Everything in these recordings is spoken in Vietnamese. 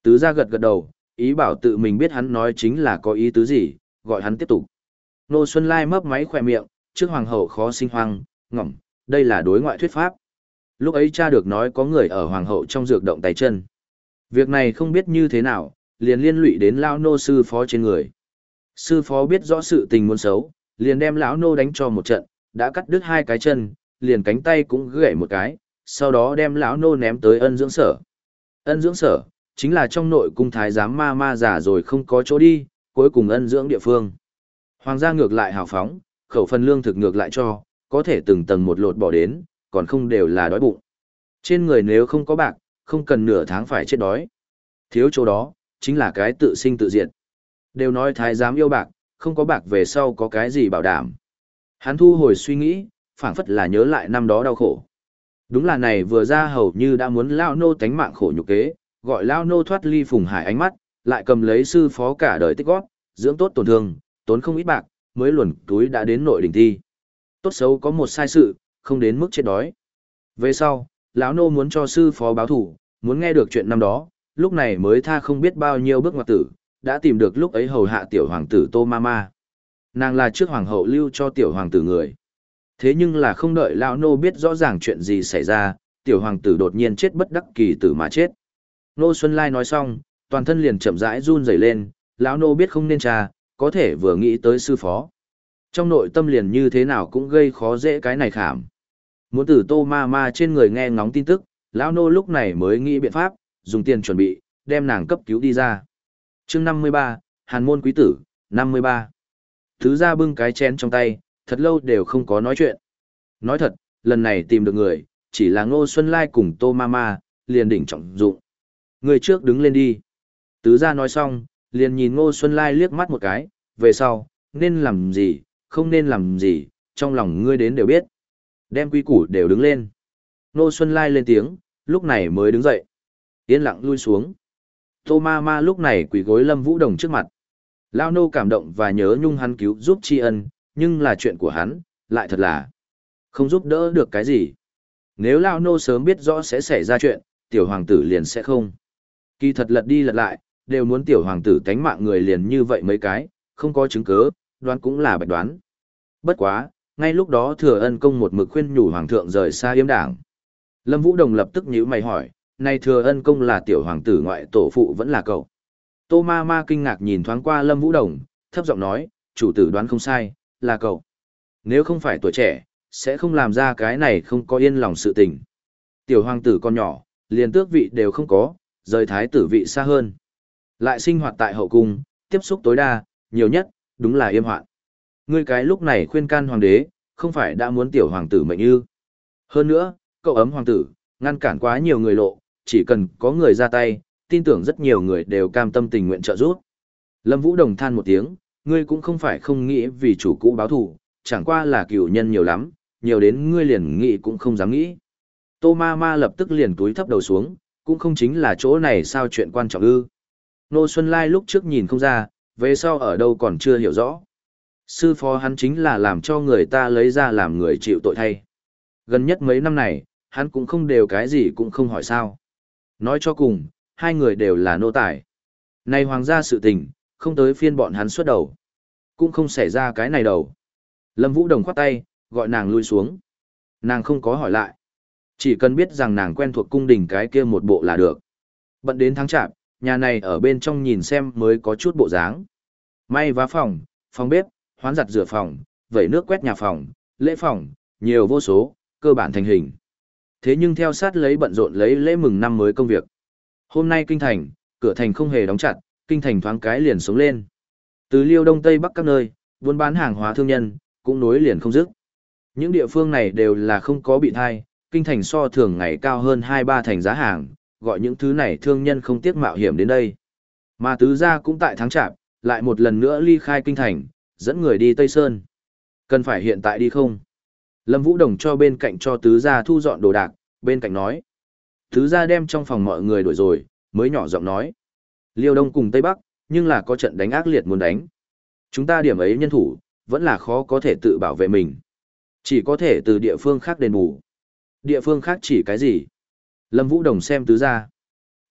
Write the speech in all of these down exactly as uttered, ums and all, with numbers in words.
Tứ gia gật gật đầu, ý bảo tự mình biết hắn nói chính là có ý tứ gì, gọi hắn tiếp tục. Nô Xuân Lai mấp máy khỏe miệng, trước hoàng hậu khó sinh hoang, ngỏm, đây là đối ngoại thuyết pháp. Lúc ấy cha được nói có người ở hoàng hậu trong dược động tay chân. Việc này không biết như thế nào, liền liên lụy đến lão nô sư phó trên người. Sư phó biết rõ sự tình muốn xấu, liền đem lão nô đánh cho một trận, đã cắt đứt hai cái chân, liền cánh tay cũng gãy một cái, sau đó đem lão nô ném tới ân dưỡng sở. Ân dưỡng sở, chính là trong nội cung thái giám ma ma già rồi không có chỗ đi, cuối cùng ân dưỡng địa phương. Hoàng gia ngược lại hào phóng, khẩu phần lương thực ngược lại cho, có thể từng tầng một lột bỏ đến, còn không đều là đói bụng. Trên người nếu không có bạc, không cần nửa tháng phải chết đói. Thiếu chỗ đó, chính là cái tự sinh tự diệt. Đều nói thái giám yêu bạc, không có bạc về sau có cái gì bảo đảm. Hắn thu hồi suy nghĩ, phảng phất là nhớ lại năm đó đau khổ. Đúng là này vừa ra hầu như đã muốn lao nô tánh mạng khổ nhục kế, gọi lao nô thoát ly phùng hải ánh mắt, lại cầm lấy sư phó cả đời tích góp, dưỡng tốt tổn thương, tốn không ít bạc, mới luồn túi đã đến nội đỉnh thi. Tốt xấu có một sai sự, không đến mức chết đói. Về sau, lão nô muốn cho sư phó báo thủ, muốn nghe được chuyện năm đó, lúc này mới tha không biết bao nhiêu bước ngoặt tử, đã tìm được lúc ấy hầu hạ tiểu hoàng tử Tô Mama. Nàng là trước hoàng hậu lưu cho tiểu hoàng tử người. Thế nhưng là không đợi lão nô biết rõ ràng chuyện gì xảy ra, tiểu hoàng tử đột nhiên chết bất đắc kỳ tử mà chết. Nô Xuân Lai nói xong, toàn thân liền chậm rãi run rẩy lên, lão nô biết không nên tra, có thể vừa nghĩ tới sư phó. Trong nội tâm liền như thế nào cũng gây khó dễ cái này khảm. Muốn từ Tô Mama trên người nghe ngóng tin tức, lão nô lúc này mới nghĩ biện pháp, dùng tiền chuẩn bị, đem nàng cấp cứu đi ra. Chương năm mươi ba, Hàn môn quý tử, năm mươi ba. Thứ ra bưng cái chén trong tay, thật lâu đều không có nói chuyện. Nói thật, lần này tìm được người, chỉ là Ngô Xuân Lai cùng Tô Mama, liền đỉnh trọng dụng. Người trước đứng lên đi. Tứ gia nói xong, liền nhìn Ngô Xuân Lai liếc mắt một cái, về sau, nên làm gì, không nên làm gì, trong lòng ngươi đến đều biết. Đem quy củ đều đứng lên. Ngô Xuân Lai lên tiếng, lúc này mới đứng dậy. Yên lặng lui xuống. Tô Mama lúc này quỳ gối Lâm Vũ Đồng trước mặt. Lao nô cảm động và nhớ nhung hắn cứu giúp tri ân, nhưng là chuyện của hắn, lại thật là không giúp đỡ được cái gì. Nếu Lao nô sớm biết rõ sẽ xảy ra chuyện, tiểu hoàng tử liền sẽ không. Kỳ thật lật đi lật lại, đều muốn tiểu hoàng tử tánh mạng người liền như vậy mấy cái, không có chứng cứ, đoán cũng là bạch đoán. Bất quá, ngay lúc đó Thừa Ân Công một mực khuyên nhủ hoàng thượng rời xa Yêm Đảng. Lâm Vũ Đồng lập tức nhíu mày hỏi, này Thừa Ân Công là tiểu hoàng tử ngoại tổ phụ vẫn là cậu? Tô Ma Ma kinh ngạc nhìn thoáng qua Lâm Vũ Đồng, thấp giọng nói, chủ tử đoán không sai, là cậu. Nếu không phải tuổi trẻ, sẽ không làm ra cái này không có yên lòng sự tình. Tiểu hoàng tử con nhỏ, liền tước vị đều không có, rời thái tử vị xa hơn. Lại sinh hoạt tại hậu cung, tiếp xúc tối đa, nhiều nhất, đúng là yêm hoạn. Ngươi cái lúc này khuyên can hoàng đế, không phải đã muốn tiểu hoàng tử mệnh ư. Hơn nữa, cậu ấm hoàng tử, ngăn cản quá nhiều người lộ, chỉ cần có người ra tay, tin tưởng rất nhiều người đều cam tâm tình nguyện trợ giúp. Lâm Vũ Đồng than một tiếng, ngươi cũng không phải không nghĩ vì chủ cũ báo thù, chẳng qua là cựu nhân nhiều lắm, nhiều đến ngươi liền nghĩ cũng không dám nghĩ. Tô Ma Ma lập tức liền túi thấp đầu xuống, cũng không chính là chỗ này sao chuyện quan trọng ư. Nô Xuân Lai lúc trước nhìn không ra, về sau ở đâu còn chưa hiểu rõ. Sư phó hắn chính là làm cho người ta lấy ra làm người chịu tội thay. Gần nhất mấy năm này, hắn cũng không đều cái gì cũng không hỏi sao. Nói cho cùng, hai người đều là nô tài. Này hoàng gia sự tình, không tới phiên bọn hắn xuất đầu. Cũng không xảy ra cái này đầu. Lâm Vũ Đồng khoát tay, gọi nàng lui xuống. Nàng không có hỏi lại. Chỉ cần biết rằng nàng quen thuộc cung đình cái kia một bộ là được. Bận đến tháng chạp, nhà này ở bên trong nhìn xem mới có chút bộ dáng. May vá phòng, phòng bếp, hoán giặt rửa phòng, vẩy nước quét nhà phòng, lễ phòng, nhiều vô số, cơ bản thành hình. Thế nhưng theo sát lấy bận rộn lấy lễ mừng năm mới công việc. Hôm nay kinh thành, cửa thành không hề đóng chặt, kinh thành thoáng cái liền sống lên. Từ Liêu Đông Tây Bắc các nơi, buôn bán hàng hóa thương nhân, cũng nối liền không dứt. Những địa phương này đều là không có bị thai, kinh thành so thường ngày cao hơn hai ba thành giá hàng, gọi những thứ này thương nhân không tiếc mạo hiểm đến đây. Mà tứ gia cũng tại tháng chạp, lại một lần nữa ly khai kinh thành, dẫn người đi Tây Sơn. Cần phải hiện tại đi không? Lâm Vũ Đồng cho bên cạnh cho tứ gia thu dọn đồ đạc, bên cạnh nói. Tứ gia đem trong phòng mọi người đuổi rồi, mới nhỏ giọng nói. Liêu Đông cùng Tây Bắc, nhưng là có trận đánh ác liệt muốn đánh. Chúng ta điểm ấy nhân thủ, vẫn là khó có thể tự bảo vệ mình. Chỉ có thể từ địa phương khác đền bù. Địa phương khác chỉ cái gì? Lâm Vũ Đồng xem tứ gia.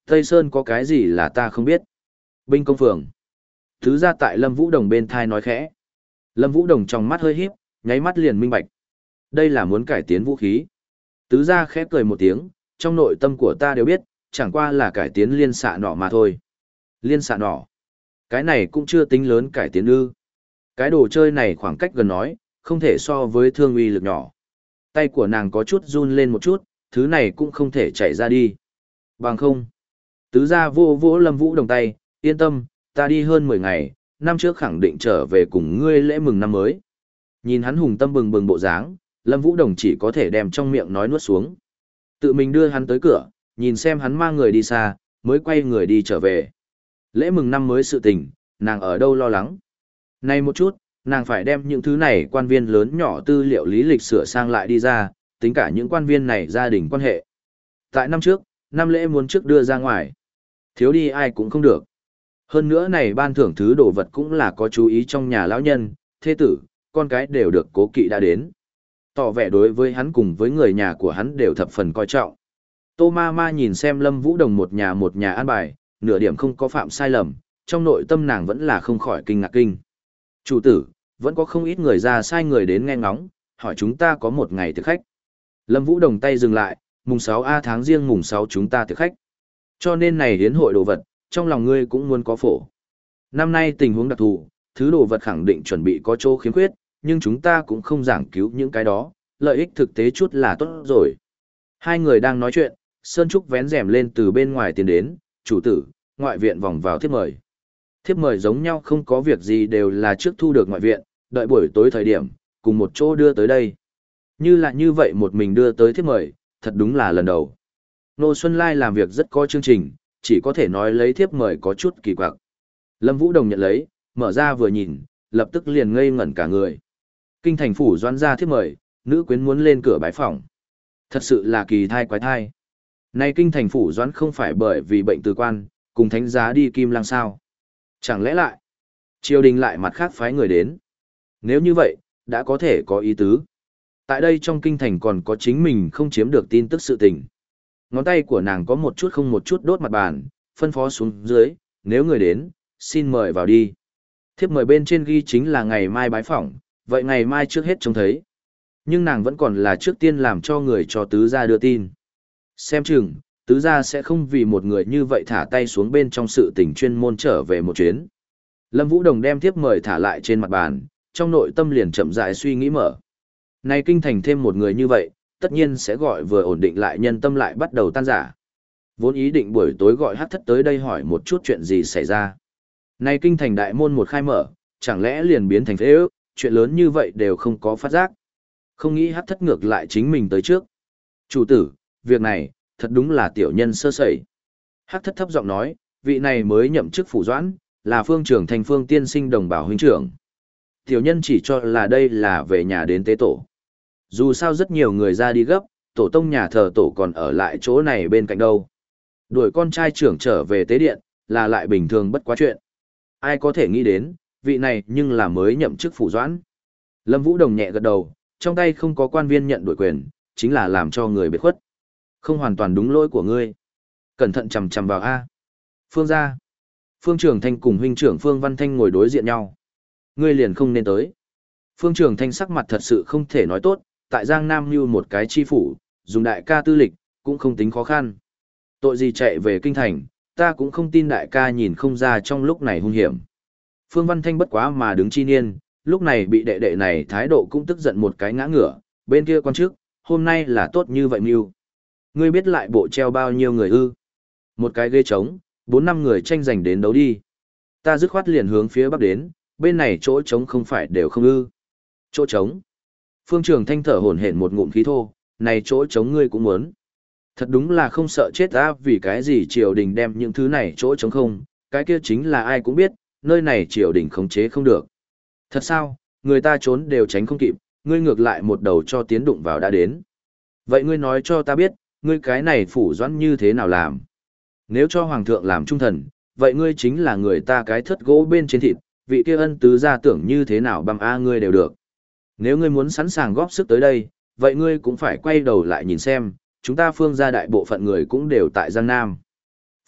Tây Sơn có cái gì là ta không biết? Binh công phường. Thứ ra tại Lâm Vũ Đồng bên thai nói khẽ. Lâm Vũ Đồng trong mắt hơi híp, nháy mắt liền minh bạch. Đây là muốn cải tiến vũ khí. Tứ gia khẽ cười một tiếng, trong nội tâm của ta đều biết, chẳng qua là cải tiến liên xạ nỏ mà thôi. Liên xạ nỏ. Cái này cũng chưa tính lớn cải tiến ư. Cái đồ chơi này khoảng cách gần nói, không thể so với thương uy lực nhỏ. Tay của nàng có chút run lên một chút, thứ này cũng không thể chạy ra đi. Bằng không. Tứ gia vô vỗ Lâm Vũ Đồng tay, yên tâm, ta đi hơn mười ngày, năm trước khẳng định trở về cùng ngươi lễ mừng năm mới. Nhìn hắn hùng tâm bừng bừng bộ dáng, Lâm Vũ Đồng chỉ có thể đem trong miệng nói nuốt xuống. Tự mình đưa hắn tới cửa, nhìn xem hắn mang người đi xa, mới quay người đi trở về. Lễ mừng năm mới sự tình, nàng ở đâu lo lắng. Này một chút, nàng phải đem những thứ này quan viên lớn nhỏ tư liệu lý lịch sửa sang lại đi ra, tính cả những quan viên này gia đình quan hệ. Tại năm trước, năm lễ muốn trước đưa ra ngoài. Thiếu đi ai cũng không được. Hơn nữa này ban thưởng thứ đồ vật cũng là có chú ý trong nhà lão nhân, thế tử, con cái đều được cố kỵ đã đến. Tỏ vẻ đối với hắn cùng với người nhà của hắn đều thập phần coi trọng. Tô ma ma nhìn xem Lâm Vũ Đồng một nhà một nhà an bài, nửa điểm không có phạm sai lầm, trong nội tâm nàng vẫn là không khỏi kinh ngạc kinh. Chủ tử, vẫn có không ít người ra sai người đến nghe ngóng, hỏi chúng ta có một ngày tiệc khách. Lâm Vũ Đồng tay dừng lại, mùng sáu A tháng riêng mùng sáu chúng ta tiệc khách. Cho nên này hiến hội đồ vật, trong lòng ngươi cũng muốn có phổ. Năm nay tình huống đặc thù, thứ đồ vật khẳng định chuẩn bị có chỗ khiếm khuyết, nhưng chúng ta cũng không giảng cứu những cái đó, lợi ích thực tế chút là tốt rồi. Hai người đang nói chuyện, Sơn Trúc vén rèm lên từ bên ngoài tiến đến, chủ tử, ngoại viện vòng vào thiếp mời. Thiếp mời giống nhau không có việc gì đều là trước thu được ngoại viện, đợi buổi tối thời điểm, cùng một chỗ đưa tới đây. Như là như vậy một mình đưa tới thiếp mời, thật đúng là lần đầu. Nô Xuân Lai làm việc rất có chương trình, chỉ có thể nói lấy thiếp mời có chút kỳ quặc. Lâm Vũ Đồng nhận lấy, mở ra vừa nhìn, lập tức liền ngây ngẩn cả người. Kinh thành phủ doãn ra thiếp mời, nữ quyến muốn lên cửa bái phỏng. Thật sự là kỳ thai quái thai. Này kinh thành phủ doãn không phải bởi vì bệnh từ quan, cùng thánh giá đi Kim Lăng sao. Chẳng lẽ lại, triều đình lại mặt khác phái người đến. Nếu như vậy, đã có thể có ý tứ. Tại đây trong kinh thành còn có chính mình không chiếm được tin tức sự tình. Ngón tay của nàng có một chút không một chút đốt mặt bàn, phân phó xuống dưới, nếu người đến, xin mời vào đi. Thiếp mời bên trên ghi chính là ngày mai bái phỏng, vậy ngày mai trước hết trông thấy. Nhưng nàng vẫn còn là trước tiên làm cho người cho tứ gia đưa tin. Xem chừng, tứ gia sẽ không vì một người như vậy thả tay xuống bên trong sự tình chuyên môn trở về một chuyến. Lâm Vũ Đồng đem thiếp mời thả lại trên mặt bàn, trong nội tâm liền chậm rãi suy nghĩ mở. Này kinh thành thêm một người như vậy, tất nhiên sẽ gọi vừa ổn định lại nhân tâm lại bắt đầu tan rã. Vốn ý định buổi tối gọi Hắc Thất tới đây hỏi một chút chuyện gì xảy ra. Này kinh thành đại môn một khai mở, chẳng lẽ liền biến thành phế ước, chuyện lớn như vậy đều không có phát giác. Không nghĩ Hắc Thất ngược lại chính mình tới trước. Chủ tử, việc này, thật đúng là tiểu nhân sơ sẩy. Hắc Thất thấp giọng nói, vị này mới nhậm chức phủ doãn, là phương trưởng thành phương tiên sinh đồng bào huynh trưởng. Tiểu nhân chỉ cho là đây là về nhà đến tế tổ. Dù sao rất nhiều người ra đi gấp, tổ tông nhà thờ tổ còn ở lại chỗ này bên cạnh đâu. Đuổi con trai trưởng trở về tế điện, là lại bình thường bất quá chuyện. Ai có thể nghĩ đến, vị này nhưng là mới nhậm chức phủ doãn. Lâm Vũ Đồng nhẹ gật đầu, trong tay không có quan viên nhận đổi quyền, chính là làm cho người biệt khuất. Không hoàn toàn đúng lỗi của ngươi. Cẩn thận chằm chằm vào A. Phương gia. Phương Trường Thanh cùng huynh trưởng Phương Văn Thanh ngồi đối diện nhau. Ngươi liền không nên tới. Phương Trường Thanh sắc mặt thật sự không thể nói tốt, tại Giang Nam như một cái chi phủ, dùng đại ca tư lịch, cũng không tính khó khăn. Tội gì chạy về kinh thành, ta cũng không tin đại ca nhìn không ra trong lúc này hung hiểm. Phương Văn Thanh bất quá mà đứng chi niên, lúc này bị đệ đệ này thái độ cũng tức giận một cái ngã ngửa, bên kia quan trước, hôm nay là tốt như vậy mưu. Ngươi biết lại bộ treo bao nhiêu người ư? Một cái ghế trống, bốn năm người tranh giành đến đấu đi. Ta dứt khoát liền hướng phía bắc đến, bên này chỗ trống không phải đều không ư. Chỗ trống. Phương Trường Thanh thở hổn hển một ngụm khí thô, này chỗ trống ngươi cũng muốn. Thật đúng là không sợ chết ta, vì cái gì triều đình đem những thứ này chỗ trống không, cái kia chính là ai cũng biết, nơi này triều đình khống chế không được. Thật sao, người ta trốn đều tránh không kịp, ngươi ngược lại một đầu cho tiến đụng vào đã đến. Vậy ngươi nói cho ta biết, ngươi cái này phủ doãn như thế nào làm? Nếu cho hoàng thượng làm trung thần, vậy ngươi chính là người ta cái thất gỗ bên trên thịt, vị kia ân tứ gia tưởng như thế nào bằng a ngươi đều được. Nếu ngươi muốn sẵn sàng góp sức tới đây, vậy ngươi cũng phải quay đầu lại nhìn xem, chúng ta phương gia đại bộ phận người cũng đều tại Giang Nam.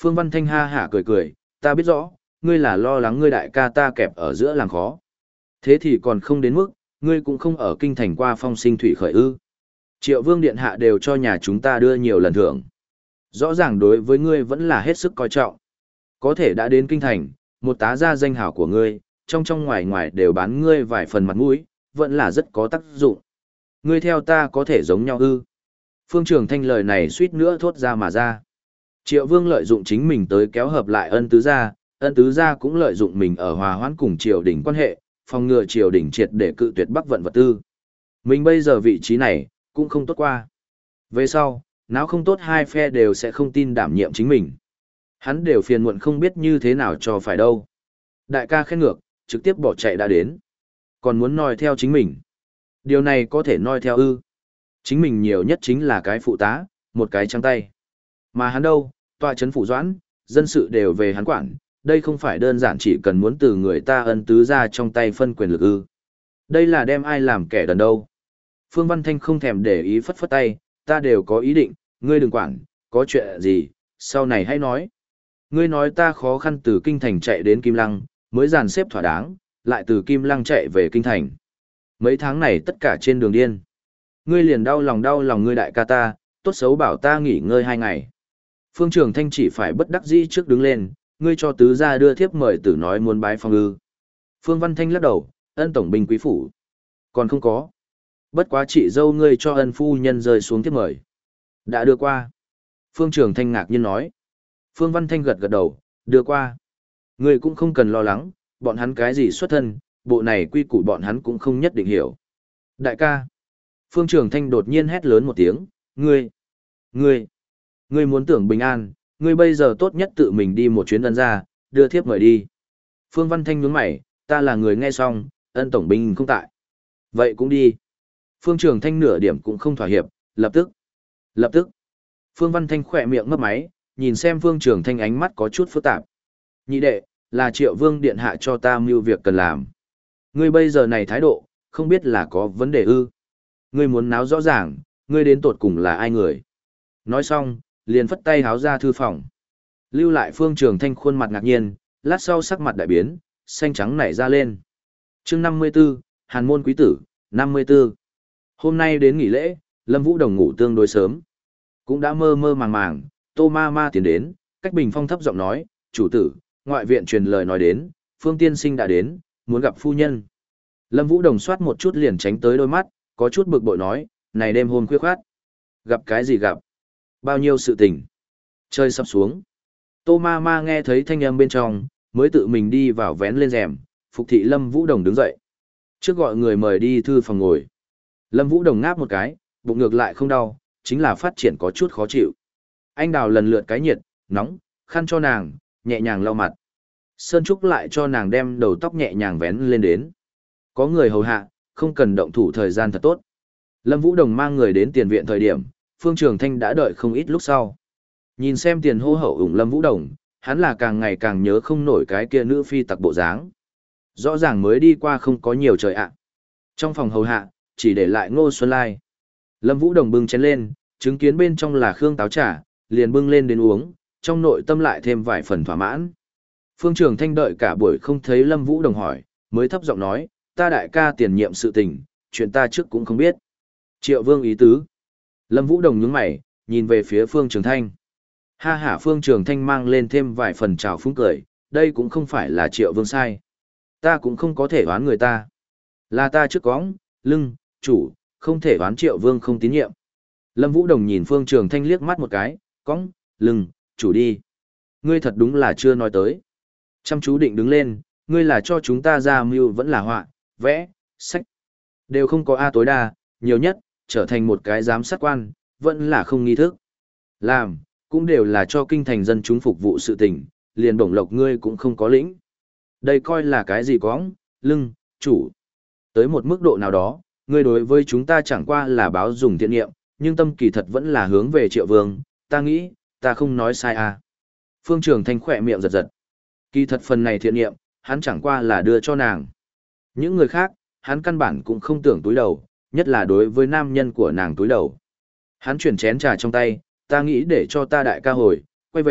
Phương Văn Thanh ha hả cười cười, ta biết rõ, ngươi là lo lắng ngươi đại ca ta kẹp ở giữa làm khó. Thế thì còn không đến mức, ngươi cũng không ở kinh thành qua phong sinh thủy khởi ư. Triệu Vương Điện Hạ đều cho nhà chúng ta đưa nhiều lần thưởng. Rõ ràng đối với ngươi vẫn là hết sức coi trọng. Có thể đã đến kinh thành, một tá gia danh hảo của ngươi, trong trong ngoài ngoài đều bán ngươi vài phần mặt mũi, vẫn là rất có tác dụng. Ngươi theo ta có thể giống nhau ư. Phương Trường Thanh lời này suýt nữa thốt ra mà ra. Triệu Vương lợi dụng chính mình tới kéo hợp lại ân tứ gia, ân tứ gia cũng lợi dụng mình ở hòa hoãn cùng triều đình quan hệ, phòng ngừa triều đình triệt để cự tuyệt Bắc vận vật tư. Mình bây giờ vị trí này, cũng không tốt qua. Về sau, nếu không tốt hai phe đều sẽ không tin đảm nhiệm chính mình. Hắn đều phiền muộn không biết như thế nào cho phải đâu. Đại ca khen ngược, trực tiếp bỏ chạy đã đến. Còn muốn noi theo chính mình. Điều này có thể noi theo ư. Chính mình nhiều nhất chính là cái phụ tá, một cái trắng tay. Mà hắn đâu, tọa chấn phủ doãn, dân sự đều về hắn quản, đây không phải đơn giản chỉ cần muốn từ người ta ân tứ ra trong tay phân quyền lực ư. Đây là đem ai làm kẻ đần đâu. Phương Văn Thanh không thèm để ý phất phất tay, ta đều có ý định, ngươi đừng quản, có chuyện gì, sau này hãy nói. Ngươi nói ta khó khăn từ Kinh Thành chạy đến Kim Lăng, mới dàn xếp thỏa đáng, lại từ Kim Lăng chạy về Kinh Thành. Mấy tháng này tất cả trên đường điên. Ngươi liền đau lòng đau lòng ngươi đại ca ta, tốt xấu bảo ta nghỉ ngơi hai ngày. Phương Trường Thanh chỉ phải bất đắc dĩ trước đứng lên, ngươi cho tứ gia đưa thiếp mời tử nói muốn bái phong ư. Phương Văn Thanh lắc đầu, ân tổng binh quý phủ. Còn không có. Bất quá chị dâu ngươi cho ân phu nhân rơi xuống thiếp mời. Đã đưa qua. Phương Trường Thanh ngạc nhiên nói. Phương Văn Thanh gật gật đầu, đưa qua. Ngươi cũng không cần lo lắng, bọn hắn cái gì xuất thân, bộ này quy củ bọn hắn cũng không nhất định hiểu. Đại ca. Phương Trường Thanh đột nhiên hét lớn một tiếng, ngươi, ngươi, ngươi muốn tưởng bình an, ngươi bây giờ tốt nhất tự mình đi một chuyến ân ra, đưa thiếp mời đi. Phương Văn Thanh nhướng mày, ta là người nghe xong, ân tổng binh không tại. Vậy cũng đi. Phương Trường Thanh nửa điểm cũng không thỏa hiệp, lập tức, lập tức. Phương Văn Thanh khỏe miệng mấp máy, nhìn xem Phương Trường Thanh ánh mắt có chút phức tạp. Nhị đệ, là Triệu Vương điện hạ cho ta mưu việc cần làm. Ngươi bây giờ này thái độ, không biết là có vấn đề ư. Ngươi muốn náo rõ ràng, ngươi đến tột cùng là ai người. Nói xong, liền phất tay háo ra thư phòng. Lưu lại Phương Trường Thanh khuôn mặt ngạc nhiên, lát sau sắc mặt đại biến, xanh trắng nảy ra lên. Chương năm mươi b ố, Hàn môn quý tử, năm mươi b ố. Hôm nay đến nghỉ lễ, Lâm Vũ Đồng ngủ tương đối sớm. Cũng đã mơ mơ màng màng, Tô Ma Ma tiến đến, cách bình phong thấp giọng nói, chủ tử, ngoại viện truyền lời nói đến, Phương Tiên Sinh đã đến, muốn gặp phu nhân. Lâm Vũ Đồng soát một chút liền tránh tới đôi mắt, có chút bực bội nói, này đêm hôm khuya khoát. Gặp cái gì gặp? Bao nhiêu sự tình? Chơi sắp xuống. Tô Ma Ma nghe thấy thanh âm bên trong, mới tự mình đi vào vén lên rèm, phục thị Lâm Vũ Đồng đứng dậy. Trước gọi người mời đi thư phòng ngồi. Lâm Vũ Đồng ngáp một cái, bụng ngược lại không đau, chính là phát triển có chút khó chịu. Anh đào lần lượt cái nhiệt, nóng, khăn cho nàng, nhẹ nhàng lau mặt. Sơn Trúc lại cho nàng đem đầu tóc nhẹ nhàng vén lên đến. Có người hầu hạ, không cần động thủ thời gian thật tốt. Lâm Vũ Đồng mang người đến tiền viện thời điểm, Phương Trường Thanh đã đợi không ít lúc sau. Nhìn xem tiền hô hậu ủng Lâm Vũ Đồng, hắn là càng ngày càng nhớ không nổi cái kia nữ phi tặc bộ dáng. Rõ ràng mới đi qua không có nhiều trời ạ. Trong phòng hầu hạ, chỉ để lại Ngô Xuân Lai. Lâm Vũ Đồng bưng chén lên, chứng kiến bên trong là khương táo trà, liền bưng lên đến uống, trong nội tâm lại thêm vài phần thỏa mãn. Phương Trường Thanh đợi cả buổi không thấy Lâm Vũ Đồng hỏi, mới thấp giọng nói, ta đại ca tiền nhiệm sự tình, chuyện ta trước cũng không biết. Triệu Vương ý tứ. Lâm Vũ Đồng nhướng mày, nhìn về phía Phương Trường Thanh. Ha ha, Phương Trường Thanh mang lên thêm vài phần trào phúng cười, đây cũng không phải là Triệu Vương sai. Ta cũng không có thể oán người ta. Là ta trước cóng, lưng, chủ, không thể oán Triệu Vương không tín nhiệm. Lâm Vũ Đồng nhìn Phương Trường Thanh liếc mắt một cái, cóng, lưng, chủ đi. Ngươi thật đúng là chưa nói tới. Chăm chú định đứng lên, ngươi là cho chúng ta ra mưu vẫn là họa, vẽ, sách. Đều không có A tối đa, nhiều nhất, trở thành một cái giám sát quan, vẫn là không nghi thức. Làm, cũng đều là cho kinh thành dân chúng phục vụ sự tình, liền bổng lộc ngươi cũng không có lĩnh. Đây coi là cái gì cóng, lưng, chủ. Tới một mức độ nào đó, ngươi đối với chúng ta chẳng qua là báo dùng thiện nghiệm, nhưng tâm kỳ thật vẫn là hướng về Triệu Vương, ta nghĩ, ta không nói sai à. Phương Trường Thanh khỏe miệng giật giật. Kỳ thật phần này thiện nghiệm, hắn chẳng qua là đưa cho nàng. Những người khác, hắn căn bản cũng không tưởng túi đầu, nhất là đối với nam nhân của nàng túi đầu. Hắn chuyển chén trà trong tay, ta nghĩ để cho ta đại ca hồi, quay về,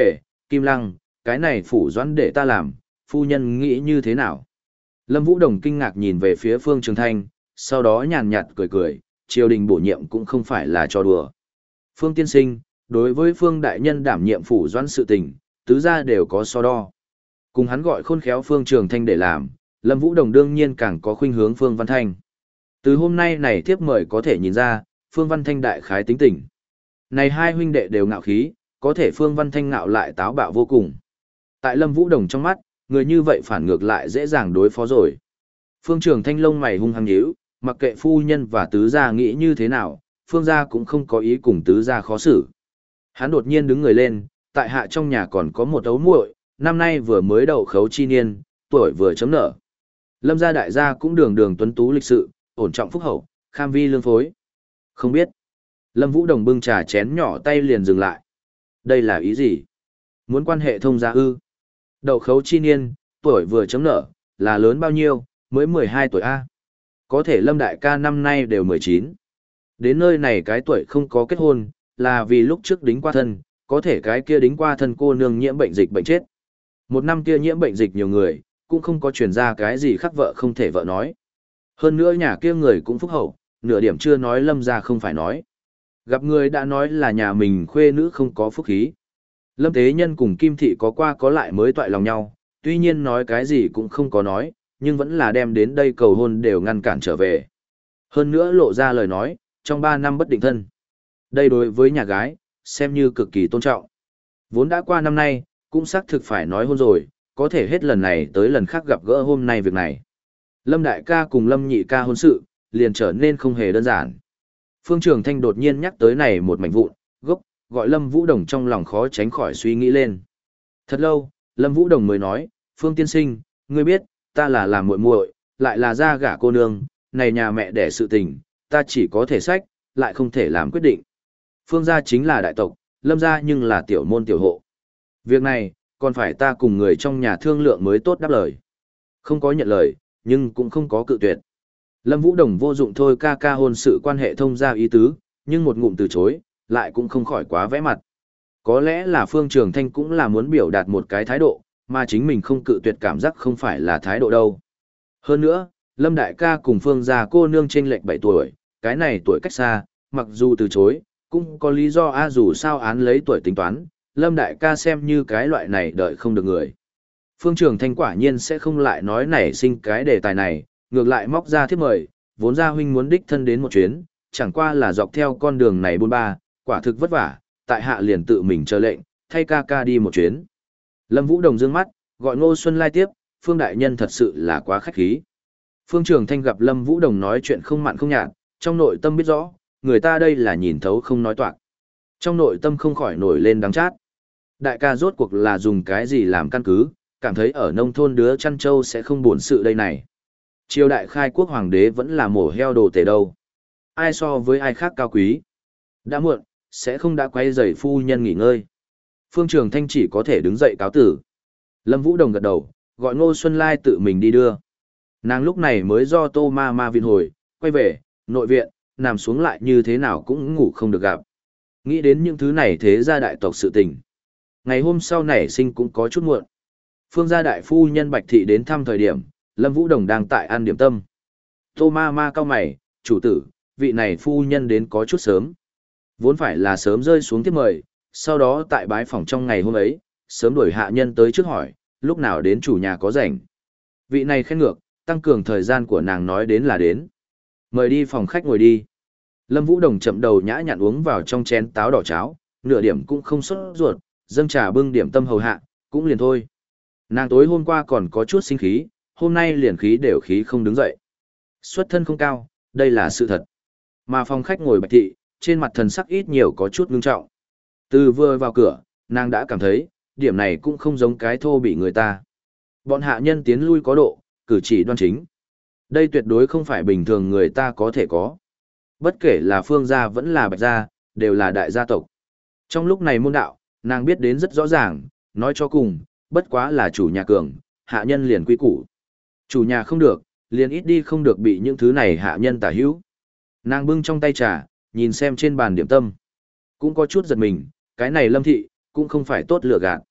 Kim Lăng, cái này phủ doãn để ta làm, phu nhân nghĩ như thế nào? Lâm Vũ Đồng kinh ngạc nhìn về phía Phương Trường Thanh, sau đó nhàn nhạt cười cười, triều đình bổ nhiệm cũng không phải là trò đùa. Phương tiên sinh, đối với Phương đại nhân đảm nhiệm phủ doãn sự tình, tứ gia đều có so đo. Cùng hắn gọi khôn khéo Phương Trường Thanh để làm, Lâm Vũ Đồng đương nhiên càng có khuynh hướng Phương Văn Thanh. Từ hôm nay này tiếp mời có thể nhìn ra, Phương Văn Thanh đại khái tính tình. Này hai huynh đệ đều ngạo khí, có thể Phương Văn Thanh ngạo lại táo bạo vô cùng. Tại Lâm Vũ Đồng trong mắt, người như vậy phản ngược lại dễ dàng đối phó rồi. Phương Trường Thanh lông mày hung hăng nhíu, mặc kệ phu nhân và tứ gia nghĩ như thế nào, Phương gia cũng không có ý cùng tứ gia khó xử. Hắn đột nhiên đứng người lên, tại hạ trong nhà còn có một ấu muội, năm nay vừa mới đậu khấu chi niên, tuổi vừa chấm nở. Lâm gia đại gia cũng đường đường tuấn tú lịch sự, ổn trọng phúc hậu, kham vi lương phối. Không biết. Lâm Vũ Đồng bưng trà chén nhỏ tay liền dừng lại. Đây là ý gì? Muốn quan hệ thông gia ư? Đậu khấu chi niên, tuổi vừa chấm nở, là lớn bao nhiêu, mới mười hai tuổi A. Có thể Lâm đại ca năm nay đều mười chín. Đến nơi này cái tuổi không có kết hôn, là vì lúc trước đính qua thân, có thể cái kia đính qua thân cô nương nhiễm bệnh dịch bệnh chết. Một năm kia nhiễm bệnh dịch nhiều người, cũng không có truyền ra cái gì khác vợ không thể vợ nói. Hơn nữa nhà kia người cũng phúc hậu, nửa điểm chưa nói Lâm gia không phải nói. Gặp người đã nói là nhà mình khuê nữ không có phúc khí. Lâm Tế Nhân cùng Kim Thị có qua có lại mới toại lòng nhau, tuy nhiên nói cái gì cũng không có nói, nhưng vẫn là đem đến đây cầu hôn đều ngăn cản trở về. Hơn nữa lộ ra lời nói, trong ba năm bất định thân. Đây đối với nhà gái, xem như cực kỳ tôn trọng. Vốn đã qua năm nay, cũng xác thực phải nói hôn rồi, có thể hết lần này tới lần khác gặp gỡ hôm nay việc này. Lâm đại ca cùng Lâm nhị ca hôn sự, liền trở nên không hề đơn giản. Phương Trường Thanh đột nhiên nhắc tới này một mảnh vụn, gốc, gọi Lâm Vũ Đồng trong lòng khó tránh khỏi suy nghĩ lên. Thật lâu, Lâm Vũ Đồng mới nói, Phương tiên sinh, ngươi biết, ta là làm muội muội, lại là gia gả cô nương, này nhà mẹ đẻ sự tình, ta chỉ có thể sách, lại không thể làm quyết định. Phương gia chính là đại tộc, Lâm gia nhưng là tiểu môn tiểu hộ. Việc này, còn phải ta cùng người trong nhà thương lượng mới tốt đáp lời. Không có nhận lời, nhưng cũng không có cự tuyệt. Lâm Vũ Đồng vô dụng thôi ca ca hôn sự quan hệ thông gia ý tứ, nhưng một ngụm từ chối, lại cũng không khỏi quá vẽ mặt. Có lẽ là Phương Trường Thanh cũng là muốn biểu đạt một cái thái độ, mà chính mình không cự tuyệt cảm giác không phải là thái độ đâu. Hơn nữa, Lâm đại ca cùng Phương gia cô nương chênh lệch bảy tuổi, cái này tuổi cách xa, mặc dù từ chối, cũng có lý do a dù sao án lấy tuổi tính toán, Lâm đại ca xem như cái loại này đợi không được người. Phương Trường Thanh quả nhiên sẽ không lại nói nảy sinh cái đề tài này, ngược lại móc ra thiếp mời, vốn gia huynh muốn đích thân đến một chuyến, chẳng qua là dọc theo con đường này buôn ba, quả thực vất vả, tại hạ liền tự mình chờ lệnh, thay ca ca đi một chuyến. Lâm Vũ Đồng dương mắt, gọi Ngô Xuân Lai tiếp, Phương đại nhân thật sự là quá khách khí. Phương Trường Thanh gặp Lâm Vũ Đồng nói chuyện không mặn không nhạt, trong nội tâm biết rõ, người ta đây là nhìn thấu không nói toạc. Trong nội tâm không khỏi nổi lên đắng chát. Đại ca rốt cuộc là dùng cái gì làm căn cứ, cảm thấy ở nông thôn đứa chăn trâu sẽ không buồn sự đây này. Triều đại khai quốc hoàng đế vẫn là mổ heo đồ tể đâu. Ai so với ai khác cao quý. Đã muộn, sẽ không đã quay rầy phu nhân nghỉ ngơi. Phương Trường Thanh chỉ có thể đứng dậy cáo tử. Lâm Vũ Đồng gật đầu, gọi Ngô Xuân Lai tự mình đi đưa. Nàng lúc này mới do Tô Ma Ma viện hồi, quay về, nội viện, nằm xuống lại như thế nào cũng ngủ không được gặp. Nghĩ đến những thứ này thế gia đại tộc sự tình. Ngày hôm sau nảy sinh cũng có chút muộn. Phương gia đại phu nhân Bạch Thị đến thăm thời điểm, Lâm Vũ Đồng đang tại ăn điểm tâm. Tô Ma Ma cau mày, chủ tử, vị này phu nhân đến có chút sớm. Vốn phải là sớm rơi xuống tiếp mời, sau đó tại bái phòng trong ngày hôm ấy, sớm đuổi hạ nhân tới trước hỏi, lúc nào đến chủ nhà có rảnh. Vị này khen ngược, tăng cường thời gian của nàng nói đến là đến. Mời đi phòng khách ngồi đi. Lâm Vũ Đồng chậm đầu nhã nhặn uống vào trong chén táo đỏ cháo, nửa điểm cũng không sốt ruột, dâng trà bưng điểm tâm hầu hạ, cũng liền thôi. Nàng tối hôm qua còn có chút sinh khí, hôm nay liền khí đều khí không đứng dậy. Xuất thân không cao, đây là sự thật. Mà phòng khách ngồi Bạch Thị, trên mặt thần sắc ít nhiều có chút ngưng trọng. Từ vừa vào cửa, nàng đã cảm thấy, điểm này cũng không giống cái thô bị người ta. Bọn hạ nhân tiến lui có độ, cử chỉ đoan chính. Đây tuyệt đối không phải bình thường người ta có thể có. Bất kể là Phương gia vẫn là Bạch gia, đều là đại gia tộc. Trong lúc này môn đạo, nàng biết đến rất rõ ràng, nói cho cùng, bất quá là chủ nhà cường, hạ nhân liền quy củ. Chủ nhà không được, liền ít đi không được bị những thứ này hạ nhân tả hữu. Nàng bưng trong tay trà, nhìn xem trên bàn điểm tâm. Cũng có chút giật mình, cái này Lâm Thị, cũng không phải tốt lựa gạt.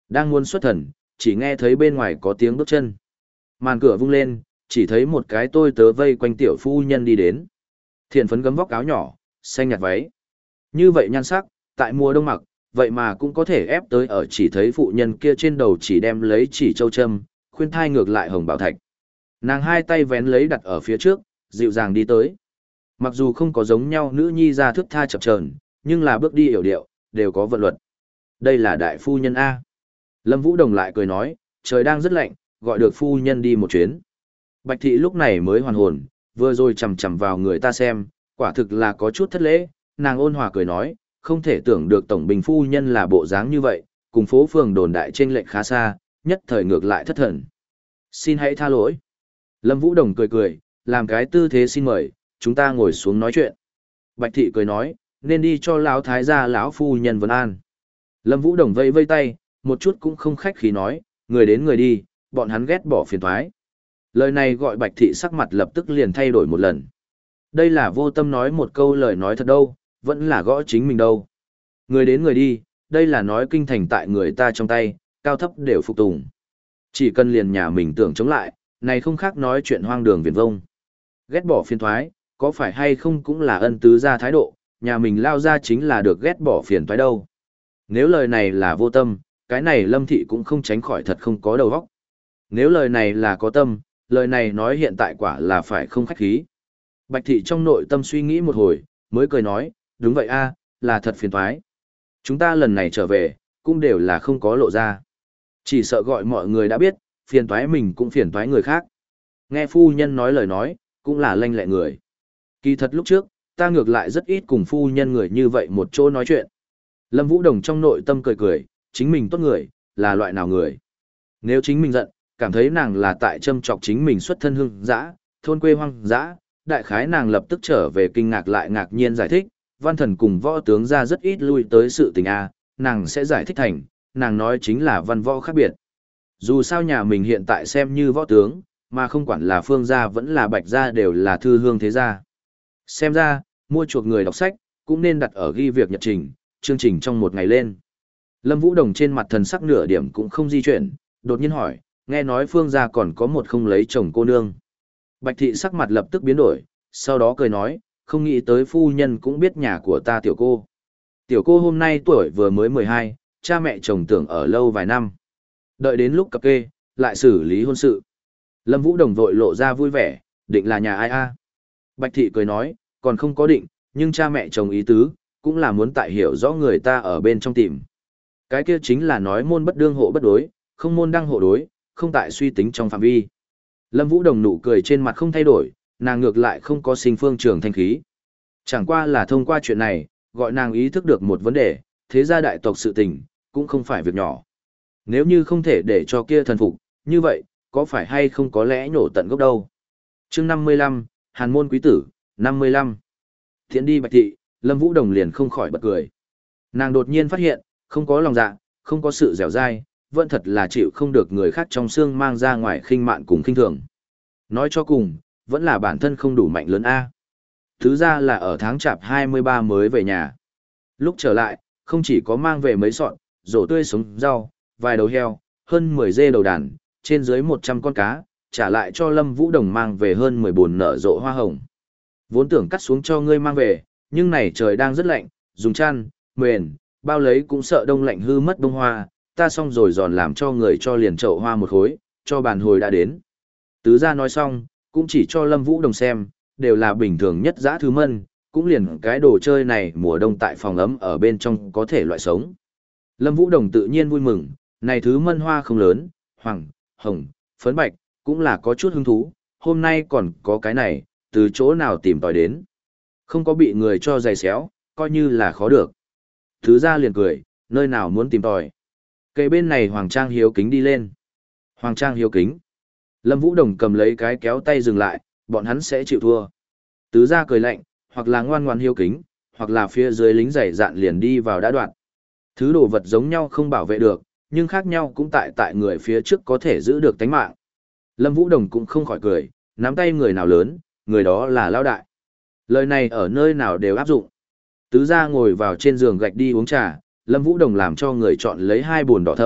Đang muốn xuất thần, chỉ nghe thấy bên ngoài có tiếng bước chân. Màn cửa vung lên, chỉ thấy một cái tôi tớ vây quanh tiểu phu nhân đi đến. Thiện phấn gấm vóc áo nhỏ, xanh nhạt váy. Như vậy nhan sắc, tại mùa đông mặc, vậy mà cũng có thể ép tới ở chỉ thấy phụ nhân kia trên đầu chỉ đem lấy chỉ châu châm, khuyên thai ngược lại hồng bảo thạch. Nàng hai tay vén lấy đặt ở phía trước, dịu dàng đi tới. Mặc dù không có giống nhau nữ nhi ra thước tha chập chờn, nhưng là bước đi hiểu điệu, đều có vận luật. Đây là đại phu nhân A. Lâm Vũ Đồng lại cười nói, trời đang rất lạnh, gọi được phu nhân đi một chuyến. Bạch thị lúc này mới hoàn hồn, vừa rồi chầm chầm vào người ta xem, quả thực là có chút thất lễ, nàng ôn hòa cười nói, không thể tưởng được tổng bình phu nhân là bộ dáng như vậy, cùng phố phường đồn đại trên lệnh khá xa, nhất thời ngược lại thất thần. Xin hãy tha lỗi. Lâm Vũ Đồng cười cười, làm cái tư thế xin mời, chúng ta ngồi xuống nói chuyện. Bạch thị cười nói, nên đi cho lão thái gia lão phu nhân vấn an. Lâm Vũ Đồng vây vây tay, một chút cũng không khách khí nói, người đến người đi, bọn hắn ghét bỏ phiền toái. Lời này gọi Bạch thị sắc mặt lập tức liền thay đổi một lần. Đây là vô tâm nói một câu lời nói thật đâu, vẫn là gõ chính mình đâu. Người đến người đi, đây là nói kinh thành tại người ta trong tay, cao thấp đều phục tùng. Chỉ cần liền nhà mình tưởng chống lại, này không khác nói chuyện hoang đường viển vông. Ghét bỏ phiền toái, có phải hay không cũng là ân tứ ra thái độ, nhà mình lao ra chính là được ghét bỏ phiền toái đâu. Nếu lời này là vô tâm, cái này Lâm thị cũng không tránh khỏi thật không có đầu óc. Nếu lời này là có tâm, lời này nói hiện tại quả là phải không khách khí. Bạch thị trong nội tâm suy nghĩ một hồi, mới cười nói, đúng vậy a, là thật phiền toái. Chúng ta lần này trở về, cũng đều là không có lộ ra. Chỉ sợ gọi mọi người đã biết, phiền toái mình cũng phiền toái người khác. Nghe phu nhân nói lời nói, cũng là lanh lẹ người. Kỳ thật lúc trước, ta ngược lại rất ít cùng phu nhân người như vậy một chỗ nói chuyện. Lâm Vũ Đồng trong nội tâm cười cười, chính mình tốt người, là loại nào người. Nếu chính mình giận, cảm thấy nàng là tại châm chọc chính mình xuất thân hương dã, thôn quê hoang dã, đại khái nàng lập tức trở về kinh ngạc lại ngạc nhiên giải thích, văn thần cùng võ tướng ra rất ít lui tới sự tình a, nàng sẽ giải thích thành, nàng nói chính là văn võ khác biệt. Dù sao nhà mình hiện tại xem như võ tướng, mà không quản là phương gia vẫn là bạch gia đều là thư hương thế gia. Xem ra, mua chuộc người đọc sách, cũng nên đặt ở ghi việc nhật trình, chương trình trong một ngày lên. Lâm Vũ Đồng trên mặt thần sắc nửa điểm cũng không di chuyển, đột nhiên hỏi, nghe nói phương gia còn có một không lấy chồng cô nương. Bạch thị sắc mặt lập tức biến đổi, sau đó cười nói, không nghĩ tới phu nhân cũng biết nhà của ta tiểu cô. Tiểu cô hôm nay tuổi vừa mới mười hai, cha mẹ chồng tưởng ở lâu vài năm. Đợi đến lúc cập kê, lại xử lý hôn sự. Lâm Vũ Đồng vội lộ ra vui vẻ, định là nhà ai a? Bạch thị cười nói, còn không có định, nhưng cha mẹ chồng ý tứ, cũng là muốn tại hiểu rõ người ta ở bên trong tìm. Cái kia chính là nói môn bất đương hộ bất đối, không môn đăng hộ đối, không tại suy tính trong phạm vi. Lâm Vũ Đồng nụ cười trên mặt không thay đổi, nàng ngược lại không có sinh phương trường thanh khí. Chẳng qua là thông qua chuyện này, gọi nàng ý thức được một vấn đề, thế gia đại tộc sự tình, cũng không phải việc nhỏ. Nếu như không thể để cho kia thần phục, như vậy, có phải hay không có lẽ nhổ tận gốc đâu. Chương năm mươi lăm, Hàn môn quý tử, năm mươi lăm. Thiện đi Bạch thị, Lâm Vũ Đồng liền không khỏi bật cười. Nàng đột nhiên phát hiện, không có lòng dạ, không có sự dẻo dai, vẫn thật là chịu không được người khác trong xương mang ra ngoài khinh mạn cùng khinh thường. Nói cho cùng, vẫn là bản thân không đủ mạnh lớn A. Thứ ra là ở tháng chạp hai mươi ba mới về nhà. Lúc trở lại, không chỉ có mang về mấy sọn, rổ tươi sống rau, vài đầu heo, hơn mười dê đầu đàn, trên dưới một trăm con cá, trả lại cho Lâm Vũ Đồng mang về hơn mười bồn nở rộ hoa hồng. Vốn tưởng cắt xuống cho ngươi mang về, nhưng này trời đang rất lạnh, dùng chăn, mền, bao lấy cũng sợ đông lạnh hư mất bông hoa, ta xong rồi giòn làm cho người cho liền chậu hoa một khối, cho bàn hồi đã đến. Tứ gia nói xong, cũng chỉ cho Lâm Vũ Đồng xem, đều là bình thường nhất dã thứ mân, cũng liền cái đồ chơi này mùa đông tại phòng ấm ở bên trong có thể loại sống. Lâm Vũ Đồng tự nhiên vui mừng, này thứ mân hoa không lớn, hoàng, hồng, phấn bạch, cũng là có chút hứng thú, hôm nay còn có cái này, từ chỗ nào tìm tòi đến. Không có bị người cho giày xéo, coi như là khó được. Thứ ra liền cười, nơi nào muốn tìm tòi. Cây bên này Hoàng Trang hiếu kính đi lên. Hoàng Trang hiếu kính. Lâm Vũ Đồng cầm lấy cái kéo tay dừng lại, bọn hắn sẽ chịu thua. Tứ ra cười lạnh, hoặc là ngoan ngoan hiếu kính, hoặc là phía dưới lính giày dạn liền đi vào đã đoạn. Thứ đồ vật giống nhau không bảo vệ được, nhưng khác nhau cũng tại tại người phía trước có thể giữ được tánh mạng. Lâm Vũ Đồng cũng không khỏi cười, nắm tay người nào lớn, người đó là lao đại. Lời này ở nơi nào đều áp dụng. Tứ gia ngồi vào trên giường gạch đi uống trà, Lâm Vũ Đồng làm cho người chọn lấy hai bồn đỏ thẫm,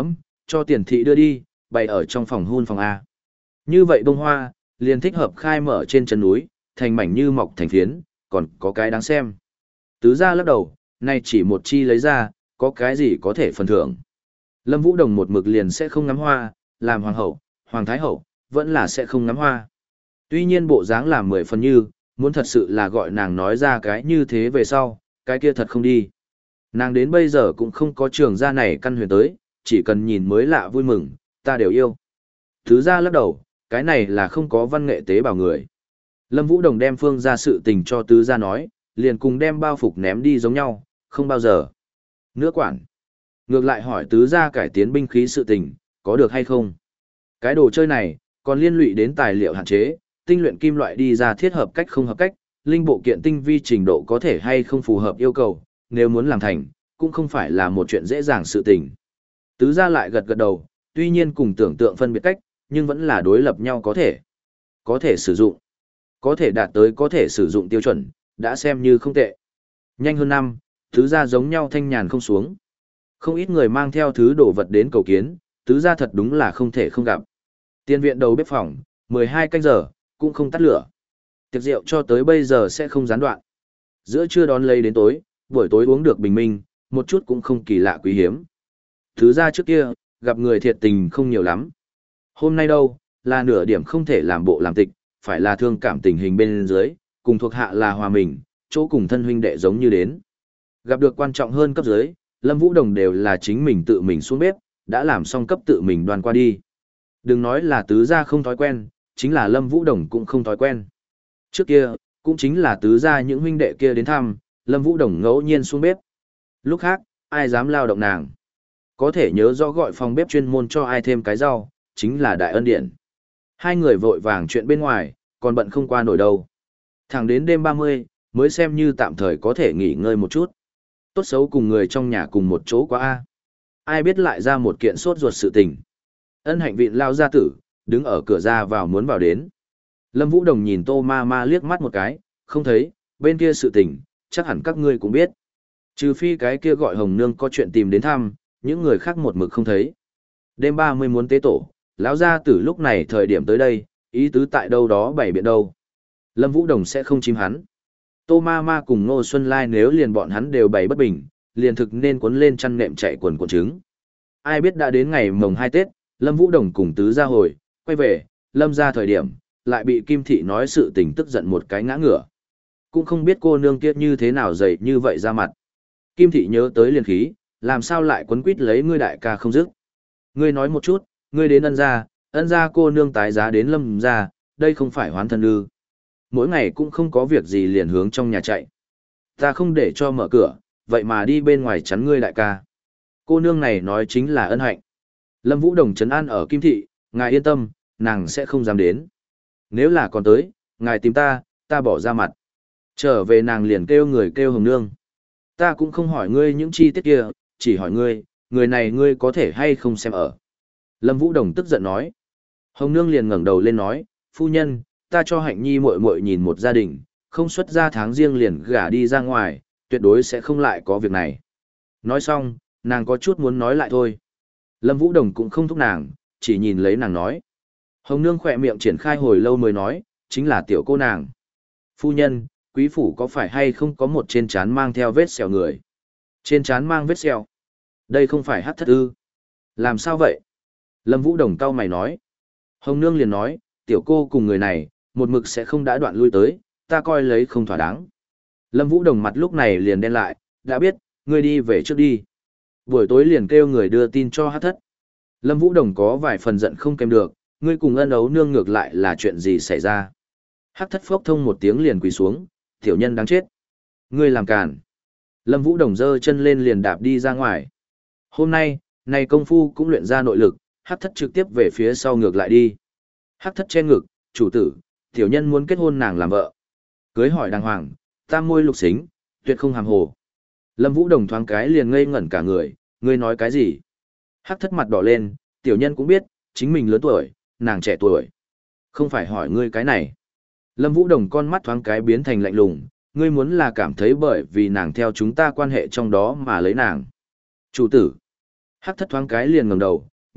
cho tiền thị đưa đi, bày ở trong phòng hun phòng A. Như vậy bông hoa, liền thích hợp khai mở trên chân núi, thành mảnh như mọc thành phiến, còn có cái đáng xem. Tứ gia lắc đầu, nay chỉ một chi lấy ra, có cái gì có thể phần thưởng. Lâm Vũ Đồng một mực liền sẽ không ngắm hoa, làm hoàng hậu, hoàng thái hậu, vẫn là sẽ không ngắm hoa. Tuy nhiên bộ dáng làm mười phần như, muốn thật sự là gọi nàng nói ra cái như thế về sau, cái kia thật không đi. Nàng đến bây giờ cũng không có trường gia này căn huyền tới, chỉ cần nhìn mới lạ vui mừng, ta đều yêu. Thứ gia lắc đầu, cái này là không có văn nghệ tế bào người. Lâm Vũ Đồng đem phương ra sự tình cho tứ gia nói, liền cùng đem bao phục ném đi giống nhau, không bao giờ. Nữa quản. Ngược lại hỏi tứ gia cải tiến binh khí sự tình, có được hay không? Cái đồ chơi này, còn liên lụy đến tài liệu hạn chế, tinh luyện kim loại đi ra thiết hợp cách không hợp cách, linh bộ kiện tinh vi trình độ có thể hay không phù hợp yêu cầu, nếu muốn làm thành, cũng không phải là một chuyện dễ dàng sự tình. Tứ gia lại gật gật đầu, tuy nhiên cùng tưởng tượng phân biệt cách, nhưng vẫn là đối lập nhau có thể. Có thể sử dụng. Có thể đạt tới có thể sử dụng tiêu chuẩn, đã xem như không tệ. Nhanh hơn năm, tứ gia giống nhau thanh nhàn không xuống. Không ít người mang theo thứ đồ vật đến cầu kiến, tứ gia thật đúng là không thể không gặp. Tiên viện đầu bếp phòng, mười hai canh giờ, cũng không tắt lửa. Tiệc rượu cho tới bây giờ sẽ không gián đoạn. Giữa trưa đón lấy đến tối, buổi tối uống được bình minh, một chút cũng không kỳ lạ quý hiếm. Tứ gia trước kia, gặp người thiệt tình không nhiều lắm. Hôm nay đâu, là nửa điểm không thể làm bộ làm tịch, phải là thương cảm tình hình bên dưới, cùng thuộc hạ là hòa mình, chỗ cùng thân huynh đệ giống như đến. Gặp được quan trọng hơn cấp dưới, Lâm Vũ Đồng đều là chính mình tự mình xuống bếp, đã làm xong cấp tự mình đoan qua đi. Đừng nói là tứ gia không thói quen, chính là Lâm Vũ Đồng cũng không thói quen. Trước kia, cũng chính là tứ gia những huynh đệ kia đến thăm, Lâm Vũ Đồng ngẫu nhiên xuống bếp. Lúc khác, ai dám lao động nàng. Có thể nhớ rõ gọi phòng bếp chuyên môn cho ai thêm cái rau, chính là đại ân điển. Hai người vội vàng chuyện bên ngoài, còn bận không qua nổi đâu. Thẳng đến đêm ba mươi, mới xem như tạm thời có thể nghỉ ngơi một chút. Tốt xấu cùng người trong nhà cùng một chỗ quá a. Ai biết lại ra một kiện sốt ruột sự tình. Ân hạnh vịn lao gia tử, đứng ở cửa ra vào muốn vào đến. Lâm Vũ Đồng nhìn Tô Ma Ma liếc mắt một cái, không thấy, bên kia sự tình, chắc hẳn các ngươi cũng biết. Trừ phi cái kia gọi Hồng Nương có chuyện tìm đến thăm, những người khác một mực không thấy. Đêm ba mươi muốn tế tổ, lão gia tử lúc này thời điểm tới đây, ý tứ tại đâu đó bày biện đâu. Lâm Vũ Đồng sẽ không chim hắn. Tô Ma Ma cùng Ngô Xuân Lai nếu liền bọn hắn đều bày bất bình, liền thực nên cuốn lên chăn nệm chạy quần cuộn trứng. Ai biết đã đến ngày mồng hai Tết, Lâm Vũ Đồng cùng tứ gia hồi, quay về, Lâm ra thời điểm, lại bị Kim Thị nói sự tình tức giận một cái ngã ngửa. Cũng không biết cô nương kiết như thế nào dày như vậy ra mặt. Kim Thị nhớ tới liền khí, làm sao lại quấn quýt lấy ngươi đại ca không dứt. Ngươi nói một chút, ngươi đến ân gia, ân gia cô nương tái giá đến Lâm gia, đây không phải hoán thân ư. Mỗi ngày cũng không có việc gì liền hướng trong nhà chạy. Ta không để cho mở cửa, vậy mà đi bên ngoài chắn ngươi đại ca. Cô nương này nói chính là ân hạnh. Lâm Vũ Đồng trấn an ở Kim Thị, ngài yên tâm, nàng sẽ không dám đến. Nếu là còn tới, ngài tìm ta, ta bỏ ra mặt. Trở về nàng liền kêu người kêu Hồng Nương. Ta cũng không hỏi ngươi những chi tiết kia, chỉ hỏi ngươi, người này ngươi có thể hay không xem ở. Lâm Vũ Đồng tức giận nói. Hồng Nương liền ngẩng đầu lên nói, phu nhân, ta cho Hạnh Nhi muội muội nhìn một gia đình, không xuất ra tháng riêng liền gả đi ra ngoài, tuyệt đối sẽ không lại có việc này. Nói xong, nàng có chút muốn nói lại thôi. Lâm Vũ Đồng cũng không thúc nàng, chỉ nhìn lấy nàng nói. Hồng Nương khỏe miệng triển khai hồi lâu mới nói, chính là tiểu cô nàng. Phu nhân, quý phủ có phải hay không có một trên trán mang theo vết sẹo người? Trên trán mang vết sẹo? Đây không phải hắc thất ư? Làm sao vậy? Lâm Vũ Đồng cau mày nói. Hồng Nương liền nói, tiểu cô cùng người này, một mực sẽ không đã đoạn lui tới, ta coi lấy không thỏa đáng. Lâm Vũ Đồng mặt lúc này liền đen lại, đã biết, ngươi đi về trước đi. Buổi tối liền kêu người đưa tin cho hắc thất. Lâm Vũ Đồng có vài phần giận không kèm được, ngươi cùng ân ấu nương ngược lại là chuyện gì xảy ra. Hắc thất phốc thông một tiếng liền quỳ xuống, tiểu nhân đáng chết. Ngươi làm càn. Lâm Vũ Đồng giơ chân lên liền đạp đi ra ngoài. Hôm nay, này công phu cũng luyện ra nội lực, hắc thất trực tiếp về phía sau ngược lại đi. Hắc thất che ngực, chủ tử, tiểu nhân muốn kết hôn nàng làm vợ. Cưới hỏi đàng hoàng, tam môi lục xính, tuyệt không hàm hồ. Lâm Vũ Đồng thoáng cái liền ngây ngẩn cả người, ngươi nói cái gì? Hắc thất mặt đỏ lên, tiểu nhân cũng biết, chính mình lớn tuổi, nàng trẻ tuổi. Không phải hỏi ngươi cái này. Lâm Vũ Đồng con mắt thoáng cái biến thành lạnh lùng, ngươi muốn là cảm thấy bởi vì nàng theo chúng ta quan hệ trong đó mà lấy nàng. Chủ tử. Hắc thất thoáng cái liền ngẩng đầu,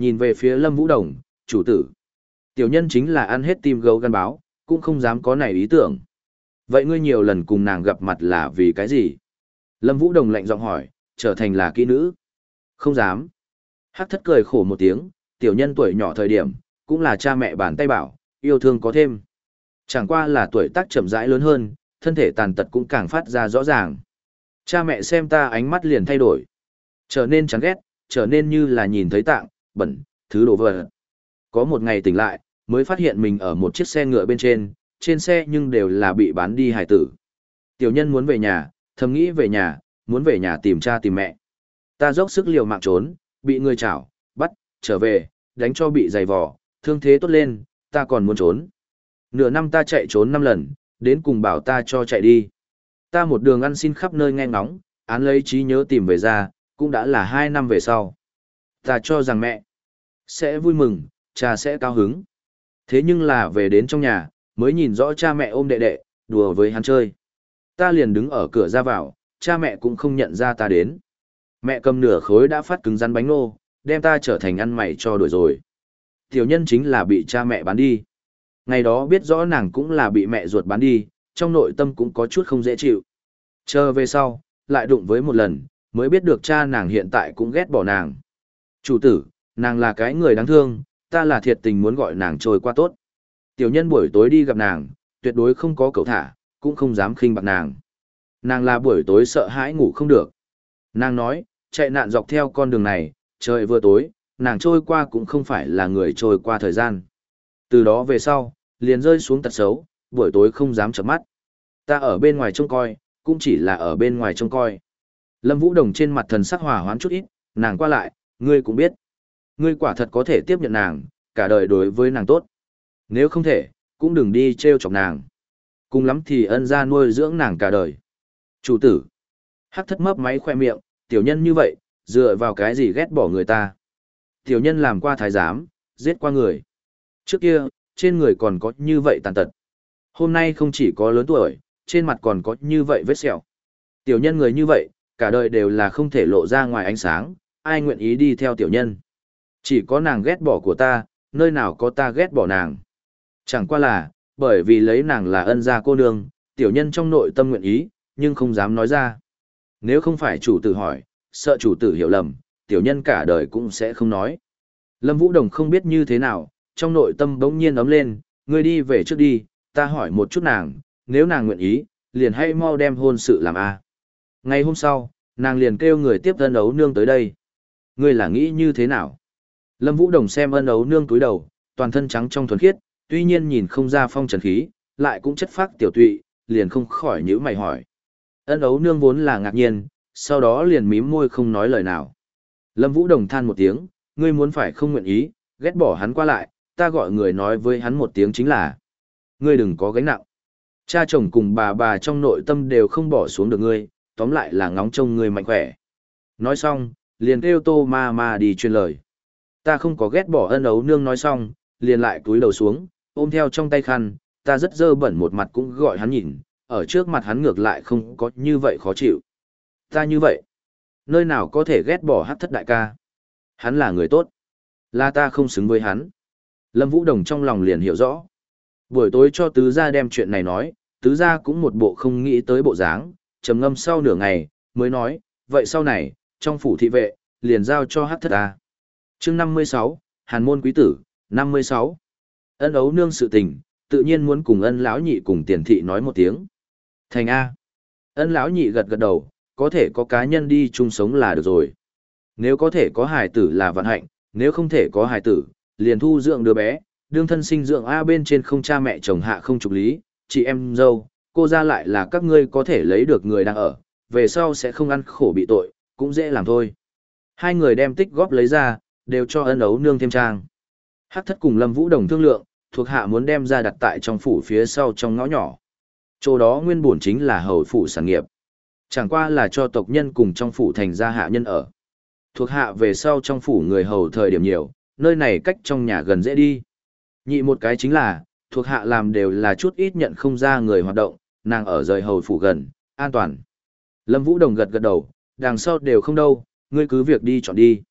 nhìn về phía Lâm Vũ Đồng, chủ tử. Tiểu nhân chính là ăn hết tim gấu gan báo, cũng không dám có này ý tưởng. Vậy ngươi nhiều lần cùng nàng gặp mặt là vì cái gì? Lâm Vũ Đồng lạnh giọng hỏi, trở thành là kỹ nữ. Không dám. Hắc thất cười khổ một tiếng, tiểu nhân tuổi nhỏ thời điểm, cũng là cha mẹ bàn tay bảo, yêu thương có thêm. Chẳng qua là tuổi tác chậm rãi lớn hơn, thân thể tàn tật cũng càng phát ra rõ ràng. Cha mẹ xem ta ánh mắt liền thay đổi. Trở nên chán ghét, trở nên như là nhìn thấy tạng, bẩn, thứ đồ vật. Có một ngày tỉnh lại, mới phát hiện mình ở một chiếc xe ngựa bên trên, trên xe nhưng đều là bị bán đi hài tử. Tiểu nhân muốn về nhà, thầm nghĩ về nhà, muốn về nhà tìm cha tìm mẹ. Ta dốc sức liều mạng trốn, bị người chảo, bắt, trở về, đánh cho bị dày vò, thương thế tốt lên, ta còn muốn trốn. Nửa năm ta chạy trốn năm lần, đến cùng bảo ta cho chạy đi. Ta một đường ăn xin khắp nơi nghe ngóng, án lấy trí nhớ tìm về ra, cũng đã là hai năm về sau. Ta cho rằng mẹ sẽ vui mừng, cha sẽ cao hứng. Thế nhưng là về đến trong nhà, mới nhìn rõ cha mẹ ôm đệ đệ, đùa với hắn chơi. Ta liền đứng ở cửa ra vào, cha mẹ cũng không nhận ra ta đến. Mẹ cầm nửa khối đã phát cứng rắn bánh nô, đem ta trở thành ăn mày cho đuổi rồi. Tiểu nhân chính là bị cha mẹ bán đi. Ngày đó biết rõ nàng cũng là bị mẹ ruột bán đi, trong nội tâm cũng có chút không dễ chịu. Chờ về sau, lại đụng với một lần, mới biết được cha nàng hiện tại cũng ghét bỏ nàng. Chủ tử, nàng là cái người đáng thương, ta là thiệt tình muốn gọi nàng trôi qua tốt. Tiểu nhân buổi tối đi gặp nàng, tuyệt đối không có cẩu thả, cũng không dám khinh bạc nàng. Nàng là buổi tối sợ hãi ngủ không được. Nàng nói, chạy nạn dọc theo con đường này, trời vừa tối, nàng trôi qua cũng không phải là người trôi qua thời gian. Từ đó về sau, liền rơi xuống tật xấu, buổi tối không dám chợp mắt. Ta ở bên ngoài trông coi, cũng chỉ là ở bên ngoài trông coi. Lâm Vũ Đồng trên mặt thần sắc hòa hoãn chút ít, nàng qua lại, ngươi cũng biết. Ngươi quả thật có thể tiếp nhận nàng, cả đời đối với nàng tốt. Nếu không thể, cũng đừng đi trêu chọc nàng. Cùng lắm thì ân gia nuôi dưỡng nàng cả đời. Chủ tử. Hắc thất mấp máy khoe miệng, tiểu nhân như vậy, dựa vào cái gì ghét bỏ người ta. Tiểu nhân làm qua thái giám, giết qua người. Trước kia, trên người còn có như vậy tàn tật. Hôm nay không chỉ có lớn tuổi, trên mặt còn có như vậy vết sẹo. Tiểu nhân người như vậy, cả đời đều là không thể lộ ra ngoài ánh sáng, ai nguyện ý đi theo tiểu nhân. Chỉ có nàng ghét bỏ của ta, nơi nào có ta ghét bỏ nàng. Chẳng qua là, bởi vì lấy nàng là ân gia cô nương, tiểu nhân trong nội tâm nguyện ý, nhưng không dám nói ra. Nếu không phải chủ tử hỏi, sợ chủ tử hiểu lầm, tiểu nhân cả đời cũng sẽ không nói. Lâm Vũ Đồng không biết như thế nào, trong nội tâm bỗng nhiên ấm lên, ngươi đi về trước đi, ta hỏi một chút nàng, nếu nàng nguyện ý, liền hãy mau đem hôn sự làm a. Ngày hôm sau, nàng liền kêu người tiếp ân ấu nương tới đây. Ngươi là nghĩ như thế nào? Lâm Vũ Đồng xem ân ấu nương túi đầu, toàn thân trắng trong thuần khiết, tuy nhiên nhìn không ra phong trần khí, lại cũng chất phác tiểu tụy, liền không khỏi nhíu mày hỏi. Ân ấu nương vốn là ngạc nhiên, sau đó liền mím môi không nói lời nào. Lâm Vũ Đồng than một tiếng, ngươi muốn phải không nguyện ý, ghét bỏ hắn qua lại, ta gọi người nói với hắn một tiếng chính là. Ngươi đừng có gánh nặng. Cha chồng cùng bà bà trong nội tâm đều không bỏ xuống được ngươi, tóm lại là ngóng trông ngươi mạnh khỏe. Nói xong, liền kêu tô ma ma đi truyền lời. Ta không có ghét bỏ ân ấu nương nói xong, liền lại túi đầu xuống, ôm theo trong tay khăn, ta rất dơ bẩn một mặt cũng gọi hắn nhìn, ở trước mặt hắn ngược lại không có như vậy khó chịu. Ta như vậy, nơi nào có thể ghét bỏ Hắc thất đại ca. Hắn là người tốt, là ta không xứng với hắn. Lâm Vũ Đồng trong lòng liền hiểu rõ. Buổi tối cho tứ gia đem chuyện này nói, tứ gia cũng một bộ không nghĩ tới bộ dáng, trầm ngâm sau nửa ngày, mới nói, vậy sau này, trong phủ thị vệ, liền giao cho Hắc thất ta. Chương năm mươi sáu, Hàn môn quý tử, năm mươi sáu. Ân ấu nương sự tình, tự nhiên muốn cùng ân lão nhị cùng tiền thị nói một tiếng. Thành A. Ân lão nhị gật gật đầu, có thể có cá nhân đi chung sống là được rồi. Nếu có thể có hài tử là vận hạnh, nếu không thể có hài tử, liền thu dưỡng đứa bé, đương thân sinh dưỡng A bên trên không cha mẹ chồng hạ không trục lý, chị em dâu, cô ra lại là các ngươi có thể lấy được người đang ở, về sau sẽ không ăn khổ bị tội, cũng dễ làm thôi. Hai người đem tích góp lấy ra, đều cho ân ấu nương thêm trang. Hắc thất cùng Lâm Vũ Đồng thương lượng, thuộc hạ muốn đem ra đặt tại trong phủ phía sau trong ngõ nhỏ. Chỗ đó nguyên bổn chính là hầu phủ sản nghiệp. Chẳng qua là cho tộc nhân cùng trong phủ thành gia hạ nhân ở. Thuộc hạ về sau trong phủ người hầu thời điểm nhiều, nơi này cách trong nhà gần dễ đi. Nhị một cái chính là, thuộc hạ làm đều là chút ít nhận không ra người hoạt động, nàng ở rời hầu phủ gần, an toàn. Lâm Vũ Đồng gật gật đầu, đằng sau đều không đâu, ngươi cứ việc đi chọn đi.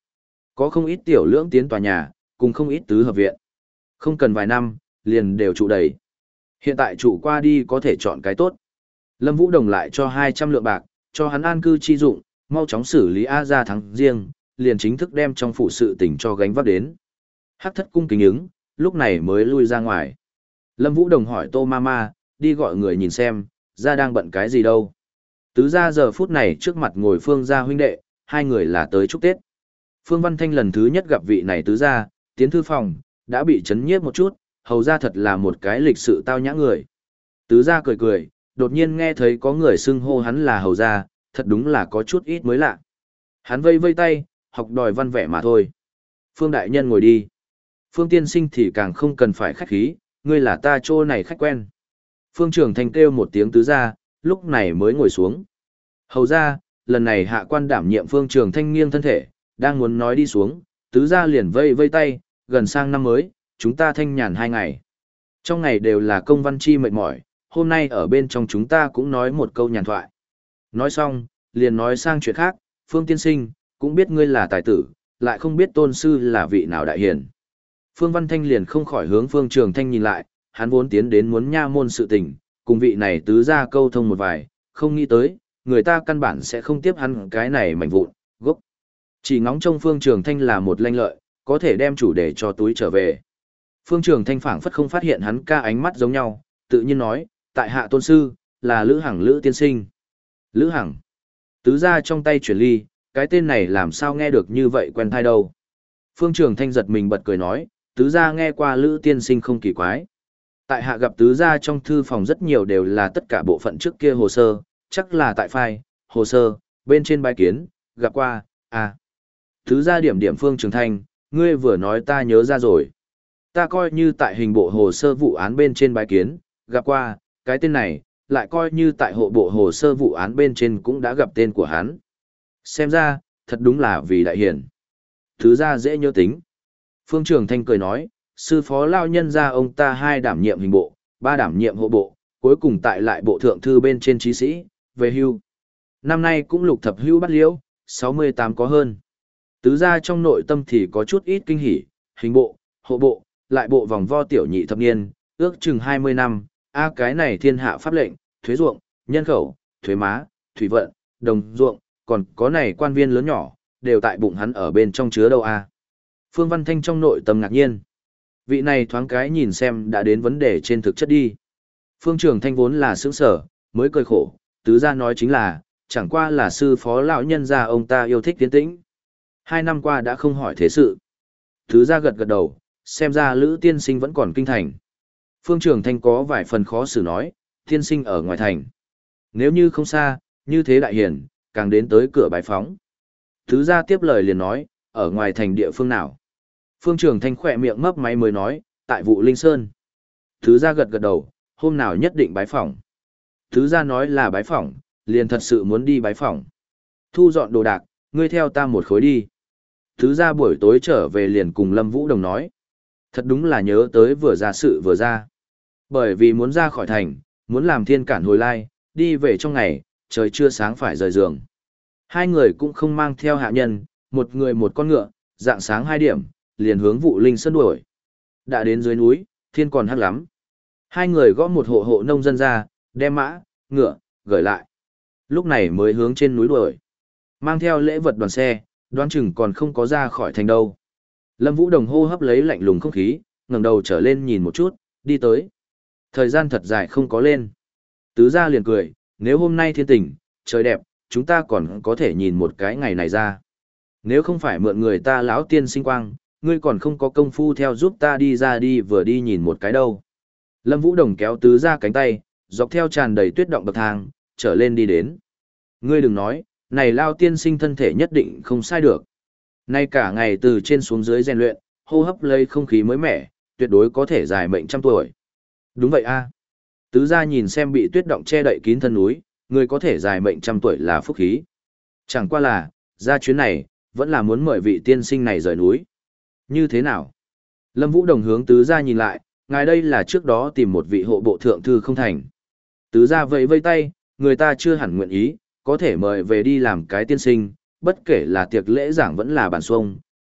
Có không ít tiểu lưỡng tiến tòa nhà, cùng không ít tứ hợp viện. Không cần vài năm, liền đều trụ đầy. Hiện tại trụ qua đi có thể chọn cái tốt. Lâm Vũ Đồng lại cho hai trăm lượng bạc, cho hắn an cư chi dụng, mau chóng xử lý A gia thắng riêng, liền chính thức đem trong phủ sự tình cho gánh vác đến. Hắc thất cung kính ứng, lúc này mới lui ra ngoài. Lâm Vũ Đồng hỏi Tô Mama, đi gọi người nhìn xem, gia đang bận cái gì đâu. Tứ gia giờ phút này trước mặt ngồi Phương gia huynh đệ, hai người là tới chúc Tết. Phương Văn Thanh lần thứ nhất gặp vị này tứ gia, tiến thư phòng, đã bị chấn nhiếp một chút, hầu ra thật là một cái lịch sự tao nhã người. Tứ gia cười cười, đột nhiên nghe thấy có người xưng hô hắn là hầu gia, thật đúng là có chút ít mới lạ. Hắn vây vây tay, học đòi văn vẻ mà thôi. Phương đại nhân ngồi đi. Phương tiên sinh thì càng không cần phải khách khí, ngươi là ta chỗ này khách quen. Phương Trường Thanh kêu một tiếng tứ gia, lúc này mới ngồi xuống. Hầu ra, lần này hạ quan đảm nhiệm Phương Trường Thanh nghiêng thân thể, đang muốn nói đi xuống, tứ gia liền vây vây tay, gần sang năm mới, chúng ta thanh nhàn hai ngày. Trong ngày đều là công văn chi mệt mỏi, hôm nay ở bên trong chúng ta cũng nói một câu nhàn thoại. Nói xong, liền nói sang chuyện khác, Phương tiên sinh, cũng biết ngươi là tài tử, lại không biết tôn sư là vị nào đại hiền. Phương Văn Thanh liền không khỏi hướng Phương Trường Thanh nhìn lại, hắn vốn tiến đến muốn nha môn sự tình, cùng vị này tứ gia câu thông một vài, không nghĩ tới, người ta căn bản sẽ không tiếp hắn cái này mảnh vụn, gốc. Chỉ ngóng trông Phương Trường Thanh là một lanh lợi, có thể đem chủ đề cho túi trở về. Phương Trường Thanh phảng phất không phát hiện hắn ca ánh mắt giống nhau, tự nhiên nói, tại hạ tôn sư, là Lữ Hằng Lữ tiên sinh. Lữ Hằng. Tứ gia trong tay chuyển ly, cái tên này làm sao nghe được như vậy quen thai đâu. Phương Trường Thanh giật mình bật cười nói, tứ gia nghe qua Lữ tiên sinh không kỳ quái. Tại hạ gặp tứ gia trong thư phòng rất nhiều đều là tất cả bộ phận trước kia hồ sơ, chắc là tại file, hồ sơ, bên trên bài kiến, gặp qua, à. Tứ gia điểm điểm Phương Trường Thanh, ngươi vừa nói ta nhớ ra rồi. Ta coi như tại hình bộ hồ sơ vụ án bên trên bài kiến, gặp qua, cái tên này, lại coi như tại hộ bộ hồ sơ vụ án bên trên cũng đã gặp tên của hắn. Xem ra, thật đúng là vì đại hiển. Tứ gia dễ nhớ tính. Phương Trường Thanh cười nói, sư phó lao nhân ra ông ta hai đảm nhiệm hình bộ, ba đảm nhiệm hộ bộ, cuối cùng tại lại bộ thượng thư bên trên trí sĩ, về hưu. Năm nay cũng lục thập hưu bắt liễu, sáu mươi tám có hơn. Tứ gia trong nội tâm thì có chút ít kinh hỉ, hình bộ, hộ bộ, lại bộ vòng vo tiểu nhị thập niên, ước chừng hai mươi năm, a cái này thiên hạ pháp lệnh, thuế ruộng, nhân khẩu, thuế má, thủy vận, đồng ruộng, còn có này quan viên lớn nhỏ, đều tại bụng hắn ở bên trong chứa đâu a. Phương Văn Thanh trong nội tâm ngạc nhiên. Vị này thoáng cái nhìn xem đã đến vấn đề trên thực chất đi. Phương Trường Thanh vốn là sướng sở, mới cười khổ, tứ gia nói chính là, chẳng qua là sư phó lão nhân gia ông ta yêu thích tiến tĩnh. Hai năm qua đã không hỏi thế sự. Tứ gia gật gật đầu, xem ra Lữ tiên sinh vẫn còn kinh thành. Phương Trường Thanh có vài phần khó xử nói, tiên sinh ở ngoài thành. Nếu như không xa, như thế đại hiển, càng đến tới cửa bái phóng. Tứ gia tiếp lời liền nói, ở ngoài thành địa phương nào. Phương Trường Thanh khỏe miệng mấp máy mới nói, tại vụ Linh Sơn. Tứ gia gật gật đầu, hôm nào nhất định bái phỏng. Tứ gia nói là bái phỏng, liền thật sự muốn đi bái phỏng. Thu dọn đồ đạc, ngươi theo ta một khối đi. Tứ gia buổi tối trở về liền cùng Lâm Vũ Đồng nói. Thật đúng là nhớ tới vừa ra sự vừa ra. Bởi vì muốn ra khỏi thành, muốn làm thiên cản hồi lai, đi về trong ngày, trời chưa sáng phải rời giường. Hai người cũng không mang theo hạ nhân, một người một con ngựa, dạng sáng hai điểm, liền hướng vụ Linh Sơn đuổi. Đã đến dưới núi, thiên còn hắc lắm. Hai người gõ một hộ hộ nông dân ra, đem mã, ngựa, gửi lại. Lúc này mới hướng trên núi đuổi. Mang theo lễ vật đoàn xe, đoán chừng còn không có ra khỏi thành đâu. Lâm Vũ Đồng hô hấp lấy lạnh lùng không khí, ngẩng đầu trở lên nhìn một chút, đi tới. Thời gian thật dài không có lên. Tứ gia liền cười, nếu hôm nay thiên tình, trời đẹp, chúng ta còn có thể nhìn một cái ngày này ra. Nếu không phải mượn người ta lão tiên sinh quang, ngươi còn không có công phu theo giúp ta đi ra đi vừa đi nhìn một cái đâu. Lâm Vũ Đồng kéo tứ gia cánh tay, dọc theo tràn đầy tuyết động bậc thang, trở lên đi đến. Ngươi đừng nói, này lao tiên sinh thân thể nhất định không sai được. Nay cả ngày từ trên xuống dưới rèn luyện, hô hấp lấy không khí mới mẻ, tuyệt đối có thể dài mệnh trăm tuổi. Đúng vậy a. Tứ gia nhìn xem bị tuyết động che đậy kín thân núi, người có thể dài mệnh trăm tuổi là phúc khí. Chẳng qua là, ra chuyến này, vẫn là muốn mời vị tiên sinh này rời núi. Như thế nào? Lâm Vũ Đồng hướng tứ gia nhìn lại, ngài đây là trước đó tìm một vị hộ bộ thượng thư không thành. Tứ gia vẫy vây tay, người ta chưa hẳn nguyện ý, có thể mời về đi làm cái tiên sinh, bất kể là tiệc lễ giảng vẫn là bản xuông,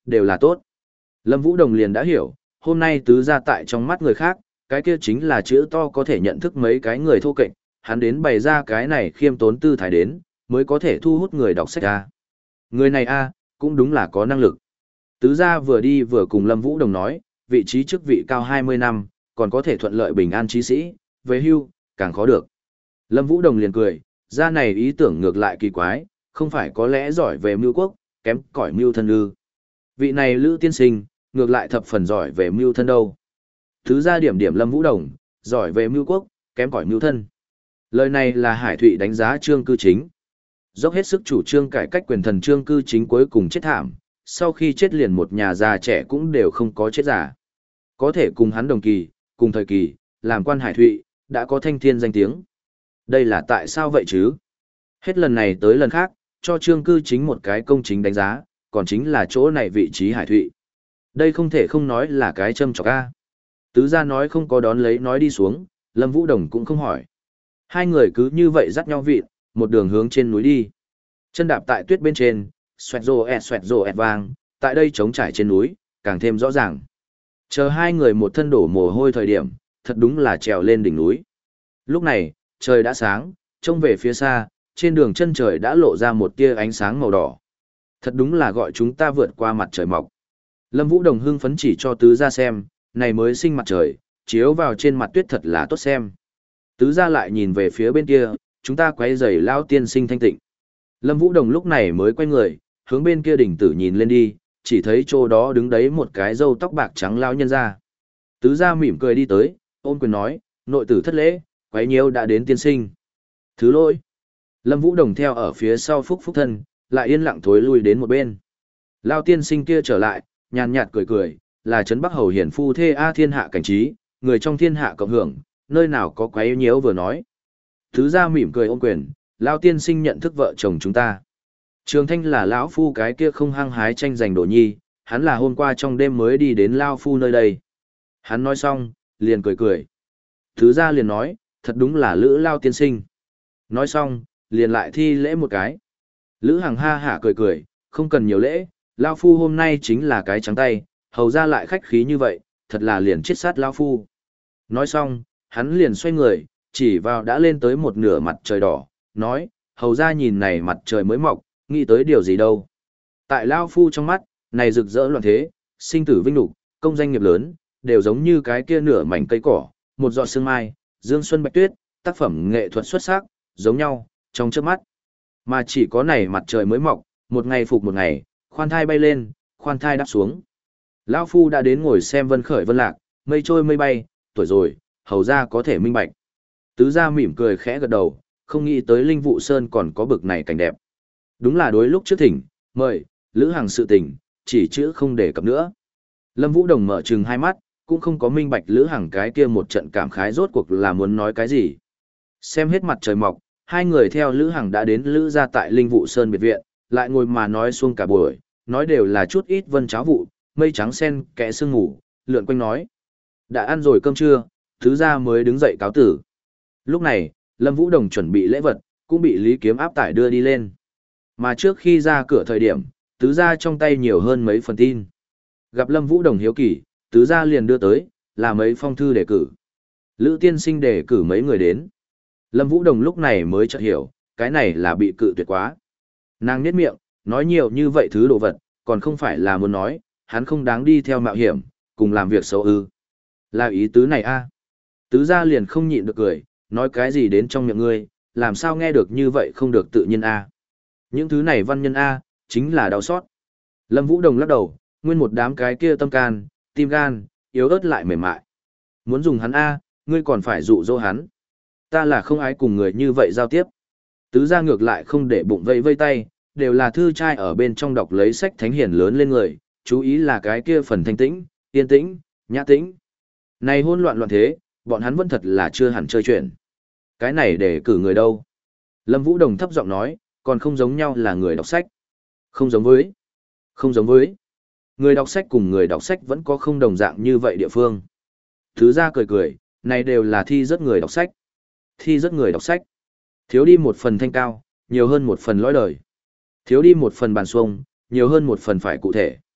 đều là tốt. Lâm Vũ Đồng liền đã hiểu, hôm nay tứ gia tại trong mắt người khác, cái kia chính là chữ to có thể nhận thức mấy cái người thô kệch, hắn đến bày ra cái này khiêm tốn tư thái đến, mới có thể thu hút người đọc sách ra. Người này a, cũng đúng là có năng lực. Tứ gia vừa đi vừa cùng Lâm Vũ Đồng nói, vị trí chức vị cao hai mươi năm, còn có thể thuận lợi bình an trí sĩ, về hưu, càng khó được. Lâm Vũ Đồng liền cười, gia này ý tưởng ngược lại kỳ quái, không phải có lẽ giỏi về mưu quốc, kém cỏi mưu thân ư. Vị này Lữ tiên sinh, ngược lại thập phần giỏi về mưu thân đâu. Tứ gia điểm điểm Lâm Vũ Đồng, giỏi về mưu quốc, kém cỏi mưu thân. Lời này là Hải Thụy đánh giá Trương Cư Chính. Dốc hết sức chủ trương cải cách quyền thần Trương Cư Chính cuối cùng chết thảm, sau khi chết liền một nhà già trẻ cũng đều không có chết giả. Có thể cùng hắn đồng kỳ, cùng thời kỳ, làm quan Hải Thụy, đã có thanh thiên danh tiếng. Đây là tại sao vậy chứ? Hết lần này tới lần khác, cho Trương Cư Chính một cái công chính đánh giá, còn chính là chỗ này vị trí Hải Thụy. Đây không thể không nói là cái châm chọc a. Tứ gia nói không có đón lấy nói đi xuống, Lâm Vũ Đồng cũng không hỏi. Hai người cứ như vậy dắt nhau vịt, một đường hướng trên núi đi. Chân đạp tại tuyết bên trên, xoẹt rồ ẹt xoẹt rồ ẹt vang, tại đây trống trải trên núi, càng thêm rõ ràng. Chờ hai người một thân đổ mồ hôi thời điểm, thật đúng là trèo lên đỉnh núi. Lúc này, trời đã sáng, trông về phía xa, trên đường chân trời đã lộ ra một tia ánh sáng màu đỏ. Thật đúng là gọi chúng ta vượt qua mặt trời mọc. Lâm Vũ Đồng hưng phấn chỉ cho tứ gia xem, này mới sinh mặt trời, chiếu vào trên mặt tuyết thật là tốt xem. Tứ gia lại nhìn về phía bên kia, chúng ta quay giày lao tiên sinh thanh tịnh. Lâm Vũ Đồng lúc này mới quay người, hướng bên kia đỉnh tử nhìn lên đi, chỉ thấy chỗ đó đứng đấy một cái râu tóc bạc trắng lao nhân ra. Tứ gia mỉm cười đi tới, ôn quyền nói, nội tử thất lễ, quấy nhiêu đã đến tiên sinh. Thứ lỗi. Lâm Vũ Đồng theo ở phía sau phúc phúc thân, lại yên lặng thối lui đến một bên. Lao tiên sinh kia trở lại, nhàn nhạt cười cười, là Trấn Bắc Hầu hiển phu thê A thiên hạ cảnh trí, người trong thiên hạ cộng hưởng, nơi nào có quấy nhiễu vừa nói. Thứ gia mỉm cười ôm quyền, Lao tiên sinh nhận thức vợ chồng chúng ta. Trường Thanh là lão phu cái kia không hăng hái tranh giành đồ nhi, hắn là hôm qua trong đêm mới đi đến Lao phu nơi đây. Hắn nói xong, liền cười cười. Thứ gia liền nói, thật đúng là Lữ Lao tiên sinh. Nói xong, liền lại thi lễ một cái. Lữ Hằng ha hả cười cười, không cần nhiều lễ, Lao phu hôm nay chính là cái trắng tay, hầu ra lại khách khí như vậy, thật là liền chết sát Lao phu. Nói xong, hắn liền xoay người, chỉ vào đã lên tới một nửa mặt trời đỏ, nói, hầu ra nhìn này mặt trời mới mọc, nghĩ tới điều gì đâu. Tại Lao phu trong mắt, này rực rỡ loạn thế, sinh tử vinh nhục, công danh nghiệp lớn, đều giống như cái kia nửa mảnh cây cỏ, một giọt sương mai, dương xuân bạch tuyết, tác phẩm nghệ thuật xuất sắc, giống nhau, trong chớp mắt. Mà chỉ có này mặt trời mới mọc, một ngày phục một ngày, khoan thai bay lên, khoan thai đáp xuống. Lão phu đã đến ngồi xem vân khởi vân lạc, mây trôi mây bay, tuổi rồi, hầu ra có thể minh bạch. Tứ gia mỉm cười khẽ gật đầu, không nghĩ tới Linh Vụ Sơn còn có bực này cảnh đẹp. Đúng là đối lúc trước thỉnh, mời, Lữ Hằng sự tình, chỉ chữ không để cập nữa. Lâm Vũ Đồng mở trừng hai mắt, cũng không có minh bạch Lữ Hằng cái kia một trận cảm khái rốt cuộc là muốn nói cái gì. Xem hết mặt trời mọc, hai người theo Lữ Hằng đã đến Lữ gia tại Linh Vụ Sơn biệt viện, lại ngồi mà nói xuông cả buổi, nói đều là chút ít vân cháo vụ, mây trắng sen, kẽ sương ngủ, lượn quanh nói. Đã ăn rồi cơm trưa, thứ gia mới đứng dậy cáo tử. Lúc này, Lâm Vũ Đồng chuẩn bị lễ vật, cũng bị Lý Kiếm áp tải đưa đi lên. Mà trước khi ra cửa thời điểm, tứ gia trong tay nhiều hơn mấy phần tin. Gặp Lâm Vũ Đồng hiếu kỳ, tứ gia liền đưa tới, là mấy phong thư đề cử. Lữ tiên sinh đề cử mấy người đến. Lâm Vũ Đồng lúc này mới chợt hiểu, cái này là bị cự tuyệt quá. Nàng nhếch miệng, nói nhiều như vậy thứ đồ vật, còn không phải là muốn nói, hắn không đáng đi theo mạo hiểm, cùng làm việc xấu ư. Là ý tứ này a. Tứ gia liền không nhịn được cười, nói cái gì đến trong miệng ngươi, làm sao nghe được như vậy không được tự nhiên a. Những thứ này văn nhân a, chính là đau xót. Lâm Vũ Đồng lắc đầu, nguyên một đám cái kia tâm can, tim gan, yếu ớt lại mềm mại. Muốn dùng hắn a, ngươi còn phải dụ dỗ hắn. Ta là không ai cùng người như vậy giao tiếp. Tứ gia ngược lại không để bụng vây vây tay, đều là thư trai ở bên trong đọc lấy sách thánh hiền lớn lên người, chú ý là cái kia phần thanh tĩnh, yên tĩnh, nhã tĩnh. Này hỗn loạn loạn thế, bọn hắn vẫn thật là chưa hẳn chơi chuyện. Cái này để cử người đâu? Lâm Vũ Đồng thấp giọng nói, còn không giống nhau là người đọc sách. Không giống với. Không giống với. Người đọc sách cùng người đọc sách vẫn có không đồng dạng như vậy địa phương. Tứ gia cười cười, này đều là thi rất người đọc sách. Thi rất người đọc sách. Thiếu đi một phần thanh cao, nhiều hơn một phần lõi đời. Thiếu đi một phần bàn xuông, nhiều hơn một phần phải cụ thể.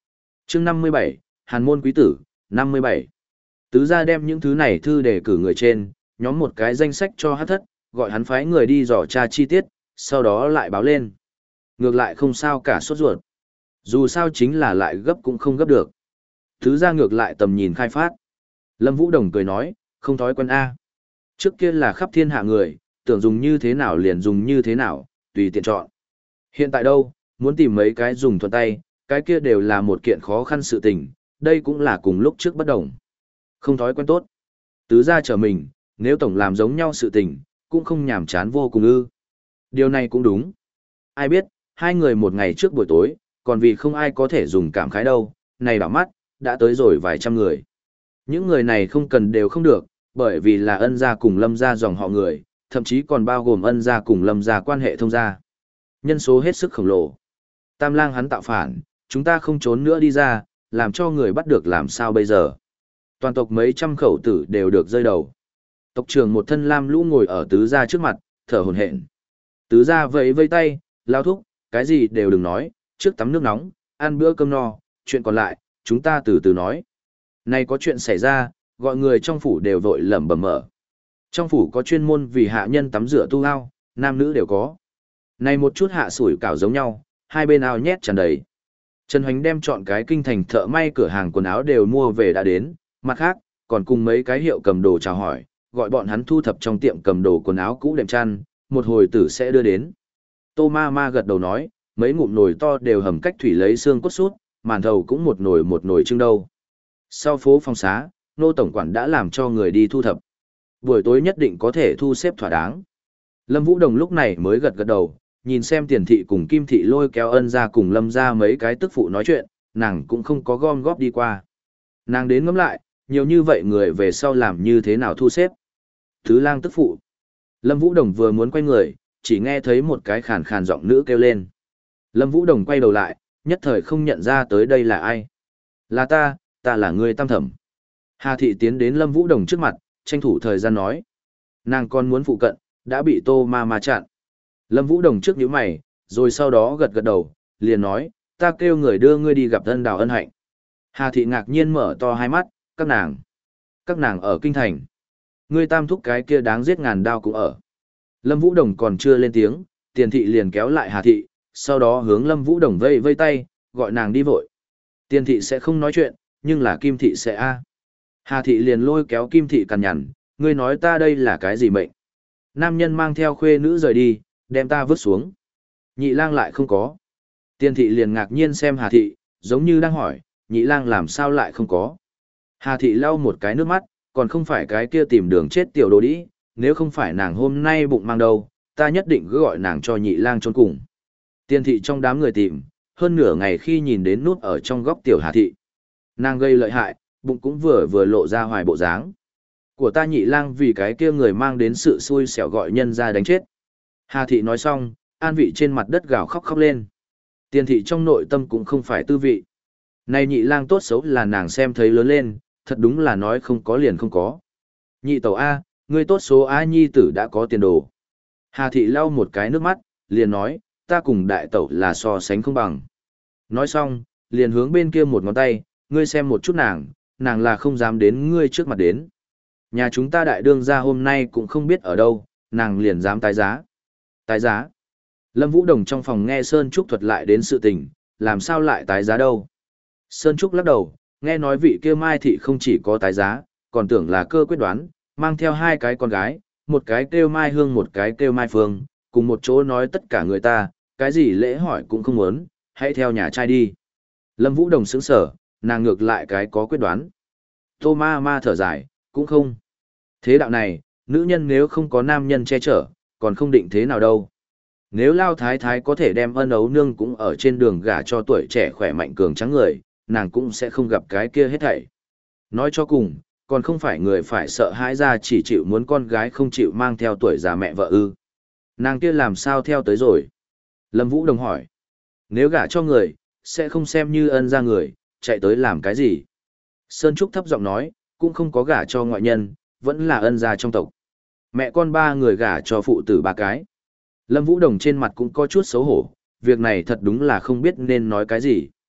Chương năm mươi bảy, Hàn môn quý tử, năm mươi bảy. Tứ gia đem những thứ này thư đề cử người trên, nhóm một cái danh sách cho Hắc Thất, gọi hắn phái người đi dò tra chi tiết, sau đó lại báo lên. Ngược lại không sao cả sốt ruột. Dù sao chính là lại gấp cũng không gấp được. Tứ gia ngược lại tầm nhìn khai phát. Lâm Vũ Đồng cười nói, không thói quen A. Trước kia là khắp thiên hạ người, tưởng dùng như thế nào liền dùng như thế nào, tùy tiện chọn. Hiện tại đâu, muốn tìm mấy cái dùng thuận tay, cái kia đều là một kiện khó khăn sự tình, đây cũng là cùng lúc trước bất đồng. Không thói quen tốt. Tứ gia trở mình, nếu tổng làm giống nhau sự tình, cũng không nhàm chán vô cùng ư. Điều này cũng đúng. Ai biết, hai người một ngày trước buổi tối, còn vì không ai có thể dùng cảm khái đâu, này đảo mắt, đã tới rồi vài trăm người. Những người này không cần đều không được, bởi vì là ân gia cùng lâm gia dòng họ người, thậm chí còn bao gồm ân gia cùng lâm gia quan hệ thông gia. Nhân số hết sức khổng lồ. Tam lang hắn tạo phản, chúng ta không trốn nữa đi ra, làm cho người bắt được làm sao bây giờ. Toàn tộc mấy trăm khẩu tử đều được rơi đầu. Tộc trưởng một thân lam lũ ngồi ở tứ gia trước mặt, thở hổn hển. Tứ gia vẫy vây tay, lao thúc, cái gì đều đừng nói, trước tắm nước nóng, ăn bữa cơm no, chuyện còn lại, chúng ta từ từ nói. Này có chuyện xảy ra, gọi người trong phủ đều vội lẩm bẩm mở. Trong phủ có chuyên môn vì hạ nhân tắm rửa tu ao, nam nữ đều có. Này một chút hạ sủi cảo giống nhau, hai bên ao nhét tràn đầy. Trần Hoánh đem chọn cái kinh thành thợ may cửa hàng quần áo đều mua về đã đến, mặt khác, còn cùng mấy cái hiệu cầm đồ chào hỏi, gọi bọn hắn thu thập trong tiệm cầm đồ quần áo cũ đệm chăn, một hồi tử sẽ đưa đến. Tô ma ma gật đầu nói, mấy ngụm nồi to đều hầm cách thủy lấy xương cốt sút, màn thầu cũng một nồi một nồi trưng đâu. Sau phố phong xá, nô tổng quản đã làm cho người đi thu thập. Buổi tối nhất định có thể thu xếp thỏa đáng. Lâm Vũ Đồng lúc này mới gật gật đầu, nhìn xem tiền thị cùng kim thị lôi kéo ân ra cùng lâm ra mấy cái tức phụ nói chuyện, nàng cũng không có gom góp đi qua. Nàng đến ngẫm lại, nhiều như vậy người về sau làm như thế nào thu xếp. Thứ lang tức phụ. Lâm Vũ Đồng vừa muốn quay người, chỉ nghe thấy một cái khàn khàn giọng nữ kêu lên. Lâm Vũ Đồng quay đầu lại, nhất thời không nhận ra tới đây là ai. Là ta, ta là người tam thẩm. Hà thị tiến đến Lâm Vũ Đồng trước mặt, tranh thủ thời gian nói. Nàng còn muốn phụ cận, đã bị tô ma ma chặn. Lâm Vũ Đồng trước nhíu mày, rồi sau đó gật gật đầu, liền nói, ta kêu người đưa ngươi đi gặp ân đào ân hạnh. Hà thị ngạc nhiên mở to hai mắt, các nàng. Các nàng ở kinh thành. Ngươi tam thúc cái kia đáng giết ngàn đao cũng ở. Lâm Vũ Đồng còn chưa lên tiếng, tiền thị liền kéo lại Hà thị, sau đó hướng Lâm Vũ Đồng vây vây tay, gọi nàng đi vội. Tiền thị sẽ không nói chuyện, nhưng là Kim thị sẽ a. Hà thị liền lôi kéo Kim thị cằn nhằn, ngươi nói ta đây là cái gì mệnh? Nam nhân mang theo khuê nữ rời đi, đem ta vứt xuống. Nhị lang lại không có. Tiền thị liền ngạc nhiên xem Hà thị, giống như đang hỏi, nhị lang làm sao lại không có. Hà thị lau một cái nước mắt, còn không phải cái kia tìm đường chết tiểu đồ đĩ, nếu không phải nàng hôm nay bụng mang đâu, ta nhất định cứ gọi nàng cho nhị lang trốn cùng. Tiền thị trong đám người tìm, hơn nửa ngày khi nhìn đến nút ở trong góc tiểu Hà thị. Nàng gây lợi hại, bụng cũng vừa vừa lộ ra hoài bộ dáng. Của ta nhị lang vì cái kia người mang đến sự xui xẻo gọi nhân ra đánh chết. Hà thị nói xong, an vị trên mặt đất gào khóc khóc lên. Tiền thị trong nội tâm cũng không phải tư vị. Này nhị lang tốt xấu là nàng xem thấy lớn lên, thật đúng là nói không có liền không có. Nhị tẩu A, ngươi tốt số A nhi tử đã có tiền đồ. Hà thị lau một cái nước mắt, liền nói, ta cùng đại tẩu là so sánh không bằng. Nói xong, liền hướng bên kia một ngón tay, ngươi xem một chút nàng, nàng là không dám đến ngươi trước mặt đến. Nhà chúng ta đại đương gia hôm nay cũng không biết ở đâu, nàng liền dám tái giá. Tái giá. Lâm Vũ Đồng trong phòng nghe Sơn Trúc thuật lại đến sự tình, làm sao lại tái giá đâu. Sơn Trúc lắc đầu, nghe nói vị kia Mai Thị không chỉ có tái giá, còn tưởng là cơ quyết đoán, mang theo hai cái con gái, một cái kêu Mai Hương một cái kêu Mai Phương, cùng một chỗ nói tất cả người ta, cái gì lễ hỏi cũng không muốn, hãy theo nhà trai đi. Lâm Vũ Đồng sững sở, nàng ngược lại cái có quyết đoán. Tô ma ma thở dài, cũng không. Thế đạo này, nữ nhân nếu không có nam nhân che chở, còn không định thế nào đâu. Nếu Lao Thái Thái có thể đem ân ấu nương cũng ở trên đường gả cho tuổi trẻ khỏe mạnh cường trắng người, nàng cũng sẽ không gặp cái kia hết thảy. Nói cho cùng, còn không phải người phải sợ hãi ra chỉ chịu muốn con gái không chịu mang theo tuổi già mẹ vợ ư. Nàng kia làm sao theo tới rồi? Lâm Vũ Đồng hỏi. Nếu gả cho người, sẽ không xem như ân ra người, chạy tới làm cái gì? Sơn Trúc thấp giọng nói, cũng không có gả cho ngoại nhân, vẫn là ân gia trong tộc. Mẹ con ba người gả cho phụ tử ba cái. Lâm Vũ Đồng trên mặt cũng có chút xấu hổ, việc này thật đúng là không biết nên nói cái gì.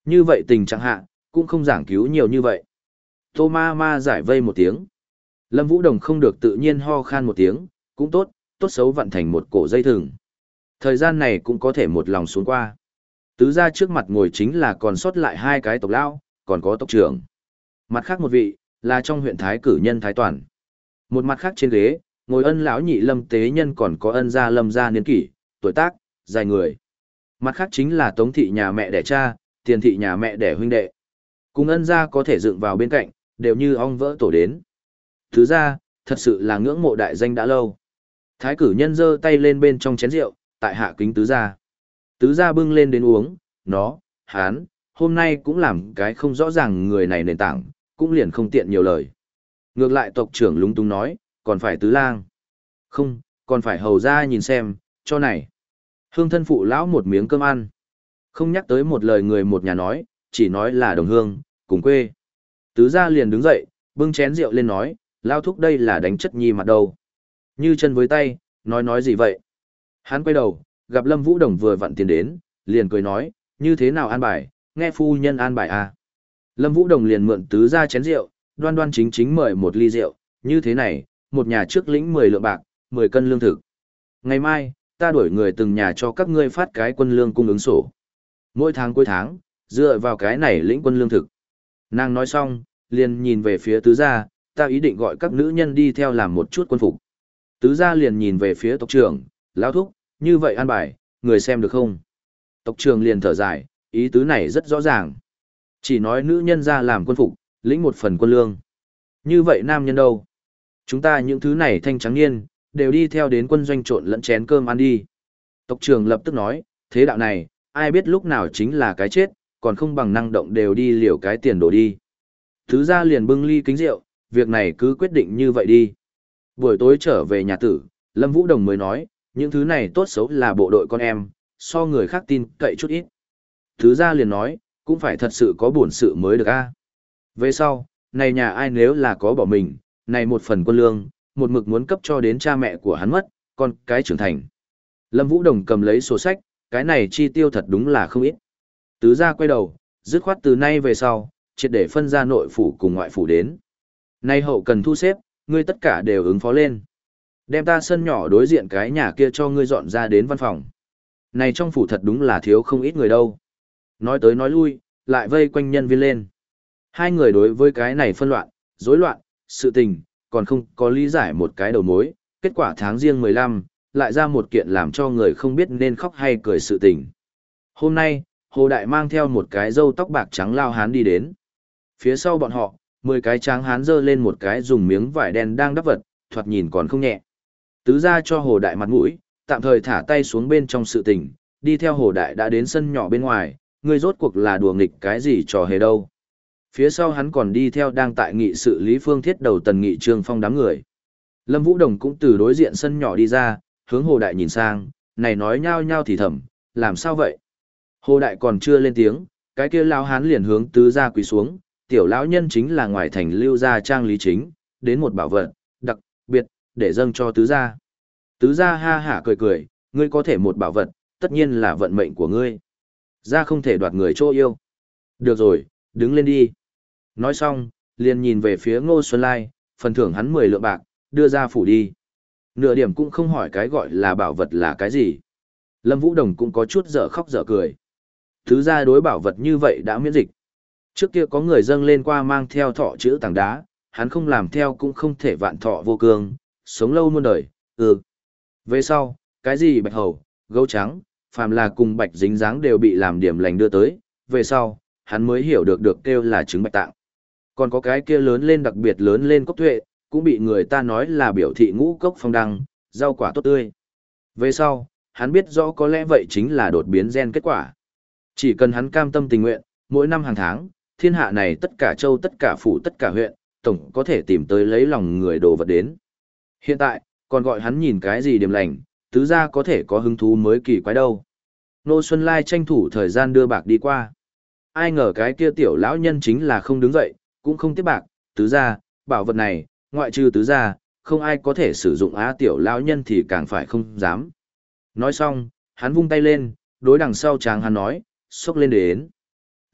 Như vậy tình trạng hạ, cũng không giảng cứu nhiều như vậy. Tô ma ma giải vây một tiếng. Lâm Vũ Đồng không được tự nhiên ho khan một tiếng, cũng tốt, tốt xấu vặn thành một cổ dây thừng. Thời gian này cũng có thể một lòng xuống qua. Tứ gia trước mặt ngồi chính là còn sót lại hai cái tộc lão, còn có tộc trưởng. Mặt khác một vị, là trong huyện Thái cử nhân Thái Toàn. Một mặt khác trên ghế, ngồi ân lão nhị Lâm Tế Nhân còn có ân gia Lâm gia niên kỷ, tuổi tác, dài người. Mặt khác chính là Tống thị nhà mẹ đẻ cha, Tiền thị nhà mẹ đẻ huynh đệ. Cùng ân gia có thể dựng vào bên cạnh, đều như ong vỡ tổ đến. Thứ ra, thật sự là ngưỡng mộ đại danh đã lâu. Thái cử nhân giơ tay lên bên trong chén rượu, tại hạ kính tứ gia. Tứ gia bưng lên đến uống, nó, hán, hôm nay cũng làm cái không rõ ràng người này nền tảng, cũng liền không tiện nhiều lời. Ngược lại tộc trưởng lúng túng nói, còn phải tứ lang. Không, còn phải hầu ra nhìn xem, cho này. Hương thân phụ lão một miếng cơm ăn. Không nhắc tới một lời người một nhà nói, chỉ nói là đồng hương, cùng quê. Tứ gia liền đứng dậy, bưng chén rượu lên nói, lao thúc đây là đánh chất nhi mặt đầu. Như chân với tay, nói nói gì vậy? Hắn quay đầu, gặp Lâm Vũ Đồng vừa vặn tiền đến, liền cười nói, như thế nào an bài, nghe phu nhân an bài à. Lâm Vũ Đồng liền mượn tứ gia chén rượu, đoan đoan chính chính mời một ly rượu, như thế này, một nhà trước lĩnh mười lượng bạc, mười cân lương thực. Ngày mai, ta đuổi người từng nhà cho các ngươi phát cái quân lương cung ứng sổ. Mỗi tháng cuối tháng, dựa vào cái này lĩnh quân lương thực. Nàng nói xong, liền nhìn về phía tứ gia, ta ý định gọi các nữ nhân đi theo làm một chút quân phục. Tứ gia liền nhìn về phía tộc trưởng, lão thúc, như vậy an bài, người xem được không? Tộc trưởng liền thở dài, ý tứ này rất rõ ràng. Chỉ nói nữ nhân ra làm quân phục, lĩnh một phần quân lương. Như vậy nam nhân đâu? Chúng ta những thứ này thanh trắng niên, đều đi theo đến quân doanh trộn lẫn chén cơm ăn đi. Tộc trưởng lập tức nói, thế đạo này, ai biết lúc nào chính là cái chết, còn không bằng năng động đều đi liều cái tiền đổ đi. Thứ ra liền bưng ly kính rượu, việc này cứ quyết định như vậy đi. Buổi tối trở về nhà tử, Lâm Vũ Đồng mới nói, những thứ này tốt xấu là bộ đội con em, so người khác tin cậy chút ít. Thứ ra liền nói, cũng phải thật sự có bổn sự mới được a. Về sau, này nhà ai nếu là có bỏ mình, này một phần quân lương, một mực muốn cấp cho đến cha mẹ của hắn mất, con cái trưởng thành. Lâm Vũ Đồng cầm lấy sổ sách, cái này chi tiêu thật đúng là không ít. Tứ gia quay đầu, dứt khoát từ nay về sau, triệt để phân ra nội phủ cùng ngoại phủ đến. Nay hậu cần thu xếp, ngươi tất cả đều ứng phó lên. Đem ta sân nhỏ đối diện cái nhà kia cho ngươi dọn ra đến văn phòng. Này trong phủ thật đúng là thiếu không ít người đâu. Nói tới nói lui, lại vây quanh nhân viên lên. Hai người đối với cái này phân loạn, rối loạn, sự tình, còn không có lý giải một cái đầu mối. Kết quả tháng riêng mười lăm, lại ra một kiện làm cho người không biết nên khóc hay cười sự tình. Hôm nay, Hồ Đại mang theo một cái râu tóc bạc trắng lao hán đi đến. Phía sau bọn họ, mười cái tráng hán dơ lên một cái dùng miếng vải đen đang đắp vật, thoạt nhìn còn không nhẹ. Tứ ra cho Hồ Đại mặt mũi, tạm thời thả tay xuống bên trong sự tình, đi theo Hồ Đại đã đến sân nhỏ bên ngoài, người rốt cuộc là đùa nghịch cái gì trò hề đâu. Phía sau hắn còn đi theo đang tại nghị sự Lý Phương Thiết đầu tần nghị Trương Phong đám người. Lâm Vũ Đồng cũng từ đối diện sân nhỏ đi ra, hướng Hồ Đại nhìn sang, này nói nhao nhao thì thầm, làm sao vậy? Hồ Đại còn chưa lên tiếng, cái kia lão hán liền hướng tứ gia quỳ xuống, tiểu lão nhân chính là ngoài thành lưu gia trang Lý Chính, đến một bảo vật, đặc biệt, để dâng cho tứ gia. Tứ gia ha hả cười cười, ngươi có thể một bảo vật, tất nhiên là vận mệnh của ngươi. Gia không thể đoạt người chỗ yêu. Được rồi, đứng lên đi. Nói xong, liền nhìn về phía Ngô Xuân Lai, phần thưởng hắn mười lượng bạc, đưa ra phủ đi. Nửa điểm cũng không hỏi cái gọi là bảo vật là cái gì. Lâm Vũ Đồng cũng có chút dở khóc dở cười. Thứ ra đối bảo vật như vậy đã miễn dịch. Trước kia có người dâng lên qua mang theo thọ chữ tảng đá, hắn không làm theo cũng không thể vạn thọ vô cương, sống lâu muôn đời, ừ. Về sau, cái gì bạch hầu, gấu trắng, phàm là cùng bạch dính dáng đều bị làm điểm lành đưa tới, về sau, hắn mới hiểu được được kêu là trứng bạch tạng. Còn có cái kia lớn lên đặc biệt lớn lên cốc tuệ, cũng bị người ta nói là biểu thị ngũ cốc phong đăng, rau quả tốt tươi. Về sau, hắn biết rõ có lẽ vậy chính là đột biến gen kết quả. Chỉ cần hắn cam tâm tình nguyện, mỗi năm hàng tháng, thiên hạ này tất cả châu tất cả phủ tất cả huyện, tổng có thể tìm tới lấy lòng người đồ vật đến. Hiện tại, còn gọi hắn nhìn cái gì điểm lành, tứ gia có thể có hứng thú mới kỳ quái đâu. Nô Xuân Lai tranh thủ thời gian đưa bạc đi qua. Ai ngờ cái kia tiểu lão nhân chính là không đứng dậy, cũng không tiếp bạc, tứ gia, bảo vật này, ngoại trừ tứ gia, không ai có thể sử dụng á tiểu lão nhân thì càng phải không dám. Nói xong, hắn vung tay lên, đối đằng sau chàng hắn nói, xốc lên đến.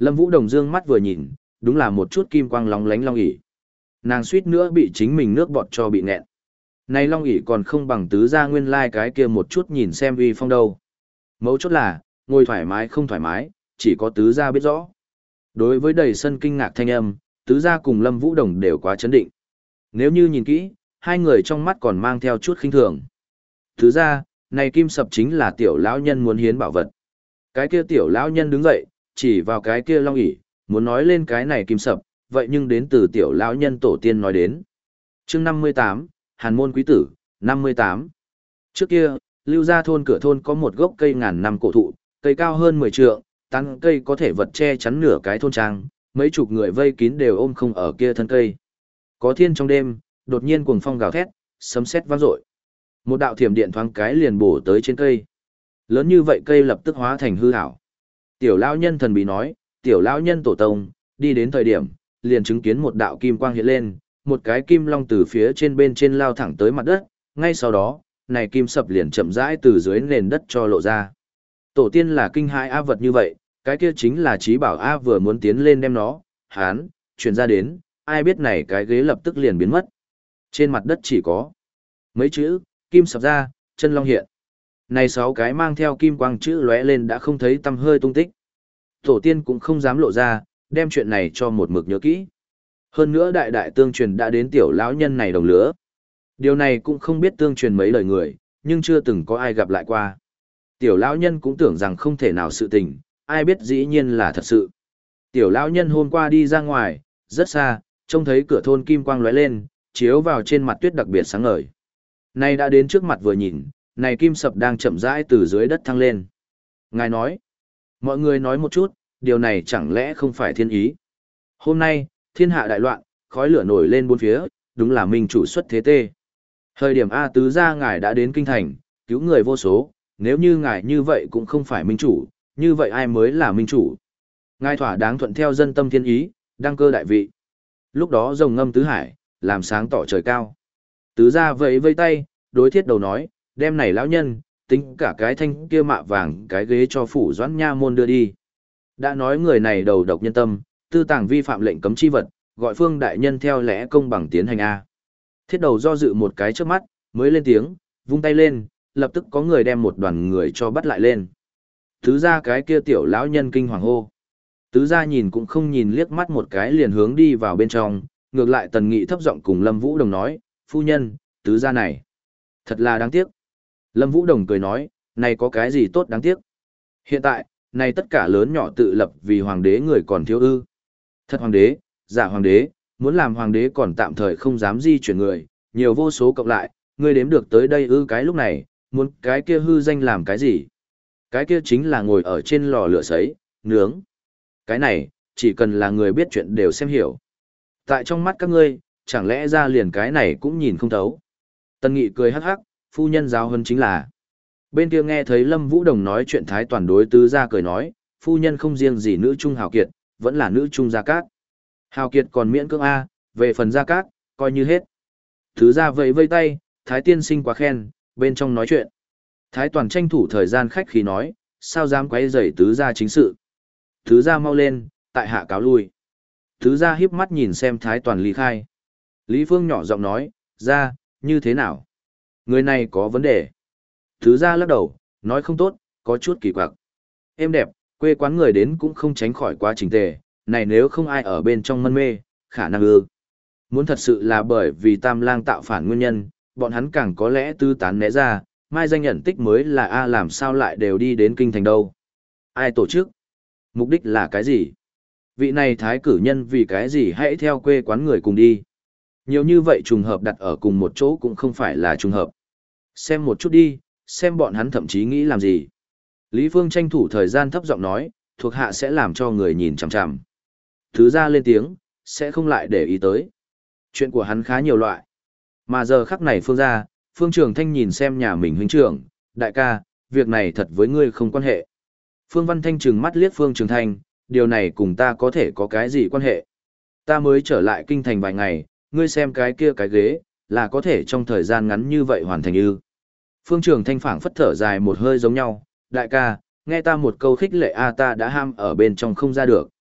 Lâm Vũ Đồng dương mắt vừa nhìn, đúng là một chút kim quang lóng lánh long ỷ. Nàng suýt nữa bị chính mình nước bọt cho bị nghẹn. Này long ỷ còn không bằng tứ gia nguyên lai like cái kia một chút nhìn xem uy phong đâu. Mấu chốt là, ngồi thoải mái không thoải mái, chỉ có tứ gia biết rõ. Đối với đầy sân kinh ngạc thanh âm, tứ gia cùng Lâm Vũ Đồng đều quá chấn định. Nếu như nhìn kỹ, hai người trong mắt còn mang theo chút khinh thường. Tứ gia, này kim sập chính là tiểu lão nhân muốn hiến bảo vật. Cái kia tiểu lão nhân đứng dậy, chỉ vào cái kia long ỷ, muốn nói lên cái này kim sập, vậy nhưng đến từ tiểu lão nhân tổ tiên nói đến. Chương năm mươi tám, Hàn môn quý tử, năm mươi tám. Trước kia, Lưu gia thôn cửa thôn có một gốc cây ngàn năm cổ thụ, cây cao hơn mười trượng, tán cây có thể vật che chắn nửa cái thôn trang, mấy chục người vây kín đều ôm không ở kia thân cây. Có thiên trong đêm, đột nhiên cuồng phong gào thét, sấm sét vang dội. Một đạo thiểm điện thoáng cái liền bổ tới trên cây. Lớn như vậy cây lập tức hóa thành hư ảo. Tiểu lão nhân thần bí nói, tiểu lão nhân tổ tông, đi đến thời điểm, liền chứng kiến một đạo kim quang hiện lên, một cái kim long từ phía trên bên trên lao thẳng tới mặt đất, ngay sau đó, này kim sập liền chậm rãi từ dưới nền đất cho lộ ra. Tổ tiên là kinh hãi A vật như vậy, cái kia chính là trí bảo A vừa muốn tiến lên đem nó, hán, chuyển ra đến, ai biết này cái ghế lập tức liền biến mất. Trên mặt đất chỉ có mấy chữ, kim sập ra, chân long hiện. Này sáu cái mang theo kim quang chữ lóe lên đã không thấy tăm hơi tung tích. Tổ tiên cũng không dám lộ ra, đem chuyện này cho một mực nhớ kỹ. Hơn nữa đại đại tương truyền đã đến tiểu lão nhân này đồng lứa. Điều này cũng không biết tương truyền mấy lời người, nhưng chưa từng có ai gặp lại qua. Tiểu lão nhân cũng tưởng rằng không thể nào sự tình, ai biết dĩ nhiên là thật sự. Tiểu lão nhân hôm qua đi ra ngoài, rất xa, trông thấy cửa thôn kim quang lóe lên, chiếu vào trên mặt tuyết đặc biệt sáng ngời. Nay đã đến trước mặt vừa nhìn, này kim sập đang chậm rãi từ dưới đất thăng lên. Ngài nói, mọi người nói một chút, điều này chẳng lẽ không phải thiên ý. Hôm nay, thiên hạ đại loạn, khói lửa nổi lên bốn phía, đúng là minh chủ xuất thế tê. Thời điểm A tứ gia ngài đã đến kinh thành, cứu người vô số, nếu như ngài như vậy cũng không phải minh chủ, như vậy ai mới là minh chủ. Ngài thỏa đáng thuận theo dân tâm thiên ý, đăng cơ đại vị. Lúc đó rồng ngâm tứ hải, làm sáng tỏ trời cao. Tứ gia vẫy vây tay, đối thiết đầu nói, đem này lão nhân, tính cả cái thanh kia mạ vàng cái ghế cho phủ doãn nha môn đưa đi. Đã nói người này đầu độc nhân tâm, tư tàng vi phạm lệnh cấm chi vật, gọi phương đại nhân theo lẽ công bằng tiến hành A. Thiết đầu do dự một cái trước mắt, mới lên tiếng, vung tay lên, lập tức có người đem một đoàn người cho bắt lại lên. Tứ gia cái kia tiểu lão nhân kinh hoàng hô. Tứ gia nhìn cũng không nhìn liếc mắt một cái liền hướng đi vào bên trong, ngược lại tần nghị thấp giọng cùng Lâm Vũ Đồng nói, phu nhân, tứ gia này. Thật là đáng tiếc. Lâm Vũ Đồng cười nói, này có cái gì tốt đáng tiếc. Hiện tại, này tất cả lớn nhỏ tự lập vì hoàng đế người còn thiếu ư. Thật hoàng đế, giả hoàng đế, muốn làm hoàng đế còn tạm thời không dám di chuyển người, nhiều vô số cộng lại, ngươi đếm được tới đây ư cái lúc này, muốn cái kia hư danh làm cái gì? Cái kia chính là ngồi ở trên lò lửa sấy, nướng. Cái này, chỉ cần là người biết chuyện đều xem hiểu. Tại trong mắt các ngươi, chẳng lẽ ra liền cái này cũng nhìn không thấu. Tân Nghị cười hắc hắc, phu nhân giáo hơn chính là. Bên kia nghe thấy Lâm Vũ Đồng nói chuyện thái toàn đối tứ gia cười nói, phu nhân không riêng gì nữ trung hào kiệt, vẫn là nữ trung gia cát. Hào kiệt còn miễn cưỡng A, về phần gia cát, coi như hết. Tứ gia vẫy vây tay, thái tiên sinh quá khen, bên trong nói chuyện. Thái toàn tranh thủ thời gian khách khí nói, sao dám quấy rầy tứ gia chính sự. Tứ gia mau lên, tại hạ cáo lui. Tứ gia híp mắt nhìn xem thái toàn ly khai. Lý Phương nhỏ giọng nói, ra, như thế nào? Người này có vấn đề. Tứ gia lắc đầu, nói không tốt, có chút kỳ quặc. Êm đẹp, quê quán người đến cũng không tránh khỏi quá trình tề, này nếu không ai ở bên trong mân mê, khả năng ư. Muốn thật sự là bởi vì tam lang tạo phản nguyên nhân, bọn hắn càng có lẽ tư tán né ra, mai danh nhận tích mới là A làm sao lại đều đi đến kinh thành đâu. Ai tổ chức? Mục đích là cái gì? Vị này thái cử nhân vì cái gì hãy theo quê quán người cùng đi. Nhiều như vậy trùng hợp đặt ở cùng một chỗ cũng không phải là trùng hợp. Xem một chút đi, xem bọn hắn thậm chí nghĩ làm gì. Lý Phương tranh thủ thời gian thấp giọng nói, thuộc hạ sẽ làm cho người nhìn chằm chằm. Thứ ra lên tiếng, sẽ không lại để ý tới. Chuyện của hắn khá nhiều loại. Mà giờ khắc này Phương ra, Phương Trường Thanh nhìn xem nhà mình huynh trưởng, đại ca, việc này thật với ngươi không quan hệ. Phương Văn Thanh trừng mắt liếc Phương Trường Thanh, điều này cùng ta có thể có cái gì quan hệ. Ta mới trở lại kinh thành vài ngày, ngươi xem cái kia cái ghế, là có thể trong thời gian ngắn như vậy hoàn thành ư. Phương Trường Thanh phảng phất thở dài một hơi giống nhau, đại ca, nghe ta một câu khích lệ a ta đã ham ở bên trong không ra được.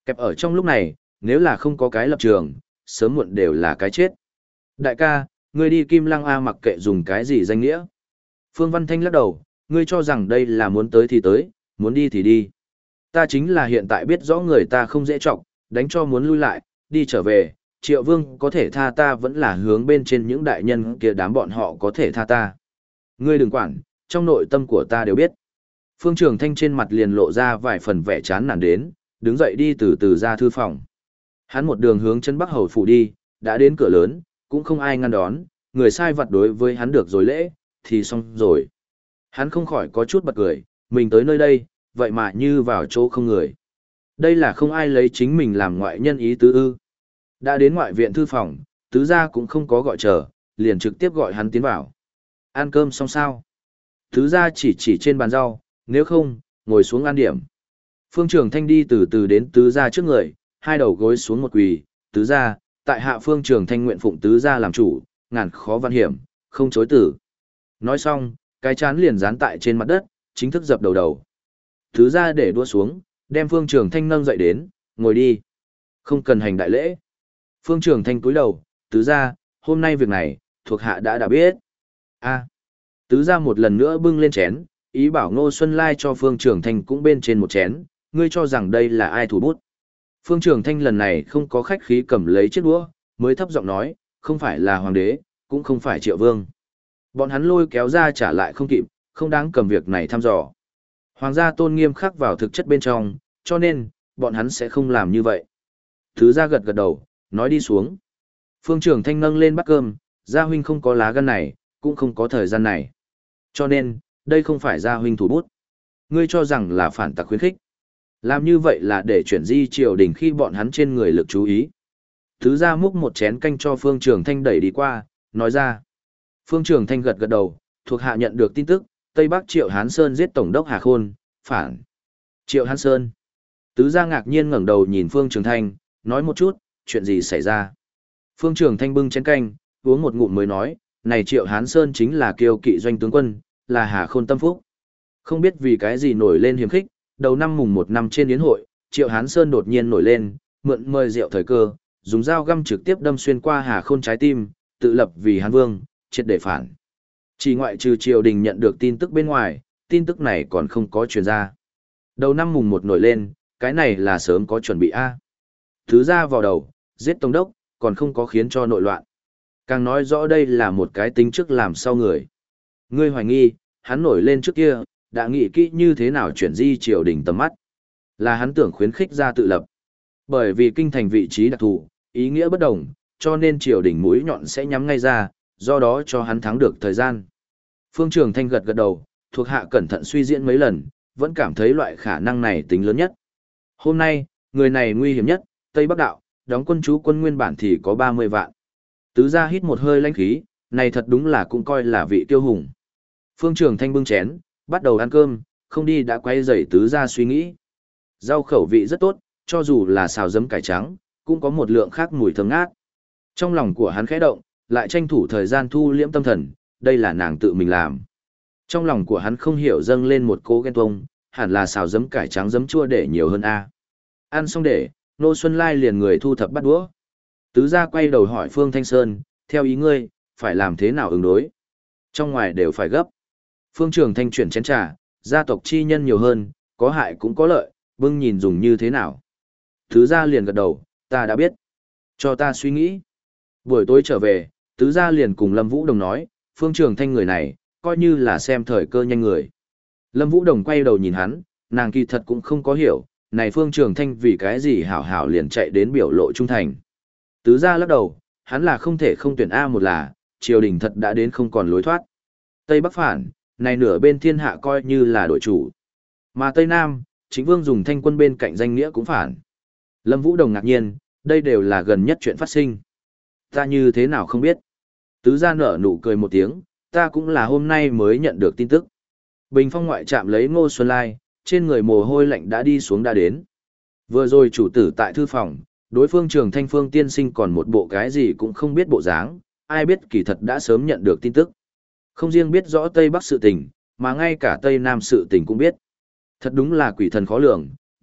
Kẹp ở trong lúc này, nếu là không có cái lập trường, sớm muộn đều là cái chết. Đại ca, ngươi đi Kim Lăng A mặc kệ dùng cái gì danh nghĩa. Phương Văn Thanh lắc đầu, ngươi cho rằng đây là muốn tới thì tới, muốn đi thì đi. Ta chính là hiện tại biết rõ người ta không dễ trọng, đánh cho muốn lui lại, đi trở về, Triệu Vương có thể tha ta vẫn là hướng bên trên những đại nhân kia đám bọn họ có thể tha ta. Ngươi đừng quản, trong nội tâm của ta đều biết. Phương Trường Thanh trên mặt liền lộ ra vài phần vẻ chán nản đến, đứng dậy đi từ từ ra thư phòng. Hắn một đường hướng chân Bắc Hầu phủ đi, đã đến cửa lớn, cũng không ai ngăn đón, người sai vật đối với hắn được rồi lễ, thì xong rồi. Hắn không khỏi có chút bật cười, mình tới nơi đây, vậy mà như vào chỗ không người. Đây là không ai lấy chính mình làm ngoại nhân ý tứ ư. Đã đến ngoại viện thư phòng, tứ gia cũng không có gọi chờ, liền trực tiếp gọi hắn tiến vào. Ăn cơm xong sao? Tứ gia chỉ chỉ trên bàn rau, nếu không, ngồi xuống ăn điểm. Phương Trường Thanh đi từ từ đến tứ gia trước người, hai đầu gối xuống một quỳ, tứ gia, tại hạ Phương Trường Thanh nguyện phụng tứ gia làm chủ, ngàn khó văn hiểm, không chối tử. Nói xong, cái chán liền dán tại trên mặt đất, chính thức dập đầu đầu. Tứ gia để đua xuống, đem Phương Trường Thanh nâng dậy đến, ngồi đi. Không cần hành đại lễ. Phương Trường Thanh cúi đầu, tứ gia, hôm nay việc này, thuộc hạ đã đã biết. A. Tứ gia một lần nữa bưng lên chén, ý bảo Ngô Xuân Lai cho Phương Trường Thanh cũng bên trên một chén, ngươi cho rằng đây là ai thủ bút. Phương Trường Thanh lần này không có khách khí cầm lấy chiếc đũa, mới thấp giọng nói, không phải là hoàng đế, cũng không phải Triệu Vương. Bọn hắn lôi kéo ra trả lại không kịp, không đáng cầm việc này thăm dò. Hoàng gia tôn nghiêm khắc vào thực chất bên trong, cho nên, bọn hắn sẽ không làm như vậy. Thứ gia gật gật đầu, nói đi xuống. Phương Trường Thanh nâng lên bát cơm, gia huynh không có lá gan này, cũng không có thời gian này. Cho nên, đây không phải gia huynh thủ bút. Ngươi cho rằng là phản tặc khuyến khích. Làm như vậy là để chuyển di triều đình khi bọn hắn trên người lực chú ý. Thứ gia múc một chén canh cho Phương Trường Thanh đẩy đi qua, nói ra. Phương Trường Thanh gật gật đầu, thuộc hạ nhận được tin tức, Tây Bắc Triệu Hán Sơn giết Tổng đốc Hà Khôn, phản. Triệu Hán Sơn. Tứ gia ngạc nhiên ngẩng đầu nhìn Phương Trường Thanh, nói một chút, chuyện gì xảy ra. Phương Trường Thanh bưng chén canh, uống một ngụm mới nói, này Triệu Hán Sơn chính là kiêu kỵ doanh tướng quân, là Hà Khôn tâm phúc. Không biết vì cái gì nổi lên hiềm khích, đầu năm mùng một năm trên yến hội, Triệu Hán Sơn đột nhiên nổi lên, mượn mời rượu thời cơ, dùng dao găm trực tiếp đâm xuyên qua Hà Khôn trái tim, tự lập vì Hán Vương, triệt để phản. Chỉ ngoại trừ triều đình nhận được tin tức bên ngoài, tin tức này còn không có truyền ra. Đầu năm mùng một nổi lên, cái này là sớm có chuẩn bị a. Thứ ra vào đầu, giết Tổng đốc, còn không có khiến cho nội loạn. Càng nói rõ đây là một cái tính trước làm sau người. Ngươi hoài nghi, hắn nổi lên trước kia, đã nghĩ kỹ như thế nào chuyển di triều đình tầm mắt. Là hắn tưởng khuyến khích ra tự lập. Bởi vì kinh thành vị trí đặc thù, ý nghĩa bất đồng, cho nên triều đình mũi nhọn sẽ nhắm ngay ra, do đó cho hắn thắng được thời gian. Phương Trường Thanh gật gật đầu, thuộc hạ cẩn thận suy diễn mấy lần, vẫn cảm thấy loại khả năng này tính lớn nhất. Hôm nay, người này nguy hiểm nhất, Tây Bắc Đạo, đóng quân trú quân nguyên bản thì có ba mươi vạn. Tứ gia hít một hơi lãnh khí, này thật đúng là cũng coi là vị tiêu hùng. Phương Trường Thanh bưng chén, bắt đầu ăn cơm, không đi đã quay dậy tứ gia suy nghĩ. Rau khẩu vị rất tốt, cho dù là xào giấm cải trắng, cũng có một lượng khác mùi thơm ngát. Trong lòng của hắn khẽ động, lại tranh thủ thời gian thu liễm tâm thần, đây là nàng tự mình làm. Trong lòng của hắn không hiểu dâng lên một cố ghen tuông, hẳn là xào giấm cải trắng giấm chua để nhiều hơn a. Ăn xong để, Nô Xuân Lai liền người thu thập bắt đũa. Tứ gia quay đầu hỏi Phương Thanh Sơn, theo ý ngươi, phải làm thế nào ứng đối? Trong ngoài đều phải gấp. Phương Trường Thanh chuyển chén trà, gia tộc chi nhân nhiều hơn, có hại cũng có lợi, bưng nhìn dùng như thế nào. Tứ gia liền gật đầu, ta đã biết. Cho ta suy nghĩ. Buổi tối trở về, tứ gia liền cùng Lâm Vũ Đồng nói, Phương Trường Thanh người này, coi như là xem thời cơ nhanh người. Lâm Vũ Đồng quay đầu nhìn hắn, nàng kỳ thật cũng không có hiểu, này Phương Trường Thanh vì cái gì hảo hảo liền chạy đến biểu lộ trung thành. Tứ gia lắc đầu, hắn là không thể không tuyển A một là, triều đình thật đã đến không còn lối thoát. Tây Bắc phản, này nửa bên thiên hạ coi như là đội chủ. Mà Tây Nam, chính vương dùng thanh quân bên cạnh danh nghĩa cũng phản. Lâm Vũ Đồng ngạc nhiên, đây đều là gần nhất chuyện phát sinh. Ta như thế nào không biết. Tứ gia nở nụ cười một tiếng, ta cũng là hôm nay mới nhận được tin tức. Bình phong ngoại trạm lấy Ngô Xuân Lai, trên người mồ hôi lạnh đã đi xuống đã đến. Vừa rồi chủ tử tại thư phòng, đối phương Trường Thanh Phương tiên sinh còn một bộ cái gì cũng không biết bộ dáng, ai biết kỳ thật đã sớm nhận được tin tức. Không riêng biết rõ Tây Bắc sự tình, mà ngay cả Tây Nam sự tình cũng biết. Thật đúng là quỷ thần khó lường,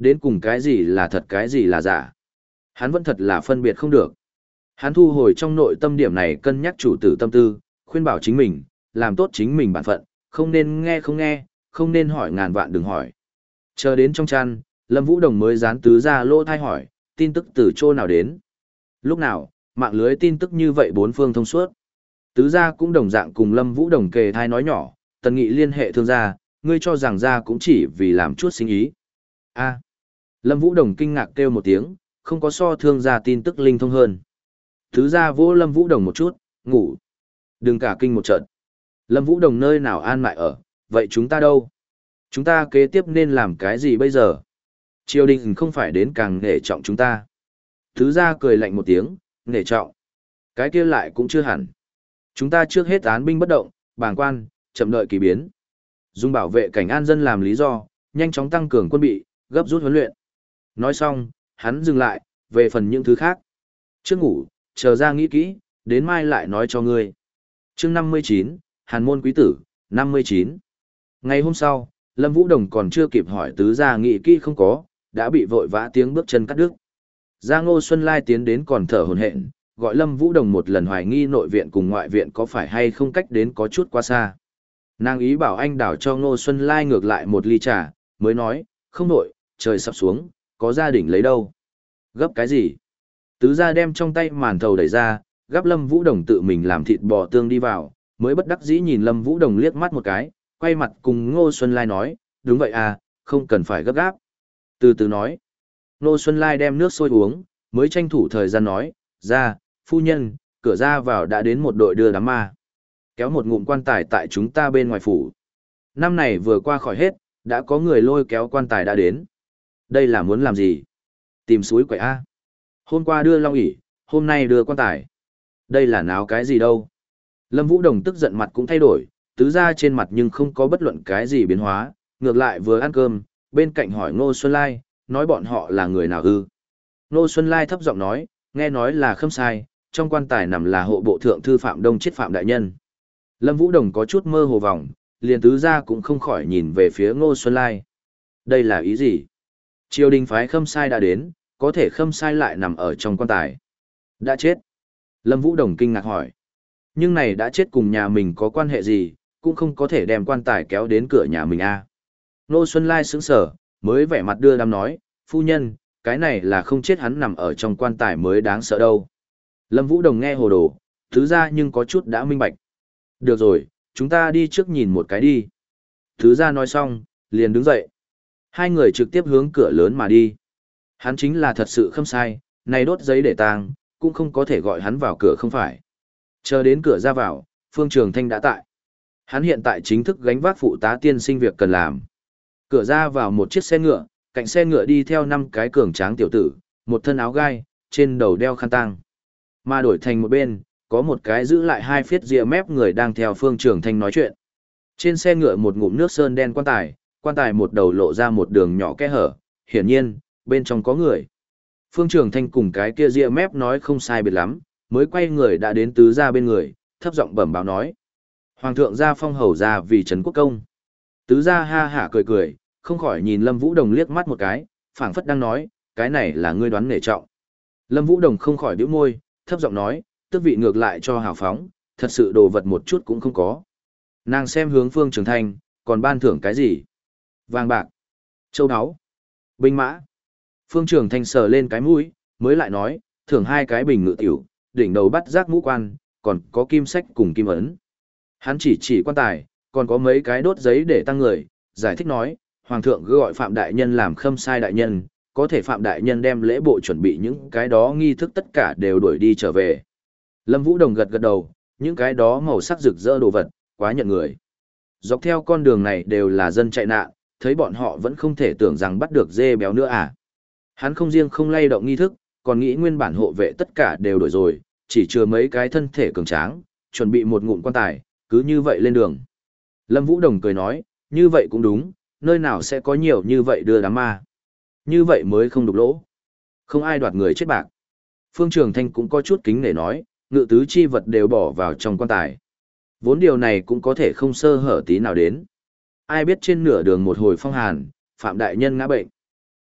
Đến cùng cái gì là thật cái gì là giả. Hắn vẫn thật là phân biệt không được. Hắn thu hồi trong nội tâm điểm này cân nhắc chủ tử tâm tư, khuyên bảo chính mình, làm tốt chính mình bản phận, không nên nghe không nghe, không nên hỏi ngàn vạn đừng hỏi. Chờ đến trong chăn, Lâm Vũ Đồng mới dán tứ ra lỗ thai hỏi, tin tức từ chỗ nào đến. Lúc nào, mạng lưới tin tức như vậy bốn phương thông suốt. Tứ gia cũng đồng dạng cùng Lâm Vũ Đồng kề thai nói nhỏ, Tần Nghị liên hệ thương gia, ngươi cho rằng gia cũng chỉ vì làm chút sinh ý. A. Lâm Vũ Đồng kinh ngạc kêu một tiếng, không có so thương gia tin tức linh thông hơn. Tứ gia vỗ Lâm Vũ Đồng một chút, ngủ. Đừng cả kinh một trận. Lâm Vũ Đồng nơi nào an mại ở, vậy chúng ta đâu? Chúng ta kế tiếp nên làm cái gì bây giờ? Triều đình không phải đến càng nể trọng chúng ta. Tứ gia cười lạnh một tiếng, nể trọng. Cái kia lại cũng chưa hẳn. Chúng ta trước hết án binh bất động, bàng quan, chậm đợi kỳ biến. Dùng bảo vệ cảnh an dân làm lý do, nhanh chóng tăng cường quân bị, gấp rút huấn luyện. Nói xong, hắn dừng lại, về phần những thứ khác. Trước ngủ, chờ ra nghĩ kỹ, đến mai lại nói cho ngươi. Chương năm mươi chín, Hàn môn quý tử, năm mươi chín. Ngày hôm sau, Lâm Vũ Đồng còn chưa kịp hỏi tứ gia nghĩ kỹ không có, đã bị vội vã tiếng bước chân cắt đứt. Gia Ngô Xuân Lai tiến đến còn thở hổn hển, gọi Lâm Vũ Đồng một lần hoài nghi nội viện cùng ngoại viện có phải hay không cách đến có chút quá xa. Nàng ý bảo anh đảo cho Ngô Xuân Lai ngược lại một ly trà, mới nói, không nội, trời sắp xuống, có gia đình lấy đâu. Gấp cái gì? Tứ gia đem trong tay màn thầu đẩy ra, gắp Lâm Vũ Đồng tự mình làm thịt bò tương đi vào, mới bất đắc dĩ nhìn Lâm Vũ Đồng liếc mắt một cái, quay mặt cùng Ngô Xuân Lai nói, đúng vậy à, không cần phải gấp gáp. Từ từ nói, Ngô Xuân Lai đem nước sôi uống, mới tranh thủ thời gian nói, ra, phu nhân, cửa ra vào đã đến một đội đưa đám ma. Kéo một ngụm quan tài tại chúng ta bên ngoài phủ. Năm này vừa qua khỏi hết, đã có người lôi kéo quan tài đã đến. Đây là muốn làm gì? Tìm suối quậy A. Hôm qua đưa long ỷ, hôm nay đưa quan tài. Đây là náo cái gì đâu? Lâm Vũ Đồng tức giận mặt cũng thay đổi, tứ ra trên mặt nhưng không có bất luận cái gì biến hóa, ngược lại vừa ăn cơm, bên cạnh hỏi Ngô Xuân Lai, nói bọn họ là người nào ư? Ngô Xuân Lai thấp giọng nói, nghe nói là Khâm Sai, trong quan tài nằm là hộ bộ thượng thư Phạm Đông chết Phạm đại nhân. Lâm Vũ Đồng có chút mơ hồ vòng, liền tứ ra cũng không khỏi nhìn về phía Ngô Xuân Lai. Đây là ý gì? Triều đình phái Khâm Sai đã đến, có thể Khâm Sai lại nằm ở trong quan tài. Đã chết. Lâm Vũ Đồng kinh ngạc hỏi. Nhưng này đã chết cùng nhà mình có quan hệ gì, cũng không có thể đem quan tài kéo đến cửa nhà mình a. À. Ngô Xuân Lai sững sờ, mới vẻ mặt đưa đám nói, phu nhân, cái này là không chết hắn nằm ở trong quan tài mới đáng sợ đâu. Lâm Vũ Đồng nghe hồ đồ, thứ ra nhưng có chút đã minh bạch. Được rồi, chúng ta đi trước nhìn một cái đi. Thứ ra nói xong, liền đứng dậy. Hai người trực tiếp hướng cửa lớn mà đi. Hắn chính là thật sự Khâm Sai, này đốt giấy để tang, cũng không có thể gọi hắn vào cửa không phải. Chờ đến cửa ra vào, Phương Trường Thanh đã tại. Hắn hiện tại chính thức gánh vác phụ tá tiên sinh việc cần làm. Cửa ra vào một chiếc xe ngựa, cạnh xe ngựa đi theo năm cái cường tráng tiểu tử, một thân áo gai, trên đầu đeo khăn tang. Mà đổi thành một bên, có một cái giữ lại hai phiết rìa mép người đang theo Phương Trường Thanh nói chuyện. Trên xe ngựa một ngụm nước sơn đen quan tài, quan tài một đầu lộ ra một đường nhỏ kẽ hở, hiển nhiên, bên trong có người. Phương Trường Thanh cùng cái kia rìa mép nói không sai biệt lắm, mới quay người đã đến tứ gia bên người, thấp giọng bẩm báo nói. Hoàng thượng gia phong hầu ra vì Trấn Quốc Công. Tứ gia ha hả cười cười, không khỏi nhìn Lâm Vũ Đồng liếc mắt một cái, phảng phất đang nói, cái này là ngươi đoán nể trọng. Lâm Vũ Đồng không khỏi bĩu môi, thấp giọng nói, tước vị ngược lại cho hào phóng, thật sự đồ vật một chút cũng không có. Nàng xem hướng Phương Trường Thanh, còn ban thưởng cái gì? Vàng bạc, châu áo, binh mã. Phương Trường Thanh sờ lên cái mũi, mới lại nói, thưởng hai cái bình ngự tiểu, đỉnh đầu bắt giác mũ quan, còn có kim sách cùng kim ấn. Hắn chỉ chỉ quan tài, còn có mấy cái đốt giấy để tăng người, giải thích nói, Hoàng thượng cứ gọi Phạm Đại Nhân làm Khâm Sai Đại Nhân, có thể Phạm Đại Nhân đem lễ bộ chuẩn bị những cái đó nghi thức tất cả đều đuổi đi trở về. Lâm Vũ Đồng gật gật đầu, những cái đó màu sắc rực rỡ đồ vật, quá nhận người. Dọc theo con đường này đều là dân chạy nạn, thấy bọn họ vẫn không thể tưởng rằng bắt được dê béo nữa à. Hắn không riêng không lay động nghi thức, còn nghĩ nguyên bản hộ vệ tất cả đều đổi rồi, chỉ chừa mấy cái thân thể cường tráng, chuẩn bị một ngụm quan tài, cứ như vậy lên đường. Lâm Vũ Đồng cười nói, như vậy cũng đúng, nơi nào sẽ có nhiều như vậy đưa đám ma. Như vậy mới không đục lỗ. Không ai đoạt người chết bạc. Phương Trường Thanh cũng có chút kính để nói, ngự tứ chi vật đều bỏ vào trong quan tài. Vốn điều này cũng có thể không sơ hở tí nào đến. Ai biết trên nửa đường một hồi phong hàn, Phạm Đại Nhân ngã bệnh.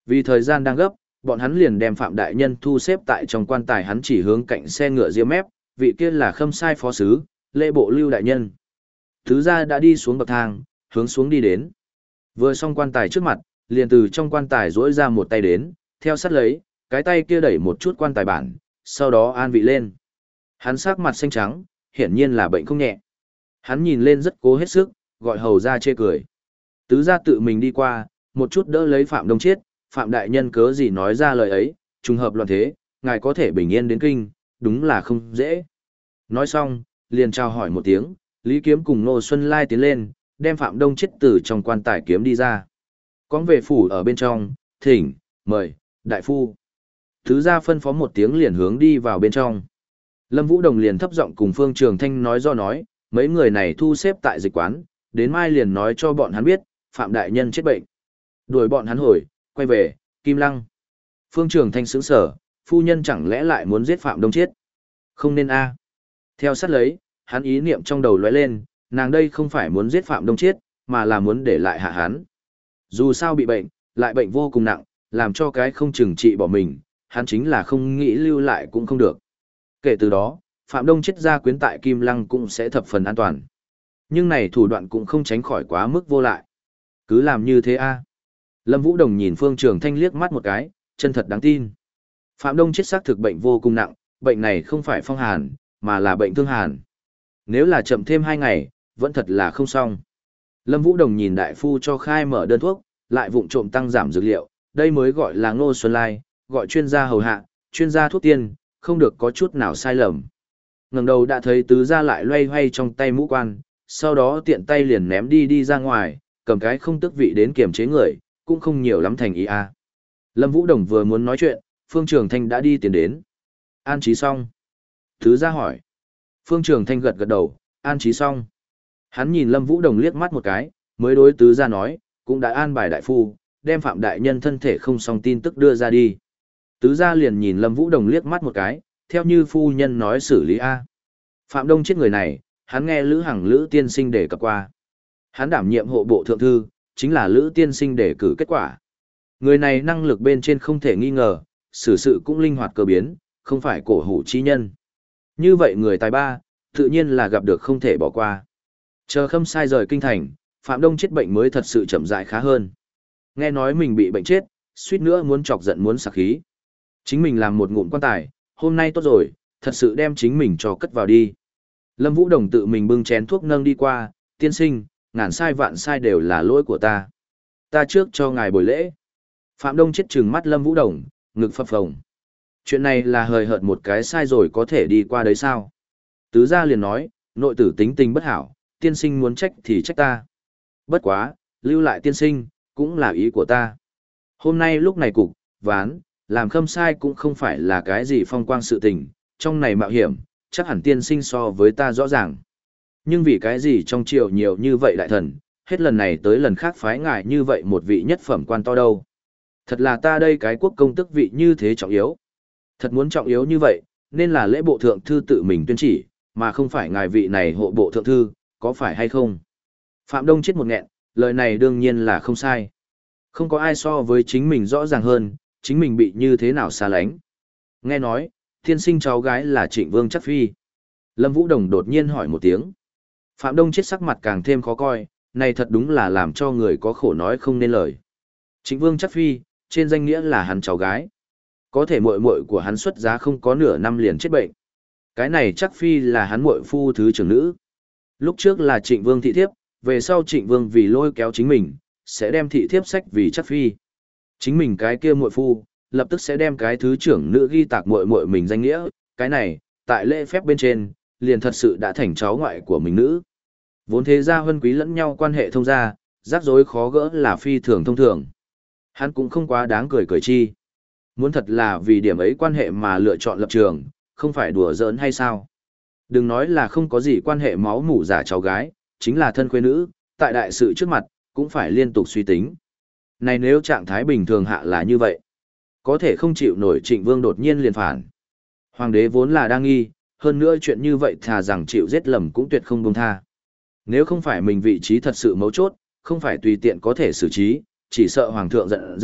Vì thời gian đang gấp, bọn hắn liền đem Phạm Đại Nhân thu xếp tại trong quan tài, hắn chỉ hướng cạnh xe ngựa ria mép, vị kia là Khâm Sai phó sứ, lễ bộ Lưu Đại Nhân. Thứ gia đã đi xuống bậc thang, hướng xuống đi đến. Vừa xong quan tài trước mặt, liền từ trong quan tài rỗi ra một tay đến, theo sát lấy, cái tay kia đẩy một chút quan tài bản, sau đó an vị lên. Hắn sắc mặt xanh trắng, hiển nhiên là bệnh không nhẹ. Hắn nhìn lên rất cố hết sức, gọi hầu ra chê cười. Tứ gia tự mình đi qua, một chút đỡ lấy Phạm Đông Chiết, Phạm Đại Nhân cớ gì nói ra lời ấy, trùng hợp loạn thế, ngài có thể bình yên đến kinh, đúng là không dễ. Nói xong, liền chào hỏi một tiếng, Lý Kiếm cùng Ngô Xuân Lai tiến lên, đem Phạm Đông Chiết từ trong quan tài kiếm đi ra. Cóng về phủ ở bên trong, thỉnh, mời, đại phu. Tứ gia phân phó một tiếng liền hướng đi vào bên trong. Lâm Vũ Đồng liền thấp giọng cùng Phương Trường Thanh nói do nói, mấy người này thu xếp tại dịch quán, đến mai liền nói cho bọn hắn biết, Phạm Đại Nhân chết bệnh. Đuổi bọn hắn hồi, quay về, Kim Lăng. Phương Trường Thanh sững sở, phu nhân chẳng lẽ lại muốn giết Phạm Đông Chiết? Không nên a. Theo sát lấy, hắn ý niệm trong đầu lóe lên, nàng đây không phải muốn giết Phạm Đông Chiết, mà là muốn để lại hạ hắn. Dù sao bị bệnh, lại bệnh vô cùng nặng, làm cho cái không chừng trị bỏ mình, hắn chính là không nghĩ lưu lại cũng không được. Kể từ đó, Phạm Đông Chiết gia quyến tại Kim Lăng cũng sẽ thập phần an toàn. Nhưng này thủ đoạn cũng không tránh khỏi quá mức vô lại. Cứ làm như thế a. Lâm Vũ Đồng nhìn Phương Trường Thanh liếc mắt một cái, chân thật đáng tin. Phạm Đông Chiết xác thực bệnh vô cùng nặng, bệnh này không phải phong hàn, mà là bệnh thương hàn. Nếu là chậm thêm hai ngày, vẫn thật là không xong. Lâm Vũ Đồng nhìn đại phu cho khai mở đơn thuốc, lại vụng trộm tăng giảm dược liệu, đây mới gọi là Ngô Xuân Lai, gọi chuyên gia hầu hạ, chuyên gia thuốc tiên, không được có chút nào sai lầm. Ngẩng đầu đã thấy tứ gia lại loay hoay trong tay mũ quan, sau đó tiện tay liền ném đi đi ra ngoài, cầm cái không tức vị đến kiềm chế người, cũng không nhiều lắm thành ý a. Lâm Vũ Đồng vừa muốn nói chuyện, Phương Trường Thanh đã đi tiến đến. An trí xong. Tứ gia hỏi. Phương Trường Thanh gật gật đầu, an trí xong. Hắn nhìn Lâm Vũ Đồng liếc mắt một cái, mới đối tứ gia nói, cũng đã an bài đại phu, đem Phạm Đại Nhân thân thể không xong tin tức đưa ra đi. Tứ gia liền nhìn Lâm Vũ Đồng liếc mắt một cái, theo như phu nhân nói xử lý A. Phạm Đông Chiết người này, hắn nghe Lữ Hằng Lữ tiên sinh đề cập qua. Hắn đảm nhiệm hộ bộ thượng thư, chính là Lữ tiên sinh đề cử kết quả. Người này năng lực bên trên không thể nghi ngờ, xử sự cũng linh hoạt cơ biến, không phải cổ hủ chi nhân. Như vậy người tài ba, tự nhiên là gặp được không thể bỏ qua. Chờ Khâm Sai rời kinh thành, Phạm Đông Chiết bệnh mới thật sự chậm rãi khá hơn. Nghe nói mình bị bệnh chết, suýt nữa muốn chọc giận muốn sặc khí. Chính mình làm một ngụm quan tài, hôm nay tốt rồi, thật sự đem chính mình cho cất vào đi. Lâm Vũ Đồng tự mình bưng chén thuốc nâng đi qua, tiên sinh, ngàn sai vạn sai đều là lỗi của ta. Ta trước cho ngài buổi lễ. Phạm Đông Chiết trừng mắt Lâm Vũ Đồng, ngực phập phồng. Chuyện này là hời hợt một cái sai rồi có thể đi qua đấy sao? Tứ gia liền nói, nội tử tính tình bất hảo, tiên sinh muốn trách thì trách ta. Bất quá, lưu lại tiên sinh, cũng là ý của ta. Hôm nay lúc này cục, ván, làm Khâm Sai cũng không phải là cái gì phong quang sự tình, trong này mạo hiểm, chắc hẳn tiên sinh so với ta rõ ràng. Nhưng vì cái gì trong triều nhiều như vậy đại thần, hết lần này tới lần khác phái ngài như vậy một vị nhất phẩm quan to đâu. Thật là ta đây cái quốc công tức vị như thế trọng yếu. Thật muốn trọng yếu như vậy, nên là lễ bộ thượng thư tự mình tuyên chỉ, mà không phải ngài vị này hộ bộ thượng thư, có phải hay không? Phạm Đông Chiết một nghẹn, lời này đương nhiên là không sai. Không có ai so với chính mình rõ ràng hơn, chính mình bị như thế nào xa lánh. Nghe nói, tiên sinh cháu gái là Trịnh Vương Chắc Phi. Lâm Vũ Đồng đột nhiên hỏi một tiếng. Phạm Đông Chiết sắc mặt càng thêm khó coi, này thật đúng là làm cho người có khổ nói không nên lời. Trịnh Vương Chắc Phi, trên danh nghĩa là hắn cháu gái. Có thể muội muội của hắn xuất giá không có nửa năm liền chết bệnh. Cái này Chắc Phi là hắn muội phu thứ trưởng nữ. Lúc trước là Trịnh Vương thị thiếp, về sau Trịnh Vương vì lôi kéo chính mình, sẽ đem thị thiếp sách vì Chắc Phi. Chính mình cái kia muội phu, lập tức sẽ đem cái thứ trưởng nữ ghi tạc muội muội mình danh nghĩa, cái này, tại lễ phép bên trên, liền thật sự đã thành cháu ngoại của mình nữ. Vốn thế gia huân quý lẫn nhau quan hệ thông gia, rắc rối khó gỡ là phi thường thông thường. Hắn cũng không quá đáng cười cười chi. Muốn thật là vì điểm ấy quan hệ mà lựa chọn lập trường, không phải đùa giỡn hay sao? Đừng nói là không có gì quan hệ máu mủ giả cháu gái, chính là thân khuê nữ, tại đại sự trước mặt, cũng phải liên tục suy tính. Này nếu trạng thái bình thường hạ là như vậy, có thể không chịu nổi Trịnh Vương đột nhiên liền phản. Hoàng đế vốn là đang nghi, hơn nữa chuyện như vậy thà rằng chịu giết lầm cũng tuyệt không buông tha. Nếu không phải mình vị trí thật sự mấu chốt, không phải tùy tiện có thể xử trí, chỉ sợ hoàng thượng giận dữ,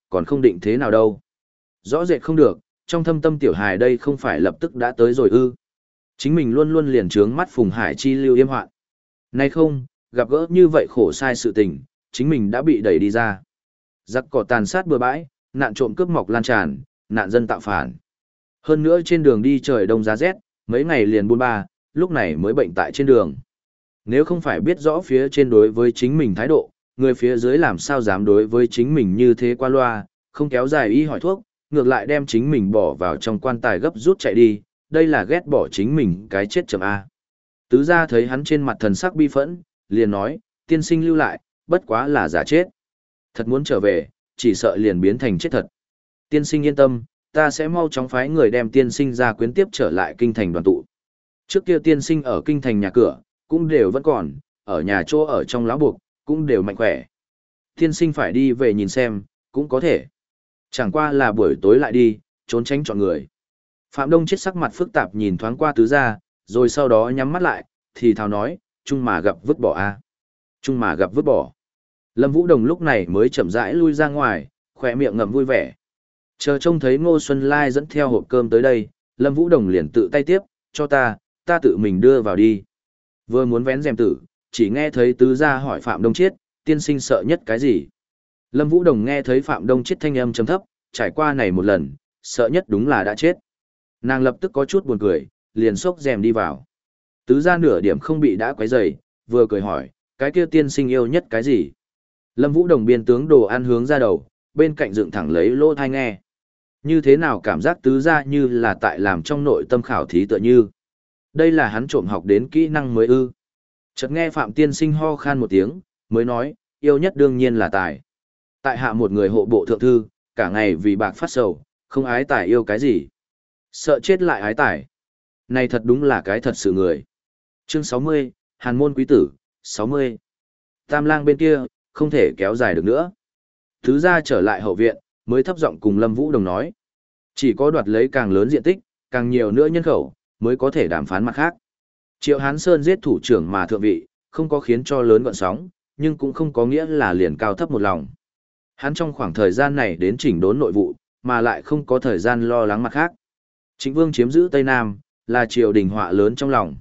còn không định thế nào đâu. Rõ rệt không được, trong thâm tâm tiểu hài đây không phải lập tức đã tới rồi ư. Chính mình luôn luôn liền trướng mắt Phùng Hải Chi lưu yêm hoạn. Nay không, gặp gỡ như vậy khổ sai sự tình, chính mình đã bị đẩy đi ra. Giặc cỏ tàn sát bừa bãi, nạn trộm cướp mọc lan tràn, nạn dân tạo phản. Hơn nữa trên đường đi trời đông giá rét, mấy ngày liền buôn ba, lúc này mới bệnh tại trên đường. Nếu không phải biết rõ phía trên đối với chính mình thái độ, người phía dưới làm sao dám đối với chính mình như thế qua loa, không kéo dài y hỏi thuốc, ngược lại đem chính mình bỏ vào trong quan tài gấp rút chạy đi, đây là ghét bỏ chính mình cái chết chậm A. Tứ gia thấy hắn trên mặt thần sắc bi phẫn, liền nói, tiên sinh lưu lại, bất quá là giả chết. Thật muốn trở về, chỉ sợ liền biến thành chết thật. Tiên sinh yên tâm, ta sẽ mau chóng phái người đem tiên sinh ra quyến tiếp trở lại kinh thành đoàn tụ. Trước kia tiên sinh ở kinh thành nhà cửa, cũng đều vẫn còn, ở nhà chỗ ở trong lão buộc, cũng đều mạnh khỏe. Tiên sinh phải đi về nhìn xem, cũng có thể. Chẳng qua là buổi tối lại đi, trốn tránh chọn người. Phạm Đông chết sắc mặt phức tạp nhìn thoáng qua tứ gia, rồi sau đó nhắm mắt lại, thì thào nói, chung mà gặp vứt bỏ a, à? Chung mà gặp vứt bỏ. Lâm Vũ Đồng lúc này mới chậm rãi lui ra ngoài, khỏe miệng ngậm vui vẻ. Chờ trông thấy Ngô Xuân Lai dẫn theo hộp cơm tới đây, Lâm Vũ Đồng liền tự tay tiếp, cho ta, ta tự mình đưa vào đi. Vừa muốn vén rèm tử, chỉ nghe thấy tứ gia hỏi Phạm Đông Chiết, tiên sinh sợ nhất cái gì? Lâm Vũ Đồng nghe thấy Phạm Đông Chiết thanh âm trầm thấp, trải qua này một lần, sợ nhất đúng là đã chết. Nàng lập tức có chút buồn cười, liền xốc rèm đi vào. Tứ gia nửa điểm không bị đã quấy rầy, vừa cười hỏi, cái kia tiên sinh yêu nhất cái gì? Lâm Vũ Đồng biên tướng đồ ăn hướng ra đầu, bên cạnh dựng thẳng lấy lỗ thai nghe. Như thế nào cảm giác tứ gia như là tại làm trong nội tâm khảo thí tựa như. Đây là hắn trộm học đến kỹ năng mới ư. Chợt nghe Phạm tiên sinh ho khan một tiếng, mới nói, yêu nhất đương nhiên là tài. Tại hạ một người hộ bộ thượng thư, cả ngày vì bạc phát sầu, không ái tài yêu cái gì. Sợ chết lại ái tài. Này thật đúng là cái thật sự người. Chương sáu mươi, Hàn môn quý tử, sáu mươi. Tam lang bên kia, không thể kéo dài được nữa. Thứ gia trở lại hậu viện, mới thấp giọng cùng Lâm Vũ Đồng nói. Chỉ có đoạt lấy càng lớn diện tích, càng nhiều nữa nhân khẩu, mới có thể đàm phán mặt khác. Triệu Hán Sơn giết thủ trưởng mà thượng vị, không có khiến cho lớn gọn sóng, nhưng cũng không có nghĩa là liền cao thấp một lòng. Hắn trong khoảng thời gian này đến chỉnh đốn nội vụ, mà lại không có thời gian lo lắng mặt khác. Trịnh Vương chiếm giữ Tây Nam, là triều đình họa lớn trong lòng.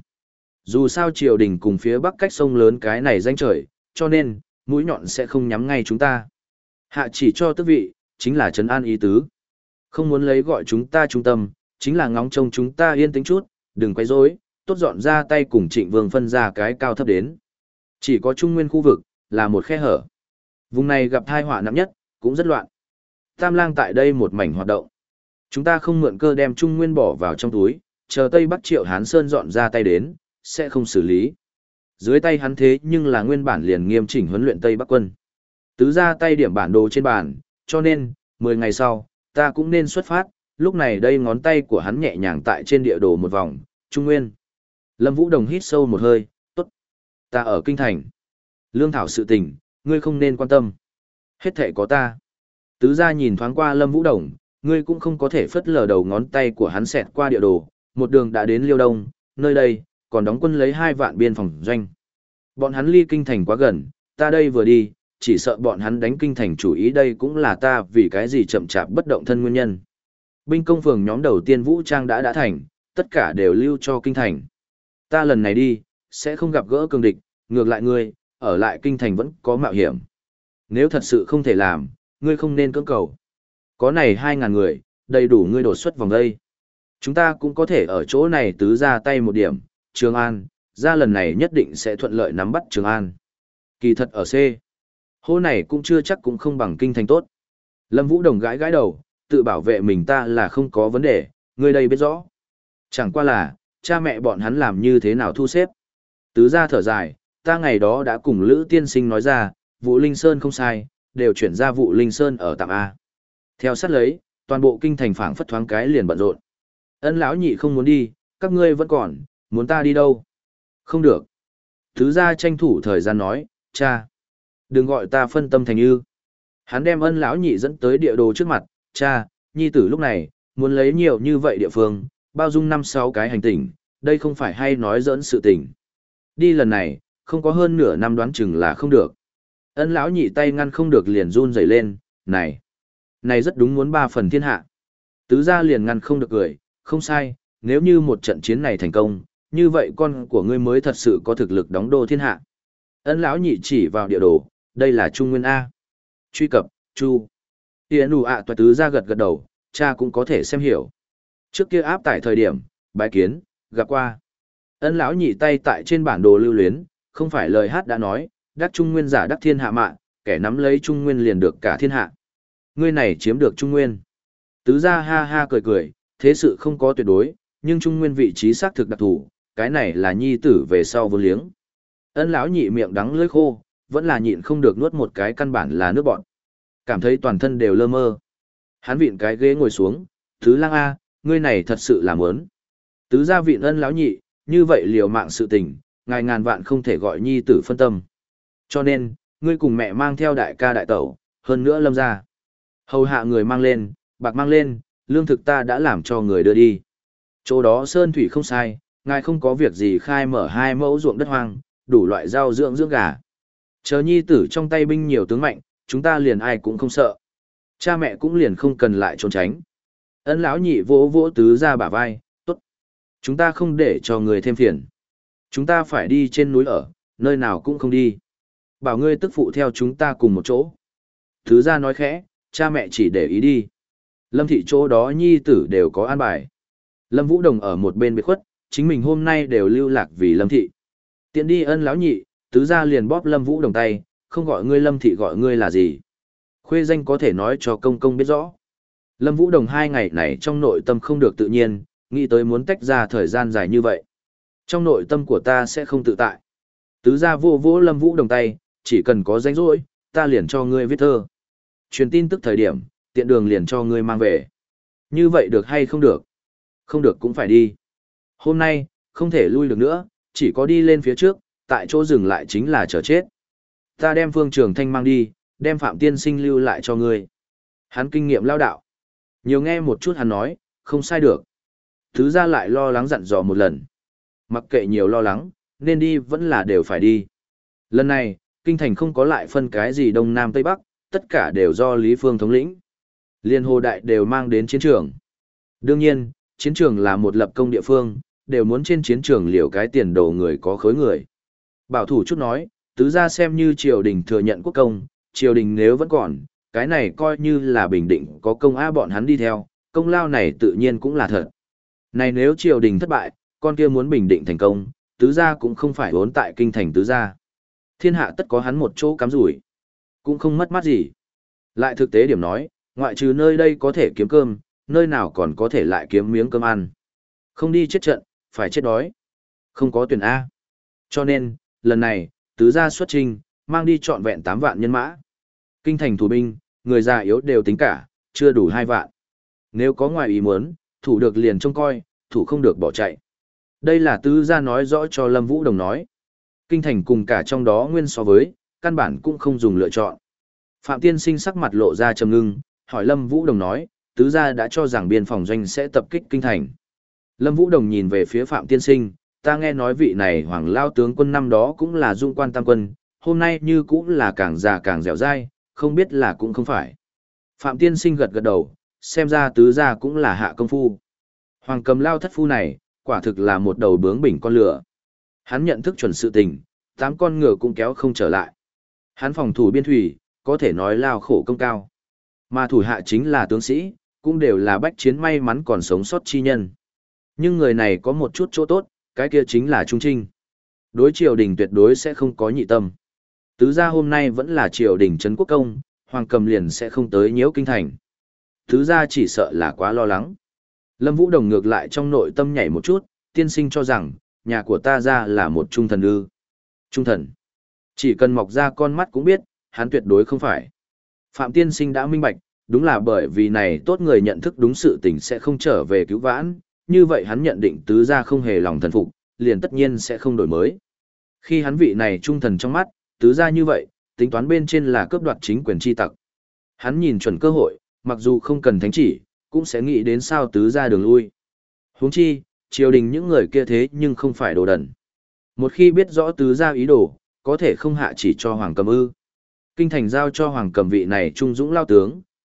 Dù sao triều đình cùng phía bắc cách sông lớn cái này danh trời, cho nên, mũi nhọn sẽ không nhắm ngay chúng ta. Hạ chỉ cho tước vị, chính là trấn an ý tứ. Không muốn lấy gọi chúng ta trung tâm, chính là ngóng trông chúng ta yên tĩnh chút, đừng quay rối, tốt dọn ra tay cùng Trịnh Vương phân ra cái cao thấp đến. Chỉ có trung nguyên khu vực, là một khe hở. Vùng này gặp tai họa nặng nhất, cũng rất loạn. Tam lang tại đây một mảnh hoạt động. Chúng ta không mượn cơ đem trung nguyên bỏ vào trong túi, chờ Tây Bắc Triệu Hán Sơn dọn ra tay đến, sẽ không xử lý. Dưới tay hắn thế nhưng là nguyên bản liền nghiêm chỉnh huấn luyện Tây Bắc quân. Tứ ra tay điểm bản đồ trên bàn, cho nên, mười ngày sau, ta cũng nên xuất phát, lúc này đây ngón tay của hắn nhẹ nhàng tại trên địa đồ một vòng, Trung Nguyên. Lâm Vũ Đồng hít sâu một hơi, tốt. Ta ở Kinh Thành. Lương thảo sự tình, ngươi không nên quan tâm. Hết thể có ta. Tứ gia nhìn thoáng qua Lâm Vũ Đồng, ngươi cũng không có thể phất lờ đầu ngón tay của hắn xẹt qua địa đồ, một đường đã đến Liêu Đông, nơi đây, còn đóng quân lấy hai vạn biên phòng doanh. Bọn hắn ly Kinh Thành quá gần, ta đây vừa đi, chỉ sợ bọn hắn đánh Kinh Thành chủ ý đây cũng là ta vì cái gì chậm chạp bất động thân nguyên nhân. Binh công phường nhóm đầu tiên vũ trang đã đã thành, tất cả đều lưu cho Kinh Thành. Ta lần này đi, sẽ không gặp gỡ cường địch, ngược lại ngươi, ở lại Kinh Thành vẫn có mạo hiểm. Nếu thật sự không thể làm, ngươi không nên cưỡng cầu. Có này hai ngàn người, đầy đủ ngươi đột xuất vòng đây. Chúng ta cũng có thể ở chỗ này tứ ra tay một điểm, Trường An, ra lần này nhất định sẽ thuận lợi nắm bắt Trường An. Kỳ thật ở C. Hô này cũng chưa chắc cũng không bằng Kinh Thành tốt. Lâm Vũ Đồng gãi gãi đầu, tự bảo vệ mình ta là không có vấn đề, ngươi đây biết rõ. Chẳng qua là, cha mẹ bọn hắn làm như thế nào thu xếp. Tứ ra thở dài, ta ngày đó đã cùng Lữ Tiên Sinh nói ra, vụ Linh Sơn không sai, đều chuyển ra vụ Linh Sơn ở tạm A. Theo sát lấy, toàn bộ Kinh Thành phảng phất thoáng cái liền bận rộn. Ân lão nhị không muốn đi, các ngươi vẫn còn, muốn ta đi đâu? Không được. Tứ gia tranh thủ thời gian nói, cha, đừng gọi ta phân tâm thành ư. Hắn đem Ân lão nhị dẫn tới địa đồ trước mặt, cha, nhi tử lúc này, muốn lấy nhiều như vậy địa phương, bao dung năm sáu cái hành tinh, đây không phải hay nói giỡn sự tình. Đi lần này, không có hơn nửa năm đoán chừng là không được. Ân lão nhị tay ngăn không được liền run rẩy lên, này, Này rất đúng muốn ba phần thiên hạ. Tứ gia liền ngăn không được cười, không sai, nếu như một trận chiến này thành công, như vậy con của ngươi mới thật sự có thực lực đóng đô thiên hạ. Ân lão nhị chỉ vào địa đồ, đây là Trung Nguyên A. Truy cập, Chu. Tiễn đủ ạ toại tứ gia gật gật đầu, cha cũng có thể xem hiểu. Trước kia áp tải thời điểm, bái kiến, gặp qua. Ân lão nhị tay tại trên bản đồ lưu luyến, không phải lời hát đã nói, đắc Trung Nguyên giả đắc thiên hạ mạn, kẻ nắm lấy Trung Nguyên liền được cả thiên hạ. Ngươi này chiếm được Trung Nguyên. Tứ gia ha ha cười cười, thế sự không có tuyệt đối, nhưng Trung Nguyên vị trí xác thực đặc thù, cái này là nhi tử về sau vô liếng. Ân lão nhị miệng đắng lưỡi khô, vẫn là nhịn không được nuốt một cái căn bản là nước bọn. Cảm thấy toàn thân đều lơ mơ. Hắn vịn cái ghế ngồi xuống, Tứ lang A, ngươi này thật sự là muốn. Tứ gia vịn ân lão nhị, như vậy liều mạng sự tình, ngài ngàn vạn không thể gọi nhi tử phân tâm. Cho nên, ngươi cùng mẹ mang theo đại ca đại tẩu, hơn nữa lâm ra. Hầu hạ người mang lên, bạc mang lên, lương thực ta đã làm cho người đưa đi. Chỗ đó sơn thủy không sai, ngài không có việc gì khai mở hai mẫu ruộng đất hoang, đủ loại rau dưỡng dưỡng gà. Chờ nhi tử trong tay binh nhiều tướng mạnh, chúng ta liền ai cũng không sợ. Cha mẹ cũng liền không cần lại trốn tránh. Ân lão nhị vỗ vỗ tứ ra bả vai, tốt. Chúng ta không để cho người thêm phiền. Chúng ta phải đi trên núi ở, nơi nào cũng không đi. Bảo ngươi tức phụ theo chúng ta cùng một chỗ. Tứ ra nói khẽ, cha mẹ chỉ để ý đi. Lâm thị chỗ đó nhi tử đều có an bài. Lâm Vũ Đồng ở một bên biệt khuất, chính mình hôm nay đều lưu lạc vì Lâm thị. Tiện đi ân lão nhị, tứ ra liền bóp Lâm Vũ Đồng tay, không gọi ngươi Lâm thị gọi ngươi là gì. Khuê danh có thể nói cho công công biết rõ. Lâm Vũ Đồng hai ngày này trong nội tâm không được tự nhiên, nghĩ tới muốn tách ra thời gian dài như vậy. Trong nội tâm của ta sẽ không tự tại. Tứ ra vô vỗ Lâm Vũ Đồng tay, chỉ cần có rảnh rỗi, ta liền cho ngươi viết thơ. Truyền tin tức thời điểm, tiện đường liền cho ngươi mang về. Như vậy được hay không được? Không được cũng phải đi. Hôm nay, không thể lui được nữa, chỉ có đi lên phía trước, tại chỗ dừng lại chính là chờ chết. Ta đem Phương Trường Thanh mang đi, đem Phạm Tiên Sinh lưu lại cho ngươi. Hắn kinh nghiệm lao đạo. Nhiều nghe một chút hắn nói, không sai được. Thứ ra lại lo lắng dặn dò một lần. Mặc kệ nhiều lo lắng, nên đi vẫn là đều phải đi. Lần này, kinh thành không có lại phân cái gì Đông Nam Tây Bắc, tất cả đều do Lý Phương thống lĩnh. Liên Hồ Đại đều mang đến chiến trường. Đương nhiên, chiến trường là một lập công địa phương, đều muốn trên chiến trường liều cái tiền đồ người có khối người. Bảo thủ chút nói, tứ ra xem như triều đình thừa nhận quốc công, triều đình nếu vẫn còn, cái này coi như là bình định có công á bọn hắn đi theo, công lao này tự nhiên cũng là thật. Này nếu triều đình thất bại, con kia muốn bình định thành công, tứ gia cũng không phải vốn tại kinh thành tứ gia. Thiên hạ tất có hắn một chỗ cắm rủi, cũng không mất mát gì. Lại thực tế điểm nói, ngoại trừ nơi đây có thể kiếm cơm, nơi nào còn có thể lại kiếm miếng cơm ăn. Không đi chết trận, phải chết đói. Không có tuyển A. Cho nên, lần này, tứ gia xuất trình, mang đi trọn vẹn tám vạn nhân mã. Kinh thành thủ binh, người già yếu đều tính cả, chưa đủ hai vạn. Nếu có ngoài ý muốn, thủ được liền trông coi, thủ không được bỏ chạy. Đây là tứ gia nói rõ cho Lâm Vũ Đồng nói. Kinh thành cùng cả trong đó nguyên so với, căn bản cũng không dùng lựa chọn. Phạm Tiên Sinh sắc mặt lộ ra trầm ngưng, hỏi Lâm Vũ Đồng nói, tứ gia đã cho rằng biên phòng doanh sẽ tập kích kinh thành. Lâm Vũ Đồng nhìn về phía Phạm Tiên Sinh, ta nghe nói vị này hoàng lao tướng quân năm đó cũng là dung quan tam quân, hôm nay như cũng là càng già càng dẻo dai, không biết là cũng không phải. Phạm Tiên Sinh gật gật đầu, xem ra tứ gia cũng là hạ công phu. Hoàng Cầm Lao thất phu này, quả thực là một đầu bướng bỉnh con lửa. Hắn nhận thức chuẩn sự tình, tám con ngựa cũng kéo không trở lại. Hắn phòng thủ biên thủy, có thể nói lao khổ công cao. Mà thủ hạ chính là tướng sĩ, cũng đều là bách chiến may mắn còn sống sót chi nhân. Nhưng người này có một chút chỗ tốt, cái kia chính là trung trinh. Đối triều đình tuyệt đối sẽ không có nhị tâm. Tứ gia hôm nay vẫn là triều đình trấn quốc công, Hoàng Cầm liền sẽ không tới nhiễu kinh thành. Tứ gia chỉ sợ là quá lo lắng. Lâm Vũ Đồng ngược lại trong nội tâm nhảy một chút, tiên sinh cho rằng, nhà của ta ra là một trung thần ư. Trung thần. Chỉ cần mọc ra con mắt cũng biết, hắn tuyệt đối không phải. Phạm tiên sinh đã minh bạch, đúng là bởi vì này tốt người nhận thức đúng sự tình sẽ không trở về cứu vãn, như vậy hắn nhận định tứ gia không hề lòng thần phục, liền tất nhiên sẽ không đổi mới. Khi hắn vị này trung thần trong mắt, tứ gia như vậy, tính toán bên trên là cướp đoạt chính quyền chi tặc. Hắn nhìn chuẩn cơ hội, mặc dù không cần thánh chỉ, cũng sẽ nghĩ đến sao tứ gia đường lui. Huống chi, triều đình những người kia thế nhưng không phải đồ đần. Một khi biết rõ tứ gia ý đồ, có thể không hạ chỉ cho Hoàng Cầm ư. Kinh thành giao cho Hoàng Cầm vị này trung dũng lao tướng,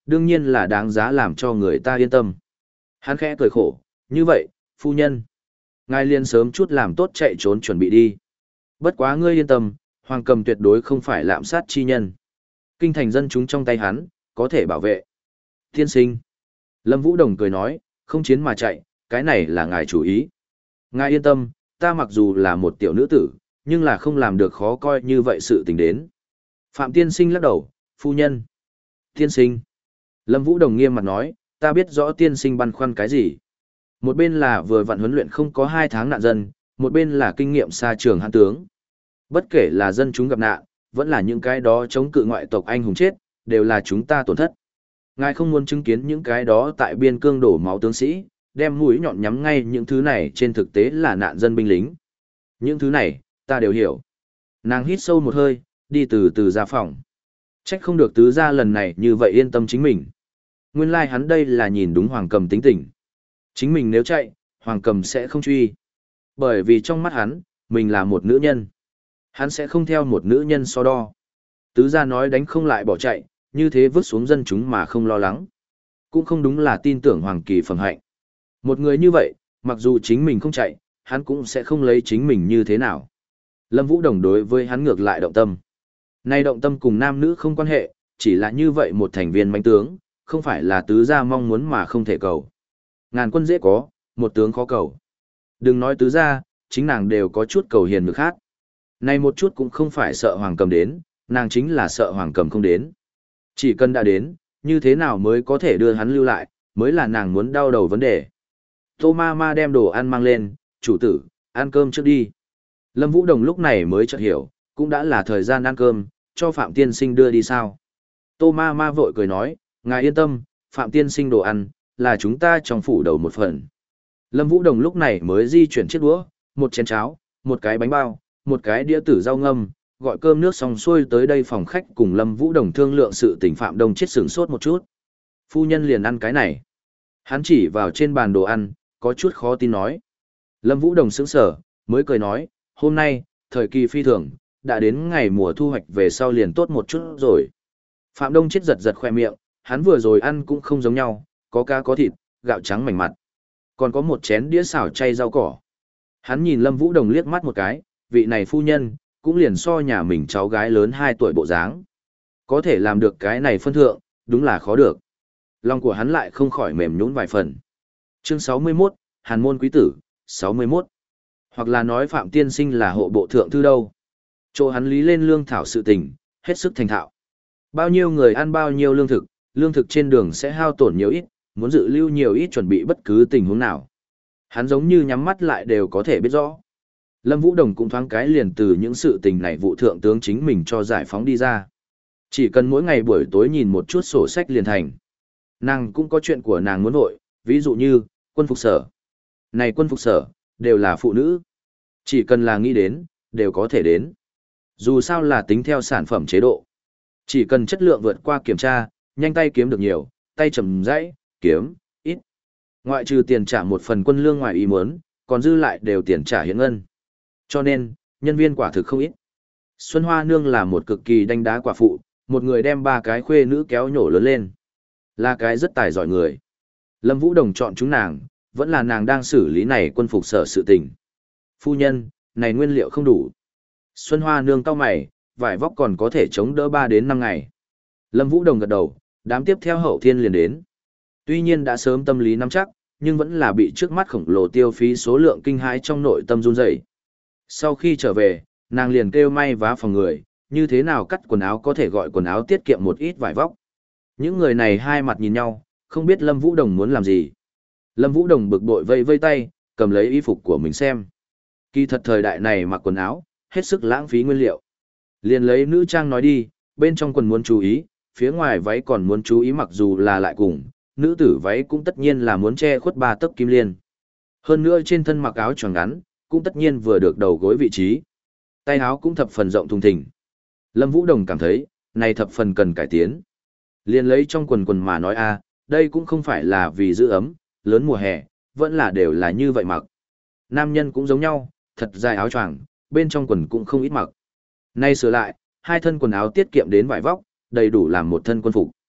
đương nhiên là đáng giá làm cho người ta yên tâm. Hắn khẽ cười khổ, như vậy, phu nhân. Ngài liền sớm chút làm tốt chạy trốn chuẩn bị đi. Bất quá ngươi yên tâm, Hoàng Cầm tuyệt đối không phải lạm sát chi nhân. Kinh thành dân chúng trong tay hắn, có thể bảo vệ. Tiên sinh. Lâm Vũ Đồng cười nói, không chiến mà chạy, cái này là ngài chủ ý. Ngài yên tâm, ta mặc dù là một tiểu nữ tử, nhưng là không làm được khó coi như vậy sự tình đến. Phạm tiên sinh lắc đầu, phu nhân. Tiên sinh. Lâm Vũ Đồng nghiêm mặt nói, ta biết rõ tiên sinh băn khoăn cái gì. Một bên là vừa vặn huấn luyện không có hai tháng nạn dân, một bên là kinh nghiệm xa trường hãn tướng. Bất kể là dân chúng gặp nạn, vẫn là những cái đó chống cự ngoại tộc anh hùng chết, đều là chúng ta tổn thất. Ngài không muốn chứng kiến những cái đó tại biên cương đổ máu tướng sĩ, đem mũi nhọn nhắm ngay những thứ này trên thực tế là nạn dân binh lính. Những thứ này, ta đều hiểu. Nàng hít sâu một hơi, đi từ từ ra phòng. Trách không được tứ gia lần này như vậy yên tâm chính mình. Nguyên lai like hắn đây là nhìn đúng Hoàng Cầm tính tình. Chính mình nếu chạy, Hoàng Cầm sẽ không truy. Bởi vì trong mắt hắn, mình là một nữ nhân. Hắn sẽ không theo một nữ nhân so đo. Tứ gia nói đánh không lại bỏ chạy, như thế vứt xuống dân chúng mà không lo lắng. Cũng không đúng là tin tưởng Hoàng Kỳ phẩm hạnh. Một người như vậy, mặc dù chính mình không chạy, hắn cũng sẽ không lấy chính mình như thế nào. Lâm Vũ Đồng đối với hắn ngược lại động tâm. Nay động tâm cùng nam nữ không quan hệ, chỉ là như vậy một thành viên mãnh tướng, không phải là tứ gia mong muốn mà không thể cầu. Ngàn quân dễ có, một tướng khó cầu. Đừng nói tứ gia, chính nàng đều có chút cầu hiền được khác. Này một chút cũng không phải sợ Hoàng Cầm đến, nàng chính là sợ Hoàng Cầm không đến. Chỉ cần đã đến, như thế nào mới có thể đưa hắn lưu lại, mới là nàng muốn đau đầu vấn đề. Tô ma ma đem đồ ăn mang lên, chủ tử, ăn cơm trước đi. Lâm Vũ Đồng lúc này mới chợt hiểu, cũng đã là thời gian ăn cơm, cho Phạm Tiên Sinh đưa đi sao. Tô ma ma vội cười nói, ngài yên tâm, Phạm Tiên Sinh đồ ăn, là chúng ta trong phủ đầu một phần. Lâm Vũ Đồng lúc này mới di chuyển chiếc đũa, một chén cháo, một cái bánh bao, một cái đĩa tử rau ngâm, gọi cơm nước xong xuôi tới đây phòng khách cùng Lâm Vũ Đồng thương lượng sự tình Phạm Đông chết sửng sốt một chút. Phu nhân liền ăn cái này. Hắn chỉ vào trên bàn đồ ăn, có chút khó tin nói. Lâm Vũ Đồng sững sờ, mới cười nói, hôm nay, thời kỳ phi thường, đã đến ngày mùa thu hoạch về sau liền tốt một chút rồi. Phạm Đông chết giật giật khoe miệng, hắn vừa rồi ăn cũng không giống nhau, có cá có thịt, gạo trắng mảnh mặt. Còn có một chén đĩa xào chay rau cỏ. Hắn nhìn Lâm Vũ Đồng liếc mắt một cái, vị này phu nhân, cũng liền so nhà mình cháu gái lớn hai tuổi bộ dáng. Có thể làm được cái này phân thượng, đúng là khó được. Lòng của hắn lại không khỏi mềm nhũn vài phần. Chương sáu mươi mốt, Hàn môn quý tử, sáu mươi mốt. Hoặc là nói Phạm Tiên Sinh là hộ bộ thượng thư đâu. Chỗ hắn lý lên lương thảo sự tình, hết sức thành thạo. Bao nhiêu người ăn bao nhiêu lương thực, lương thực trên đường sẽ hao tổn nhiều ít, muốn dự lưu nhiều ít chuẩn bị bất cứ tình huống nào. Hắn giống như nhắm mắt lại đều có thể biết rõ. Lâm Vũ Đồng cũng thoáng cái liền từ những sự tình này vụ thượng tướng chính mình cho giải phóng đi ra. Chỉ cần mỗi ngày buổi tối nhìn một chút sổ sách liền thành. Nàng cũng có chuyện của nàng muốn nội, ví dụ như, quân phục sở. Này quân phục sở, đều là phụ nữ. Chỉ cần là nghĩ đến, đều có thể đến. Dù sao là tính theo sản phẩm chế độ. Chỉ cần chất lượng vượt qua kiểm tra, nhanh tay kiếm được nhiều, tay chầm rãi, kiếm, ít. Ngoại trừ tiền trả một phần quân lương ngoài ý muốn, còn dư lại đều tiền trả hiện ngân. Cho nên, nhân viên quả thực không ít. Xuân Hoa Nương là một cực kỳ đanh đá quả phụ, một người đem ba cái khuê nữ kéo nhổ lớn lên. Là cái rất tài giỏi người. Lâm Vũ Đồng chọn chúng nàng, vẫn là nàng đang xử lý này quân phục sở sự tình. Phu nhân, này nguyên liệu không đủ. Xuân Hoa Nương cau mày, vải vóc còn có thể chống đỡ ba đến năm ngày. Lâm Vũ Đồng gật đầu, đám tiếp theo hậu thiên liền đến. Tuy nhiên đã sớm tâm lý nắm chắc, nhưng vẫn là bị trước mắt khổng lồ tiêu phí số lượng kinh hãi trong nội tâm run rẩy. Sau khi trở về, nàng liền kêu may vá phòng người, như thế nào cắt quần áo có thể gọi quần áo tiết kiệm một ít vải vóc. Những người này hai mặt nhìn nhau, không biết Lâm Vũ Đồng muốn làm gì. Lâm Vũ Đồng bực bội vây vây tay, cầm lấy y phục của mình xem. Kỳ thật thời đại này mặc quần áo, hết sức lãng phí nguyên liệu. Liền lấy nữ trang nói đi, bên trong quần muốn chú ý, phía ngoài váy còn muốn chú ý mặc dù là lại cùng, nữ tử váy cũng tất nhiên là muốn che khuất ba tấc kim liên. Hơn nữa trên thân mặc áo choàng ngắn, cũng tất nhiên vừa được đầu gối vị trí. Tay áo cũng thập phần rộng thùng thình. Lâm Vũ Đồng cảm thấy, này thập phần cần cải tiến. Liền lấy trong quần quần mà nói a, đây cũng không phải là vì giữ ấm, lớn mùa hè, vẫn là đều là như vậy mặc. Nam nhân cũng giống nhau, thật dài áo choàng, bên trong quần cũng không ít mặc. Nay sửa lại, hai thân quần áo tiết kiệm đến vải vóc, đầy đủ làm một thân quân phục.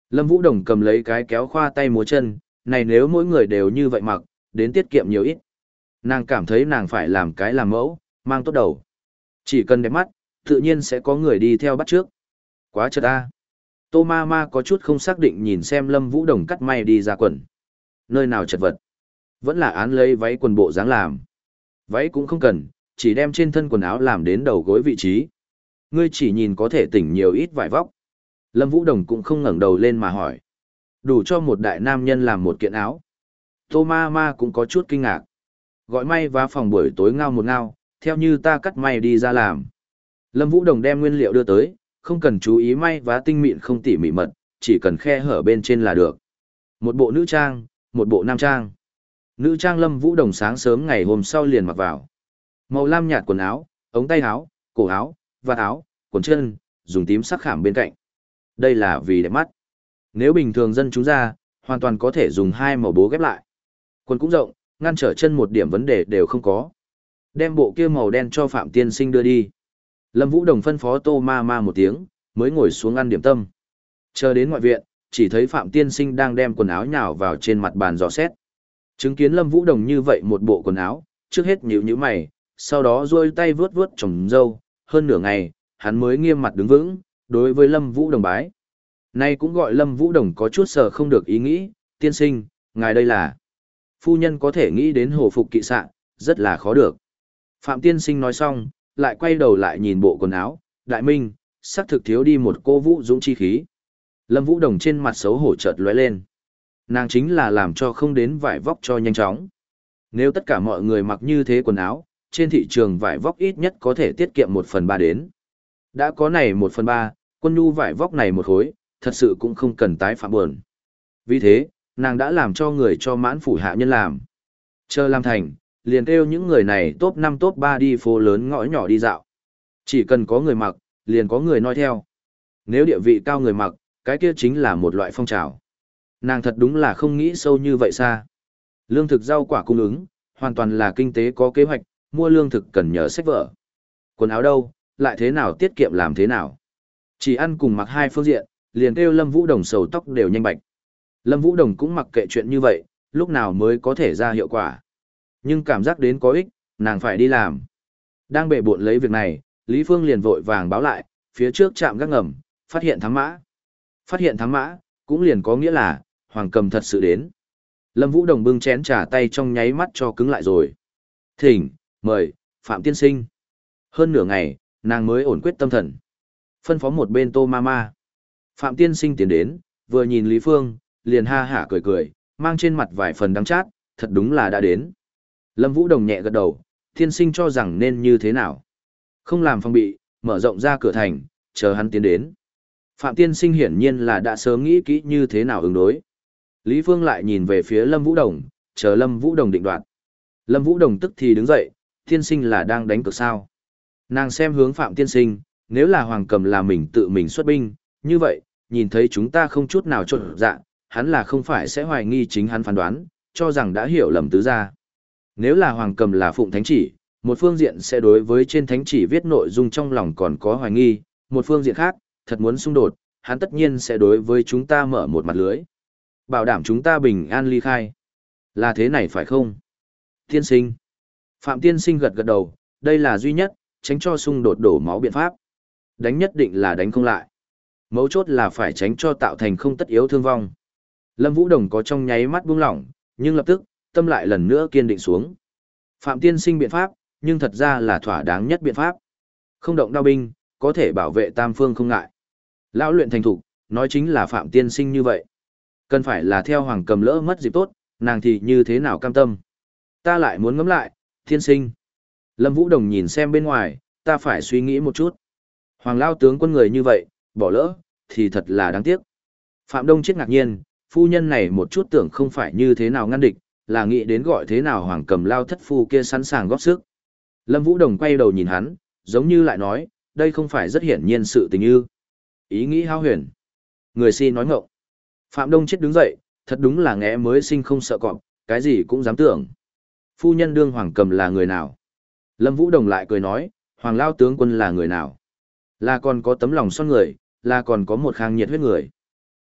Lâm Vũ Đồng cầm lấy cái kéo khoa tay múa chân, này nếu mỗi người đều như vậy mặc, đến tiết kiệm nhiều ít. Nàng cảm thấy nàng phải làm cái làm mẫu, mang tốt đầu. Chỉ cần đẹp mắt, tự nhiên sẽ có người đi theo bắt trước. Quá chật ta. Tô ma ma có chút không xác định nhìn xem Lâm Vũ Đồng cắt may đi ra quần. Nơi nào chật vật. Vẫn là án lấy váy quần bộ dáng làm. Váy cũng không cần, chỉ đem trên thân quần áo làm đến đầu gối vị trí. Ngươi chỉ nhìn có thể tỉnh nhiều ít vải vóc. Lâm Vũ Đồng cũng không ngẩng đầu lên mà hỏi. Đủ cho một đại nam nhân làm một kiện áo. Tô ma ma cũng có chút kinh ngạc. Gọi may vá phòng buổi tối ngao một ngao, theo như ta cắt may đi ra làm. Lâm Vũ Đồng đem nguyên liệu đưa tới, không cần chú ý may vá tinh mịn không tỉ mỉ mật, chỉ cần khe hở bên trên là được. Một bộ nữ trang, một bộ nam trang. Nữ trang Lâm Vũ Đồng sáng sớm ngày hôm sau liền mặc vào. Màu lam nhạt quần áo, ống tay áo, cổ áo, vạt áo, quần chân, dùng tím sắc khảm bên cạnh. Đây là vì đẹp mắt. Nếu bình thường dân chúng ra, hoàn toàn có thể dùng hai màu bố ghép lại. Quần cũng rộng, ngăn trở chân một điểm vấn đề đều không có. Đem bộ kia màu đen cho Phạm Tiên Sinh đưa đi. Lâm Vũ Đồng phân phó Tô ma ma một tiếng, mới ngồi xuống ăn điểm tâm. Chờ đến ngoại viện, chỉ thấy Phạm Tiên Sinh đang đem quần áo nhào vào trên mặt bàn dò xét. Chứng kiến Lâm Vũ Đồng như vậy một bộ quần áo, trước hết nhíu nhíu mày, sau đó duỗi tay vướt vướt trồng râu, hơn nửa ngày, hắn mới nghiêm mặt đứng vững, đối với Lâm Vũ Đồng bái. Nay cũng gọi Lâm Vũ Đồng có chút sợ không được ý nghĩ, tiên sinh, ngài đây là. Phu nhân có thể nghĩ đến hồ phục kỵ sạn, rất là khó được. Phạm Tiên Sinh nói xong, lại quay đầu lại nhìn bộ quần áo, đại minh, sắc thực thiếu đi một cô vũ dũng chi khí. Lâm Vũ Đồng trên mặt xấu hổ chợt lóe lên. Nàng chính là làm cho không đến vải vóc cho nhanh chóng. Nếu tất cả mọi người mặc như thế quần áo, trên thị trường vải vóc ít nhất có thể tiết kiệm một phần ba đến. Đã có này một phần ba, quân nhu vải vóc này một khối, thật sự cũng không cần tái phạm buồn. Vì thế, nàng đã làm cho người cho mãn phủ hạ nhân làm. Chờ làm thành, liền kêu những người này top năm top ba đi phố lớn ngõ nhỏ đi dạo. Chỉ cần có người mặc, liền có người nói theo. Nếu địa vị cao người mặc, cái kia chính là một loại phong trào. Nàng thật đúng là không nghĩ sâu như vậy xa. Lương thực rau quả cung ứng, hoàn toàn là kinh tế có kế hoạch, mua lương thực cần nhờ sách vở. Quần áo đâu, lại thế nào tiết kiệm làm thế nào. Chỉ ăn cùng mặc hai phương diện, liền kêu Lâm Vũ Đồng sầu tóc đều nhanh bạch. Lâm Vũ Đồng cũng mặc kệ chuyện như vậy, lúc nào mới có thể ra hiệu quả. Nhưng cảm giác đến có ích, nàng phải đi làm. Đang bệ bộn lấy việc này, Lý Phương liền vội vàng báo lại, phía trước trạm gác ngầm, phát hiện thám mã. Phát hiện thám mã, cũng liền có nghĩa là, Hoàng Cầm thật sự đến. Lâm Vũ Đồng bưng chén trà tay trong nháy mắt cho cứng lại rồi. Thỉnh, mời, Phạm Tiên Sinh. Hơn nửa ngày, nàng mới ổn quyết tâm thần. Phân phó một bên Tô ma ma. Phạm Tiên Sinh tiến đến, vừa nhìn Lý Phương, liền ha hả cười cười, mang trên mặt vài phần đắng chát, thật đúng là đã đến. Lâm Vũ Đồng nhẹ gật đầu, Tiên Sinh cho rằng nên như thế nào. Không làm phòng bị, mở rộng ra cửa thành, chờ hắn tiến đến. Phạm Tiên Sinh hiển nhiên là đã sớm nghĩ kỹ như thế nào ứng đối. Lý Phương lại nhìn về phía Lâm Vũ Đồng, chờ Lâm Vũ Đồng định đoạt. Lâm Vũ Đồng tức thì đứng dậy, Tiên Sinh là đang đánh cược sao. Nàng xem hướng Phạm Tiên Sinh, nếu là Hoàng Cầm là mình tự mình xuất binh, như vậy, nhìn thấy chúng ta không chút nào trộn dạ, hắn là không phải sẽ hoài nghi chính hắn phán đoán, cho rằng đã hiểu lầm tứ gia. Nếu là Hoàng Cầm là phụng thánh chỉ, một phương diện sẽ đối với trên thánh chỉ viết nội dung trong lòng còn có hoài nghi, một phương diện khác, thật muốn xung đột, hắn tất nhiên sẽ đối với chúng ta mở một mặt lưới. Bảo đảm chúng ta bình an ly khai. Là thế này phải không? Tiên Sinh. Phạm Tiên Sinh gật gật đầu, đây là duy nhất, tránh cho xung đột đổ máu biện pháp. Đánh nhất định là đánh không lại. Mấu chốt là phải tránh cho tạo thành không tất yếu thương vong. Lâm Vũ Đồng có trong nháy mắt buông lỏng, nhưng lập tức, tâm lại lần nữa kiên định xuống. Phạm Tiên Sinh biện pháp, nhưng thật ra là thỏa đáng nhất biện pháp. Không động đao binh, có thể bảo vệ tam phương không ngại. Lão luyện thành thục, nói chính là Phạm Tiên Sinh như vậy. Cần phải là theo Hoàng Cầm lỡ mất dịp tốt, nàng thì như thế nào cam tâm. Ta lại muốn ngẫm lại, Tiên Sinh. Lâm Vũ Đồng nhìn xem bên ngoài, ta phải suy nghĩ một chút. Hoàng Lao tướng quân người như vậy, bỏ lỡ, thì thật là đáng tiếc. Phạm Đông chết ngạc nhiên, phu nhân này một chút tưởng không phải như thế nào ngăn địch, là nghĩ đến gọi thế nào Hoàng Cầm Lao thất phu kia sẵn sàng góp sức. Lâm Vũ Đồng quay đầu nhìn hắn, giống như lại nói, đây không phải rất hiển nhiên sự tình ư. Ý nghĩ hao huyền. Người si nói ngọng. Phạm Đông chết đứng dậy, thật đúng là ngẽ mới sinh không sợ cọp, cái gì cũng dám tưởng. Phu nhân đương Hoàng Cầm là người nào? Lâm Vũ Đồng lại cười nói, Hoàng Lao tướng quân là người nào? Là còn có tấm lòng son người, là còn có một khang nhiệt huyết người.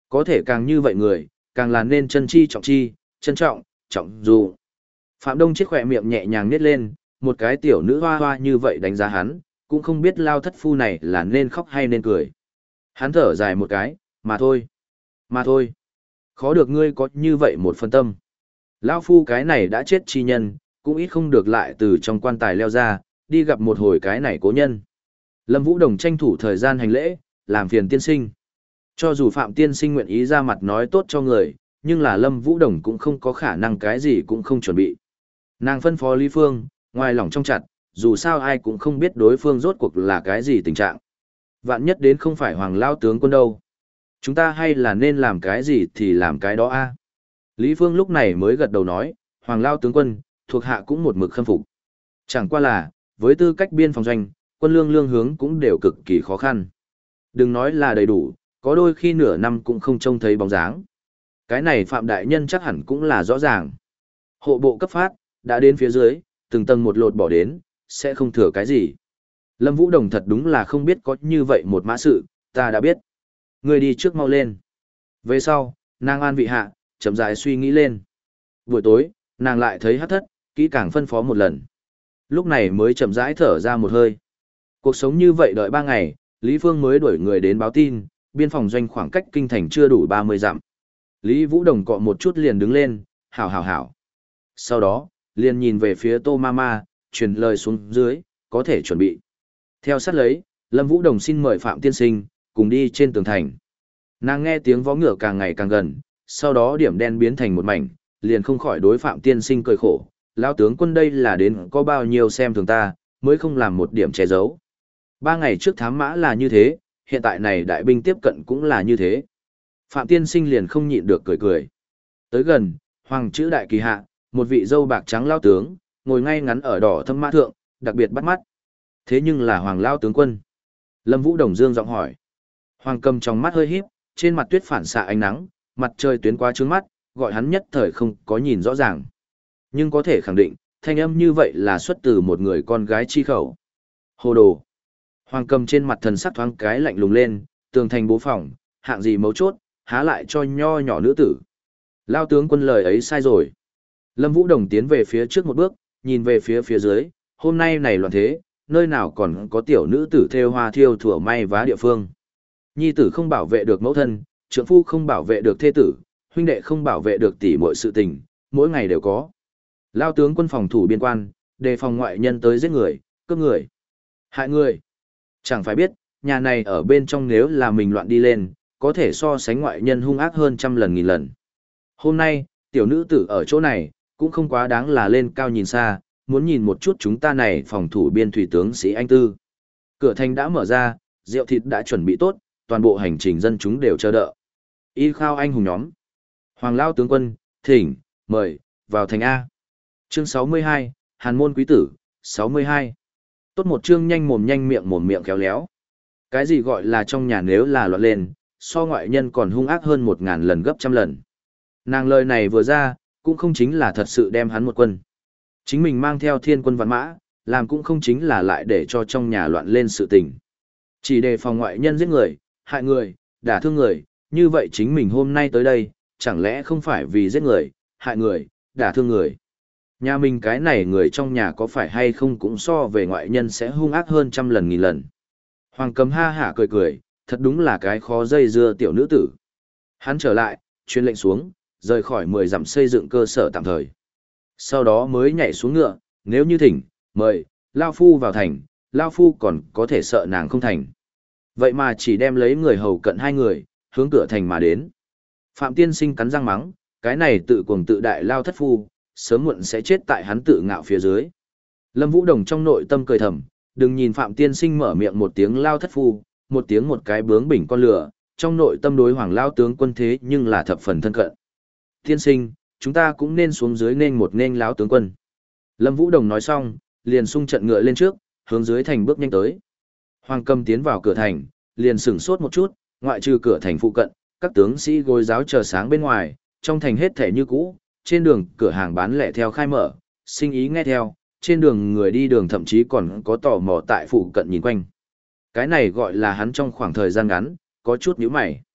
Có thể càng như vậy người, càng là nên chân chi trọng chi, trân trọng, trọng dù. Phạm Đông Chiết khỏe miệng nhẹ nhàng nhếch lên, một cái tiểu nữ hoa hoa như vậy đánh giá hắn, cũng không biết lao thất phu này là nên khóc hay nên cười. Hắn thở dài một cái, mà thôi, mà thôi. Khó được ngươi có như vậy một phân tâm. Lao phu cái này đã chết chi nhân, cũng ít không được lại từ trong quan tài leo ra, đi gặp một hồi cái này cố nhân. Lâm Vũ Đồng tranh thủ thời gian hành lễ, làm phiền tiên sinh. Cho dù Phạm tiên sinh nguyện ý ra mặt nói tốt cho người, nhưng là Lâm Vũ Đồng cũng không có khả năng cái gì cũng không chuẩn bị. Nàng phân phó Lý Phương, ngoài lòng trong chặt, dù sao ai cũng không biết đối phương rốt cuộc là cái gì tình trạng. Vạn nhất đến không phải Hoàng Lao tướng quân đâu. Chúng ta hay là nên làm cái gì thì làm cái đó a. Lý Phương lúc này mới gật đầu nói, Hoàng Lao tướng quân, thuộc hạ cũng một mực khâm phục. Chẳng qua là, với tư cách biên phòng doanh, quân lương lương hướng cũng đều cực kỳ khó khăn. Đừng nói là đầy đủ, có đôi khi nửa năm cũng không trông thấy bóng dáng. Cái này Phạm Đại Nhân chắc hẳn cũng là rõ ràng. Hộ bộ cấp phát, đã đến phía dưới, từng tầng một lột bỏ đến, sẽ không thừa cái gì. Lâm Vũ Đồng thật đúng là không biết có như vậy một mã sự, ta đã biết. Người đi trước mau lên. Về sau, nàng an vị hạ, chậm rãi suy nghĩ lên. Buổi tối, nàng lại thấy hắc thất, kỹ càng phân phó một lần. Lúc này mới chậm rãi thở ra một hơi. Cuộc sống như vậy đợi ba ngày, Lý Phương mới đuổi người đến báo tin, biên phòng doanh khoảng cách kinh thành chưa đủ ba mươi dặm. Lý Vũ Đồng cọ một chút liền đứng lên, hảo hảo hảo. Sau đó, liền nhìn về phía Tô Mama, truyền lời xuống dưới, có thể chuẩn bị. Theo sát lấy, Lâm Vũ Đồng xin mời Phạm Tiên Sinh, cùng đi trên tường thành. Nàng nghe tiếng vó ngựa càng ngày càng gần, sau đó điểm đen biến thành một mảnh, liền không khỏi đối Phạm Tiên Sinh cười khổ. Lão tướng quân đây là đến có bao nhiêu xem thường ta, mới không làm một điểm che giấu. Ba ngày trước thám mã là như thế, hiện tại này đại binh tiếp cận cũng là như thế. Phạm Tiên Sinh liền không nhịn được cười cười. Tới gần, hoàng chữ đại kỳ hạ, một vị dâu bạc trắng lao tướng, ngồi ngay ngắn ở đỏ thâm mã thượng, đặc biệt bắt mắt. Thế nhưng là hoàng lao tướng quân. Lâm Vũ Đồng dương giọng hỏi. Hoàng cầm trong mắt hơi híp, trên mặt tuyết phản xạ ánh nắng, mặt trời tuyến qua trướng mắt, gọi hắn nhất thời không có nhìn rõ ràng. Nhưng có thể khẳng định, thanh âm như vậy là xuất từ một người con gái chi khẩu. Hồ đồ. Hoàng cầm trên mặt thần sắc thoáng cái lạnh lùng lên, tường thành bố phòng, hạng gì mấu chốt, há lại cho nho nhỏ nữ tử. Lao tướng quân lời ấy sai rồi. Lâm Vũ Đồng tiến về phía trước một bước, nhìn về phía phía dưới, hôm nay này loạn thế, nơi nào còn có tiểu nữ tử thêu hoa thiêu thủa may vá địa phương. Nhi tử không bảo vệ được mẫu thân, trượng phu không bảo vệ được thê tử, huynh đệ không bảo vệ được tỷ muội sự tình, mỗi ngày đều có. Lao tướng quân phòng thủ biên quan, đề phòng ngoại nhân tới giết người, cướp người, hại người. Chẳng phải biết, nhà này ở bên trong nếu là mình loạn đi lên, có thể so sánh ngoại nhân hung ác hơn trăm lần nghìn lần. Hôm nay, tiểu nữ tử ở chỗ này, cũng không quá đáng là lên cao nhìn xa, muốn nhìn một chút chúng ta này phòng thủ biên thủy tướng sĩ anh tư. Cửa thành đã mở ra, rượu thịt đã chuẩn bị tốt, toàn bộ hành trình dân chúng đều chờ đợi. Y khao anh hùng nhóm. Hoàng Lao tướng quân, thỉnh, mời, vào thành A. Chương sáu mươi hai, Hàn môn quý tử, sáu mươi hai. Tốt một chương nhanh mồm nhanh miệng mồm miệng khéo léo. Cái gì gọi là trong nhà nếu là loạn lên, so ngoại nhân còn hung ác hơn một ngàn lần gấp trăm lần. Nàng lời này vừa ra, cũng không chính là thật sự đem hắn một quân. Chính mình mang theo thiên quân vạn mã, làm cũng không chính là lại để cho trong nhà loạn lên sự tình. Chỉ đề phòng ngoại nhân giết người, hại người, đả thương người, như vậy chính mình hôm nay tới đây, chẳng lẽ không phải vì giết người, hại người, đả thương người. Nhà mình cái này người trong nhà có phải hay không cũng so về ngoại nhân sẽ hung ác hơn trăm lần nghìn lần. Hoàng Cầm ha hả cười cười, thật đúng là cái khó dây dưa tiểu nữ tử. Hắn trở lại, truyền lệnh xuống, rời khỏi mười dặm xây dựng cơ sở tạm thời. Sau đó mới nhảy xuống ngựa, nếu như thỉnh, mời, Lao Phu vào thành, Lao Phu còn có thể sợ nàng không thành. Vậy mà chỉ đem lấy người hầu cận hai người, hướng cửa thành mà đến. Phạm Tiên Sinh cắn răng mắng, cái này tự cuồng tự đại Lao thất phu, sớm muộn sẽ chết tại hắn tự ngạo phía dưới. Lâm Vũ Đồng trong nội tâm cười thầm, đừng nhìn Phạm Tiên Sinh mở miệng một tiếng Lao thất phu, một tiếng một cái bướng bỉnh con lửa, trong nội tâm đối Hoàng Lao tướng quân thế nhưng là thập phần thân cận. Tiên Sinh, chúng ta cũng nên xuống dưới nên một nên Lão tướng quân. Lâm Vũ Đồng nói xong, liền xung trận ngựa lên trước, hướng dưới thành bước nhanh tới. Hoàng Cầm tiến vào cửa thành, liền sửng sốt một chút, ngoại trừ cửa thành phụ cận, các tướng sĩ gối giáo chờ sáng bên ngoài, trong thành hết thể như cũ, trên đường cửa hàng bán lẻ theo khai mở, sinh ý nghe theo, trên đường người đi đường thậm chí còn có tò mò tại phụ cận nhìn quanh. Cái này gọi là hắn trong khoảng thời gian ngắn, có chút nhíu mày.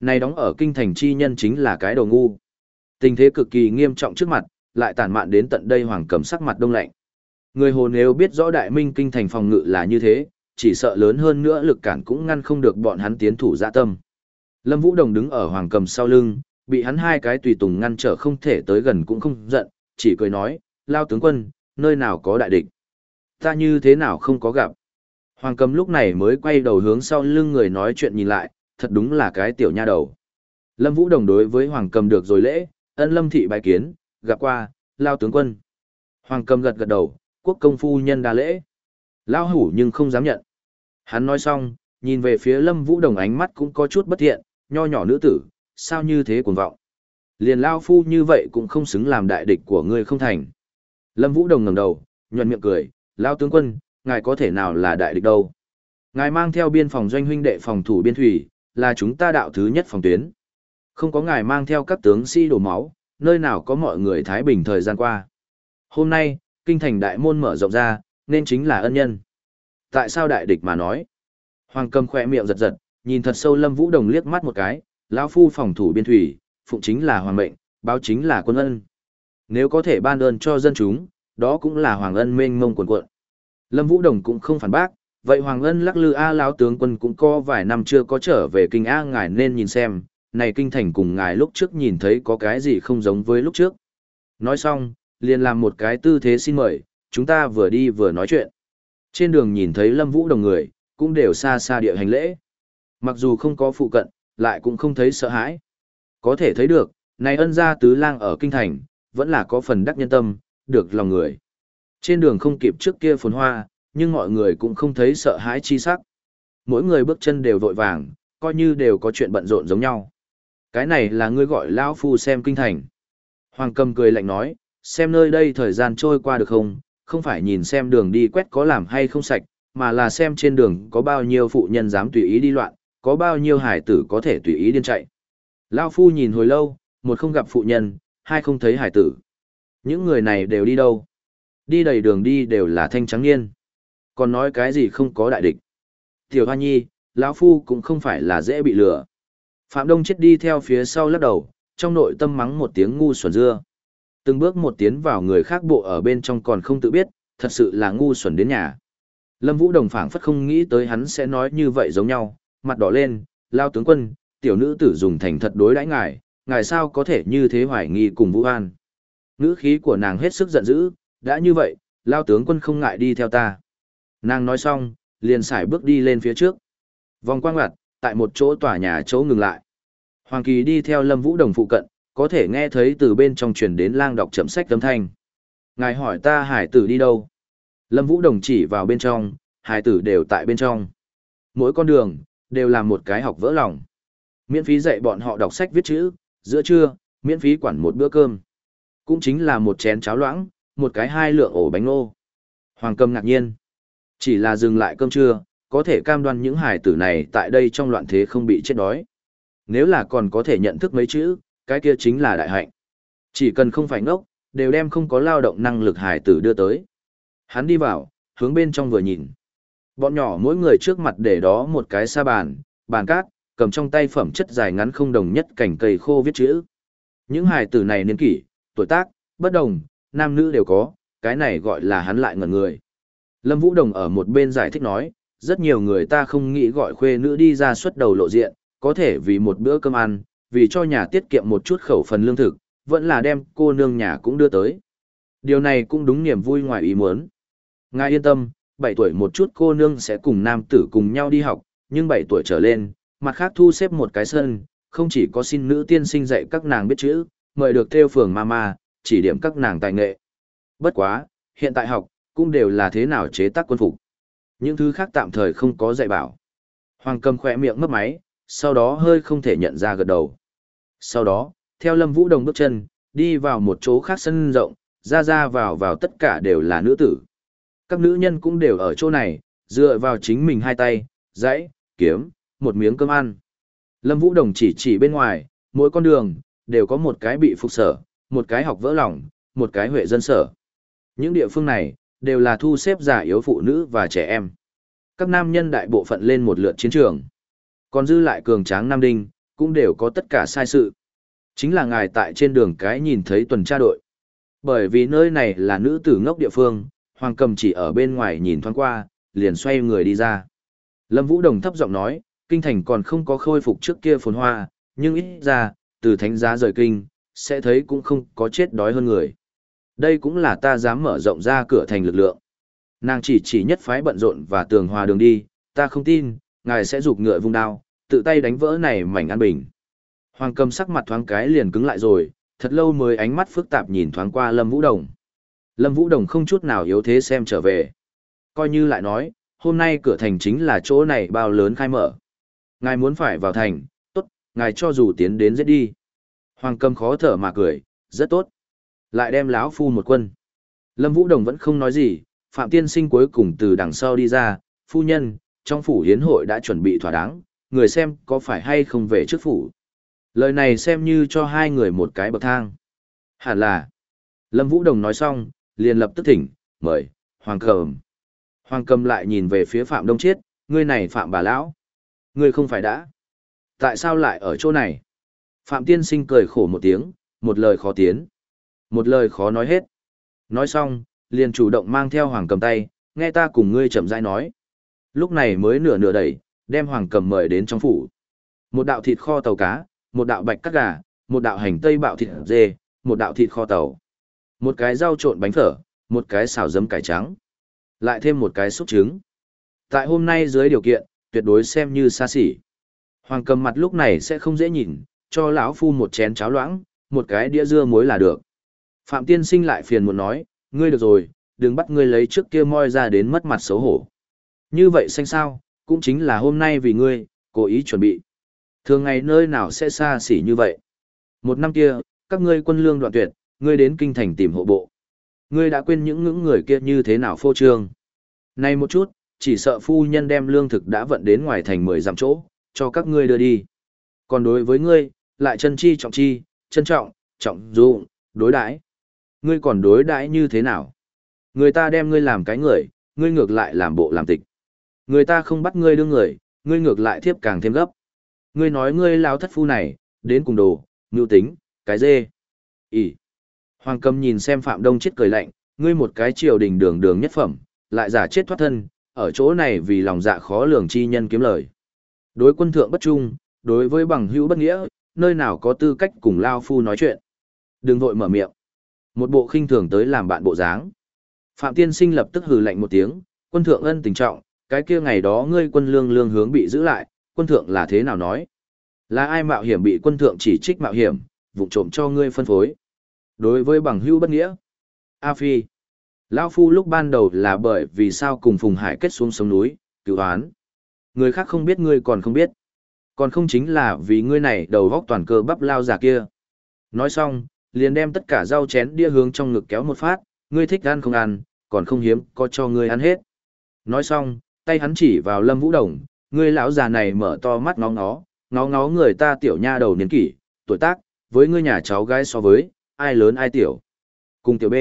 Này đóng ở kinh thành chi nhân chính là cái đồ ngu. Tình thế cực kỳ nghiêm trọng trước mặt, lại tản mạn đến tận đây Hoàng Cầm sắc mặt đông lạnh. Người Hồ nếu biết rõ Đại Minh kinh thành phòng ngự là như thế, chỉ sợ lớn hơn nữa lực cản cũng ngăn không được bọn hắn tiến thủ dạ tâm. Lâm Vũ Đồng đứng ở Hoàng Cầm sau lưng, bị hắn hai cái tùy tùng ngăn trở không thể tới gần cũng không giận, chỉ cười nói, lao tướng quân, nơi nào có đại địch. Ta như thế nào không có gặp. Hoàng Cầm lúc này mới quay đầu hướng sau lưng người nói chuyện nhìn lại, thật đúng là cái tiểu nha đầu. Lâm Vũ Đồng đối với Hoàng Cầm được rồi lễ, ân Lâm thị bái kiến, gặp qua, lao tướng quân. Hoàng Cầm gật gật đầu, quốc công phu nhân đa lễ. Lao hủ nhưng không dám nhận. Hắn nói xong, nhìn về phía Lâm Vũ Đồng ánh mắt cũng có chút bất thiện, nho nhỏ nữ tử, sao như thế cuồng vọng. Liền Lao phu như vậy cũng không xứng làm đại địch của ngươi không thành. Lâm Vũ Đồng ngẩng đầu, nhuận miệng cười, Lao tướng quân, ngài có thể nào là đại địch đâu. Ngài mang theo biên phòng doanh huynh đệ phòng thủ biên thủy, là chúng ta đạo thứ nhất phòng tuyến. Không có ngài mang theo các tướng sĩ đổ máu, nơi nào có mọi người thái bình thời gian qua. Hôm nay, kinh thành đại môn mở rộng ra, nên chính là ân nhân. Tại sao đại địch mà nói? Hoàng Cầm khỏe miệng giật giật, nhìn thật sâu Lâm Vũ Đồng liếc mắt một cái, lão phu phòng thủ biên thủy, phụng chính là hoàng mệnh, báo chính là quân ân. Nếu có thể ban ơn cho dân chúng, đó cũng là hoàng ân mênh mông quần quận. Lâm Vũ Đồng cũng không phản bác, vậy hoàng ân lắc lư a lão tướng quân cũng có vài năm chưa có trở về kinh a, ngài nên nhìn xem, này kinh thành cùng ngài lúc trước nhìn thấy có cái gì không giống với lúc trước. Nói xong, liền làm một cái tư thế xin mời, chúng ta vừa đi vừa nói chuyện. Trên đường nhìn thấy Lâm Vũ Đồng người, cũng đều xa xa địa hành lễ. Mặc dù không có phụ cận, lại cũng không thấy sợ hãi. Có thể thấy được, này ân gia tứ lang ở kinh thành, vẫn là có phần đắc nhân tâm, được lòng người. Trên đường không kịp trước kia phồn hoa, nhưng mọi người cũng không thấy sợ hãi chi sắc. Mỗi người bước chân đều vội vàng, coi như đều có chuyện bận rộn giống nhau. Cái này là ngươi gọi lão phu xem kinh thành. Hoàng Cầm cười lạnh nói, xem nơi đây thời gian trôi qua được không, không phải nhìn xem đường đi quét có làm hay không sạch, mà là xem trên đường có bao nhiêu phụ nhân dám tùy ý đi loạn, có bao nhiêu hải tử có thể tùy ý điên chạy. Lão phu nhìn hồi lâu, một không gặp phụ nhân, hai không thấy hải tử. Những người này đều đi đâu? Đi đầy đường đi đều là thanh trắng niên. Còn nói cái gì không có đại địch. Tiểu Hoa Nhi, lão phu cũng không phải là dễ bị lừa. Phạm Đông chết đi theo phía sau lắc đầu, trong nội tâm mắng một tiếng ngu xuẩn dưa. Từng bước một tiến vào người khác bộ ở bên trong còn không tự biết, thật sự là ngu xuẩn đến nhà. Lâm Vũ Đồng phảng phất không nghĩ tới hắn sẽ nói như vậy giống nhau, mặt đỏ lên, lao tướng quân, tiểu nữ tử dùng thành thật đối đãi ngài, ngài sao có thể như thế hoài nghi cùng Vũ An. Ngữ khí của nàng hết sức giận dữ, đã như vậy, lao tướng quân không ngại đi theo ta. Nàng nói xong, liền sải bước đi lên phía trước. Vòng quang ngặt, tại một chỗ tòa nhà chỗ ngừng lại. Hoàng Kỳ đi theo Lâm Vũ Đồng phụ cận, có thể nghe thấy từ bên trong truyền đến lang đọc chậm sách âm thanh. Ngài hỏi ta hải tử đi đâu? Lâm Vũ Đồng chỉ vào bên trong, hải tử đều tại bên trong. Mỗi con đường, đều là một cái học vỡ lòng. Miễn phí dạy bọn họ đọc sách viết chữ, giữa trưa, miễn phí quản một bữa cơm. Cũng chính là một chén cháo loãng, một cái hai lượng ổ bánh ngô. Hoàng Cầm ngạc nhiên. Chỉ là dừng lại cơm trưa, có thể cam đoan những hải tử này tại đây trong loạn thế không bị chết đói. Nếu là còn có thể nhận thức mấy chữ, cái kia chính là đại hạnh. Chỉ cần không phải ngốc, đều đem không có lao động năng lực hải tử đưa tới. Hắn đi vào, hướng bên trong vừa nhìn. Bọn nhỏ mỗi người trước mặt để đó một cái sa bàn, bàn cát, cầm trong tay phẩm chất dài ngắn không đồng nhất cành cây khô viết chữ. Những hải tử này niên kỷ, tuổi tác, bất đồng, nam nữ đều có, cái này gọi là hắn lại ngẩn người. Lâm Vũ Đồng ở một bên giải thích nói, rất nhiều người ta không nghĩ gọi khuê nữ đi ra xuất đầu lộ diện, có thể vì một bữa cơm ăn, vì cho nhà tiết kiệm một chút khẩu phần lương thực, vẫn là đem cô nương nhà cũng đưa tới. Điều này cũng đúng niềm vui ngoài ý muốn. Ngài yên tâm, bảy tuổi một chút cô nương sẽ cùng nam tử cùng nhau đi học, nhưng bảy tuổi trở lên, mặt khác thu xếp một cái sân, không chỉ có xin nữ tiên sinh dạy các nàng biết chữ, mời được theo phường mama, chỉ điểm các nàng tài nghệ. Bất quá, hiện tại học, cũng đều là thế nào chế tác quân phục. Những thứ khác tạm thời không có dạy bảo. Hoàng Cầm khỏe miệng mấp máy, sau đó hơi không thể nhận ra gật đầu. Sau đó, theo Lâm Vũ Đồng bước chân, đi vào một chỗ khác sân rộng, ra ra vào vào tất cả đều là nữ tử. Các nữ nhân cũng đều ở chỗ này, dựa vào chính mình hai tay, dãy, kiếm, một miếng cơm ăn. Lâm Vũ Đồng chỉ chỉ bên ngoài, mỗi con đường, đều có một cái bị phục sở, một cái học vỡ lòng, một cái huệ dân sở. Những địa phương này, đều là thu xếp già yếu phụ nữ và trẻ em. Các nam nhân đại bộ phận lên một lượt chiến trường. Còn dư lại cường tráng nam đinh, cũng đều có tất cả sai sự. Chính là ngài tại trên đường cái nhìn thấy tuần tra đội. Bởi vì nơi này là nữ tử ngốc địa phương, Hoàng Cầm chỉ ở bên ngoài nhìn thoáng qua, liền xoay người đi ra. Lâm Vũ Đồng thấp giọng nói, kinh thành còn không có khôi phục trước kia phồn hoa, nhưng ít ra, từ thánh giá rời kinh, sẽ thấy cũng không có chết đói hơn người. Đây cũng là ta dám mở rộng ra cửa thành lực lượng. Nàng chỉ chỉ nhất phái bận rộn và tường hòa đường đi, ta không tin, ngài sẽ giục ngựa vung đao, tự tay đánh vỡ này mảnh an bình. Hoàng Cầm sắc mặt thoáng cái liền cứng lại rồi, thật lâu mới ánh mắt phức tạp nhìn thoáng qua Lâm Vũ Đồng. Lâm Vũ Đồng không chút nào yếu thế xem trở về. Coi như lại nói, hôm nay cửa thành chính là chỗ này bao lớn khai mở. Ngài muốn phải vào thành, tốt, ngài cho dù tiến đến giết đi. Hoàng Cầm khó thở mà cười, rất tốt. Lại đem lão phu một quân. Lâm Vũ Đồng vẫn không nói gì, Phạm Tiên Sinh cuối cùng từ đằng sau đi ra, phu nhân, trong phủ hiến hội đã chuẩn bị thỏa đáng, người xem có phải hay không về trước phủ. Lời này xem như cho hai người một cái bậc thang. Hẳn là. Lâm Vũ Đồng nói xong, liền lập tức thỉnh, mời, Hoàng Cầm. Hoàng Cầm lại nhìn về phía Phạm Đông Chiết, ngươi này Phạm bà lão. Ngươi không phải đã. Tại sao lại ở chỗ này? Phạm Tiên Sinh cười khổ một tiếng, một lời khó tiến. Một lời khó nói hết. Nói xong, liền chủ động mang theo Hoàng Cầm tay, nghe ta cùng ngươi chậm rãi nói. Lúc này mới nửa nửa đẩy, đem Hoàng Cầm mời đến trong phủ. Một đạo thịt kho tàu cá, một đạo bạch cắt gà, một đạo hành tây bạo thịt dê, một đạo thịt kho tàu. Một cái rau trộn bánh phở, một cái xào giấm cải trắng. Lại thêm một cái súp trứng. Tại hôm nay dưới điều kiện, tuyệt đối xem như xa xỉ. Hoàng Cầm mặt lúc này sẽ không dễ nhìn, cho lão phu một chén cháo loãng, một cái đĩa dưa muối là được. Phạm Tiên Sinh lại phiền muốn nói, ngươi được rồi, đừng bắt ngươi lấy trước kia moi ra đến mất mặt xấu hổ. Như vậy xanh sao, cũng chính là hôm nay vì ngươi, cố ý chuẩn bị. Thường ngày nơi nào sẽ xa xỉ như vậy. Một năm kia, các ngươi quân lương đoạn tuyệt, ngươi đến kinh thành tìm hộ bộ. Ngươi đã quên những ngưỡng người kia như thế nào phô trương. Này một chút, chỉ sợ phu nhân đem lương thực đã vận đến ngoài thành mười dặm chỗ, cho các ngươi đưa đi. Còn đối với ngươi, lại chân chi trọng chi, trân trọng, trọng dụng, đối đãi. Ngươi còn đối đãi như thế nào? Người ta đem ngươi làm cái người, ngươi ngược lại làm bộ làm tịch. Người ta không bắt ngươi đương người, ngươi ngược lại thiếp càng thêm gấp. Ngươi nói ngươi lao thất phu này, đến cùng đồ, mưu tính, cái dê. Ý. Hoàng Cầm nhìn xem Phạm Đông Chết cười lạnh, ngươi một cái triều đình đường đường nhất phẩm, lại giả chết thoát thân, ở chỗ này vì lòng dạ khó lường chi nhân kiếm lời. Đối quân thượng bất trung, đối với bằng hữu bất nghĩa, nơi nào có tư cách cùng lao phu nói chuyện. Đừng vội mở miệng. Một bộ khinh thường tới làm bạn bộ dáng. Phạm Tiên Sinh lập tức hừ lạnh một tiếng, quân thượng ân tình trọng, cái kia ngày đó ngươi quân lương lương hướng bị giữ lại, quân thượng là thế nào nói? Là ai mạo hiểm bị quân thượng chỉ trích mạo hiểm, vụng trộm cho ngươi phân phối? Đối với bằng hữu bất nghĩa. A Phi. Lão phu lúc ban đầu là bởi vì sao cùng Phùng Hải kết xuống sông núi, cứu án. Người khác không biết ngươi còn không biết. Còn không chính là vì ngươi này đầu góc toàn cơ bắp lao già kia. Nói xong, liền đem tất cả rau chén đĩa hướng trong ngực kéo một phát, ngươi thích ăn không ăn, còn không hiếm, có cho ngươi ăn hết. Nói xong, tay hắn chỉ vào Lâm Vũ Đồng, ngươi lão già này mở to mắt ngó ngó, ngó ngó người ta tiểu nha đầu niên kỷ, tuổi tác, với ngươi nhà cháu gái so với, ai lớn ai tiểu. Cùng tiểu B.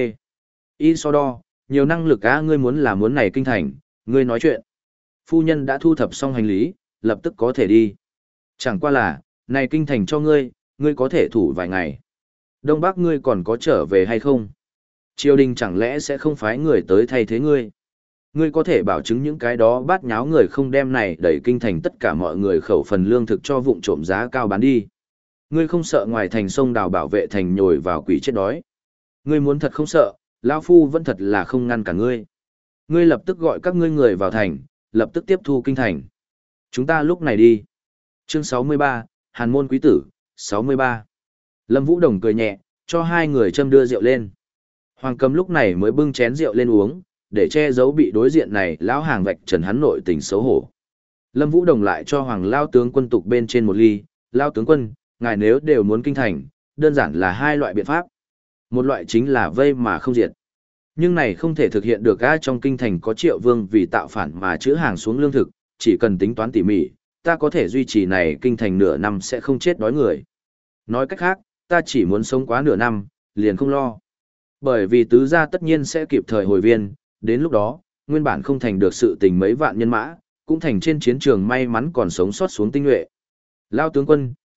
Y so đo, nhiều năng lực á, ngươi muốn là muốn này kinh thành, ngươi nói chuyện. Phu nhân đã thu thập xong hành lý, lập tức có thể đi. Chẳng qua là, này kinh thành cho ngươi, ngươi có thể thủ vài ngày. Đông Bắc ngươi còn có trở về hay không? Triều đình chẳng lẽ sẽ không phái người tới thay thế ngươi? Ngươi có thể bảo chứng những cái đó bát nháo người không đem này đẩy kinh thành tất cả mọi người khẩu phần lương thực cho vụng trộm giá cao bán đi. Ngươi không sợ ngoài thành sông đào bảo vệ thành nhồi vào quỷ chết đói. Ngươi muốn thật không sợ, lão phu vẫn thật là không ngăn cả ngươi. Ngươi lập tức gọi các ngươi người vào thành, lập tức tiếp thu kinh thành. Chúng ta lúc này đi. Chương sáu mươi ba, Hàn môn quý tử, sáu mươi ba. Lâm Vũ Đồng cười nhẹ, cho hai người châm đưa rượu lên. Hoàng Cầm lúc này mới bưng chén rượu lên uống, để che giấu bị đối diện này lão hàng vạch trần hắn nội tình xấu hổ. Lâm Vũ Đồng lại cho Hoàng lao tướng quân tục bên trên một ly, lao tướng quân, ngài nếu đều muốn kinh thành, đơn giản là hai loại biện pháp. Một loại chính là vây mà không diệt. Nhưng này không thể thực hiện được, ai trong kinh thành có Triệu Vương vì tạo phản mà chữ hàng xuống lương thực, chỉ cần tính toán tỉ mỉ, ta có thể duy trì này kinh thành nửa năm sẽ không chết đói người. Nói cách khác, ta chỉ muốn sống quá nửa năm, liền không lo. Bởi vì tứ gia tất nhiên sẽ kịp thời hồi viên, đến lúc đó, nguyên bản không thành được sự tình mấy vạn nhân mã, cũng thành trên chiến trường may mắn còn sống sót xuống tinh nhuệ. Lao tướng quân,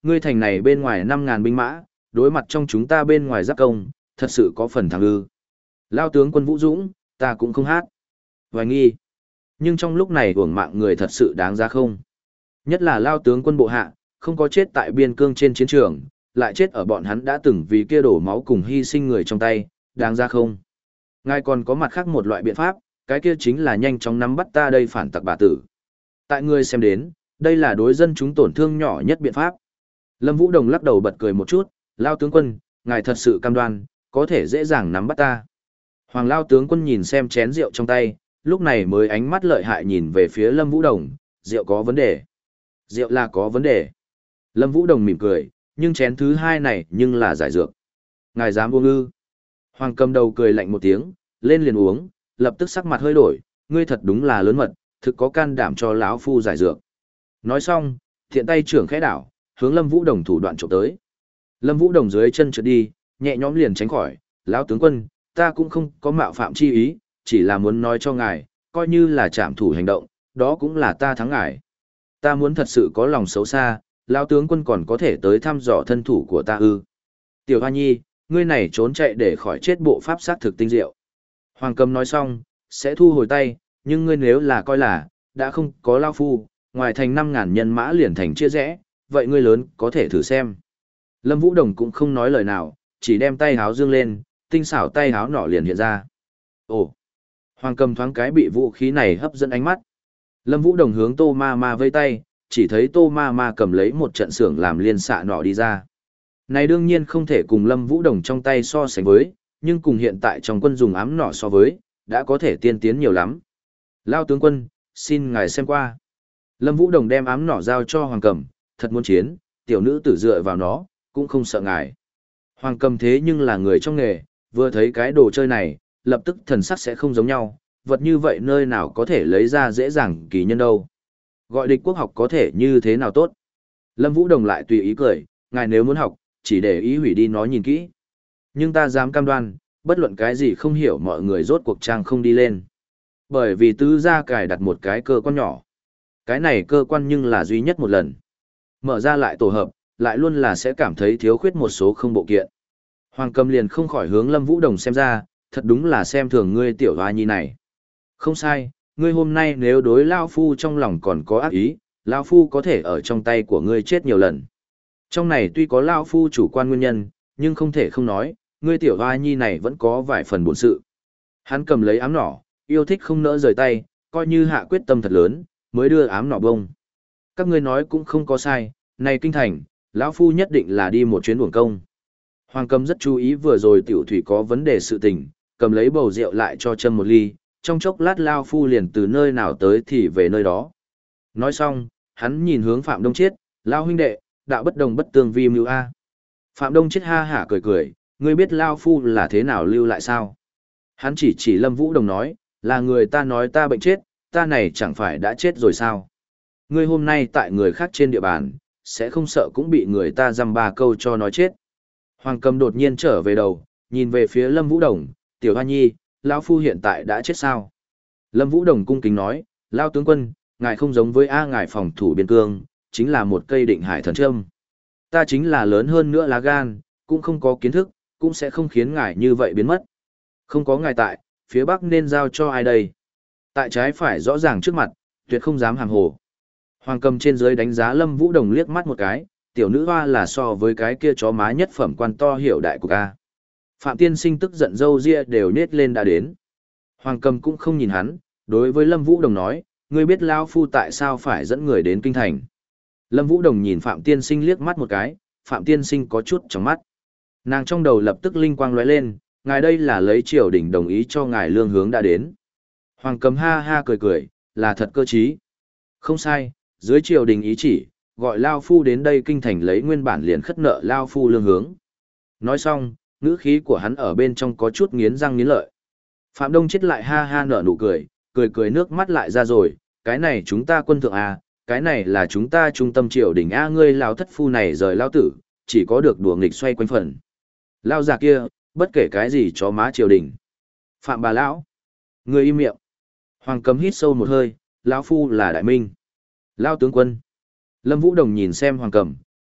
ngươi thành này bên ngoài năm ngàn binh mã, đối mặt trong chúng ta bên ngoài giáp công, thật sự có phần thắng ư. Lao tướng quân Vũ Dũng, ta cũng không hát. Vài nghi. Nhưng trong lúc này uổng mạng người thật sự đáng giá không? Nhất là Lao tướng quân bộ hạ, không có chết tại biên cương trên chiến trường, lại chết ở bọn hắn đã từng vì kia đổ máu cùng hy sinh người trong tay, đáng ra không? Ngài còn có mặt khác một loại biện pháp, cái kia chính là nhanh chóng nắm bắt ta đây phản tặc bà tử. Tại ngươi xem đến, đây là đối dân chúng tổn thương nhỏ nhất biện pháp. Lâm Vũ Đồng lắc đầu bật cười một chút, Lao tướng quân, ngài thật sự cam đoan, có thể dễ dàng nắm bắt ta. Hoàng Lao tướng quân nhìn xem chén rượu trong tay, lúc này mới ánh mắt lợi hại nhìn về phía Lâm Vũ Đồng, rượu có vấn đề. Rượu là có vấn đề. Lâm Vũ Đồng mỉm cười, nhưng chén thứ hai này nhưng là giải dược. Ngài dám uống ư? Hoàng cầm đầu cười lạnh một tiếng, lên liền uống, lập tức sắc mặt hơi đổi, ngươi thật đúng là lớn mật, thực có can đảm cho lão phu giải dược. Nói xong, thiện tay trưởng khẽ đảo, hướng Lâm Vũ Đồng thủ đoạn chụp tới. Lâm Vũ Đồng dưới chân trượt đi, nhẹ nhõm liền tránh khỏi, lão tướng quân, ta cũng không có mạo phạm chi ý, chỉ là muốn nói cho ngài, coi như là trảm thủ hành động, đó cũng là ta thắng ngài. Ta muốn thật sự có lòng xấu xa, lão tướng quân còn có thể tới thăm dò thân thủ của ta ư. Tiểu Hoa Nhi, ngươi này trốn chạy để khỏi chết bộ pháp sát thực tinh diệu. Hoàng Cầm nói xong, sẽ thu hồi tay, nhưng ngươi nếu là coi là, đã không có lao phu, ngoài thành năm ngàn nhân mã liền thành chia rẽ, vậy ngươi lớn có thể thử xem. Lâm Vũ Đồng cũng không nói lời nào, chỉ đem tay háo dương lên, tinh xảo tay háo nỏ liền hiện ra. Ồ! Hoàng Cầm thoáng cái bị vũ khí này hấp dẫn ánh mắt. Lâm Vũ Đồng hướng Tô Ma Ma vây tay, chỉ thấy Tô Ma Ma cầm lấy một trận xưởng làm liên xạ nỏ đi ra. Này đương nhiên không thể cùng Lâm Vũ Đồng trong tay so sánh với, nhưng cùng hiện tại trong quân dùng ám nỏ so với, đã có thể tiên tiến nhiều lắm. Lao tướng quân, xin ngài xem qua. Lâm Vũ Đồng đem ám nỏ giao cho Hoàng Cầm, thật muốn chiến, tiểu nữ tử dựa vào nó, cũng không sợ ngài. Hoàng Cầm thế nhưng là người trong nghề, vừa thấy cái đồ chơi này, lập tức thần sắc sẽ không giống nhau, vật như vậy nơi nào có thể lấy ra dễ dàng kỳ nhân đâu. Gọi địch quốc học có thể như thế nào tốt. Lâm Vũ Đồng lại tùy ý cười, ngài nếu muốn học, chỉ để ý hủy đi nó nhìn kỹ. Nhưng ta dám cam đoan, bất luận cái gì không hiểu mọi người rốt cuộc trang không đi lên. Bởi vì tứ gia cài đặt một cái cơ quan nhỏ. Cái này cơ quan nhưng là duy nhất một lần. Mở ra lại tổ hợp, lại luôn là sẽ cảm thấy thiếu khuyết một số không bộ kiện. Hoàng Cầm liền không khỏi hướng Lâm Vũ Đồng xem ra, thật đúng là xem thường ngươi tiểu hoa nhi này. Không sai, ngươi hôm nay nếu đối Lao Phu trong lòng còn có ác ý, Lao Phu có thể ở trong tay của ngươi chết nhiều lần. Trong này tuy có Lao Phu chủ quan nguyên nhân, nhưng không thể không nói, ngươi tiểu hoa nhi này vẫn có vài phần bổn sự. Hắn cầm lấy ám nỏ, yêu thích không nỡ rời tay, coi như hạ quyết tâm thật lớn, mới đưa ám nỏ bông. Các ngươi nói cũng không có sai, này kinh thành, lão phu nhất định là đi một chuyến uổng công. Hoàng Cầm rất chú ý vừa rồi tiểu thủy có vấn đề sự tình, cầm lấy bầu rượu lại cho châm một ly, trong chốc lát lao phu liền từ nơi nào tới thì về nơi đó. Nói xong, hắn nhìn hướng Phạm Đông Chiết, lao huynh đệ, đạo bất đồng bất tương vi mưu a. Phạm Đông Chiết ha hả cười cười, ngươi biết lao phu là thế nào lưu lại sao? Hắn chỉ chỉ Lâm Vũ Đồng nói, là người ta nói ta bệnh chết, ta này chẳng phải đã chết rồi sao? Ngươi hôm nay tại người khác trên địa bàn, sẽ không sợ cũng bị người ta dăm ba câu cho nói chết. Hoàng Cầm đột nhiên trở về đầu, nhìn về phía Lâm Vũ Đồng, tiểu hoa nhi, lão phu hiện tại đã chết sao? Lâm Vũ Đồng cung kính nói, lao tướng quân, ngài không giống với A ngài phòng thủ biên cương, chính là một cây định hải thần trâm. Ta chính là lớn hơn nữa lá gan, cũng không có kiến thức, cũng sẽ không khiến ngài như vậy biến mất. Không có ngài tại, phía Bắc nên giao cho ai đây? Tại trái phải rõ ràng trước mặt, tuyệt không dám hàng hồ. Hoàng Cầm trên dưới đánh giá Lâm Vũ Đồng liếc mắt một cái, tiểu nữ hoa là so với cái kia chó má nhất phẩm quan to hiểu đại của ca. Phạm Tiên Sinh tức giận râu ria đều nết lên đã đến. Hoàng Cầm cũng không nhìn hắn, đối với Lâm Vũ Đồng nói, ngươi biết lão phu tại sao phải dẫn người đến kinh thành. Lâm Vũ Đồng nhìn Phạm Tiên Sinh liếc mắt một cái, Phạm Tiên Sinh có chút trong mắt. Nàng trong đầu lập tức linh quang lóe lên, ngài đây là lấy triều đình đồng ý cho ngài lương hướng đã đến. Hoàng Cầm ha ha cười cười, là thật cơ trí. Không sai, dưới triều đình ý chỉ, gọi Lao Phu đến đây kinh thành lấy nguyên bản liền khất nợ Lao Phu lương hướng. Nói xong, ngữ khí của hắn ở bên trong có chút nghiến răng nghiến lợi. Phạm Đông chết lại ha ha nở nụ cười, cười cười nước mắt lại ra rồi, cái này chúng ta quân thượng à, cái này là chúng ta trung tâm triều đình a, ngươi Lao thất phu này rời Lao tử, chỉ có được đùa nghịch xoay quanh phần. Lao già kia, bất kể cái gì chó má triều đình. Phạm bà lão, ngươi im miệng. Hoàng Cầm hít sâu một hơi, lão phu là đại minh. Lao tướng quân. Lâm Vũ Đồng nhìn xem Hoàng Cầm,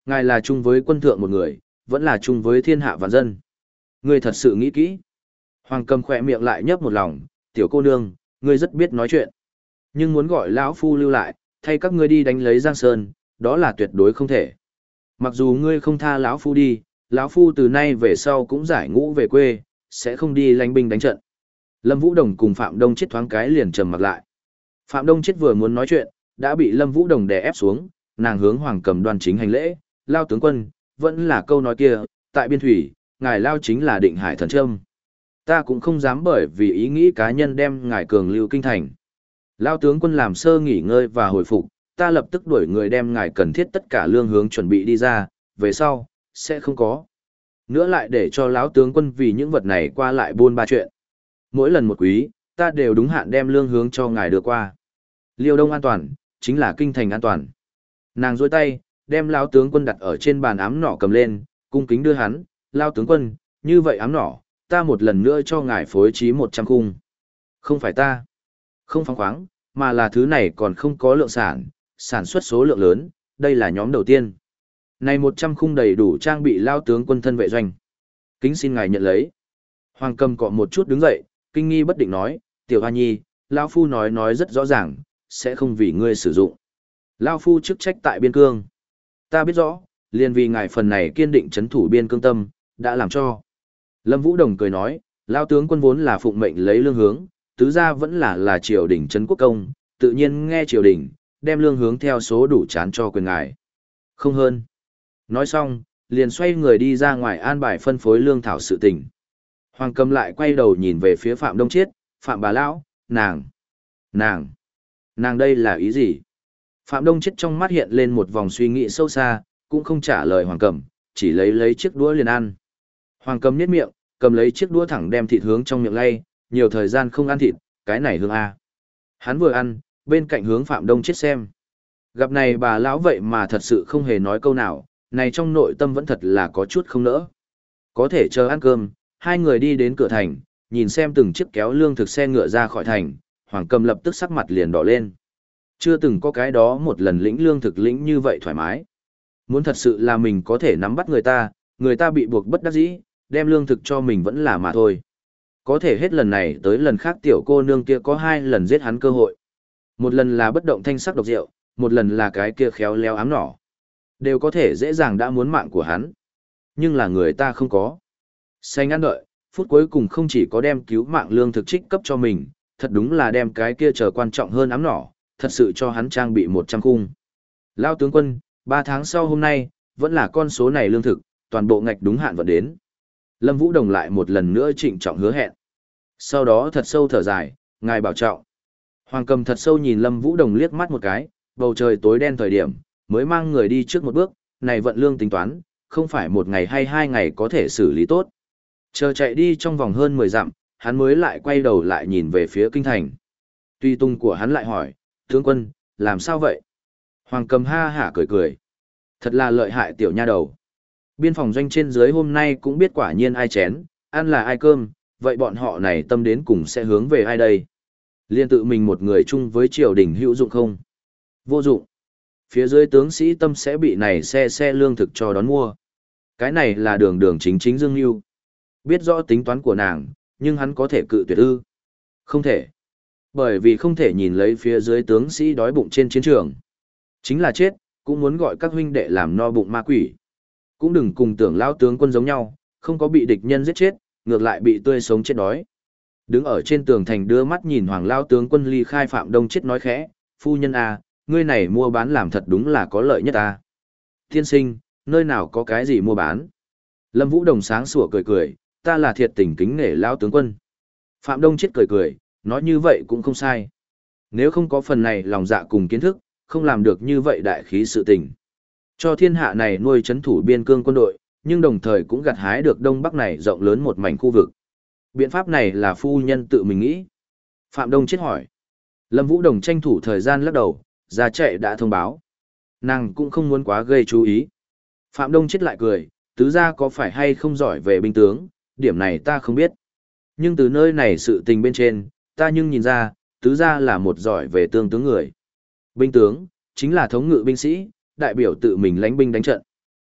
Ngài là chung với quân thượng một người, vẫn là chung với thiên hạ vạn dân. Ngươi thật sự nghĩ kỹ. Hoàng Cầm khỏe miệng lại nhấp một lòng, tiểu cô nương, ngươi rất biết nói chuyện. Nhưng muốn gọi lão phu lưu lại, thay các ngươi đi đánh lấy Giang Sơn, đó là tuyệt đối không thể. Mặc dù ngươi không tha lão phu đi, lão phu từ nay về sau cũng giải ngũ về quê, sẽ không đi lãnh binh đánh trận. Lâm Vũ Đồng cùng Phạm Đông Chết thoáng cái liền trầm mặt lại. Phạm Đông Chết vừa muốn nói chuyện, đã bị Lâm Vũ Đồng đè ép xuống, nàng hướng Hoàng Cầm đoan chính hành lễ, lao tướng quân, vẫn là câu nói kia, tại biên thủy, ngài lao chính là định hải thần trâm. Ta cũng không dám bởi vì ý nghĩ cá nhân đem ngài cường lưu kinh thành. Lao tướng quân làm sơ nghỉ ngơi và hồi phục, ta lập tức đuổi người đem ngài cần thiết tất cả lương hướng chuẩn bị đi ra, về sau, sẽ không có. Nữa lại để cho lão tướng quân vì những vật này qua lại buôn ba chuyện. Mỗi lần một quý, ta đều đúng hạn đem lương hướng cho ngài đưa qua. Liêu Đông an toàn, chính là kinh thành an toàn. Nàng dôi tay, đem lão tướng quân đặt ở trên bàn ám nỏ cầm lên, cung kính đưa hắn, lao tướng quân, như vậy ám nỏ, ta một lần nữa cho ngài phối trí một trăm khung. Không phải ta, không phóng khoáng, mà là thứ này còn không có lượng sản, sản xuất số lượng lớn, đây là nhóm đầu tiên. Này một trăm khung đầy đủ trang bị lao tướng quân thân vệ doanh. Kính xin ngài nhận lấy. Hoàng Cầm cọ một chút đứng dậy, kinh nghi bất định nói, tiểu hoa nhi, lao phu nói nói rất rõ ràng, sẽ không vì ngươi sử dụng. Lao phu chức trách tại biên cương. Ta biết rõ, liền vì ngài phần này kiên định chấn thủ biên cương tâm, đã làm cho. Lâm Vũ Đồng cười nói, lao tướng quân vốn là phụng mệnh lấy lương hướng, tứ gia vẫn là là triều đình trấn quốc công, tự nhiên nghe triều đình, đem lương hướng theo số đủ chán cho quyền ngài. Không hơn. Nói xong, liền xoay người đi ra ngoài an bài phân phối lương thảo sự tình. Hoàng Cầm lại quay đầu nhìn về phía Phạm Đông Chiết, Phạm bà lão, nàng, nàng, nàng đây là ý gì? Phạm Đông Chiết trong mắt hiện lên một vòng suy nghĩ sâu xa, cũng không trả lời Hoàng Cầm, chỉ lấy lấy chiếc đũa liền ăn. Hoàng Cầm nhếch miệng, cầm lấy chiếc đũa thẳng đem thịt hướng trong miệng lay, nhiều thời gian không ăn thịt, cái này hương a. Hắn vừa ăn, bên cạnh hướng Phạm Đông Chiết xem. Gặp này bà lão vậy mà thật sự không hề nói câu nào, này trong nội tâm vẫn thật là có chút không nỡ. Có thể chờ ăn cơm, hai người đi đến cửa thành, nhìn xem từng chiếc kéo lương thực xe ngựa ra khỏi thành, Hoàng Cầm lập tức sắc mặt liền đỏ lên. Chưa từng có cái đó một lần lĩnh lương thực lĩnh như vậy thoải mái. Muốn thật sự là mình có thể nắm bắt người ta, người ta bị buộc bất đắc dĩ, đem lương thực cho mình vẫn là mà thôi. Có thể hết lần này tới lần khác tiểu cô nương kia có hai lần giết hắn cơ hội. Một lần là bất động thanh sắc độc rượu, một lần là cái kia khéo léo ám nỏ. Đều có thể dễ dàng đã muốn mạng của hắn. Nhưng là người ta không có. Xanh ăn đợi, phút cuối cùng không chỉ có đem cứu mạng lương thực trích cấp cho mình, thật đúng là đem cái kia chờ quan trọng hơn ám nỏ, thật sự cho hắn trang bị một trăm khung. Lao tướng quân, ba tháng sau hôm nay, vẫn là con số này lương thực, toàn bộ ngạch đúng hạn vận đến. Lâm Vũ Đồng lại một lần nữa trịnh trọng hứa hẹn. Sau đó thật sâu thở dài, ngài bảo trọng. Hoàng Cầm thật sâu nhìn Lâm Vũ Đồng liếc mắt một cái, bầu trời tối đen thời điểm, mới mang người đi trước một bước, này vận lương tính toán, không phải một ngày hay hai ngày có thể xử lý tốt. Chờ chạy đi trong vòng hơn mười dặm, hắn mới lại quay đầu lại nhìn về phía kinh thành. Tuy tung của hắn lại hỏi, tướng quân, làm sao vậy? Hoàng Cầm ha hả cười cười. Thật là lợi hại tiểu nha đầu. Biên phòng doanh trên dưới hôm nay cũng biết quả nhiên ai chén, ăn là ai cơm, vậy bọn họ này tâm đến cùng sẽ hướng về ai đây? Liên tự mình một người chung với triều đình hữu dụng không? Vô dụng. Phía dưới tướng sĩ tâm sẽ bị này xe xe lương thực cho đón mua. Cái này là đường đường chính chính Dương Nhu. Biết rõ tính toán của nàng, nhưng hắn có thể cự tuyệt ư? Không thể. Bởi vì không thể nhìn lấy phía dưới tướng sĩ đói bụng trên chiến trường. Chính là chết, cũng muốn gọi các huynh đệ làm no bụng ma quỷ. Cũng đừng cùng tưởng lao tướng quân giống nhau, không có bị địch nhân giết chết, ngược lại bị tươi sống chết đói. Đứng ở trên tường thành đưa mắt nhìn Hoàng lao tướng quân ly khai Phạm Đông Chết nói khẽ, phu nhân à, ngươi này mua bán làm thật đúng là có lợi nhất à. Tiên sinh, nơi nào có cái gì mua bán? Lâm Vũ Đồng sáng sủa cười cười, ta là thiệt tình kính nể lao tướng quân. Phạm Đông Chết cười cười, nói như vậy cũng không sai. Nếu không có phần này lòng dạ cùng kiến thức, không làm được như vậy đại khí sự tình. Cho thiên hạ này nuôi chấn thủ biên cương quân đội, nhưng đồng thời cũng gặt hái được Đông Bắc này rộng lớn một mảnh khu vực. Biện pháp này là phu nhân tự mình nghĩ. Phạm Đông Chết hỏi. Lâm Vũ Đồng tranh thủ thời gian lắc đầu, ra chạy đã thông báo. Nàng cũng không muốn quá gây chú ý. Phạm Đông Chết lại cười, tứ gia có phải hay không giỏi về binh tướng, điểm này ta không biết. Nhưng từ nơi này sự tình bên trên, ta nhưng nhìn ra, tứ gia là một giỏi về tương tướng người. Binh tướng, chính là thống ngự binh sĩ, đại biểu tự mình lãnh binh đánh trận.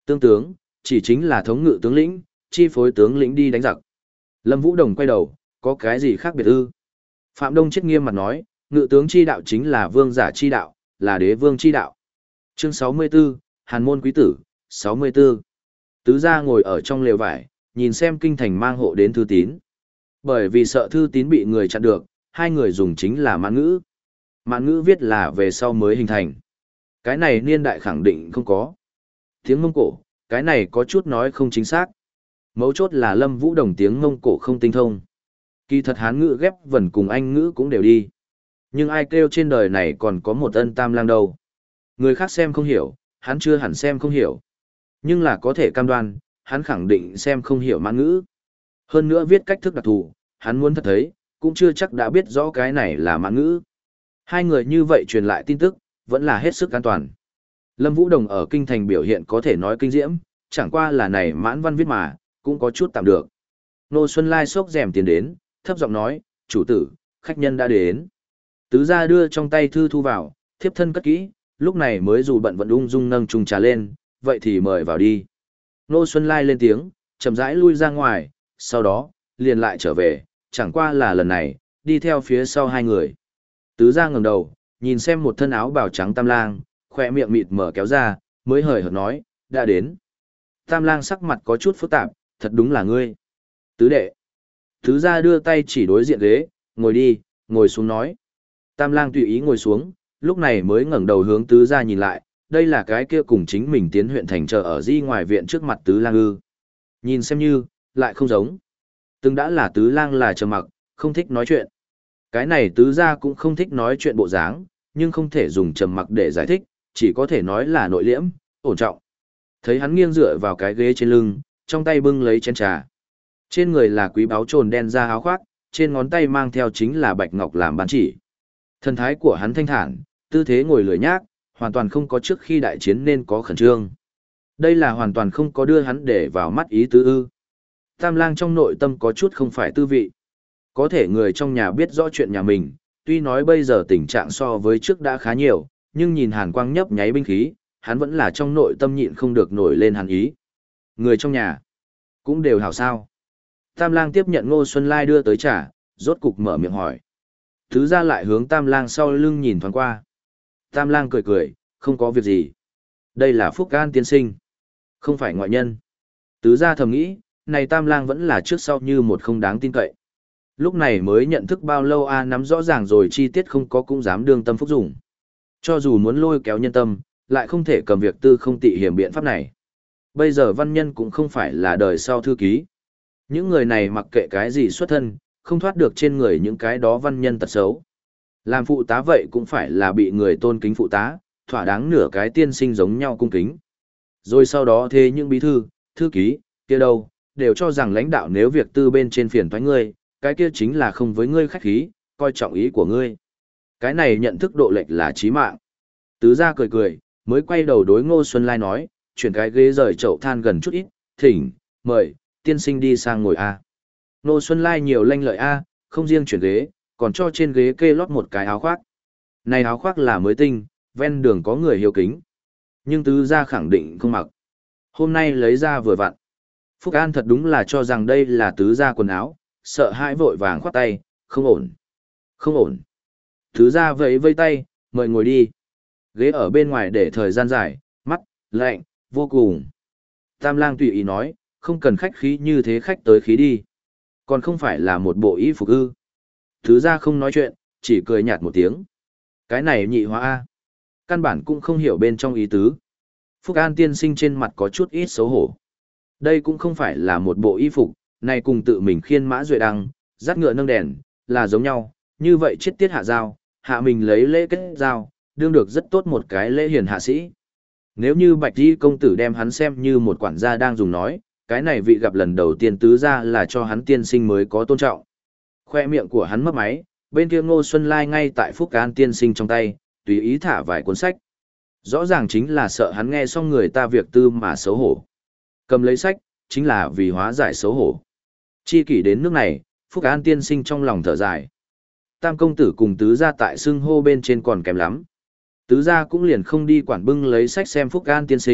Tương tướng, chỉ chính là thống ngự tướng lĩnh, chi phối tướng lĩnh đi đánh giặc. Lâm Vũ Đồng quay đầu, có cái gì khác biệt ư? Phạm Đông chết nghiêm mặt nói, ngự tướng chi đạo chính là vương giả chi đạo, là đế vương chi đạo. Chương sáu mươi 64, Hàn môn quý tử, sáu mươi 64. Tứ gia ngồi ở trong lều vải, nhìn xem kinh thành mang hộ đến thư tín. Bởi vì sợ thư tín bị người chặn được, hai người dùng chính là mãn ngữ. Mãn ngữ viết là về sau mới hình thành. Cái này niên đại khẳng định không có. Tiếng Mông Cổ, cái này có chút nói không chính xác. Mấu chốt là Lâm Vũ Đồng tiếng Mông Cổ không tinh thông. Kỳ thật Hán ngữ ghép vần cùng Anh ngữ cũng đều đi. Nhưng ai kêu trên đời này còn có một ân tam lang đâu. Người khác xem không hiểu, hắn chưa hẳn xem không hiểu. Nhưng là có thể cam đoan, hắn khẳng định xem không hiểu mãn ngữ. Hơn nữa viết cách thức đặc thù, hắn muốn thật thấy, cũng chưa chắc đã biết rõ cái này là mãn ngữ. Hai người như vậy truyền lại tin tức, vẫn là hết sức an toàn. Lâm Vũ Đồng ở kinh thành biểu hiện có thể nói kinh diễm, chẳng qua là này mãn văn viết mà, cũng có chút tạm được. Nô Xuân Lai xốc rèm tiến đến, thấp giọng nói, chủ tử, khách nhân đã đến. Tứ gia đưa trong tay thư thu vào, thiếp thân cất kỹ, lúc này mới dù bận vận ung dung nâng chung trà lên, vậy thì mời vào đi. Nô Xuân Lai lên tiếng, chậm rãi lui ra ngoài, sau đó, liền lại trở về, chẳng qua là lần này, đi theo phía sau hai người. Tứ gia ngẩng đầu, nhìn xem một thân áo bào trắng Tam Lang, khỏe miệng mịt mở kéo ra, mới hời hợt nói, đã đến. Tam Lang sắc mặt có chút phức tạp, thật đúng là ngươi. Tứ đệ. Tứ gia đưa tay chỉ đối diện ghế, ngồi đi, ngồi xuống nói. Tam Lang tùy ý ngồi xuống, lúc này mới ngẩng đầu hướng tứ gia nhìn lại, đây là cái kia cùng chính mình tiến huyện thành chờ ở di ngoài viện trước mặt tứ lang ư. Nhìn xem như, lại không giống. Từng đã là tứ lang là trầm mặc, không thích nói chuyện. Cái này tứ gia cũng không thích nói chuyện bộ dáng, nhưng không thể dùng trầm mặc để giải thích, chỉ có thể nói là nội liễm, ổn trọng. Thấy hắn nghiêng dựa vào cái ghế trên lưng, trong tay bưng lấy chén trà. Trên người là quý báu trồn đen da áo khoác, trên ngón tay mang theo chính là bạch ngọc làm bán chỉ. Thần thái của hắn thanh thản, tư thế ngồi lười nhác, hoàn toàn không có trước khi đại chiến nên có khẩn trương. Đây là hoàn toàn không có đưa hắn để vào mắt ý tứ ư. Tam Lang trong nội tâm có chút không phải tư vị. Có thể người trong nhà biết rõ chuyện nhà mình, tuy nói bây giờ tình trạng so với trước đã khá nhiều, nhưng nhìn hàn quang nhấp nháy binh khí, hắn vẫn là trong nội tâm nhịn không được nổi lên hàn ý. Người trong nhà, cũng đều hảo sao. Tam Lang tiếp nhận Ngô Xuân Lai đưa tới trà, rốt cục mở miệng hỏi. Thứ ra lại hướng Tam Lang sau lưng nhìn thoáng qua. Tam Lang cười cười, không có việc gì. Đây là Phúc An tiên sinh, không phải ngoại nhân. Tứ gia thầm nghĩ, này Tam Lang vẫn là trước sau như một không đáng tin cậy. Lúc này mới nhận thức bao lâu a nắm rõ ràng rồi chi tiết không có cũng dám đương tâm phúc dùng. Cho dù muốn lôi kéo nhân tâm, lại không thể cầm việc tư không tị hiểm biện pháp này. Bây giờ văn nhân cũng không phải là đời sau thư ký. Những người này mặc kệ cái gì xuất thân, không thoát được trên người những cái đó văn nhân tật xấu. Làm phụ tá vậy cũng phải là bị người tôn kính phụ tá, thỏa đáng nửa cái tiên sinh giống nhau cung kính. Rồi sau đó thế những bí thư, thư ký, kia đâu, đều cho rằng lãnh đạo nếu việc tư bên trên phiền toái ngươi, cái kia chính là không với ngươi khách khí, coi trọng ý của ngươi. Cái này nhận thức độ lệch là chí mạng. Tứ gia cười cười, mới quay đầu đối Ngô Xuân Lai nói, chuyển cái ghế rời chậu than gần chút ít, thỉnh, mời, tiên sinh đi sang ngồi a. Ngô Xuân Lai nhiều lanh lợi a, không riêng chuyển ghế, còn cho trên ghế kê lót một cái áo khoác. Này áo khoác là mới tinh, ven đường có người hiếu kính. Nhưng tứ gia khẳng định không mặc. Hôm nay lấy ra vừa vặn. Phúc An thật đúng là cho rằng đây là tứ gia quần áo, sợ hãi vội vàng khoát tay, không ổn. Không ổn. Tứ gia vẫy vây tay, mời ngồi đi. Ghế ở bên ngoài để thời gian dài, mắt, lạnh, vô cùng. Tam Lang tùy ý nói, không cần khách khí như thế khách tới khí đi. Còn không phải là một bộ y phục ư. Tứ gia không nói chuyện, chỉ cười nhạt một tiếng. Cái này nhị hóa A. Căn bản cũng không hiểu bên trong ý tứ. Phúc An tiên sinh trên mặt có chút ít xấu hổ. Đây cũng không phải là một bộ y phục, này cùng tự mình khiên mã duệ đăng, dắt ngựa nâng đèn, là giống nhau, như vậy chiết tiết hạ giao, hạ mình lấy lễ kết giao, đương được rất tốt một cái lễ hiền hạ sĩ. Nếu như Bạch Di công tử đem hắn xem như một quản gia đang dùng nói, cái này vị gặp lần đầu tiên tứ gia là cho hắn tiên sinh mới có tôn trọng. Khoe miệng của hắn mấp máy, bên kia Ngô Xuân Lai ngay tại Phúc An tiên sinh trong tay, tùy ý thả vài cuốn sách. Rõ ràng chính là sợ hắn nghe xong người ta việc tư mà xấu hổ. Cầm lấy sách, chính là vì hóa giải xấu hổ. Chi kỷ đến nước này, Phúc An tiên sinh trong lòng thở dài. Tam công tử cùng tứ gia tại xưng hô bên trên còn kém lắm. Tứ gia cũng liền không đi quản bưng lấy sách xem Phúc An tiên sinh,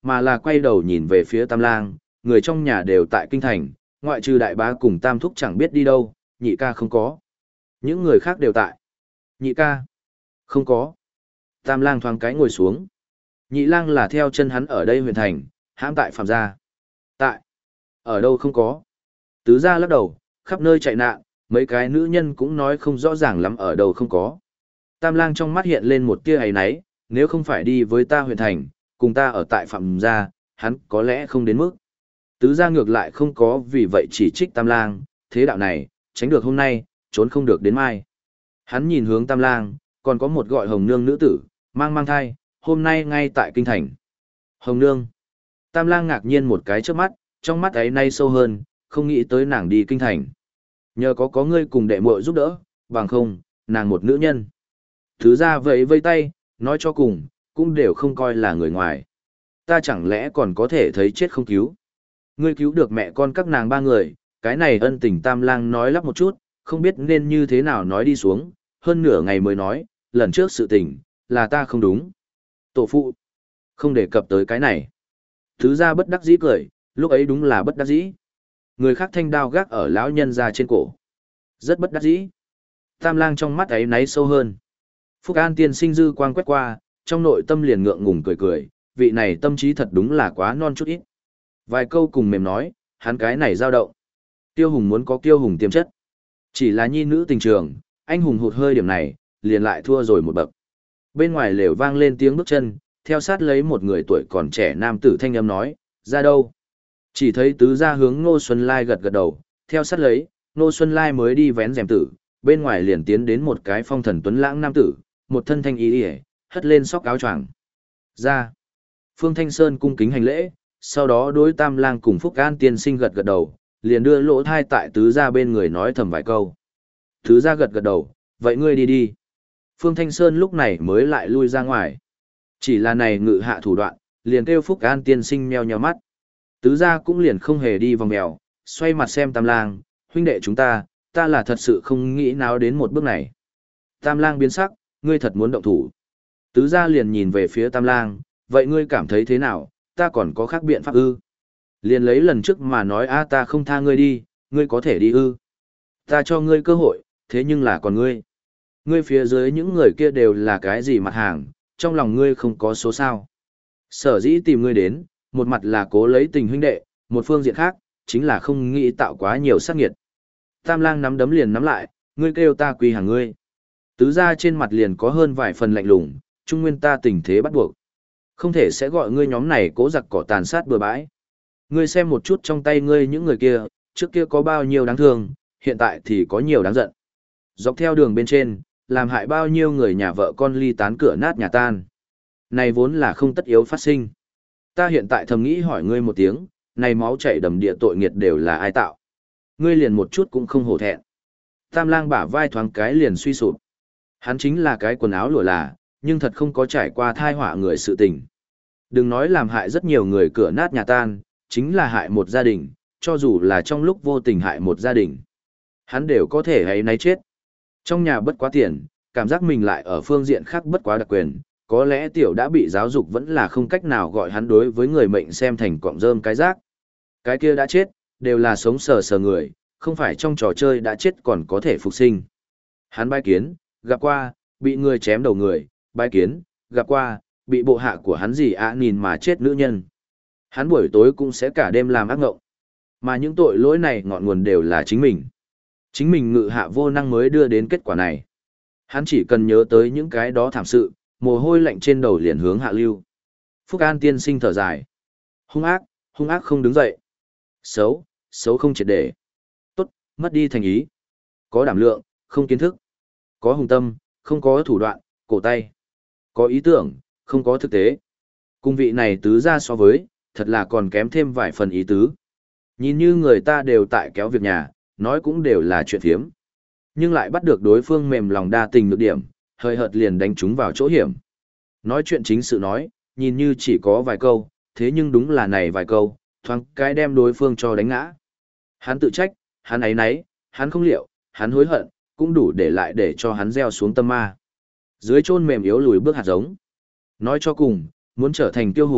mà là quay đầu nhìn về phía Tam Lang, người trong nhà đều tại kinh thành, ngoại trừ đại bá cùng Tam Thúc chẳng biết đi đâu, nhị ca không có. Những người khác đều tại. Nhị ca. Không có. Tam Lang thoáng cái ngồi xuống. Nhị Lang là theo chân hắn ở đây huyền thành, hãm tại Phạm gia. Tại. Ở đâu không có. Tứ gia lắc đầu, khắp nơi chạy nạn, mấy cái nữ nhân cũng nói không rõ ràng lắm ở đâu không có. Tam Lang trong mắt hiện lên một tia ấy náy, nếu không phải đi với ta huyền thành, cùng ta ở tại Phạm gia, hắn có lẽ không đến mức. Tứ gia ngược lại không có vì vậy chỉ trích Tam Lang, thế đạo này, tránh được hôm nay, trốn không được đến mai. Hắn nhìn hướng Tam Lang, còn có một gọi Hồng Nương nữ tử, mang mang thai, hôm nay ngay tại kinh thành. Hồng Nương. Tam Lang ngạc nhiên một cái trước mắt, trong mắt ấy nay sâu hơn, không nghĩ tới nàng đi kinh thành. Nhờ có có ngươi cùng đệ muội giúp đỡ, bằng không, nàng một nữ nhân. Thứ ra vẫy vây tay, nói cho cùng, cũng đều không coi là người ngoài. Ta chẳng lẽ còn có thể thấy chết không cứu. Ngươi cứu được mẹ con các nàng ba người, cái này ân tình Tam Lang nói lắp một chút, không biết nên như thế nào nói đi xuống, hơn nửa ngày mới nói, lần trước sự tình, là ta không đúng. Tổ phụ, không đề cập tới cái này. Thứ ra bất đắc dĩ cười, lúc ấy đúng là bất đắc dĩ. Người khác thanh đao gác ở lão nhân ra trên cổ. Rất bất đắc dĩ. Tam Lang trong mắt ấy náy sâu hơn. Phúc An tiên sinh dư quang quét qua, trong nội tâm liền ngượng ngùng cười cười, vị này tâm trí thật đúng là quá non chút ít. Vài câu cùng mềm nói, hắn cái này dao động. Tiêu Hùng muốn có Tiêu Hùng tiềm chất. Chỉ là nhi nữ tình trường, anh hùng hụt hơi điểm này, liền lại thua rồi một bậc. Bên ngoài lều vang lên tiếng bước chân, theo sát lấy một người tuổi còn trẻ nam tử thanh âm nói, ra đâu? Chỉ thấy tứ gia hướng Ngô Xuân Lai gật gật đầu, theo sát lấy, Ngô Xuân Lai mới đi vén rèm tử, bên ngoài liền tiến đến một cái phong thần tuấn lãng nam tử, một thân thanh ý ỉa, hất lên sóc áo choàng. Ra. Phương Thanh Sơn cung kính hành lễ, sau đó đối Tam Lang cùng Phúc An tiên sinh gật gật đầu, liền đưa lỗ thai tại tứ gia bên người nói thầm vài câu. Tứ gia gật gật đầu, vậy ngươi đi đi. Phương Thanh Sơn lúc này mới lại lui ra ngoài. Chỉ là này ngự hạ thủ đoạn, liền kêu Phúc An tiên sinh meo nheo mắt. Tứ gia cũng liền không hề đi vòng mèo, xoay mặt xem Tam Lang, huynh đệ chúng ta, ta là thật sự không nghĩ nào đến một bước này. Tam Lang biến sắc, ngươi thật muốn động thủ. Tứ gia liền nhìn về phía Tam Lang, vậy ngươi cảm thấy thế nào, ta còn có khác biện pháp ư? Liền lấy lần trước mà nói a ta không tha ngươi đi, ngươi có thể đi ư? Ta cho ngươi cơ hội, thế nhưng là còn ngươi. Ngươi phía dưới những người kia đều là cái gì mặt hàng, trong lòng ngươi không có số sao. Sở dĩ tìm ngươi đến, một mặt là cố lấy tình huynh đệ, một phương diện khác, chính là không nghĩ tạo quá nhiều sát nghiệt. Tam Lang nắm đấm liền nắm lại, ngươi kêu ta quy hàng ngươi. Tứ gia trên mặt liền có hơn vài phần lạnh lùng, trung nguyên ta tình thế bắt buộc. Không thể sẽ gọi ngươi nhóm này cố giặc cỏ tàn sát bừa bãi. Ngươi xem một chút trong tay ngươi những người kia, trước kia có bao nhiêu đáng thương, hiện tại thì có nhiều đáng giận. Dọc theo đường bên trên, làm hại bao nhiêu người nhà vợ con ly tán cửa nát nhà tan. Này vốn là không tất yếu phát sinh. Ta hiện tại thầm nghĩ hỏi ngươi một tiếng, này máu chảy đầm địa tội nghiệt đều là ai tạo? Ngươi liền một chút cũng không hổ thẹn. Tam Lang bả vai thoáng cái liền suy sụp. Hắn chính là cái quần áo lụa là, nhưng thật không có trải qua thai họa người sự tình. Đừng nói làm hại rất nhiều người cửa nát nhà tan, chính là hại một gia đình, cho dù là trong lúc vô tình hại một gia đình. Hắn đều có thể hay náy chết. Trong nhà bất quá tiền, cảm giác mình lại ở phương diện khác bất quá đặc quyền, có lẽ tiểu đã bị giáo dục vẫn là không cách nào gọi hắn đối với người mệnh xem thành cọng rơm cái rác. Cái kia đã chết, đều là sống sờ sờ người, không phải trong trò chơi đã chết còn có thể phục sinh. Hắn bái kiến, gặp qua, bị người chém đầu người, bái kiến, gặp qua, bị bộ hạ của hắn gì ạ nhìn mà chết nữ nhân. Hắn buổi tối cũng sẽ cả đêm làm ác ngộng. Mà những tội lỗi này ngọn nguồn đều là chính mình. Chính mình ngự hạ vô năng mới đưa đến kết quả này. Hắn chỉ cần nhớ tới những cái đó thảm sự, mồ hôi lạnh trên đầu liền hướng hạ lưu. Phúc An tiên sinh thở dài. Hung ác, hung ác không đứng dậy. Xấu, xấu không triệt để. Tốt, mất đi thành ý. Có đảm lượng, không kiến thức. Có hùng tâm, không có thủ đoạn, cổ tay. Có ý tưởng, không có thực tế. Cung vị này tứ ra so với, thật là còn kém thêm vài phần ý tứ. Nhìn như người ta đều tại kéo việc nhà, nói cũng đều là chuyện phiếm. Nhưng lại bắt được đối phương mềm lòng đa tình nhược điểm, hơi hợt liền đánh chúng vào chỗ hiểm. Nói chuyện chính sự nói, nhìn như chỉ có vài câu, thế nhưng đúng là này vài câu, thoáng cái đem đối phương cho đánh ngã. Hắn tự trách, hắn ấy nấy, hắn không liệu, hắn hối hận, cũng đủ để lại để cho hắn gieo xuống tâm ma. Dưới chôn mềm yếu lùi bước hạt giống. Nói cho cùng, muốn trở thành tiêu hùng,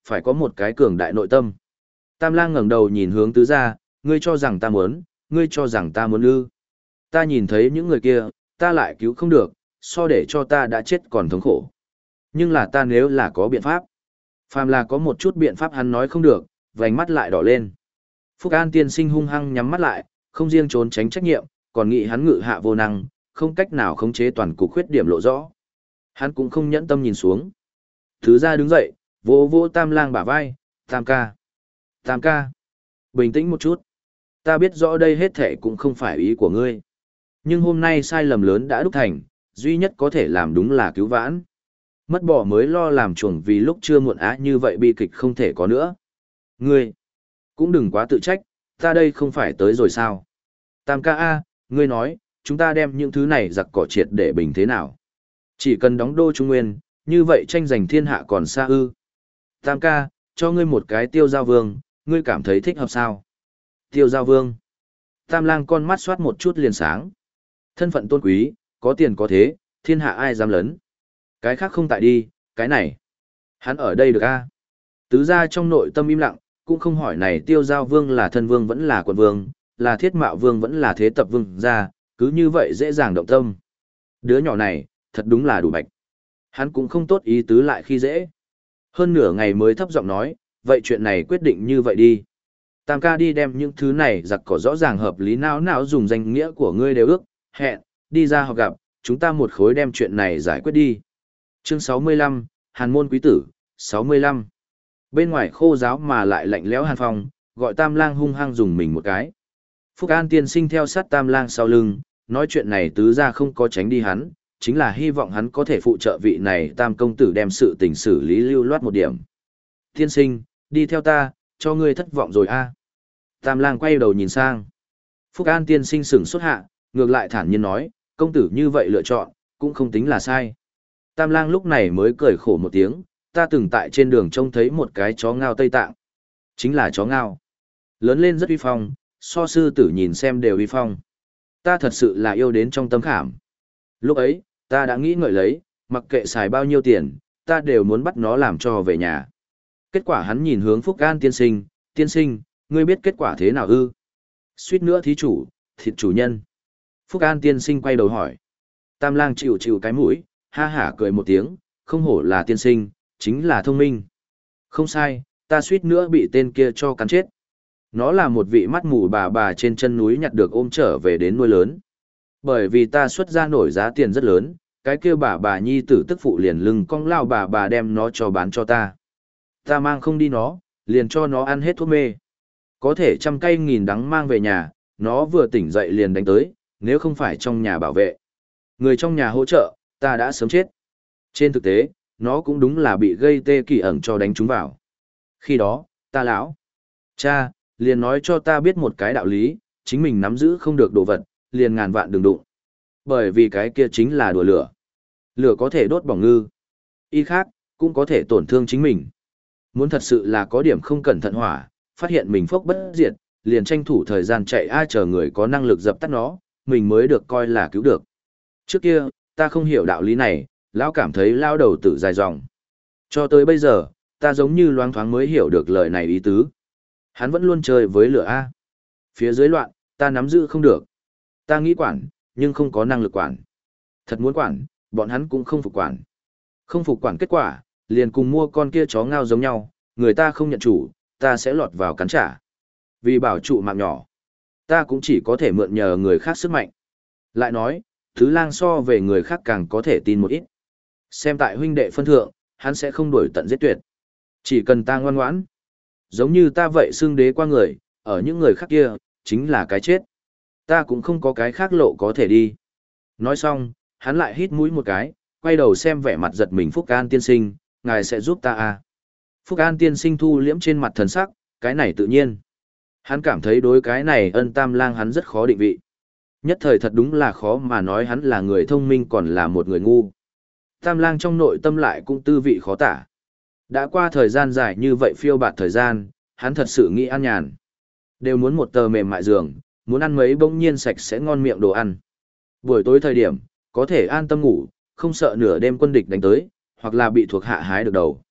phải có một cái cường đại nội tâm. Tam lang ngẩng đầu nhìn hướng tứ gia, ngươi cho rằng ta muốn, ngươi cho rằng ta muốn ư. Ta nhìn thấy những người kia, ta lại cứu không được, so để cho ta đã chết còn thống khổ. Nhưng là ta nếu là có biện pháp. Phàm là có một chút biện pháp hắn nói không được, vành mắt lại đỏ lên. Phúc An tiên sinh hung hăng nhắm mắt lại, không riêng trốn tránh trách nhiệm, còn nghĩ hắn ngự hạ vô năng, không cách nào khống chế toàn cục khuyết điểm lộ rõ. Hắn cũng không nhẫn tâm nhìn xuống. Thứ ra đứng dậy, vỗ vỗ Tam lang bả vai, Tam ca. Tam ca. Bình tĩnh một chút. Ta biết rõ đây hết thể cũng không phải ý của ngươi. Nhưng hôm nay sai lầm lớn đã đúc thành, duy nhất có thể làm đúng là cứu vãn. Mất bỏ mới lo làm chuồng vì lúc chưa muộn á như vậy bi kịch không thể có nữa. Ngươi, cũng đừng quá tự trách, ta đây không phải tới rồi sao. Tam ca A, ngươi nói, chúng ta đem những thứ này giặc cỏ triệt để bình thế nào. Chỉ cần đóng đô Trung Nguyên, như vậy tranh giành thiên hạ còn xa ư. Tam ca, cho ngươi một cái tiêu giao vương, ngươi cảm thấy thích hợp sao? Tiêu giao vương. Tam lang con mắt soát một chút liền sáng. Thân phận tôn quý, có tiền có thế, thiên hạ ai dám lấn. Cái khác không tại đi, cái này. Hắn ở đây được a? Tứ gia trong nội tâm im lặng, cũng không hỏi này tiêu giao vương là thân vương vẫn là quận vương, là thiết mạo vương vẫn là thế tập vương ra, cứ như vậy dễ dàng động tâm. Đứa nhỏ này, thật đúng là đủ bạch. Hắn cũng không tốt ý tứ lại khi dễ. Hơn nửa ngày mới thấp giọng nói, vậy chuyện này quyết định như vậy đi. Tam ca đi đem những thứ này giặc cỏ rõ ràng hợp lý não não dùng danh nghĩa của ngươi đều ước, hẹn, đi ra họp gặp, chúng ta một khối đem chuyện này giải quyết đi. Chương sáu mươi lăm, Hàn môn quý tử, sáu mươi lăm. Bên ngoài khô giáo mà lại lạnh lẽo hàn phong, gọi Tam lang hung hăng dùng mình một cái. Phúc An tiên sinh theo sát Tam lang sau lưng, nói chuyện này tứ ra không có tránh đi hắn, chính là hy vọng hắn có thể phụ trợ vị này Tam công tử đem sự tình xử lý lưu loát một điểm. Tiên sinh, đi theo ta, cho ngươi thất vọng rồi a. Tam lang quay đầu nhìn sang. Phúc An tiên sinh sửng sốt hạ, ngược lại thản nhiên nói, công tử như vậy lựa chọn, cũng không tính là sai. Tam lang lúc này mới cười khổ một tiếng, ta từng tại trên đường trông thấy một cái chó ngao Tây Tạng. Chính là chó ngao. Lớn lên rất uy phong, so sư tử nhìn xem đều uy phong. Ta thật sự là yêu đến trong tấm khảm. Lúc ấy, ta đã nghĩ ngợi lấy, mặc kệ xài bao nhiêu tiền, ta đều muốn bắt nó làm cho về nhà. Kết quả hắn nhìn hướng Phúc An tiên sinh, tiên sinh, ngươi biết kết quả thế nào ư? Suýt nữa thí chủ, thịt chủ nhân. Phúc An tiên sinh quay đầu hỏi. Tam lang chịu chịu cái mũi, ha hả cười một tiếng, không hổ là tiên sinh, chính là thông minh. Không sai, ta suýt nữa bị tên kia cho cắn chết. Nó là một vị mắt mù bà bà trên chân núi nhặt được ôm trở về đến nuôi lớn. Bởi vì ta xuất ra nổi giá tiền rất lớn, cái kia bà bà nhi tử tức phụ liền lưng cong lao bà bà đem nó cho bán cho ta. Ta mang không đi nó, liền cho nó ăn hết thuốc mê. Có thể trăm cây nghìn đắng mang về nhà, nó vừa tỉnh dậy liền đánh tới, nếu không phải trong nhà bảo vệ. Người trong nhà hỗ trợ, ta đã sớm chết. Trên thực tế, nó cũng đúng là bị gây tê kỳ ẩn cho đánh trúng vào. Khi đó, ta lão cha, liền nói cho ta biết một cái đạo lý, chính mình nắm giữ không được đồ vật, liền ngàn vạn đừng đụng. Bởi vì cái kia chính là đùa lửa. Lửa có thể đốt bỏng ngư. Y khác, cũng có thể tổn thương chính mình. Muốn thật sự là có điểm không cẩn thận hỏa, phát hiện mình phốc bất diệt, liền tranh thủ thời gian chạy ai chờ người có năng lực dập tắt nó, mình mới được coi là cứu được. Trước kia, ta không hiểu đạo lý này, lão cảm thấy lao đầu tử dài dòng. Cho tới bây giờ, ta giống như loáng thoáng mới hiểu được lời này ý tứ. Hắn vẫn luôn chơi với lửa A. Phía dưới loạn, ta nắm giữ không được. Ta nghĩ quản, nhưng không có năng lực quản. Thật muốn quản, bọn hắn cũng không phục quản. Không phục quản kết quả, liền cùng mua con kia chó ngao giống nhau, người ta không nhận chủ, ta sẽ lọt vào cắn trả. Vì bảo trụ mạng nhỏ, ta cũng chỉ có thể mượn nhờ người khác sức mạnh. Lại nói, thứ lang so về người khác càng có thể tin một ít. Xem tại huynh đệ phân thượng, hắn sẽ không đuổi tận giết tuyệt. Chỉ cần ta ngoan ngoãn. Giống như ta vậy xưng đế qua người, ở những người khác kia, chính là cái chết. Ta cũng không có cái khác lộ có thể đi. Nói xong, hắn lại hít mũi một cái, quay đầu xem vẻ mặt giật mình Phúc An tiên sinh, ngài sẽ giúp ta à. Phúc An tiên sinh thu liễm trên mặt thần sắc, cái này tự nhiên. Hắn cảm thấy đối cái này ân tam lang hắn rất khó định vị. Nhất thời thật đúng là khó mà nói hắn là người thông minh còn là một người ngu. Tam lang trong nội tâm lại cũng tư vị khó tả. Đã qua thời gian dài như vậy phiêu bạt thời gian, hắn thật sự nghĩ an nhàn. Đều muốn một tờ mềm mại giường, muốn ăn mấy bỗng nhiên sạch sẽ ngon miệng đồ ăn. Buổi tối thời điểm, có thể an tâm ngủ, không sợ nửa đêm quân địch đánh tới, hoặc là bị thuộc hạ hái được đầu.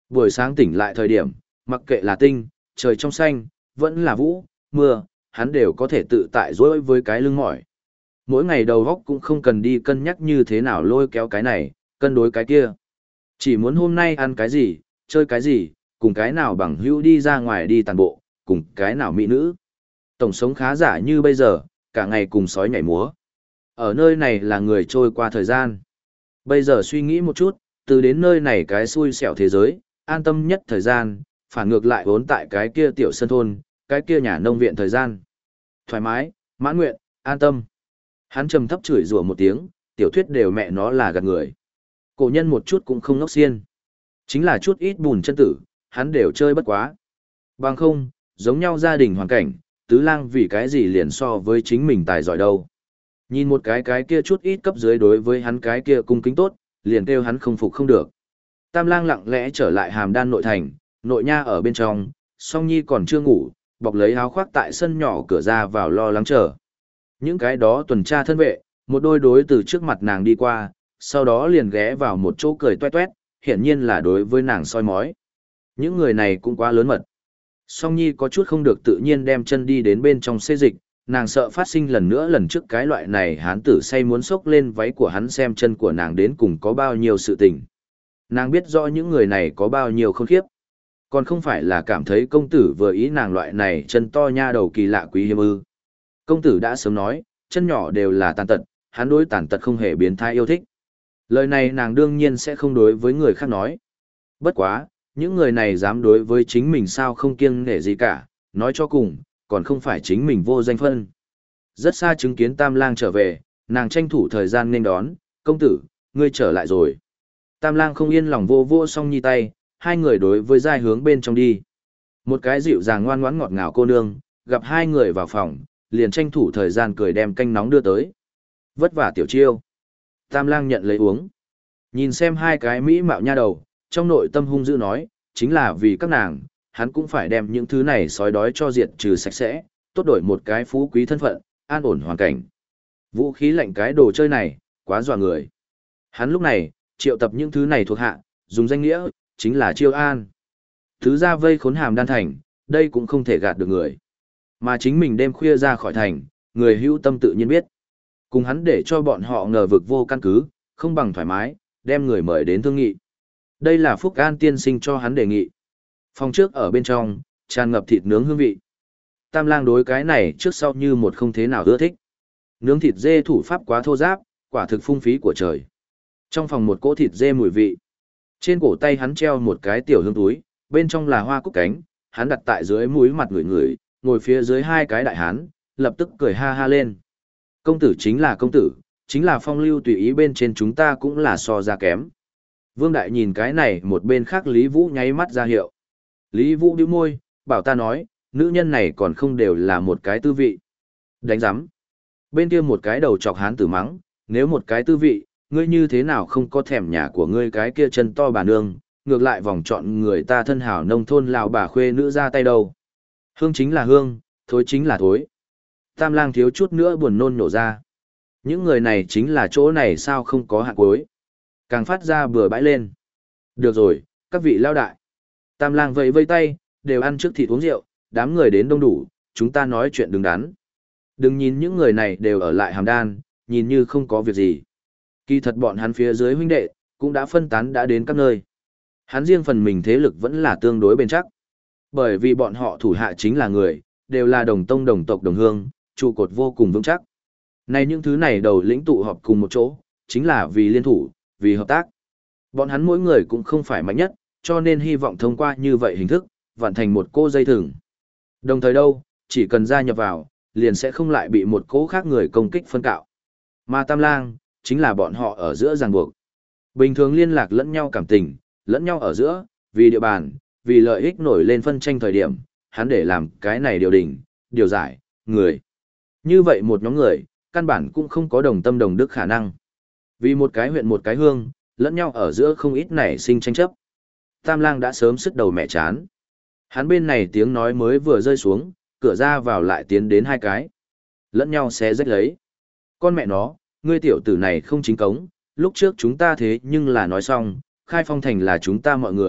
Buổi sáng tỉnh lại thời điểm, mặc kệ là tinh, trời trong xanh, vẫn là vũ, mưa, hắn đều có thể tự tại dối với cái lưng mỏi. Mỗi ngày đầu góc cũng không cần đi cân nhắc như thế nào lôi kéo cái này, cân đối cái kia. Chỉ muốn hôm nay ăn cái gì, chơi cái gì, cùng cái nào bằng hữu đi ra ngoài đi tàn bộ, cùng cái nào mỹ nữ. Tổng sống khá giả như bây giờ, cả ngày cùng sói nhảy múa. Ở nơi này là người trôi qua thời gian. Bây giờ suy nghĩ một chút, từ đến nơi này cái xui xẻo thế giới, an tâm nhất thời gian, phản ngược lại vốn tại cái kia tiểu sân thôn, cái kia nhà nông viện thời gian. Thoải mái, mãn nguyện, an tâm. Hắn trầm thấp chửi rủa một tiếng, tiểu thuyết đều mẹ nó là gạt người. Cổ nhân một chút cũng không ngốc xiên. Chính là chút ít bùn chân tử, hắn đều chơi bất quá. Bằng không, giống nhau gia đình hoàn cảnh, tứ lang vì cái gì liền so với chính mình tài giỏi đâu. Nhìn một cái cái kia chút ít cấp dưới đối với hắn cái kia cung kính tốt, liền kêu hắn không phục không được. Tam lang lặng lẽ trở lại hàm đan nội thành, nội nha ở bên trong, song nhi còn chưa ngủ, bọc lấy áo khoác tại sân nhỏ cửa ra vào lo lắng chờ. Những cái đó tuần tra thân vệ, một đôi đối từ trước mặt nàng đi qua, sau đó liền ghé vào một chỗ cười toét toét, hiển nhiên là đối với nàng soi mói. Những người này cũng quá lớn mật. Song Nhi có chút không được tự nhiên đem chân đi đến bên trong xê dịch, nàng sợ phát sinh lần nữa lần trước cái loại này hán tử say muốn xốc lên váy của hắn xem chân của nàng đến cùng có bao nhiêu sự tình. Nàng biết rõ những người này có bao nhiêu khôn khiếp. Còn không phải là cảm thấy công tử vừa ý nàng loại này chân to nha đầu kỳ lạ quý hiếm ư. Công tử đã sớm nói, chân nhỏ đều là tàn tật, hắn đối tàn tật không hề biến thái yêu thích. Lời này nàng đương nhiên sẽ không đối với người khác nói. Bất quá, những người này dám đối với chính mình sao không kiêng nể gì cả, nói cho cùng, còn không phải chính mình vô danh phân. Rất xa chứng kiến Tam Lang trở về, nàng tranh thủ thời gian nên đón, công tử, ngươi trở lại rồi. Tam Lang không yên lòng vô vô song nhi tay, hai người đối với giai hướng bên trong đi. Một cái dịu dàng ngoan ngoãn ngọt ngào cô nương, gặp hai người vào phòng, liền tranh thủ thời gian cười đem canh nóng đưa tới. Vất vả tiểu chiêu. Tam Lang nhận lấy uống. Nhìn xem hai cái mỹ mạo nha đầu, trong nội tâm hung dữ nói, chính là vì các nàng, hắn cũng phải đem những thứ này sói đói cho diệt trừ sạch sẽ, tốt đổi một cái phú quý thân phận, an ổn hoàn cảnh. Vũ khí lạnh cái đồ chơi này, quá dọa người. Hắn lúc này, triệu tập những thứ này thuộc hạ, dùng danh nghĩa, chính là chiêu an. Thứ ra vây khốn hàm đan thành, đây cũng không thể gạt được người. Mà chính mình đêm khuya ra khỏi thành, người hữu tâm tự nhiên biết. Cùng hắn để cho bọn họ ngờ vực vô căn cứ, không bằng thoải mái, đem người mời đến thương nghị. Đây là Phúc An tiên sinh cho hắn đề nghị. Phòng trước ở bên trong, tràn ngập thịt nướng hương vị. Tam Lang đối cái này trước sau như một không thế nào ưa thích. Nướng thịt dê thủ pháp quá thô giáp, quả thực phung phí của trời. Trong phòng một cỗ thịt dê mùi vị. Trên cổ tay hắn treo một cái tiểu hương túi, bên trong là hoa cúc cánh, hắn đặt tại dưới mũi mặt người người, ngồi phía dưới hai cái đại hán, lập tức cười ha ha lên. Công tử chính là công tử, chính là phong lưu tùy ý bên trên chúng ta cũng là so ra kém. Vương Đại nhìn cái này một bên khác Lý Vũ nháy mắt ra hiệu. Lý Vũ bĩu môi, bảo ta nói, nữ nhân này còn không đều là một cái tư vị. Đánh giám. Bên kia một cái đầu chọc hán tử mắng, nếu một cái tư vị, ngươi như thế nào không có thèm nhà của ngươi cái kia chân to bà nương, ngược lại vòng chọn người ta thân hảo nông thôn lào bà khuê nữ ra tay đâu. Hương chính là hương, thối chính là thối. Tam Lang thiếu chút nữa buồn nôn nổ ra. Những người này chính là chỗ này sao không có hạng cuối. Càng phát ra bừa bãi lên. Được rồi, các vị lao đại. Tam Lang vẫy vây tay, đều ăn trước thịt uống rượu, đám người đến đông đủ, chúng ta nói chuyện đứng đắn. Đừng nhìn những người này đều ở lại hàm đan, nhìn như không có việc gì. Kỳ thật bọn hắn phía dưới huynh đệ, cũng đã phân tán đã đến các nơi. Hắn riêng phần mình thế lực vẫn là tương đối bền chắc. Bởi vì bọn họ thủ hạ chính là người, đều là đồng tông đồng tộc đồng hương, trụ cột vô cùng vững chắc. Này những thứ này đầu lĩnh tụ họp cùng một chỗ, chính là vì liên thủ, vì hợp tác. Bọn hắn mỗi người cũng không phải mạnh nhất, cho nên hy vọng thông qua như vậy hình thức, vặn thành một cô dây thừng. Đồng thời đâu, chỉ cần gia nhập vào, liền sẽ không lại bị một cố khác người công kích phân cạo. Mà Tam Lang, chính là bọn họ ở giữa ràng buộc. Bình thường liên lạc lẫn nhau cảm tình, lẫn nhau ở giữa, vì địa bàn, vì lợi ích nổi lên phân tranh thời điểm, hắn để làm cái này điều đình, điều giải, người. Như vậy một nhóm người, căn bản cũng không có đồng tâm đồng đức khả năng. Vì một cái huyện một cái hương, lẫn nhau ở giữa không ít nảy sinh tranh chấp. Tam Lang đã sớm sức đầu mẹ chán. Hắn bên này tiếng nói mới vừa rơi xuống, cửa ra vào lại tiến đến hai cái. Lẫn nhau xé rách lấy. Con mẹ nó, ngươi tiểu tử này không chính cống, lúc trước chúng ta thế nhưng là nói xong, Khai Phong Thành là chúng ta mọi người,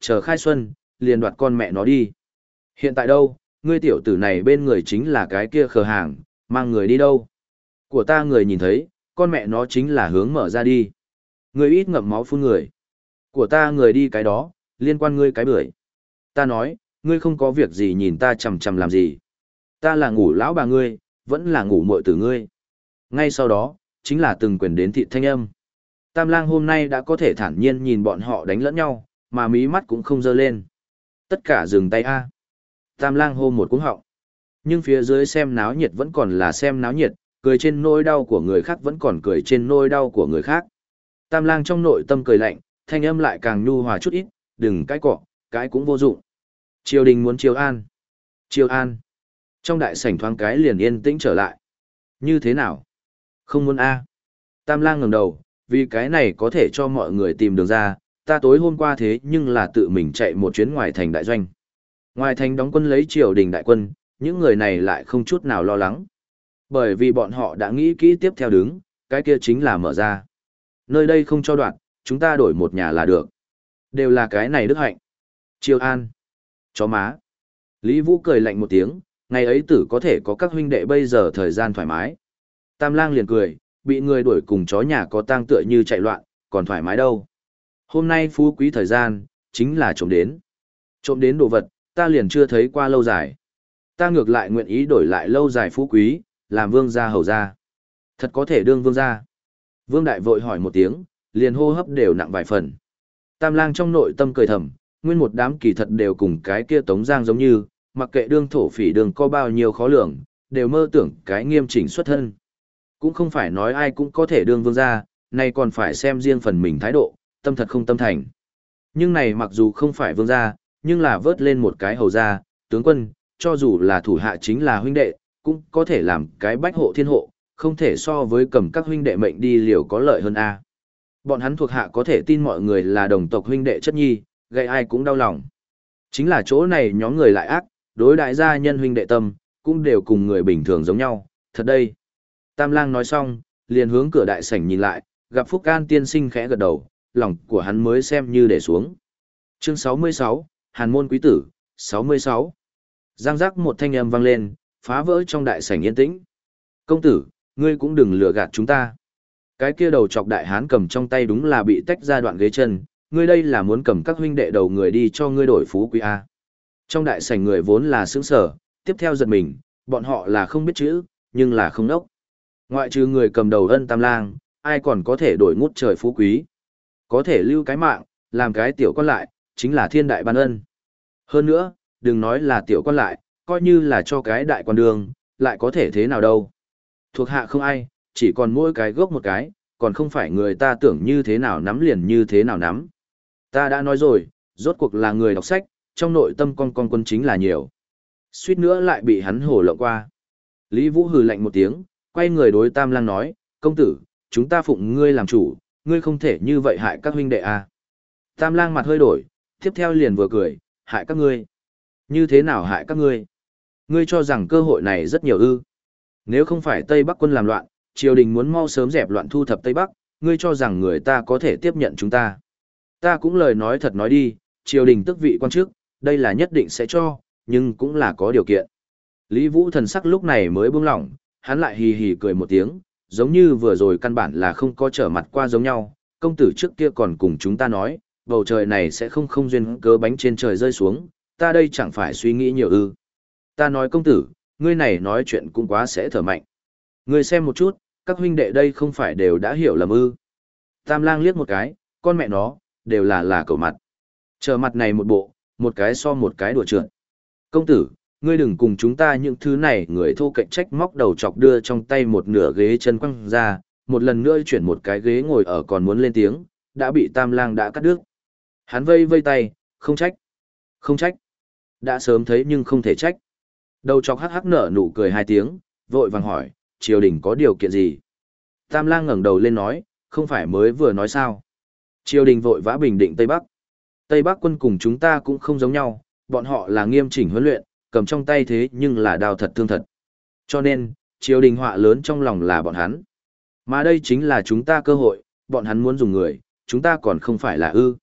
chờ khai xuân, liền đoạt con mẹ nó đi. Hiện tại đâu, ngươi tiểu tử này bên người chính là cái kia khờ hàng, mang người đi đâu? Của ta người nhìn thấy, con mẹ nó chính là hướng mở ra đi. Ngươi ít ngậm máu phun người. Của ta người đi cái đó, liên quan ngươi cái bưởi. Ta nói, ngươi không có việc gì nhìn ta chằm chằm làm gì. Ta là ngủ lão bà ngươi, vẫn là ngủ muội tử ngươi. Ngay sau đó, chính là từng quyền đến thị thanh âm. Tam lang hôm nay đã có thể thản nhiên nhìn bọn họ đánh lẫn nhau, mà mí mắt cũng không dơ lên. Tất cả dừng tay a. Tam lang hô một cú họng. Nhưng phía dưới xem náo nhiệt vẫn còn là xem náo nhiệt, cười trên nỗi đau của người khác vẫn còn cười trên nỗi đau của người khác. Tam lang trong nội tâm cười lạnh, thanh âm lại càng nhu hòa chút ít, đừng cái cọ, cái cũng vô dụng. Triều đình muốn chiêu an. Chiêu an. Trong đại sảnh thoáng cái liền yên tĩnh trở lại. Như thế nào? Không muốn a. Tam lang ngẩng đầu, vì cái này có thể cho mọi người tìm đường ra, ta tối hôm qua thế nhưng là tự mình chạy một chuyến ngoài thành đại doanh. Ngoài thành đóng quân lấy triều đình đại quân, những người này lại không chút nào lo lắng. Bởi vì bọn họ đã nghĩ kỹ tiếp theo đứng, cái kia chính là mở ra. Nơi đây không cho đoạn, chúng ta đổi một nhà là được. Đều là cái này đức hạnh. Triều an. Chó má. Lý Vũ cười lạnh một tiếng, ngày ấy tử có thể có các huynh đệ bây giờ thời gian thoải mái. Tam lang liền cười, bị người đuổi cùng chó nhà có tang tựa như chạy loạn, còn thoải mái đâu. Hôm nay phú quý thời gian, chính là trộm đến. Trộm đến đồ vật, ta liền chưa thấy qua lâu dài. Ta ngược lại nguyện ý đổi lại lâu dài phú quý, làm vương gia hầu gia. Thật có thể đương vương gia. Vương đại vội hỏi một tiếng, liền hô hấp đều nặng vài phần. Tam lang trong nội tâm cười thầm, nguyên một đám kỳ thật đều cùng cái kia Tống Giang giống như, mặc kệ đương thổ phỉ đường có bao nhiêu khó lường, đều mơ tưởng cái nghiêm chỉnh xuất thân. Cũng không phải nói ai cũng có thể đương vương gia, nay còn phải xem riêng phần mình thái độ, tâm thật không tâm thành. Nhưng này mặc dù không phải vương gia, nhưng là vớt lên một cái hầu gia, tướng quân, cho dù là thủ hạ chính là huynh đệ, cũng có thể làm cái bách hộ thiên hộ, không thể so với cầm các huynh đệ mệnh đi liều có lợi hơn a. Bọn hắn thuộc hạ có thể tin mọi người là đồng tộc huynh đệ chất nhi, gây ai cũng đau lòng. Chính là chỗ này nhóm người lại ác, đối đại gia nhân huynh đệ tâm, cũng đều cùng người bình thường giống nhau, thật đây. Tam lang nói xong, liền hướng cửa đại sảnh nhìn lại, gặp Phúc An tiên sinh khẽ gật đầu, lòng của hắn mới xem như để xuống. Chương sáu mươi sáu, Hàn môn quý tử, sáu mươi sáu. Giang giác một thanh âm vang lên, phá vỡ trong đại sảnh yên tĩnh. Công tử, ngươi cũng đừng lừa gạt chúng ta. Cái kia đầu chọc đại hán cầm trong tay đúng là bị tách ra đoạn ghế chân, ngươi đây là muốn cầm các huynh đệ đầu người đi cho ngươi đổi phú quý A. Trong đại sảnh người vốn là sướng sở, tiếp theo giật mình, bọn họ là không biết chữ, nhưng là không đốc. Ngoại trừ người cầm đầu Ân Tam Lang, ai còn có thể đổi ngút trời phú quý. Có thể lưu cái mạng, làm cái tiểu quan lại, chính là thiên đại ban ân. Hơn nữa, đừng nói là tiểu quan lại, coi như là cho cái đại quan đường, lại có thể thế nào đâu. Thuộc hạ không ai, chỉ còn mỗi cái gốc một cái, còn không phải người ta tưởng như thế nào nắm liền như thế nào nắm. Ta đã nói rồi, rốt cuộc là người đọc sách, trong nội tâm con con quân chính là nhiều. Suýt nữa lại bị hắn hổ lộng qua. Lý Vũ hừ lạnh một tiếng, quay người đối Tam Lang nói, công tử, chúng ta phụng ngươi làm chủ, ngươi không thể như vậy hại các huynh đệ à. Tam Lang mặt hơi đổi, tiếp theo liền vừa cười, hại các ngươi. Như thế nào hại các ngươi? Ngươi cho rằng cơ hội này rất nhiều ư. Nếu không phải Tây Bắc quân làm loạn, triều đình muốn mau sớm dẹp loạn thu thập Tây Bắc, ngươi cho rằng người ta có thể tiếp nhận chúng ta. Ta cũng lời nói thật nói đi, triều đình tức vị quan chức, đây là nhất định sẽ cho, nhưng cũng là có điều kiện. Lý Vũ thần sắc lúc này mới buông lỏng, hắn lại hì hì cười một tiếng, giống như vừa rồi căn bản là không có trở mặt qua giống nhau, công tử trước kia còn cùng chúng ta nói, bầu trời này sẽ không không duyên cớ bánh trên trời rơi xuống, ta đây chẳng phải suy nghĩ nhiều ư. Ta nói công tử, ngươi này nói chuyện cũng quá sẽ thở mạnh. Ngươi xem một chút, các huynh đệ đây không phải đều đã hiểu lầm ư. Tam Lang liếc một cái, con mẹ nó, đều là là cẩu mặt. Trở mặt này một bộ, một cái so một cái đùa trượt. Công tử, ngươi đừng cùng chúng ta những thứ này người thô cạnh trách móc đầu chọc đưa trong tay một nửa ghế chân quăng ra, một lần nữa chuyển một cái ghế ngồi ở còn muốn lên tiếng, đã bị Tam Lang đã cắt đứt. Hắn vây vây tay, không trách, không trách. Đã sớm thấy nhưng không thể trách. Đầu chọc hắc hắc nở nụ cười hai tiếng, vội vàng hỏi, triều đình có điều kiện gì? Tam Lang ngẩng đầu lên nói, không phải mới vừa nói sao? Triều đình vội vã bình định Tây Bắc. Tây Bắc quân cùng chúng ta cũng không giống nhau, bọn họ là nghiêm chỉnh huấn luyện, cầm trong tay thế nhưng là đao thật thương thật. Cho nên, triều đình họa lớn trong lòng là bọn hắn. Mà đây chính là chúng ta cơ hội, bọn hắn muốn dùng người, chúng ta còn không phải là ư.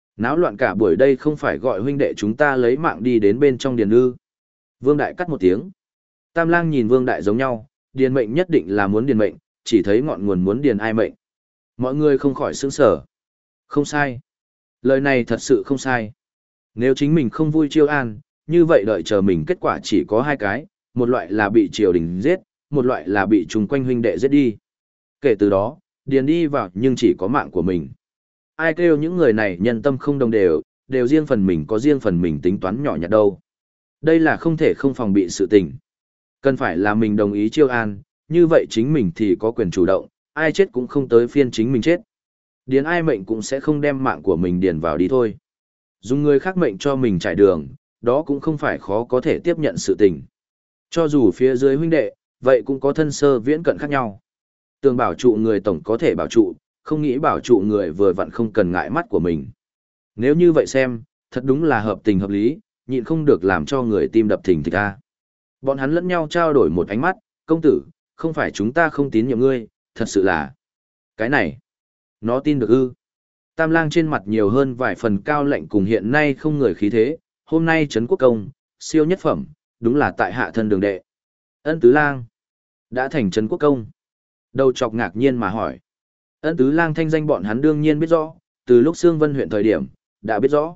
Náo loạn cả buổi đây không phải gọi huynh đệ chúng ta lấy mạng đi đến bên trong điền ư. Vương Đại cắt một tiếng. Tam Lang nhìn Vương Đại giống nhau, điền mệnh nhất định là muốn điền mệnh, chỉ thấy ngọn nguồn muốn điền ai mệnh. Mọi người không khỏi sững sờ. Không sai. Lời này thật sự không sai. Nếu chính mình không vui chiêu an, như vậy đợi chờ mình kết quả chỉ có hai cái, một loại là bị triều đình giết, một loại là bị chung quanh huynh đệ giết đi. Kể từ đó, điền đi vào nhưng chỉ có mạng của mình. Ai kêu những người này nhân tâm không đồng đều, đều riêng phần mình có riêng phần mình tính toán nhỏ nhặt đâu. Đây là không thể không phòng bị sự tình. Cần phải là mình đồng ý chiêu an, như vậy chính mình thì có quyền chủ động, ai chết cũng không tới phiên chính mình chết. Điền ai mệnh cũng sẽ không đem mạng của mình điền vào đi thôi. Dùng người khác mệnh cho mình trải đường, đó cũng không phải khó có thể tiếp nhận sự tình. Cho dù phía dưới huynh đệ, vậy cũng có thân sơ viễn cận khác nhau. Tường bảo trụ người tổng có thể bảo trụ, không nghĩ bảo trụ người vừa vặn không cần ngại mắt của mình. Nếu như vậy xem, thật đúng là hợp tình hợp lý, nhịn không được làm cho người tim đập thình thịch a. Bọn hắn lẫn nhau trao đổi một ánh mắt, công tử, không phải chúng ta không tín nhiệm ngươi, thật sự là... Cái này, nó tin được ư. Tam Lang trên mặt nhiều hơn vài phần cao lạnh cùng hiện nay không người khí thế, hôm nay Trấn Quốc Công, siêu nhất phẩm, đúng là tại hạ thân đường đệ. Ân Tứ Lang, đã thành Trấn Quốc Công. Đầu chọc ngạc nhiên mà hỏi. Ân Tứ Lang thanh danh bọn hắn đương nhiên biết rõ, từ lúc Sương Vân huyện thời điểm, đã biết rõ.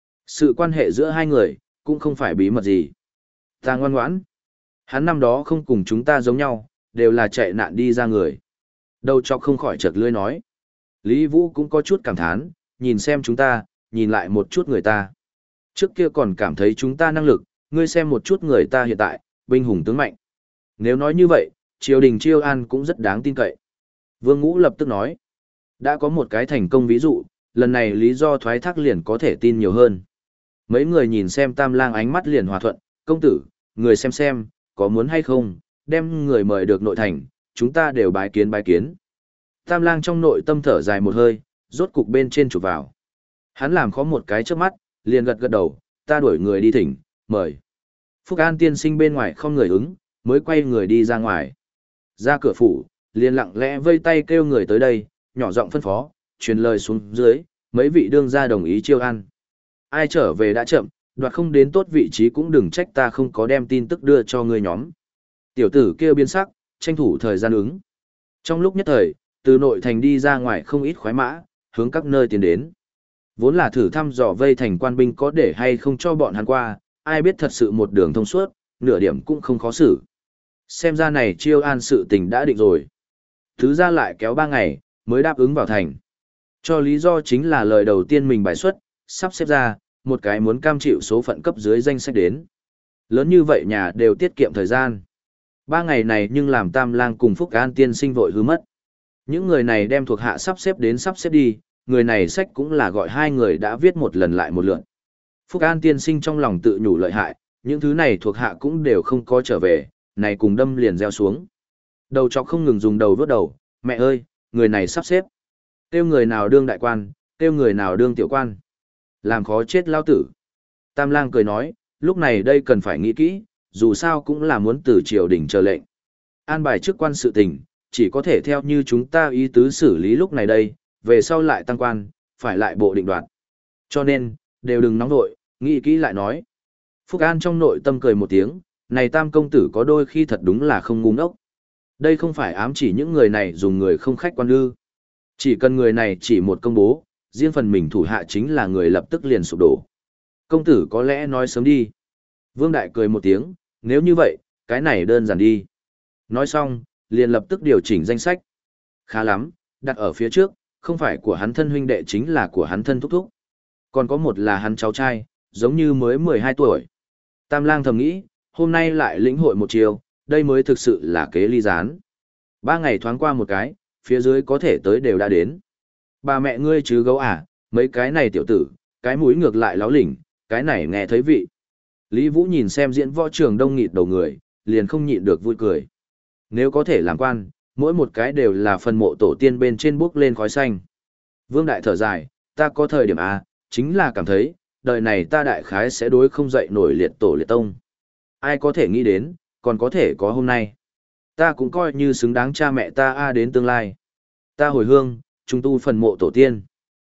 Sự quan hệ giữa hai người, cũng không phải bí mật gì. Ta ngoan ngoãn. Hắn năm đó không cùng chúng ta giống nhau, đều là chạy nạn đi ra người. Đầu chọc không khỏi chợt lưỡi nói. Lý Vũ cũng có chút cảm thán, nhìn xem chúng ta, nhìn lại một chút người ta. Trước kia còn cảm thấy chúng ta năng lực, ngươi xem một chút người ta hiện tại, binh hùng tướng mạnh. Nếu nói như vậy, triều đình chiêu an cũng rất đáng tin cậy. Vương Ngũ lập tức nói. Đã có một cái thành công ví dụ, lần này lý do thoái thác liền có thể tin nhiều hơn. Mấy người nhìn xem Tam Lang ánh mắt liền hòa thuận, công tử, người xem xem, có muốn hay không, đem người mời được nội thành, chúng ta đều bái kiến bái kiến. Tam Lang trong nội tâm thở dài một hơi, rốt cục bên trên chụp vào. Hắn làm khó một cái trước mắt, liền gật gật đầu, ta đuổi người đi thỉnh, mời. Phúc An tiên sinh bên ngoài không người ứng, mới quay người đi ra ngoài. Ra cửa phủ, liền lặng lẽ vây tay kêu người tới đây, nhỏ giọng phân phó, truyền lời xuống dưới, mấy vị đương gia đồng ý chiêu ăn. Ai trở về đã chậm, đoạt không đến tốt vị trí cũng đừng trách ta không có đem tin tức đưa cho người nhóm. Tiểu tử kêu biến sắc, tranh thủ thời gian ứng. Trong lúc nhất thời, từ nội thành đi ra ngoài không ít khoái mã, hướng các nơi tiến đến. Vốn là thử thăm dò vây thành quan binh có để hay không cho bọn hắn qua, ai biết thật sự một đường thông suốt, nửa điểm cũng không khó xử. Xem ra này chiêu an sự tình đã định rồi. Thứ ra lại kéo ba ngày, mới đáp ứng vào thành. Cho lý do chính là lời đầu tiên mình bài xuất, sắp xếp ra, một cái muốn cam chịu số phận cấp dưới danh sách đến. Lớn như vậy nhà đều tiết kiệm thời gian. Ba ngày này nhưng làm Tam Lang cùng Phúc An tiên sinh vội hư mất. Những người này đem thuộc hạ sắp xếp đến sắp xếp đi, người này sách cũng là gọi hai người đã viết một lần lại một lượt. Phúc An tiên sinh trong lòng tự nhủ lợi hại, những thứ này thuộc hạ cũng đều không có trở về, này cùng đâm liền gieo xuống. Đầu chọc không ngừng dùng đầu vớt đầu, mẹ ơi, người này sắp xếp. Kêu người nào đương đại quan, kêu người nào đương tiểu quan. Làm khó chết lao tử. Tam Lang cười nói, lúc này đây cần phải nghĩ kỹ, dù sao cũng là muốn từ triều đình chờ lệnh. An bài chức quan sự tình, chỉ có thể theo như chúng ta ý tứ xử lý lúc này đây, về sau lại tăng quan, phải lại bộ định đoạt. Cho nên, đều đừng nóng nội, nghĩ kỹ lại nói. Phúc An trong nội tâm cười một tiếng, này Tam công tử có đôi khi thật đúng là không ngu ngốc. Đây không phải ám chỉ những người này dùng người không khách quan ư. Chỉ cần người này chỉ một công bố, riêng phần mình thủ hạ chính là người lập tức liền sụp đổ. Công tử có lẽ nói sớm đi. Vương Đại cười một tiếng, nếu như vậy, cái này đơn giản đi. Nói xong, liền lập tức điều chỉnh danh sách. Khá lắm, đặt ở phía trước, không phải của hắn thân huynh đệ chính là của hắn thân thúc thúc. Còn có một là hắn cháu trai, giống như mới mười hai tuổi. Tam Lang thầm nghĩ, hôm nay lại lĩnh hội một chiều, đây mới thực sự là kế ly gián. Ba ngày thoáng qua một cái, phía dưới có thể tới đều đã đến. Bà mẹ ngươi chứ gấu à, mấy cái này tiểu tử, cái mũi ngược lại láo lỉnh, cái này nghe thấy vị. Lý Vũ nhìn xem diễn võ trường đông nghịt đầu người, liền không nhịn được vui cười. Nếu có thể làm quan, mỗi một cái đều là phần mộ tổ tiên bên trên bước lên khói xanh. Vương Đại thở dài, ta có thời điểm à, chính là cảm thấy, đời này ta đại khái sẽ đối không dậy nổi liệt tổ liệt tông. Ai có thể nghĩ đến, còn có thể có hôm nay. Ta cũng coi như xứng đáng cha mẹ ta a đến tương lai. Ta hồi hương, trung tu phần mộ tổ tiên.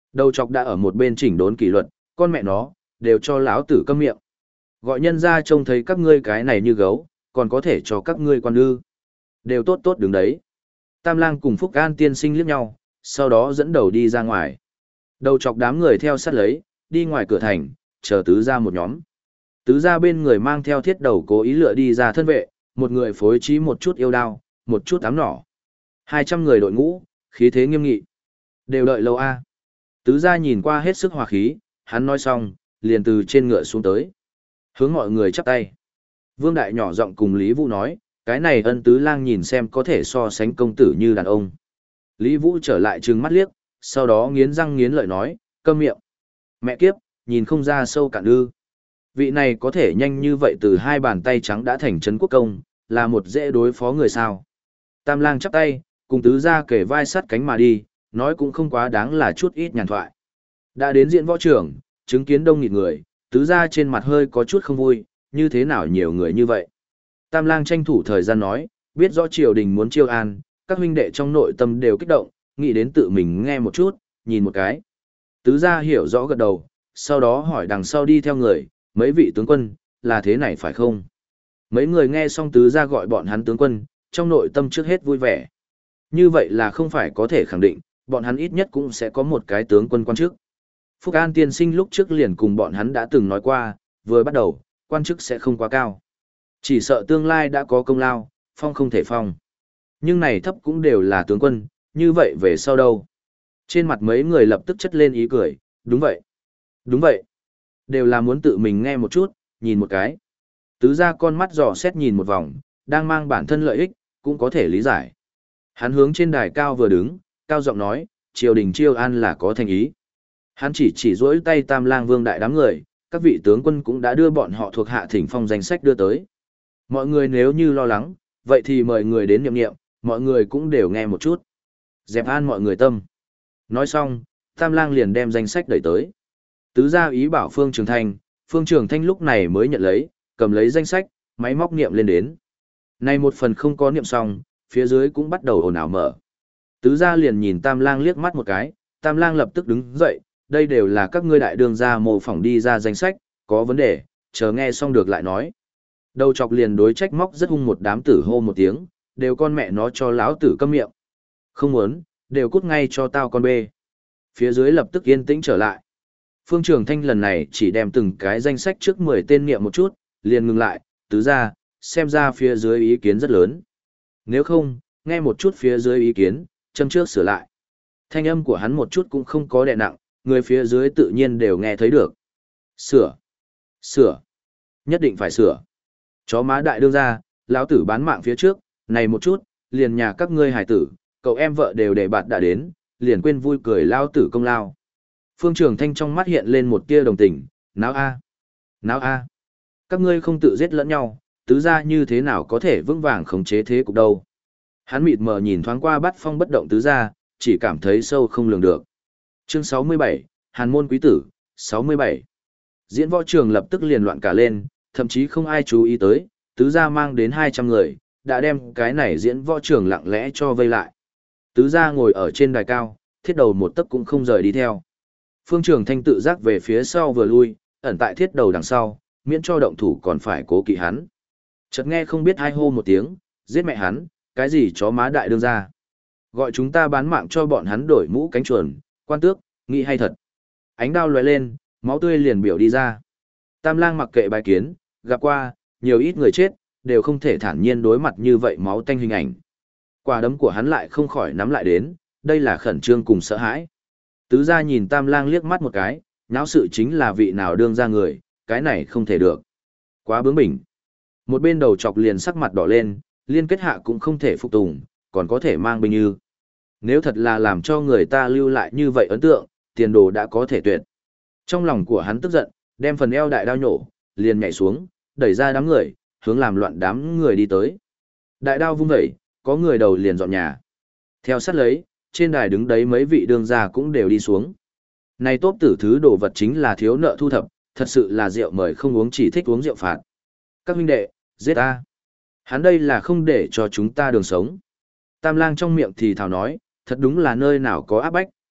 Đầu chọc đã ở một bên chỉnh đốn kỷ luật, con mẹ nó, đều cho lão tử câm miệng. Gọi nhân ra trông thấy các ngươi cái này như gấu, còn có thể cho các ngươi quan ư. Đều tốt tốt đứng đấy. Tam lang cùng Phúc An tiên sinh liếc nhau, sau đó dẫn đầu đi ra ngoài. Đầu chọc đám người theo sát lấy, đi ngoài cửa thành, chờ tứ ra một nhóm. Tứ ra bên người mang theo thiết đầu cố ý lựa đi ra thân vệ, một người phối trí một chút yêu đao, một chút ám nỏ. Hai trăm người đội ngũ, khí thế nghiêm nghị. Đều đợi lâu a. Tứ ra nhìn qua hết sức hòa khí, hắn nói xong, liền từ trên ngựa xuống tới. Hướng mọi người chắp tay. Vương Đại nhỏ giọng cùng Lý Vũ nói, cái này ân tứ lang nhìn xem có thể so sánh công tử như đàn ông. Lý Vũ trở lại trừng mắt liếc, sau đó nghiến răng nghiến lợi nói, câm miệng. Mẹ kiếp, nhìn không ra sâu cạn ư. Vị này có thể nhanh như vậy từ hai bàn tay trắng đã thành trấn quốc công, là một dễ đối phó người sao. Tam lang chắp tay, cùng tứ ra kể vai sắt cánh mà đi, nói cũng không quá đáng là chút ít nhàn thoại. Đã đến diễn võ trường, chứng kiến đông nghịt người, tứ ra trên mặt hơi có chút không vui, như thế nào nhiều người như vậy. Tam lang tranh thủ thời gian nói, biết rõ triều đình muốn chiêu an, các huynh đệ trong nội tâm đều kích động, nghĩ đến tự mình nghe một chút, nhìn một cái. Tứ gia hiểu rõ gật đầu, sau đó hỏi đằng sau đi theo người, mấy vị tướng quân, là thế này phải không? Mấy người nghe xong tứ gia gọi bọn hắn tướng quân, trong nội tâm trước hết vui vẻ. Như vậy là không phải có thể khẳng định, bọn hắn ít nhất cũng sẽ có một cái tướng quân quan chức. Phúc An tiên sinh lúc trước liền cùng bọn hắn đã từng nói qua, vừa bắt đầu, quan chức sẽ không quá cao. Chỉ sợ tương lai đã có công lao, phong không thể phong. Nhưng này thấp cũng đều là tướng quân, như vậy về sau đâu? Trên mặt mấy người lập tức chất lên ý cười, đúng vậy. Đúng vậy. Đều là muốn tự mình nghe một chút, nhìn một cái. Tứ ra con mắt dò xét nhìn một vòng, đang mang bản thân lợi ích, cũng có thể lý giải. Hắn hướng trên đài cao vừa đứng, cao giọng nói, triều đình chiêu an là có thành ý. Hắn chỉ chỉ dỗi tay Tam Lang Vương đại đám người, các vị tướng quân cũng đã đưa bọn họ thuộc hạ thỉnh phong danh sách đưa tới. Mọi người nếu như lo lắng, vậy thì mời người đến nhậm nghiệm, mọi người cũng đều nghe một chút. Dẹp an mọi người tâm. Nói xong, Tam Lang liền đem danh sách đẩy tới. Tứ gia ý bảo Phương Trường Thanh, Phương Trường Thanh lúc này mới nhận lấy, cầm lấy danh sách, máy móc niệm lên đến. Này một phần không có niệm xong, phía dưới cũng bắt đầu ồn ào mở. Tứ gia liền nhìn Tam Lang liếc mắt một cái, Tam Lang lập tức đứng dậy, đây đều là các ngươi đại đường gia mô phỏng đi ra danh sách, có vấn đề, chờ nghe xong được lại nói. Đầu chọc liền đối trách móc rất hung một đám tử hô một tiếng, đều con mẹ nó cho lão tử câm miệng. Không muốn, đều cút ngay cho tao con bê. Phía dưới lập tức yên tĩnh trở lại. Phương Trường Thanh lần này chỉ đem từng cái danh sách trước mười tên niệm một chút, liền ngừng lại, tứ ra, xem ra phía dưới ý kiến rất lớn. Nếu không, nghe một chút phía dưới ý kiến, châm trước sửa lại. Thanh âm của hắn một chút cũng không có đè nặng, người phía dưới tự nhiên đều nghe thấy được. Sửa, sửa, nhất định phải sửa. Chó má đại đương ra, lão tử bán mạng phía trước, này một chút, liền nhà các ngươi hải tử, cậu em vợ đều để bạt đã đến, liền quên vui cười lao tử công lao. Phương Trường Thanh trong mắt hiện lên một tia đồng tình, náo a, náo a, các ngươi không tự giết lẫn nhau, tứ gia như thế nào có thể vững vàng khống chế thế cục đâu. Hắn mịt mờ nhìn thoáng qua Bát Phong bất động tứ gia, chỉ cảm thấy sâu không lường được. Chương sáu mươi bảy, Hàn môn quý tử, sáu mươi bảy. Diễn võ trường lập tức liền loạn cả lên, thậm chí không ai chú ý tới, tứ gia mang đến hai trăm người, đã đem cái này diễn võ trường lặng lẽ cho vây lại. Tứ gia ngồi ở trên đài cao, thiết đầu một tấc cũng không rời đi theo. Phương Trường Thanh tự giác về phía sau vừa lui, ẩn tại thiết đầu đằng sau, miễn cho động thủ còn phải cố kỵ hắn. Chợt nghe không biết ai hô một tiếng, giết mẹ hắn, cái gì chó má đại đương ra. Gọi chúng ta bán mạng cho bọn hắn đổi mũ cánh chuồn, quan tước, nghĩ hay thật. Ánh đao lóe lên, máu tươi liền biểu đi ra. Tam Lang mặc kệ bài kiến, gặp qua, nhiều ít người chết, đều không thể thản nhiên đối mặt như vậy máu tanh hình ảnh. Quả đấm của hắn lại không khỏi nắm lại đến, đây là khẩn trương cùng sợ hãi. Tứ gia nhìn Tam Lang liếc mắt một cái, nháo sự chính là vị nào đương ra người, cái này không thể được. Quá bướng bỉnh. Một bên đầu chọc liền sắc mặt đỏ lên, liên kết hạ cũng không thể phục tùng, còn có thể mang binh như. Nếu thật là làm cho người ta lưu lại như vậy ấn tượng, tiền đồ đã có thể tuyệt. Trong lòng của hắn tức giận, đem phần eo đại đao nhổ, liền nhảy xuống, đẩy ra đám người, hướng làm loạn đám người đi tới. Đại đao vung dậy, có người đầu liền dọn nhà. Theo sát lấy, trên đài đứng đấy mấy vị đương gia cũng đều đi xuống. Này tốt tử thứ đồ vật chính là thiếu nợ thu thập, thật sự là rượu mời không uống chỉ thích uống rượu phạt. Các huynh đệ, giết ta. Hắn đây là không để cho chúng ta đường sống. Tam Lang trong miệng thì thào nói, thật đúng là nơi nào có áp bách,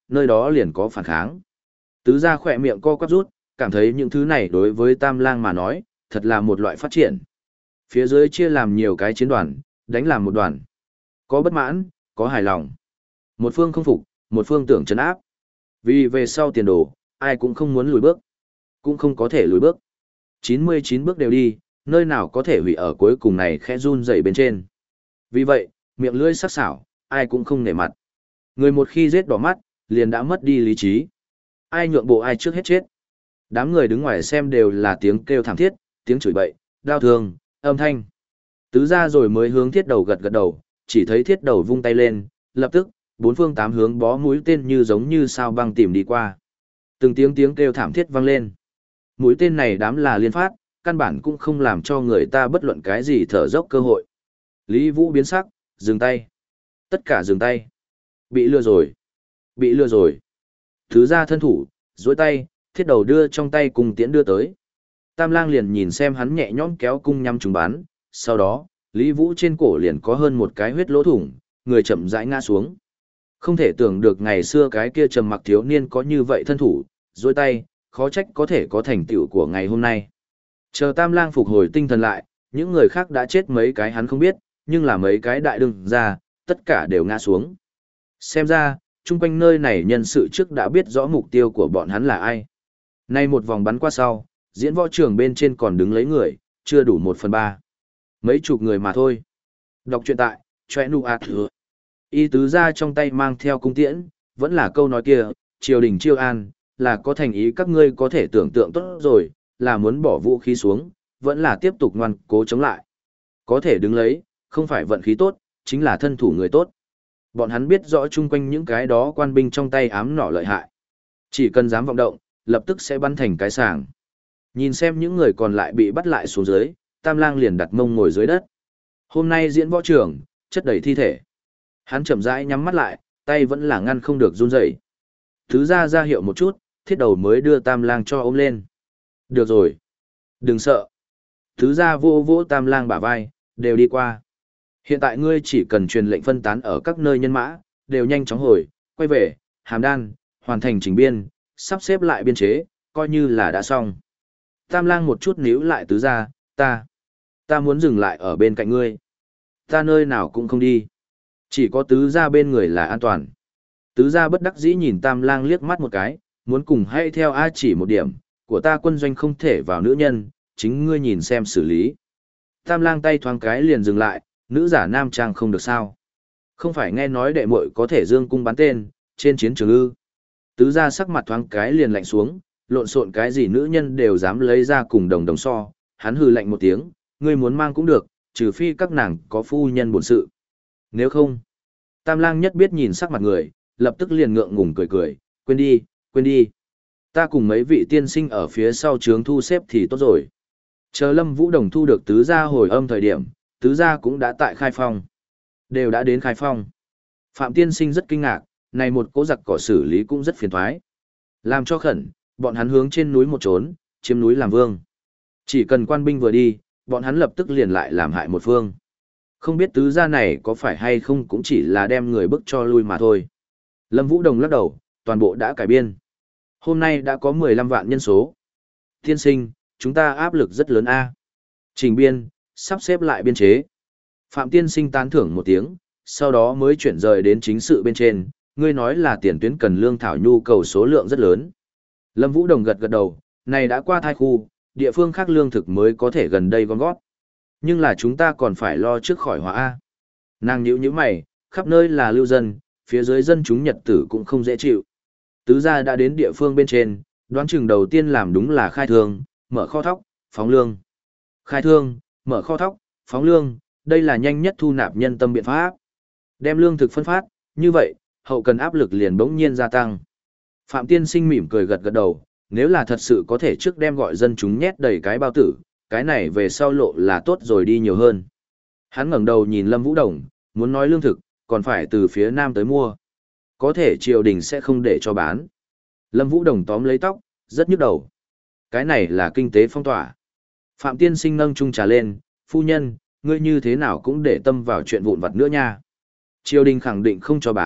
nơi đó liền có phản kháng. Tứ gia khỏe miệng co quắp rút, cảm thấy những thứ này đối với Tam Lang mà nói, thật là một loại phát triển. Phía dưới chia làm nhiều cái chiến đoàn, đánh làm một đoàn. Có bất mãn, có hài lòng. Một phương không phục, một phương tưởng trấn áp. Vì về sau tiền đồ, ai cũng không muốn lùi bước. Cũng không có thể lùi bước. chín mươi chín bước đều đi, nơi nào có thể hủy ở cuối cùng này khẽ run dậy bên trên. Vì vậy, miệng lưỡi sắc sảo, ai cũng không nể mặt. Người một khi giết đỏ mắt, liền đã mất đi lý trí. Ai nhượng bộ ai trước hết chết. Đám người đứng ngoài xem đều là tiếng kêu thảm thiết, tiếng chửi bậy, đau thương, âm thanh. Tứ gia rồi mới hướng thiết đầu gật gật đầu, chỉ thấy thiết đầu vung tay lên, lập tức, bốn phương tám hướng bó mũi tên như giống như sao băng tìm đi qua. Từng tiếng tiếng kêu thảm thiết vang lên. Mũi tên này đám là liên phát, căn bản cũng không làm cho người ta bất luận cái gì thở dốc cơ hội. Lý Vũ biến sắc, dừng tay. Tất cả dừng tay. Bị lừa rồi. Bị lừa rồi. Thứ ra thân thủ, duỗi tay, thiết đầu đưa trong tay cung tiễn đưa tới. Tam Lang liền nhìn xem hắn nhẹ nhõm kéo cung nhắm trúng bắn, sau đó, Lý Vũ trên cổ liền có hơn một cái huyết lỗ thủng, người chậm rãi ngã xuống. Không thể tưởng được ngày xưa cái kia trầm mặc thiếu niên có như vậy thân thủ, duỗi tay, khó trách có thể có thành tựu của ngày hôm nay. Chờ Tam Lang phục hồi tinh thần lại, những người khác đã chết mấy cái hắn không biết, nhưng là mấy cái đại đương ra, tất cả đều ngã xuống. Xem ra, chung quanh nơi này nhân sự trước đã biết rõ mục tiêu của bọn hắn là ai. Nay một vòng bắn qua sau, diễn võ trường bên trên còn đứng lấy người, chưa đủ một phần ba. Mấy chục người mà thôi. Đọc truyện tại, chòe nu ạt hứa. Y tứ ra trong tay mang theo cung tiễn, vẫn là câu nói kia, triều đình chiêu an, là có thành ý các ngươi có thể tưởng tượng tốt rồi, là muốn bỏ vũ khí xuống, vẫn là tiếp tục ngoan cố chống lại. Có thể đứng lấy, không phải vận khí tốt, chính là thân thủ người tốt. Bọn hắn biết rõ chung quanh những cái đó quan binh trong tay ám nỏ lợi hại. Chỉ cần dám vọng động, lập tức sẽ bắn thành cái sàng. Nhìn xem những người còn lại bị bắt lại xuống dưới, Tam Lang liền đặt mông ngồi dưới đất. Hôm nay diễn võ trường, chất đầy thi thể. Hắn chậm rãi nhắm mắt lại, tay vẫn là ngăn không được run rẩy. Thứ ra ra hiệu một chút, thiết đầu mới đưa Tam Lang cho ôm lên. Được rồi. Đừng sợ. Thứ ra vô vỗ Tam Lang bả vai, đều đi qua. Hiện tại ngươi chỉ cần truyền lệnh phân tán ở các nơi nhân mã, đều nhanh chóng hồi, quay về, hàm đan, hoàn thành chỉnh biên, sắp xếp lại biên chế, coi như là đã xong. Tam Lang một chút níu lại tứ ra, ta, ta muốn dừng lại ở bên cạnh ngươi. Ta nơi nào cũng không đi. Chỉ có tứ ra bên người là an toàn. Tứ ra bất đắc dĩ nhìn Tam Lang liếc mắt một cái, muốn cùng hay theo ai chỉ một điểm, của ta quân doanh không thể vào nữ nhân, chính ngươi nhìn xem xử lý. Tam Lang tay thoáng cái liền dừng lại, nữ giả nam trang không được sao. Không phải nghe nói đệ muội có thể dương cung bắn tên, trên chiến trường ư. Tứ ra sắc mặt thoáng cái liền lạnh xuống, lộn xộn cái gì nữ nhân đều dám lấy ra cùng đồng đồng so. Hắn hừ lạnh một tiếng, ngươi muốn mang cũng được, trừ phi các nàng có phu nhân bổn sự. Nếu không, Tam Lang nhất biết nhìn sắc mặt người, lập tức liền ngượng ngùng cười cười, quên đi, quên đi. Ta cùng mấy vị tiên sinh ở phía sau trướng thu xếp thì tốt rồi. Chờ Lâm Vũ Đồng thu được tứ gia hồi âm thời điểm, tứ gia cũng đã tại Khai Phong. Đều đã đến Khai Phong. Phạm tiên sinh rất kinh ngạc, này một cố giặc cỏ xử lý cũng rất phiền toái. Làm cho khẩn, bọn hắn hướng trên núi một trốn, chiếm núi làm vương. Chỉ cần quan binh vừa đi, bọn hắn lập tức liền lại làm hại một phương. Không biết tứ gia này có phải hay không cũng chỉ là đem người bức cho lui mà thôi. Lâm Vũ Đồng lắc đầu, toàn bộ đã cải biên. Hôm nay đã có mười lăm vạn nhân số. Tiên sinh, chúng ta áp lực rất lớn a. Trình biên, sắp xếp lại biên chế. Phạm tiên sinh tán thưởng một tiếng, sau đó mới chuyển rời đến chính sự bên trên, ngươi nói là tiền tuyến cần lương thảo nhu cầu số lượng rất lớn. Lâm Vũ Đồng gật gật đầu, này đã qua thai khu, địa phương khác lương thực mới có thể gần đây gom gót. Nhưng là chúng ta còn phải lo trước khỏi họa a. Nàng nhíu nhíu mày, khắp nơi là lưu dân, phía dưới dân chúng Nhật tử cũng không dễ chịu. Tứ gia đã đến địa phương bên trên, đoán chừng đầu tiên làm đúng là khai thương, mở kho thóc, phóng lương. Khai thương, mở kho thóc, phóng lương, đây là nhanh nhất thu nạp nhân tâm biện pháp. Đem lương thực phân phát, như vậy, hậu cần áp lực liền bỗng nhiên gia tăng. Phạm tiên sinh mỉm cười gật gật đầu, nếu là thật sự có thể trước đem gọi dân chúng nhét đầy cái bao tử, cái này về sau lộ là tốt rồi đi nhiều hơn. Hắn ngẩng đầu nhìn Lâm Vũ Đồng, muốn nói lương thực, còn phải từ phía nam tới mua. Có thể triều đình sẽ không để cho bán. Lâm Vũ Đồng tóm lấy tóc, rất nhức đầu. Cái này là kinh tế phong tỏa. Phạm tiên sinh nâng chung trà lên, phu nhân, ngươi như thế nào cũng để tâm vào chuyện vụn vặt nữa nha. Triều đình khẳng định không cho bán,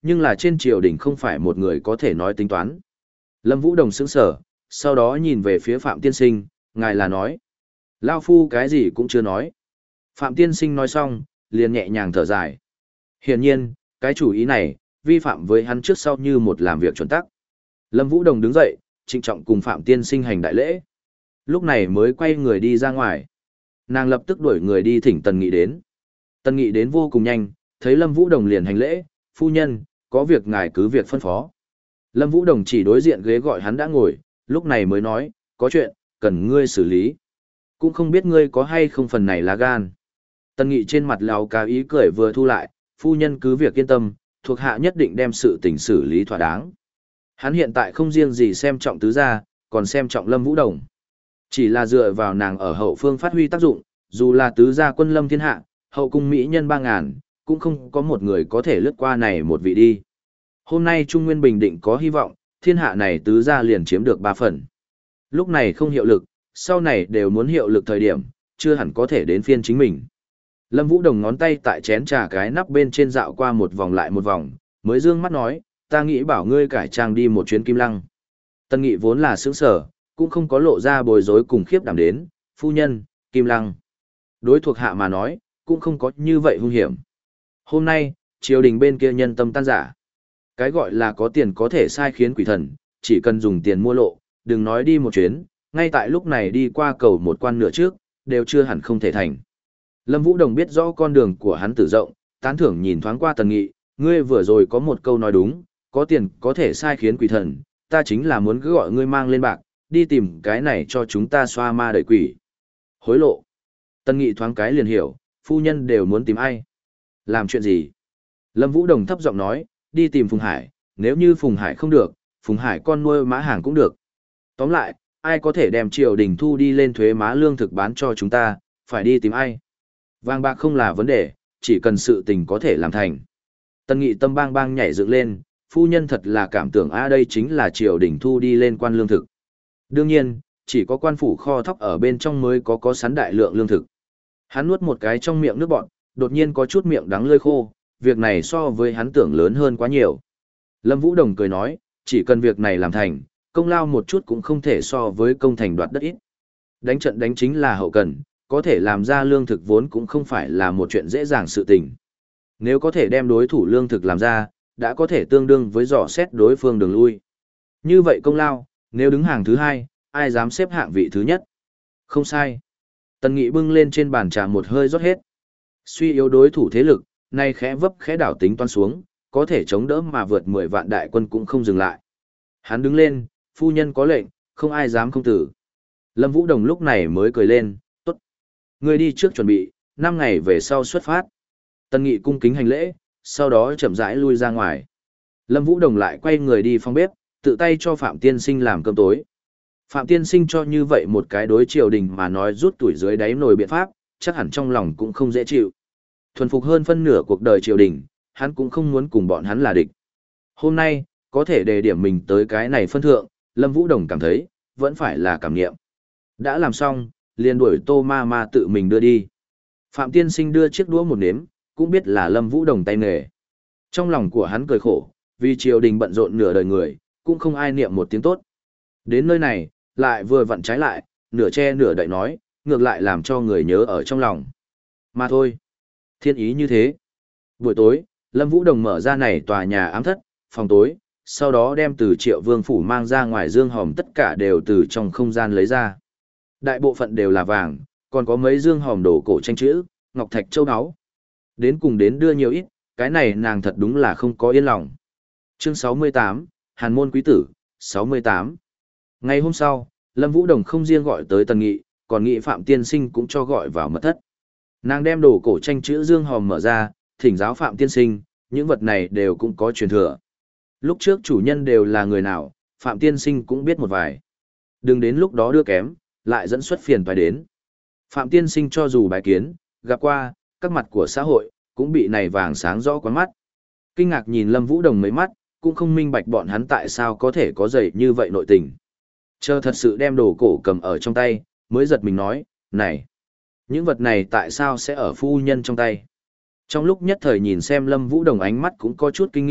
nhưng là trên triều đình không phải một người có thể nói tính toán. Lâm Vũ Đồng sững sờ, sau đó nhìn về phía Phạm Tiên Sinh, ngài là nói. Lao phu cái gì cũng chưa nói. Phạm Tiên Sinh nói xong, liền nhẹ nhàng thở dài. Hiển nhiên, cái chủ ý này, vi phạm với hắn trước sau như một làm việc chuẩn tắc. Lâm Vũ Đồng đứng dậy, trịnh trọng cùng Phạm Tiên Sinh hành đại lễ. Lúc này mới quay người đi ra ngoài. Nàng lập tức đuổi người đi thỉnh Tần Nghị đến. Tần Nghị đến vô cùng nhanh, thấy Lâm Vũ Đồng liền hành lễ, phu nhân, có việc ngài cứ việc phân phó. Lâm Vũ Đồng chỉ đối diện ghế gọi hắn đã ngồi, lúc này mới nói, có chuyện, cần ngươi xử lý. Cũng không biết ngươi có hay không phần này lá gan. Tần Nghị trên mặt lào cá ý cười vừa thu lại, phu nhân cứ việc yên tâm, thuộc hạ nhất định đem sự tình xử lý thỏa đáng. Hắn hiện tại không riêng gì xem trọng tứ gia, còn xem trọng Lâm Vũ Đồng. Chỉ là dựa vào nàng ở hậu phương phát huy tác dụng, dù là tứ gia quân lâm thiên hạ, hậu cung mỹ nhân ba ngàn, cũng không có một người có thể lướt qua này một vị đi. Hôm nay Trung Nguyên Bình Định có hy vọng, thiên hạ này tứ gia liền chiếm được ba phần. Lúc này không hiệu lực, sau này đều muốn hiệu lực thời điểm, chưa hẳn có thể đến phiên chính mình. Lâm Vũ Đồng ngón tay tại chén trà cái nắp bên trên dạo qua một vòng lại một vòng, mới dương mắt nói, ta nghĩ bảo ngươi cải trang đi một chuyến Kim Lăng. Tân Nghị vốn là sướng sở, cũng không có lộ ra bối rối cùng khiếp đảm đến, phu nhân, Kim Lăng. Đối thuộc hạ mà nói, cũng không có như vậy hung hiểm. Hôm nay, triều đình bên kia nhân tâm tan giả. Cái gọi là có tiền có thể sai khiến quỷ thần, chỉ cần dùng tiền mua lộ, đừng nói đi một chuyến, ngay tại lúc này đi qua cầu một quan nửa trước, đều chưa hẳn không thể thành. Lâm Vũ Đồng biết rõ con đường của hắn tử rộng, tán thưởng nhìn thoáng qua Tần Nghị, ngươi vừa rồi có một câu nói đúng, có tiền có thể sai khiến quỷ thần, ta chính là muốn cứ gọi ngươi mang lên bạc, đi tìm cái này cho chúng ta xoa ma đẩy quỷ. Hối lộ. Tần Nghị thoáng cái liền hiểu, phu nhân đều muốn tìm ai. Làm chuyện gì? Lâm Vũ Đồng thấp giọng nói, đi tìm Phùng Hải, nếu như Phùng Hải không được, Phùng Hải con nuôi mã hàng cũng được. Tóm lại, ai có thể đem triều đình thu đi lên thuế má lương thực bán cho chúng ta, phải đi tìm ai. Vàng bạc không là vấn đề, chỉ cần sự tình có thể làm thành. Tần Nghị tâm bang bang nhảy dựng lên, phu nhân thật là cảm tưởng a đây chính là triều đình thu đi lên quan lương thực. Đương nhiên, chỉ có quan phủ kho thóc ở bên trong mới có có sắn đại lượng lương thực. Hắn nuốt một cái trong miệng nước bọt, đột nhiên có chút miệng đắng lơi khô, việc này so với hắn tưởng lớn hơn quá nhiều. Lâm Vũ Đồng cười nói, chỉ cần việc này làm thành, công lao một chút cũng không thể so với công thành đoạt đất ít. Đánh trận đánh chính là hậu cần, có thể làm ra lương thực vốn cũng không phải là một chuyện dễ dàng sự tình. Nếu có thể đem đối thủ lương thực làm ra, đã có thể tương đương với dò xét đối phương đường lui. Như vậy công lao, nếu đứng hàng thứ hai, ai dám xếp hạng vị thứ nhất? Không sai. Tần Nghị bưng lên trên bàn trà một hơi rót hết. Suy yếu đối thủ thế lực, nay khẽ vấp khẽ đảo tính toán xuống, có thể chống đỡ mà vượt mười vạn đại quân cũng không dừng lại. Hắn đứng lên, phu nhân có lệnh, không ai dám không tử. Lâm Vũ Đồng lúc này mới cười lên, tốt. Ngươi đi trước chuẩn bị, năm ngày về sau xuất phát. Tần Nghị cung kính hành lễ, sau đó chậm rãi lui ra ngoài. Lâm Vũ Đồng lại quay người đi phòng bếp, tự tay cho Phạm Tiên Sinh làm cơm tối. Phạm Tiên Sinh cho như vậy một cái đối triều đình mà nói rút tuổi dưới đáy nồi biện pháp, chắc hẳn trong lòng cũng không dễ chịu. Thuần phục hơn phân nửa cuộc đời triều đình, hắn cũng không muốn cùng bọn hắn là địch. Hôm nay, có thể đề điểm mình tới cái này phân thượng, Lâm Vũ Đồng cảm thấy, vẫn phải là cảm nghiệm. Đã làm xong, liền đuổi Tô Ma Ma tự mình đưa đi. Phạm Tiên Sinh đưa chiếc đũa một nếm, cũng biết là Lâm Vũ Đồng tay nghề. Trong lòng của hắn cười khổ, vì triều đình bận rộn nửa đời người, cũng không ai niệm một tiếng tốt. Đến nơi này, lại vừa vặn trái lại, nửa che nửa đậy nói, ngược lại làm cho người nhớ ở trong lòng. Mà thôi, thiên ý như thế. Buổi tối, Lâm Vũ Đồng mở ra này tòa nhà ám thất, phòng tối, sau đó đem từ Triệu Vương phủ mang ra ngoài dương hòm tất cả đều từ trong không gian lấy ra. Đại bộ phận đều là vàng, còn có mấy dương hòm đồ cổ tranh chữ, ngọc thạch châu áo. Đến cùng đến đưa nhiều ít, cái này nàng thật đúng là không có yên lòng. Chương sáu mươi tám, Hàn môn quý tử, sáu mươi tám. Ngày hôm sau, Lâm Vũ Đồng không riêng gọi tới Tần Nghị, còn Nghị Phạm Tiên Sinh cũng cho gọi vào mật thất. Nàng đem đồ cổ tranh chữ dương hòm mở ra, thỉnh giáo Phạm Tiên Sinh, những vật này đều cũng có truyền thừa. Lúc trước chủ nhân đều là người nào, Phạm Tiên Sinh cũng biết một vài. Đừng đến lúc đó đưa kém, lại dẫn xuất phiền phải đến. Phạm Tiên Sinh cho dù bài kiến, gặp qua, các mặt của xã hội, cũng bị này vàng sáng rõ quán mắt. Kinh ngạc nhìn Lâm Vũ Đồng mấy mắt, cũng không minh bạch bọn hắn tại sao có thể có dày như vậy nội tình. Chờ thật sự đem đồ cổ cầm ở trong tay, mới giật mình nói, này, những vật này tại sao sẽ ở phu nhân trong tay? Trong lúc nhất thời nhìn xem Lâm Vũ Đồng ánh mắt cũng có chút kinh nghi,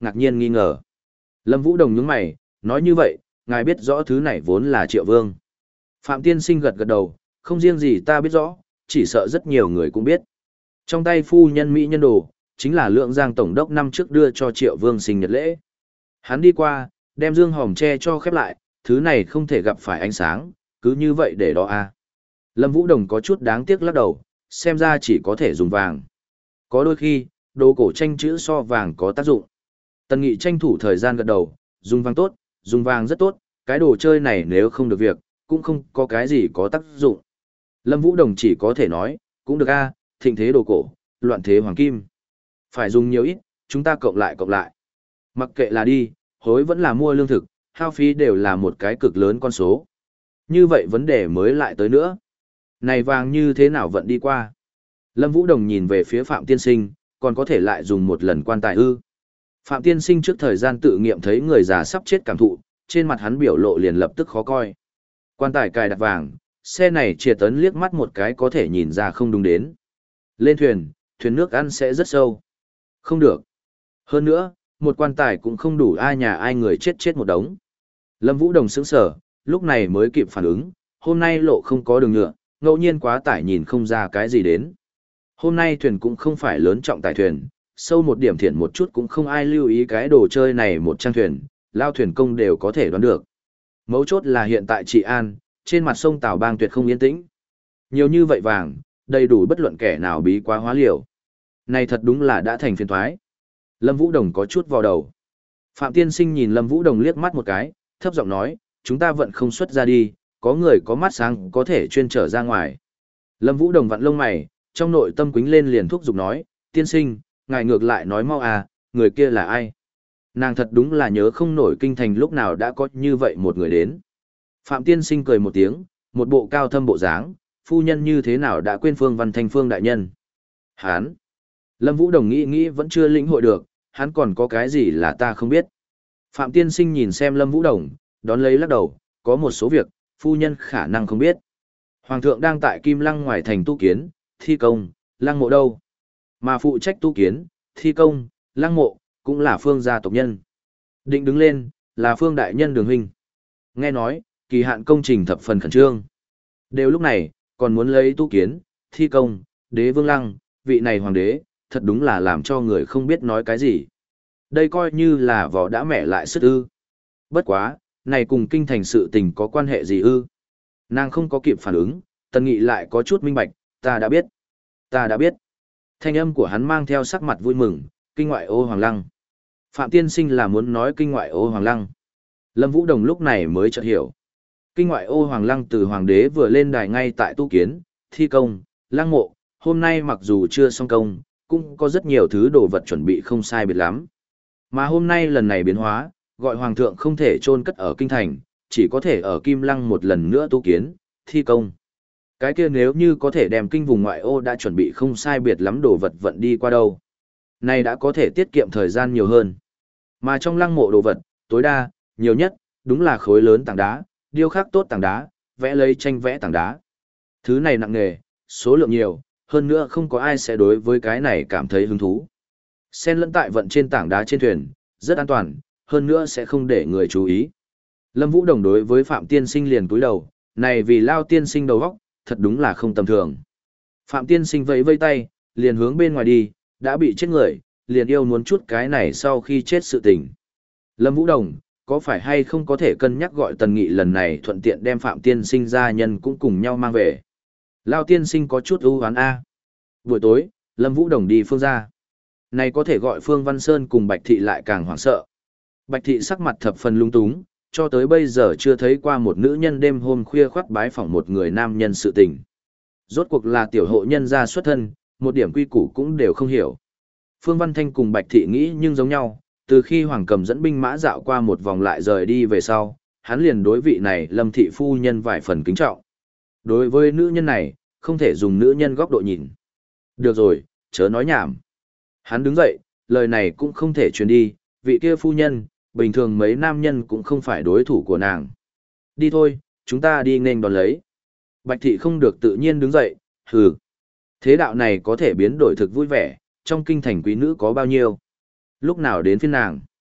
ngạc nhiên nghi ngờ. Lâm Vũ Đồng nhướng mày, nói như vậy, ngài biết rõ thứ này vốn là Triệu Vương. Phạm Tiên Sinh gật gật đầu, không riêng gì ta biết rõ, chỉ sợ rất nhiều người cũng biết. Trong tay phu nhân Mỹ nhân đồ, chính là Lượng Giang Tổng đốc năm trước đưa cho Triệu Vương sinh nhật lễ. Hắn đi qua, đem dương hòm tre cho khép lại, thứ này không thể gặp phải ánh sáng, cứ như vậy để đó a. Lâm Vũ Đồng có chút đáng tiếc lắc đầu, xem ra chỉ có thể dùng vàng. Có đôi khi, đồ cổ tranh chữ so vàng có tác dụng. Tần Nghị tranh thủ thời gian gật đầu, dùng vàng tốt, dùng vàng rất tốt, cái đồ chơi này nếu không được việc, cũng không có cái gì có tác dụng. Lâm Vũ Đồng chỉ có thể nói, cũng được a, thịnh thế đồ cổ, loạn thế hoàng kim. Phải dùng nhiều ít, chúng ta cộng lại cộng lại. Mặc kệ là đi, hối vẫn là mua lương thực, hao phí đều là một cái cực lớn con số. Như vậy vấn đề mới lại tới nữa. Này vàng như thế nào vẫn đi qua? Lâm Vũ Đồng nhìn về phía Phạm Tiên Sinh, còn có thể lại dùng một lần quan tài ư. Phạm Tiên Sinh trước thời gian tự nghiệm thấy người già sắp chết cảm thụ, trên mặt hắn biểu lộ liền lập tức khó coi. Quan tài cài đặt vàng, xe này triệt tấn liếc mắt một cái có thể nhìn ra không đúng đến. Lên thuyền, thuyền nước ăn sẽ rất sâu. Không được. Hơn nữa, một quan tài cũng không đủ ai nhà ai người chết chết một đống. Lâm Vũ Đồng sững sờ, lúc này mới kịp phản ứng, hôm nay lộ không có đường nhựa, ngẫu nhiên quá tải nhìn không ra cái gì đến. Hôm nay thuyền cũng không phải lớn trọng tải thuyền, sâu một điểm thiện một chút cũng không ai lưu ý cái đồ chơi này một trang thuyền, lao thuyền công đều có thể đoán được. Mấu chốt là hiện tại trị an, trên mặt sông Tào Bang tuyệt không yên tĩnh. Nhiều như vậy vàng, đầy đủ bất luận kẻ nào bí quá hóa liều. Này thật đúng là đã thành phiền toái. Lâm Vũ Đồng có chút vào đầu. Phạm Tiên Sinh nhìn Lâm Vũ Đồng liếc mắt một cái, thấp giọng nói, chúng ta vẫn không xuất ra đi, có người có mắt sáng có thể chuyên trở ra ngoài. Lâm Vũ Đồng vặn lông mày, trong nội tâm quính lên liền thúc giục nói, Tiên Sinh, ngài ngược lại nói mau à, người kia là ai? Nàng thật đúng là nhớ không nổi kinh thành lúc nào đã có như vậy một người đến. Phạm Tiên Sinh cười một tiếng, một bộ cao thâm bộ dáng, phu nhân như thế nào đã quên Phương Văn Thanh Phương đại nhân. Hán! Lâm Vũ Đồng nghĩ nghĩ vẫn chưa lĩnh hội được, hắn còn có cái gì là ta không biết. Phạm Tiên Sinh nhìn xem Lâm Vũ Đồng, đón lấy lắc đầu, có một số việc, phu nhân khả năng không biết. Hoàng thượng đang tại Kim Lăng ngoài thành tu kiến, thi công, lăng mộ đâu. Mà phụ trách tu kiến, thi công, lăng mộ, cũng là Phương gia tộc nhân. Định đứng lên, là Phương đại nhân Đường huynh. Nghe nói, kỳ hạn công trình thập phần khẩn trương. Đều lúc này, còn muốn lấy tu kiến, thi công, đế vương lăng, vị này hoàng đế, thật đúng là làm cho người không biết nói cái gì. Đây coi như là vỏ đã mẹ lại sức ư. Bất quá, này cùng kinh thành sự tình có quan hệ gì ư? Nàng không có kịp phản ứng, Tần Nghị lại có chút minh bạch, ta đã biết, ta đã biết. Thanh âm của hắn mang theo sắc mặt vui mừng, kinh ngoại ô hoàng lăng. Phạm Tiên Sinh là muốn nói kinh ngoại ô hoàng lăng. Lâm Vũ Đồng lúc này mới chợt hiểu. Kinh ngoại ô hoàng lăng từ hoàng đế vừa lên đài ngay tại tu kiến, thi công, lăng mộ, hôm nay mặc dù chưa xong công, cũng có rất nhiều thứ đồ vật chuẩn bị không sai biệt lắm. Mà hôm nay lần này biến hóa, gọi hoàng thượng không thể chôn cất ở kinh thành, chỉ có thể ở Kim Lăng một lần nữa tu kiến, thi công. Cái kia nếu như có thể đem kinh vùng ngoại ô đã chuẩn bị không sai biệt lắm đồ vật vận đi qua đâu. Này đã có thể tiết kiệm thời gian nhiều hơn. Mà trong lăng mộ đồ vật, tối đa, nhiều nhất, đúng là khối lớn tảng đá, điêu khắc tốt tảng đá, vẽ lấy tranh vẽ tảng đá. Thứ này nặng nề, số lượng nhiều, hơn nữa không có ai sẽ đối với cái này cảm thấy hứng thú. Xen lẫn tại vận trên tảng đá trên thuyền, rất an toàn, hơn nữa sẽ không để người chú ý. Lâm Vũ Đồng đối với Phạm Tiên Sinh liền cúi đầu, này vì Lao Tiên Sinh đầu óc, thật đúng là không tầm thường. Phạm Tiên Sinh vẫy vây tay, liền hướng bên ngoài đi, đã bị chết người, liền yêu muốn chút cái này sau khi chết sự tình. Lâm Vũ Đồng, có phải hay không có thể cân nhắc gọi Tần Nghị lần này thuận tiện đem Phạm Tiên Sinh gia nhân cũng cùng nhau mang về. Lao Tiên Sinh có chút ưu hoán a. Buổi tối, Lâm Vũ Đồng đi Phương gia. Này có thể gọi Phương Văn Sơn cùng Bạch Thị lại càng hoảng sợ. Bạch Thị sắc mặt thập phần lung túng, cho tới bây giờ chưa thấy qua một nữ nhân đêm hôm khuya khoắt bái phỏng một người nam nhân sự tình. Rốt cuộc là tiểu hộ nhân gia xuất thân, một điểm quy củ cũng đều không hiểu. Phương Văn Thanh cùng Bạch Thị nghĩ nhưng giống nhau, từ khi Hoàng Cầm dẫn binh mã dạo qua một vòng lại rời đi về sau, hắn liền đối vị này Lâm Thị phu nhân vài phần kính trọng. Đối với nữ nhân này, không thể dùng nữ nhân góc độ nhìn. Được rồi, chớ nói nhảm. Hắn đứng dậy, lời này cũng không thể truyền đi, vị kia phu nhân, bình thường mấy nam nhân cũng không phải đối thủ của nàng. Đi thôi, chúng ta đi nên đón lấy. Bạch Thị không được tự nhiên đứng dậy, hừ. Thế đạo này có thể biến đổi thực vui vẻ, trong kinh thành quý nữ có bao nhiêu. Lúc nào đến phiên nàng.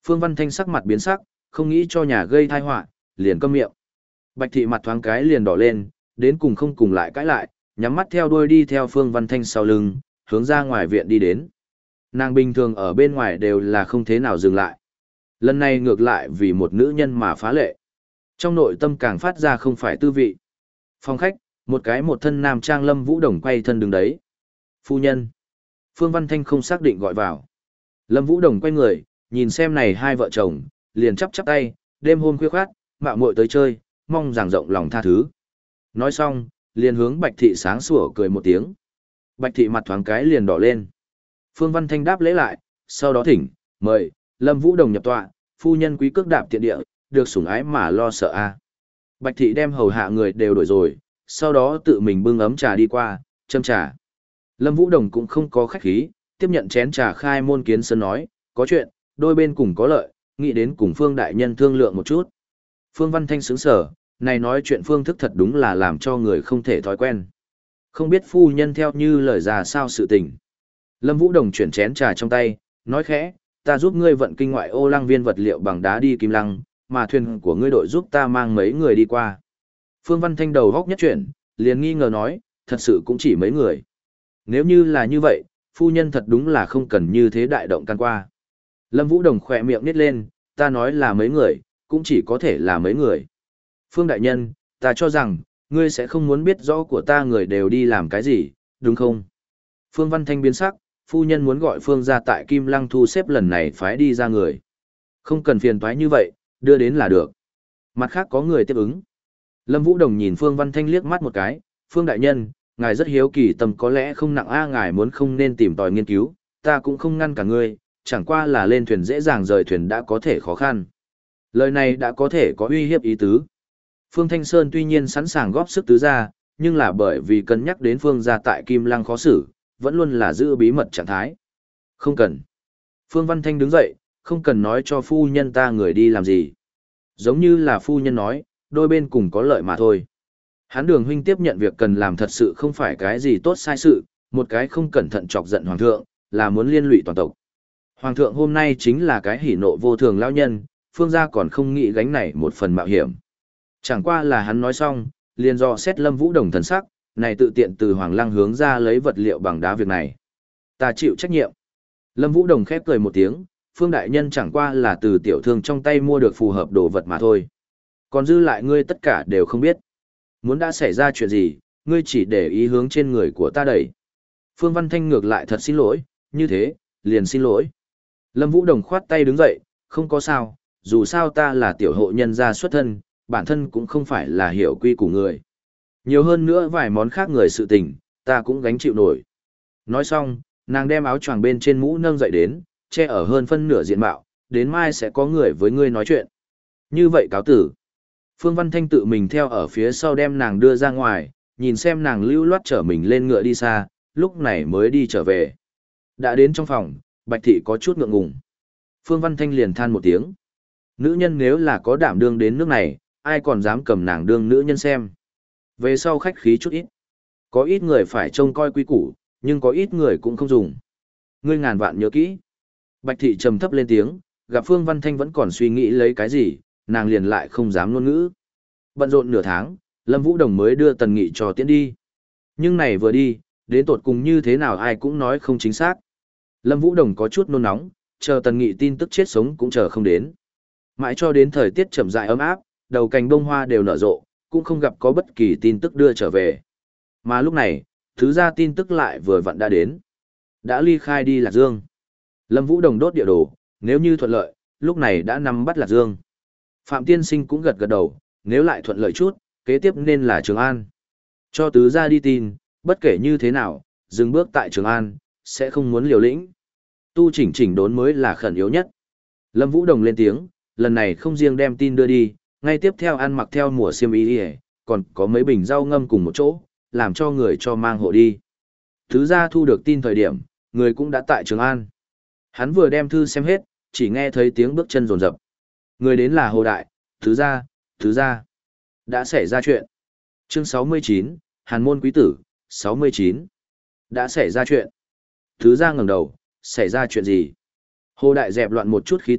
Phương Văn Thanh sắc mặt biến sắc, không nghĩ cho nhà gây tai họa, liền câm miệng. Bạch thị mặt thoáng cái liền đỏ lên, đến cùng không cùng lại cãi lại, nhắm mắt theo đuôi đi theo Phương Văn Thanh sau lưng, hướng ra ngoài viện đi đến. Nàng bình thường ở bên ngoài đều là không thế nào dừng lại. Lần này ngược lại vì một nữ nhân mà phá lệ. Trong nội tâm càng phát ra không phải tư vị. Phòng khách, một cái một thân nam trang Lâm Vũ Đồng quay thân đứng đấy. Phu nhân. Phương Văn Thanh không xác định gọi vào. Lâm Vũ Đồng quay người, nhìn xem này hai vợ chồng, liền chắp chắp tay, đêm hôm khuya khoát, mạo muội tới chơi, mong giảng rộng lòng tha thứ. Nói xong, liền hướng Bạch thị sáng sủa cười một tiếng. Bạch thị mặt thoáng cái liền đỏ lên. Phương Văn Thanh đáp lễ lại, sau đó thỉnh, mời, Lâm Vũ Đồng nhập tọa, phu nhân quý cước đạp tiện địa, được sủng ái mà lo sợ a. Bạch thị đem hầu hạ người đều đổi rồi, sau đó tự mình bưng ấm trà đi qua, châm trà. Lâm Vũ Đồng cũng không có khách khí, tiếp nhận chén trà khai môn kiến sơn nói, có chuyện, đôi bên cùng có lợi, nghĩ đến cùng Phương đại nhân thương lượng một chút. Phương Văn Thanh sững sờ, này nói chuyện phương thức thật đúng là làm cho người không thể thói quen. Không biết phu nhân theo như lời già sao sự tình. Lâm Vũ Đồng chuyển chén trà trong tay, nói khẽ, ta giúp ngươi vận kinh ngoại ô lăng viên vật liệu bằng đá đi Kim Lăng, mà thuyền của ngươi đội giúp ta mang mấy người đi qua. Phương Văn Thanh đầu góc nhất chuyển, liền nghi ngờ nói, thật sự cũng chỉ mấy người. Nếu như là như vậy, phu nhân thật đúng là không cần như thế đại động can qua. Lâm Vũ Đồng khỏe miệng nít lên, ta nói là mấy người, cũng chỉ có thể là mấy người. Phương đại nhân, ta cho rằng, ngươi sẽ không muốn biết rõ của ta người đều đi làm cái gì, đúng không? Phương Văn Thanh biến sắc, phu nhân muốn gọi Phương ra tại Kim Lăng thu xếp lần này phái đi ra người. Không cần phiền toái như vậy, đưa đến là được. Mặt khác có người tiếp ứng. Lâm Vũ Đồng nhìn Phương Văn Thanh liếc mắt một cái, Phương đại nhân, ngài rất hiếu kỳ tâm có lẽ không nặng a ngài muốn không nên tìm tòi nghiên cứu, ta cũng không ngăn cả ngươi, chẳng qua là lên thuyền dễ dàng rời thuyền đã có thể khó khăn. Lời này đã có thể có uy hiếp ý tứ. Phương Thanh Sơn tuy nhiên sẵn sàng góp sức tứ ra, nhưng là bởi vì cân nhắc đến Phương gia tại Kim Lăng khó xử, vẫn luôn là giữ bí mật trạng thái. Không cần. Phương Văn Thanh đứng dậy, không cần nói cho phu nhân ta người đi làm gì. Giống như là phu nhân nói, đôi bên cùng có lợi mà thôi. Hán Đường huynh tiếp nhận việc cần làm thật sự không phải cái gì tốt sai sự, một cái không cẩn thận chọc giận hoàng thượng, là muốn liên lụy toàn tộc. Hoàng thượng hôm nay chính là cái hỉ nộ vô thường lão nhân, Phương gia còn không nghĩ gánh này một phần mạo hiểm. Chẳng qua là hắn nói xong, liền dò xét Lâm Vũ Đồng thần sắc, này tự tiện từ Hoàng Lăng hướng ra lấy vật liệu bằng đá việc này. Ta chịu trách nhiệm. Lâm Vũ Đồng khép cười một tiếng, Phương đại nhân chẳng qua là từ tiểu thương trong tay mua được phù hợp đồ vật mà thôi. Còn dư lại ngươi tất cả đều không biết. Muốn đã xảy ra chuyện gì, ngươi chỉ để ý hướng trên người của ta đẩy. Phương Văn Thanh ngược lại thật xin lỗi, như thế, liền xin lỗi. Lâm Vũ Đồng khoát tay đứng dậy, không có sao, dù sao ta là tiểu hộ nhân gia xuất thân, bản thân cũng không phải là hiểu quy của người. Nhiều hơn nữa vài món khác người sự tình, ta cũng gánh chịu nổi. Nói xong, nàng đem áo choàng bên trên mũ nâng dậy đến, che ở hơn phân nửa diện mạo, đến mai sẽ có người với ngươi nói chuyện. Như vậy cáo tử. Phương Văn Thanh tự mình theo ở phía sau đem nàng đưa ra ngoài, nhìn xem nàng lưu loát trở mình lên ngựa đi xa, lúc này mới đi trở về. Đã đến trong phòng, Bạch Thị có chút ngượng ngùng. Phương Văn Thanh liền than một tiếng. Nữ nhân nếu là có đảm đương đến nước này, ai còn dám cầm nàng đương nữ nhân xem. Về sau khách khí chút ít. Có ít người phải trông coi quy củ, nhưng có ít người cũng không dùng. Ngươi ngàn vạn nhớ kỹ. Bạch Thị trầm thấp lên tiếng, gặp Phương Văn Thanh vẫn còn suy nghĩ lấy cái gì, nàng liền lại không dám ngôn ngữ. Bận rộn nửa tháng, Lâm Vũ Đồng mới đưa Tần Nghị cho tiễn đi. Nhưng này vừa đi, đến tột cùng như thế nào ai cũng nói không chính xác. Lâm Vũ Đồng có chút nôn nóng, chờ Tần Nghị tin tức chết sống cũng chờ không đến. Mãi cho đến thời tiết chậm rãi ấm áp, đầu cành bông hoa đều nở rộ, cũng không gặp có bất kỳ tin tức đưa trở về. Mà lúc này, thứ ra tin tức lại vừa vặn đã đến. Đã ly khai đi Lạc Dương. Lâm Vũ Đồng đốt địa đồ, nếu như thuận lợi, lúc này đã nắm bắt Lạc Dương. Phạm Tiên Sinh cũng gật gật đầu, nếu lại thuận lợi chút, kế tiếp nên là Trường An. Cho tứ ra đi tin, bất kể như thế nào, dừng bước tại Trường An, sẽ không muốn liều lĩnh. Tu chỉnh chỉnh đốn mới là khẩn yếu nhất. Lâm Vũ Đồng lên tiếng, lần này không riêng đem tin đưa đi, ngay tiếp theo ăn mặc theo mùa xiêm y đi, còn có mấy bình rau ngâm cùng một chỗ, làm cho người cho mang hộ đi. Tứ ra thu được tin thời điểm, người cũng đã tại Trường An. Hắn vừa đem thư xem hết, chỉ nghe thấy tiếng bước chân rồn rập. Người đến là Hồ Đại, tứ gia, tứ gia. Đã xảy ra chuyện. Chương sáu mươi chín, Hàn môn quý tử, sáu mươi chín. Đã xảy ra chuyện. Tứ gia ngẩng đầu, xảy ra chuyện gì? Hồ Đại dẹp loạn một chút khí tức,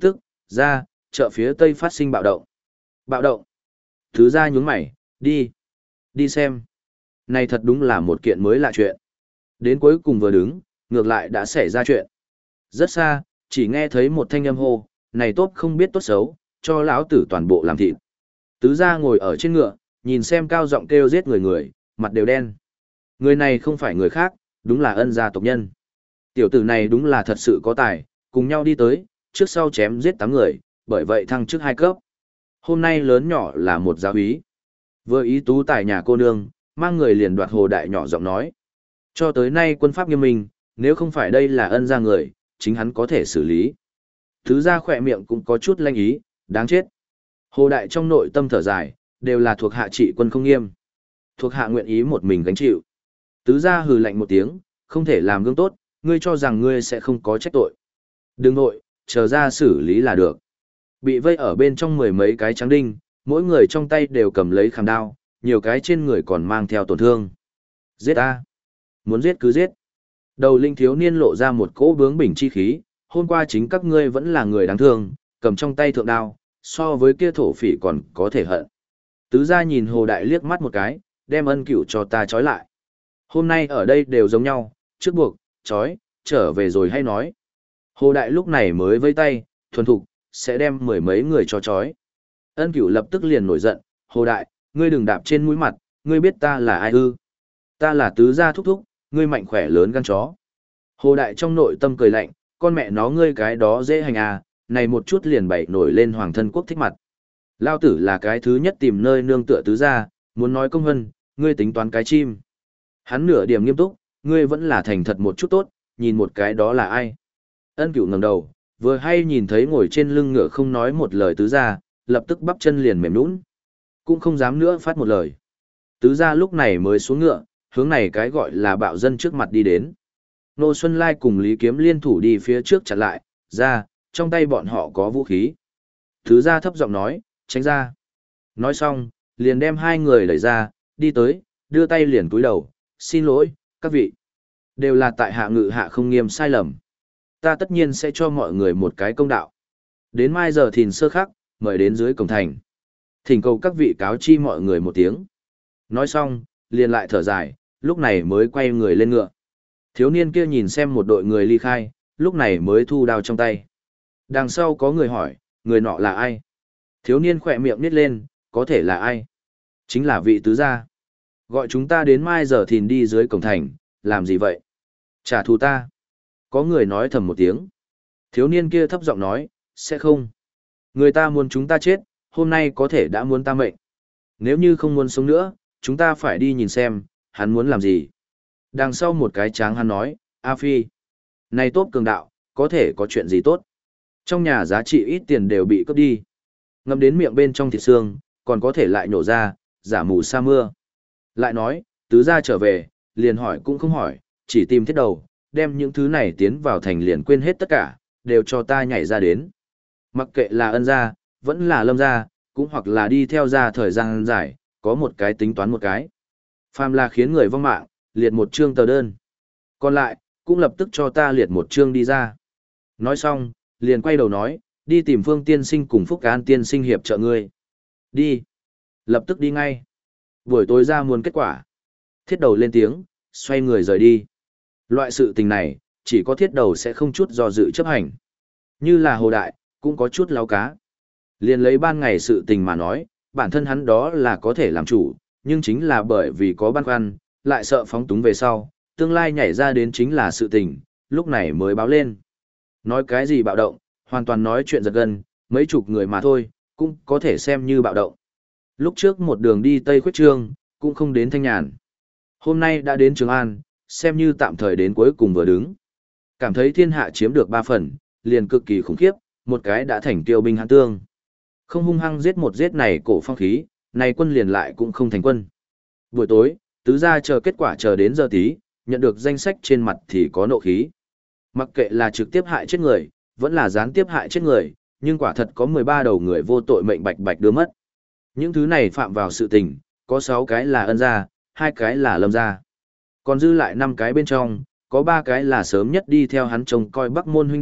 ra, chợ phía tây phát sinh bạo động. Bạo động. Tứ gia nhướng mày, đi. Đi xem. Này thật đúng là một kiện mới lạ chuyện. Đến cuối cùng vừa đứng, ngược lại đã xảy ra chuyện. Rất xa, chỉ nghe thấy một thanh âm hô, này tốt không biết tốt xấu, cho lão tử toàn bộ làm thịt. Tứ gia ngồi ở trên ngựa, nhìn xem cao giọng kêu giết người người, mặt đều đen. Người này không phải người khác, đúng là ân gia tộc nhân. Tiểu tử này đúng là thật sự có tài, cùng nhau đi tới, trước sau chém giết tám người, bởi vậy thăng chức hai cấp. Hôm nay lớn nhỏ là một giáo úy. Vừa ý tú tài nhà cô nương, mang người liền đoạt Hồ Đại nhỏ giọng nói. Cho tới nay quân pháp nghiêm minh, nếu không phải đây là ân gia người, chính hắn có thể xử lý. Thứ gia khỏe miệng cũng có chút lanh ý, đáng chết. Hồ Đại trong nội tâm thở dài, đều là thuộc hạ trị quân không nghiêm. Thuộc hạ nguyện ý một mình gánh chịu. Tứ gia hừ lạnh một tiếng, không thể làm gương tốt, ngươi cho rằng ngươi sẽ không có trách tội. Đừng nội, chờ ra xử lý là được. Bị vây ở bên trong mười mấy cái trắng đinh, mỗi người trong tay đều cầm lấy khảm đao, nhiều cái trên người còn mang theo tổn thương. Giết a! Muốn giết cứ giết. Đầu linh thiếu niên lộ ra một cỗ bướng bỉnh chi khí, hôm qua chính các ngươi vẫn là người đáng thương, cầm trong tay thượng đao, so với kia thổ phỉ còn có thể hận. Tứ gia nhìn Hồ Đại liếc mắt một cái, đem ân cửu cho ta trói lại. Hôm nay ở đây đều giống nhau, trước buộc, trói, trở về rồi hay nói. Hồ Đại lúc này mới vây tay, thuần thục, sẽ đem mười mấy người cho trói. Ân cửu lập tức liền nổi giận, Hồ Đại, ngươi đừng đạp trên mũi mặt, ngươi biết ta là ai ư? Ta là tứ gia thúc thúc, ngươi mạnh khỏe lớn gan chó. Hồ Đại trong nội tâm cười lạnh, con mẹ nó ngươi cái đó dễ hành à, này một chút liền bày nổi lên hoàng thân quốc thích mặt. Lao tử là cái thứ nhất tìm nơi nương tựa tứ gia, muốn nói công hân, ngươi tính toán cái chim. Hắn nửa điểm nghiêm túc, ngươi vẫn là thành thật một chút tốt, nhìn một cái đó là ai. Ân cửu ngẩng đầu, vừa hay nhìn thấy ngồi trên lưng ngựa không nói một lời tứ gia, lập tức bắp chân liền mềm nhũn, cũng không dám nữa phát một lời. Tứ gia lúc này mới xuống ngựa, hướng này cái gọi là bạo dân trước mặt đi đến. Nô Xuân Lai cùng Lý Kiếm liên thủ đi phía trước chặn lại, ra, trong tay bọn họ có vũ khí. Tứ gia thấp giọng nói, tránh ra. Nói xong, liền đem hai người đẩy ra, đi tới, đưa tay liền cúi đầu, xin lỗi, các vị. Đều là tại hạ ngự hạ không nghiêm sai lầm. Ta tất nhiên sẽ cho mọi người một cái công đạo. Đến mai giờ thìn sơ khắc, mời đến dưới cổng thành. Thỉnh cầu các vị cáo chi mọi người một tiếng. Nói xong, liền lại thở dài, lúc này mới quay người lên ngựa. Thiếu niên kia nhìn xem một đội người ly khai, lúc này mới thu đao trong tay. Đằng sau có người hỏi, người nọ là ai? Thiếu niên khỏe miệng nít lên, có thể là ai? Chính là vị tứ gia. Gọi chúng ta đến mai giờ thìn đi dưới cổng thành, làm gì vậy? Trả thù ta. Có người nói thầm một tiếng. Thiếu niên kia thấp giọng nói, sẽ không. Người ta muốn chúng ta chết, hôm nay có thể đã muốn ta mệnh. Nếu như không muốn sống nữa, chúng ta phải đi nhìn xem, hắn muốn làm gì. Đằng sau một cái tráng hắn nói, A Phi. Này tốt cường đạo, có thể có chuyện gì tốt. Trong nhà giá trị ít tiền đều bị cướp đi. Ngâm đến miệng bên trong thịt xương, còn có thể lại nổ ra, giả mù sa mưa. Lại nói, tứ gia trở về, liền hỏi cũng không hỏi, chỉ tìm thiết đầu, đem những thứ này tiến vào thành liền quên hết tất cả, đều cho ta nhảy ra đến. Mặc kệ là ân gia, vẫn là lâm gia, cũng hoặc là đi theo gia thời gian dài, có một cái tính toán một cái. Phàm là khiến người vong mạng, liệt một chương tờ đơn. Còn lại, cũng lập tức cho ta liệt một chương đi ra. Nói xong, liền quay đầu nói, đi tìm Phương tiên sinh cùng Phúc An tiên sinh hiệp trợ ngươi. Đi. Lập tức đi ngay. Buổi tối ra muôn kết quả. Thiết đầu lên tiếng, xoay người rời đi. Loại sự tình này, chỉ có thiết đầu sẽ không chút do dự chấp hành. Như là Hồ Đại, cũng có chút láo cá. Liền lấy ban ngày sự tình mà nói, bản thân hắn đó là có thể làm chủ, nhưng chính là bởi vì có băn khoăn, lại sợ phóng túng về sau, tương lai nhảy ra đến chính là sự tình, lúc này mới báo lên. Nói cái gì bạo động, hoàn toàn nói chuyện giật gân, mấy chục người mà thôi, cũng có thể xem như bạo động. Lúc trước một đường đi Tây Khuyết Trương, cũng không đến Thanh Nhàn. Hôm nay đã đến Trường An, xem như tạm thời đến cuối cùng vừa đứng. Cảm thấy thiên hạ chiếm được ba phần, liền cực kỳ khủng khiếp, một cái đã thành tiêu binh hãn tương. Không hung hăng giết một giết này cổ phong khí, này quân liền lại cũng không thành quân. Buổi tối, tứ gia chờ kết quả chờ đến giờ tí, nhận được danh sách trên mặt thì có nộ khí. Mặc kệ là trực tiếp hại chết người, vẫn là gián tiếp hại chết người, nhưng quả thật có mười ba đầu người vô tội mệnh bạch bạch đưa mất. Những thứ này phạm vào sự tình, có sáu cái là ân gia, hai cái là lâm gia. Còn dư lại năm cái bên trong, có ba cái là sớm nhất đi theo hắn trông coi Bắc Môn huynh đệ,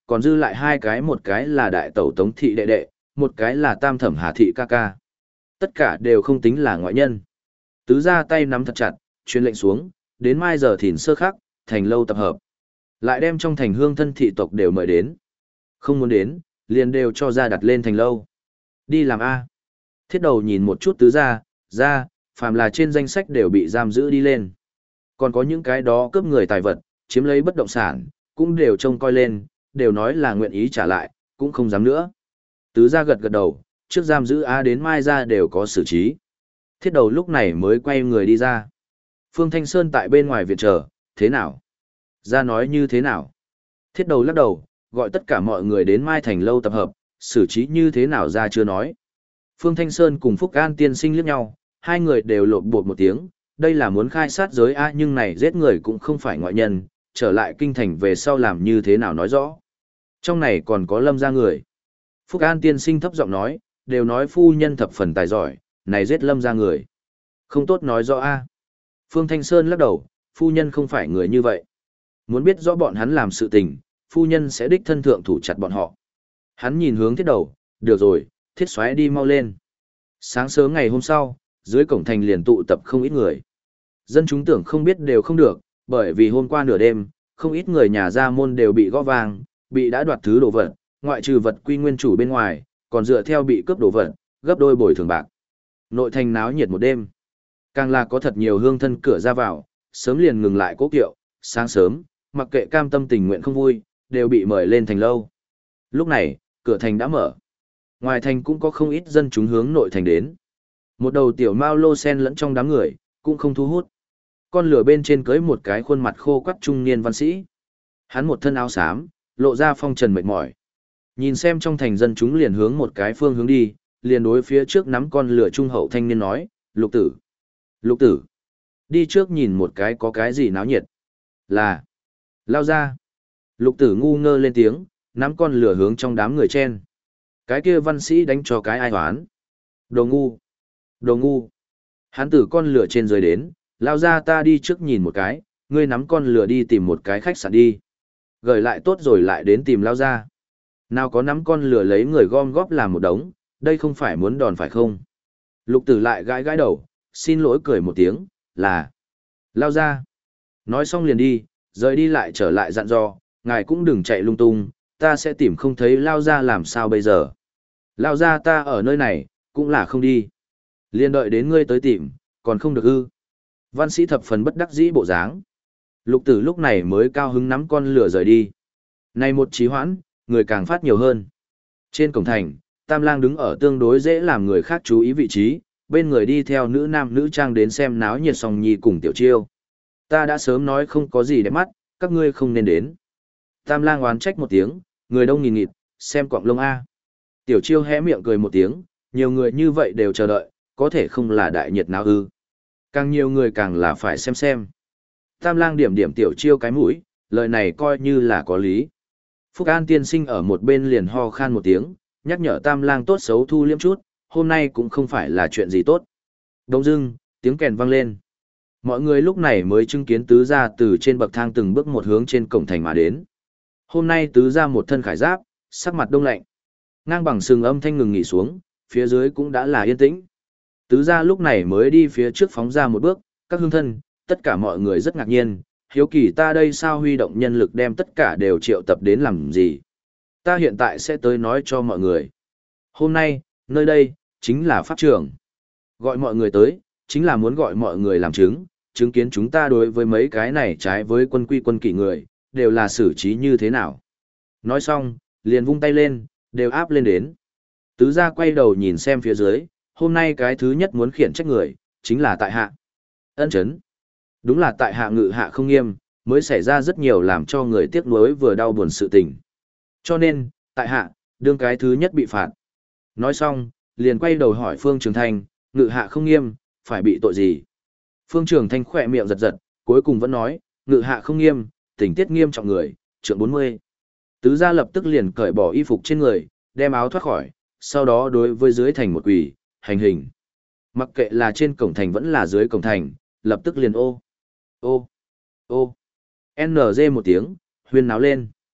còn dư lại hai cái, một cái là đại tẩu Tống thị đệ đệ, một cái là tam thẩm Hà thị ca ca. Tất cả đều không tính là ngoại nhân. Tứ gia tay nắm thật chặt, truyền lệnh xuống, đến mai giờ thìn sơ khắc, thành lâu tập hợp. Lại đem trong thành hương thân thị tộc đều mời đến. Không muốn đến, liền đều cho ra đặt lên thành lâu. Đi làm A. Thiết đầu nhìn một chút tứ gia, ra, phàm là trên danh sách đều bị giam giữ đi lên. Còn có những cái đó cướp người tài vật, chiếm lấy bất động sản, cũng đều trông coi lên, đều nói là nguyện ý trả lại, cũng không dám nữa. Tứ gia gật gật đầu, trước giam giữ A đến mai ra đều có xử trí. Thiết đầu lúc này mới quay người đi ra. Phương Thanh Sơn tại bên ngoài viện chờ, thế nào? Ra nói như thế nào? Thiết đầu lắc đầu, gọi tất cả mọi người đến Mai Thành lâu tập hợp, xử trí như thế nào ra chưa nói. Phương Thanh Sơn cùng Phúc An tiên sinh liếc nhau, hai người đều lộn bột một tiếng, đây là muốn khai sát giới A nhưng này giết người cũng không phải ngoại nhân, trở lại kinh thành về sau làm như thế nào nói rõ. Trong này còn có Lâm gia người. Phúc An tiên sinh thấp giọng nói, đều nói phu nhân thập phần tài giỏi, này giết Lâm gia người. Không tốt nói rõ A. Phương Thanh Sơn lắc đầu, phu nhân không phải người như vậy. Muốn biết rõ bọn hắn làm sự tình, phu nhân sẽ đích thân thượng thủ chặt bọn họ. Hắn nhìn hướng thiết đầu, được rồi, thiết xoáy đi mau lên. Sáng sớm ngày hôm sau, dưới cổng thành liền tụ tập không ít người. Dân chúng tưởng không biết đều không được, bởi vì hôm qua nửa đêm, không ít người nhà gia môn đều bị gõ vang, bị đã đoạt thứ đồ vật, ngoại trừ vật quy nguyên chủ bên ngoài, còn dựa theo bị cướp đồ vật, gấp đôi bồi thường bạc. Nội thành náo nhiệt một đêm. Càng là có thật nhiều hương thân cửa ra vào, sớm liền ngừng lại cố kiệu, sáng sớm, mặc kệ cam tâm tình nguyện không vui, đều bị mời lên thành lâu. Lúc này, cửa thành đã mở. Ngoài thành cũng có không ít dân chúng hướng nội thành đến. Một đầu tiểu mao lô sen lẫn trong đám người, cũng không thu hút. Con lửa bên trên cưới một cái khuôn mặt khô quắt trung niên văn sĩ. Hắn một thân áo xám, lộ ra phong trần mệt mỏi. Nhìn xem trong thành dân chúng liền hướng một cái phương hướng đi, liền đối phía trước nắm con lửa trung hậu thanh niên nói, lục tử. Lục tử. Đi trước nhìn một cái có cái gì náo nhiệt. Là. Lao ra. Lục tử ngu ngơ lên tiếng, nắm con lửa hướng trong đám người chen. Cái kia văn sĩ đánh cho cái ai hoán. Đồ ngu. Đồ ngu. Hắn từ con lửa trên dưới đến, lao ra ta đi trước nhìn một cái, ngươi nắm con lửa đi tìm một cái khách sạn đi. Gửi lại tốt rồi lại đến tìm lao ra. Nào có nắm con lửa lấy người gom góp làm một đống, đây không phải muốn đòn phải không? Lục tử lại gãi gãi đầu, xin lỗi cười một tiếng, là lao ra. Nói xong liền đi, rời đi lại trở lại dặn dò, ngài cũng đừng chạy lung tung, ta sẽ tìm không thấy lao ra làm sao bây giờ. Lao ra ta ở nơi này, cũng là không đi. Liên đợi đến ngươi tới tìm, còn không được ư. Văn sĩ thập phần bất đắc dĩ bộ dáng. Lục tử lúc này mới cao hứng nắm con lửa rời đi. Này một trí hoãn, người càng phát nhiều hơn. Trên cổng thành, Tam Lang đứng ở tương đối dễ làm người khác chú ý vị trí, bên người đi theo nữ nam nữ trang đến xem náo nhiệt Song Nhi cùng Tiểu Chiêu. Ta đã sớm nói không có gì đẹp mắt, các ngươi không nên đến. Tam Lang oán trách một tiếng, người đông nghìn nghịt, xem quạng lông A. Tiểu Chiêu hé miệng cười một tiếng, nhiều người như vậy đều chờ đợi, có thể không là đại nhiệt nào ư. Càng nhiều người càng là phải xem xem. Tam Lang điểm điểm Tiểu Chiêu cái mũi, lời này coi như là có lý. Phúc An tiên sinh ở một bên liền ho khan một tiếng, nhắc nhở Tam Lang tốt xấu thu liêm chút, hôm nay cũng không phải là chuyện gì tốt. Đông dưng, tiếng kèn vang lên. Mọi người lúc này mới chứng kiến tứ gia từ trên bậc thang từng bước một hướng trên cổng thành mà đến. Hôm nay tứ gia một thân khải giáp, sắc mặt đông lạnh. Ngang bằng sừng âm thanh ngừng nghỉ xuống, phía dưới cũng đã là yên tĩnh. Tứ gia lúc này mới đi phía trước phóng ra một bước, các hương thân, tất cả mọi người rất ngạc nhiên, hiếu kỳ ta đây sao huy động nhân lực đem tất cả đều triệu tập đến làm gì. Ta hiện tại sẽ tới nói cho mọi người. Hôm nay, nơi đây, chính là pháp trường. Gọi mọi người tới, chính là muốn gọi mọi người làm chứng, chứng kiến chúng ta đối với mấy cái này trái với quân quy quân kỷ người, đều là xử trí như thế nào. Nói xong, liền vung tay lên, đều áp lên đến. Tứ gia quay đầu nhìn xem phía dưới, hôm nay cái thứ nhất muốn khiển trách người, chính là tại hạ. Ân chấn. Đúng là tại hạ ngự hạ không nghiêm, mới xảy ra rất nhiều làm cho người tiếc nuối vừa đau buồn sự tình. Cho nên, tại hạ, đương cái thứ nhất bị phạt. Nói xong, liền quay đầu hỏi Phương Trường Thanh, ngự hạ không nghiêm, phải bị tội gì? Phương Trường Thanh khỏe miệng giật giật, cuối cùng vẫn nói, ngự hạ không nghiêm, tình tiết nghiêm trọng người, trượng bốn mươi. Tứ gia lập tức liền cởi bỏ y phục trên người, đem áo thoát khỏi, sau đó đối với dưới thành một quỷ, hành hình. Mặc kệ là trên cổng thành vẫn là dưới cổng thành, lập tức liền ô, ô, ô, en gi một tiếng, huyên náo lên.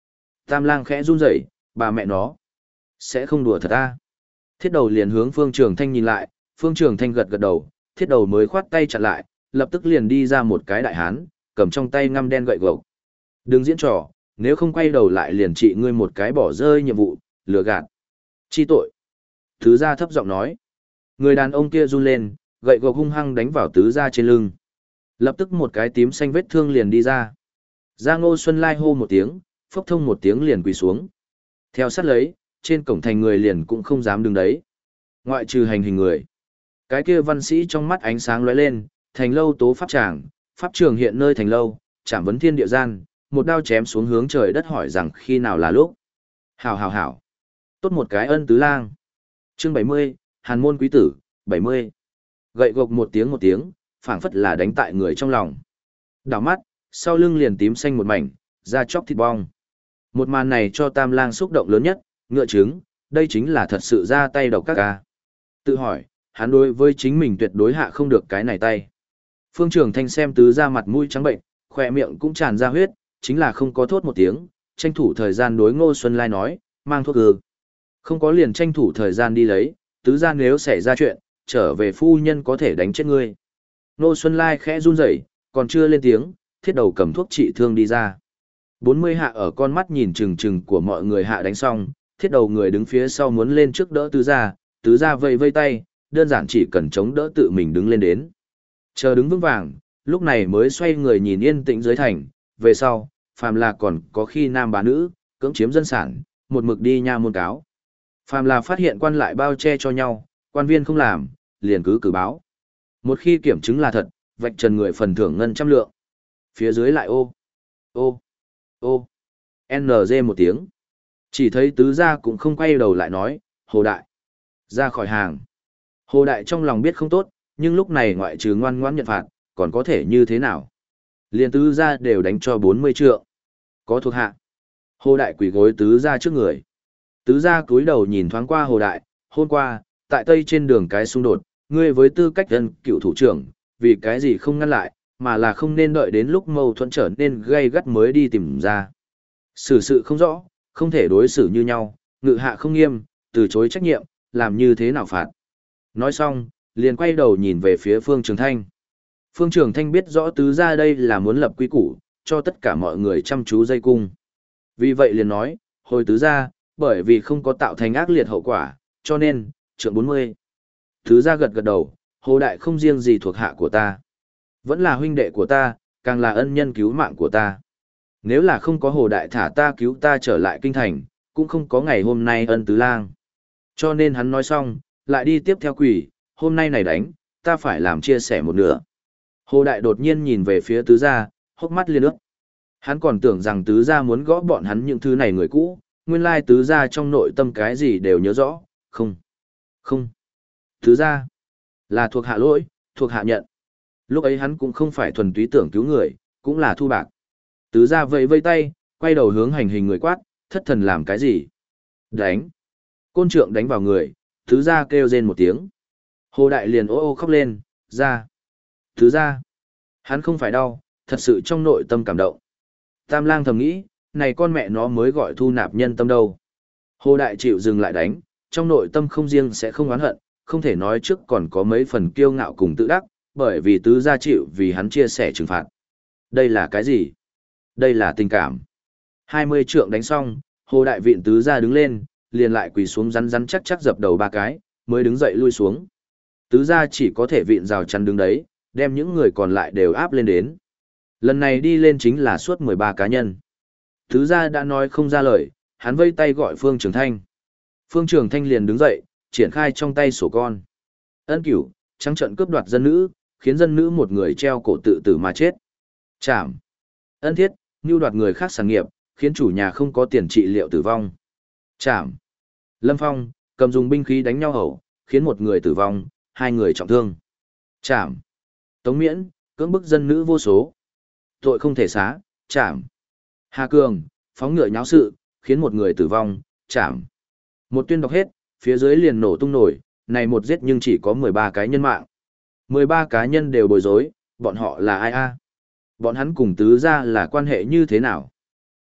Tam lang khẽ run rẩy, bà mẹ nó. Sẽ không đùa thật à? Thiết đầu liền hướng Phương Trường Thanh nhìn lại, Phương Trường Thanh gật gật đầu, thiết đầu mới khoát tay chặn lại, lập tức liền đi ra một cái đại hán, cầm trong tay ngăm đen gậy gộc. Đừng diễn trò, nếu không quay đầu lại liền trị ngươi một cái bỏ rơi nhiệm vụ, lừa gạt. Chi tội. Tứ gia thấp giọng nói. Người đàn ông kia run lên, gậy gộc hung hăng đánh vào tứ gia trên lưng. Lập tức một cái tím xanh vết thương liền đi ra. Gia Ngô Xuân Lai hô một tiếng, phốc thông một tiếng liền quỳ xuống. Theo sát lấy, trên cổng thành người liền cũng không dám đứng đấy. Ngoại trừ hành hình người. Cái kia văn sĩ trong mắt ánh sáng lóe lên, thành lâu tố pháp tràng, pháp trường hiện nơi thành lâu, trảm vấn thiên địa gian, một đao chém xuống hướng trời đất hỏi rằng khi nào là lúc. Hảo hảo hảo. Tốt một cái ân tứ lang. Chương bảy mươi, Hàn môn quý tử, bảy mươi. Gậy gộc một tiếng một tiếng, phảng phất là đánh tại người trong lòng. Đảo mắt, sau lưng liền tím xanh một mảnh, da chóc thịt bong. Một màn này cho Tam Lang xúc động lớn nhất, ngựa chứng, đây chính là thật sự ra tay độc các ca. Tự hỏi, hắn đối với chính mình tuyệt đối hạ không được cái này tay. Phương Trường Thanh xem tứ ra mặt mũi trắng bệnh, khỏe miệng cũng tràn ra huyết, chính là không có thốt một tiếng, tranh thủ thời gian đối Ngô Xuân Lai nói, mang thuốc ư. Không có liền tranh thủ thời gian đi lấy, tứ ra nếu xảy ra chuyện, trở về phu nhân có thể đánh chết ngươi. Ngô Xuân Lai khẽ run rẩy, còn chưa lên tiếng, thiết đầu cầm thuốc trị thương đi ra. bốn mươi hạ ở con mắt nhìn chừng chừng của mọi người hạ đánh xong, thiết đầu người đứng phía sau muốn lên trước đỡ tứ ra, tứ ra vây vây tay, đơn giản chỉ cần chống đỡ tự mình đứng lên đến. Chờ đứng vững vàng, lúc này mới xoay người nhìn yên tĩnh dưới thành, về sau, phàm là còn có khi nam bà nữ, cưỡng chiếm dân sản, một mực đi nha môn cáo. Phàm là phát hiện quan lại bao che cho nhau, quan viên không làm, liền cứ cử báo. Một khi kiểm chứng là thật, vạch trần người phần thưởng ngân trăm lượng. Phía dưới lại ô, ô, ô, en giê một tiếng. Chỉ thấy tứ gia cũng không quay đầu lại nói, Hồ Đại, ra khỏi hàng. Hồ Đại trong lòng biết không tốt, nhưng lúc này ngoại trừ ngoan ngoãn nhận phạt, còn có thể như thế nào? Liên tứ gia đều đánh cho bốn mươi trượng. Có thuộc hạ. Hồ Đại quỳ gối tứ gia trước người. Tứ gia cúi đầu nhìn thoáng qua Hồ Đại, hôm qua, tại Tây trên đường cái xung đột, ngươi với tư cách dân cựu thủ trưởng, vì cái gì không ngăn lại, mà là không nên đợi đến lúc mâu thuẫn trở nên gây gắt mới đi tìm ra. Xử sự không rõ, không thể đối xử như nhau, ngự hạ không nghiêm, từ chối trách nhiệm, làm như thế nào phạt. Nói xong, liền quay đầu nhìn về phía Phương Trường Thanh. Phương Trường Thanh biết rõ tứ gia đây là muốn lập quy củ, cho tất cả mọi người chăm chú dây cung. Vì vậy liền nói, hồi tứ gia, bởi vì không có tạo thành ác liệt hậu quả, cho nên, trượng bốn mươi. Tứ gia gật gật đầu, Hồ Đại không riêng gì thuộc hạ của ta. Vẫn là huynh đệ của ta, càng là ân nhân cứu mạng của ta. Nếu là không có Hồ Đại thả ta cứu ta trở lại kinh thành, cũng không có ngày hôm nay ân tứ lang. Cho nên hắn nói xong, lại đi tiếp theo quỷ, hôm nay này đánh, ta phải làm chia sẻ một nửa. Hồ Đại đột nhiên nhìn về phía tứ gia, hốc mắt liên ước. Hắn còn tưởng rằng tứ gia muốn gõ bọn hắn những thứ này người cũ, nguyên lai tứ gia trong nội tâm cái gì đều nhớ rõ, không, không. Tứ gia, là thuộc hạ lỗi, thuộc hạ nhận. Lúc ấy hắn cũng không phải thuần túy tưởng cứu người, cũng là thu bạc. Tứ gia vẫy vây tay, quay đầu hướng hành hình người quát, thất thần làm cái gì? Đánh. Côn trượng đánh vào người, tứ gia kêu rên một tiếng. Hồ Đại liền ô ô khóc lên, ra. Tứ gia. Hắn không phải đau, thật sự trong nội tâm cảm động. Tam lang thầm nghĩ, này con mẹ nó mới gọi thu nạp nhân tâm đâu. Hồ Đại chịu dừng lại đánh, trong nội tâm không riêng sẽ không oán hận, không thể nói trước còn có mấy phần kiêu ngạo cùng tự đắc, bởi vì tứ gia chịu vì hắn chia sẻ trừng phạt. Đây là cái gì? Đây là tình cảm. hai mươi trượng đánh xong, Hồ Đại viện tứ gia đứng lên, liền lại quỳ xuống rắn rắn chắc chắc dập đầu ba cái, mới đứng dậy lui xuống. Tứ gia chỉ có thể viện rào chắn đứng đấy, đem những người còn lại đều áp lên đến. Lần này đi lên chính là suốt mười ba cá nhân. Tứ gia đã nói không ra lời, hắn vây tay gọi Phương Trường Thanh. Phương Trường Thanh liền đứng dậy, triển khai trong tay sổ con. Ân Cửu, trắng trợn cướp đoạt dân nữ, khiến dân nữ một người treo cổ tự tử mà chết. Trảm. Ân Thiết, mưu đoạt người khác sản nghiệp, khiến chủ nhà không có tiền trị liệu tử vong. Trảm. Lâm Phong, cầm dùng binh khí đánh nhau hầu, khiến một người tử vong, hai người trọng thương. Trảm. Tống Miễn, cưỡng bức dân nữ vô số. Tội không thể xá, trảm. Hà Cường, phóng ngựa nháo sự, khiến một người tử vong, trảm. Một tuyên đọc hết, phía dưới liền nổ tung nổi, này một giết nhưng chỉ có mười ba cái nhân mạng. mười ba cá nhân đều bối rối, bọn họ là ai a? Bọn hắn cùng tứ gia là quan hệ như thế nào?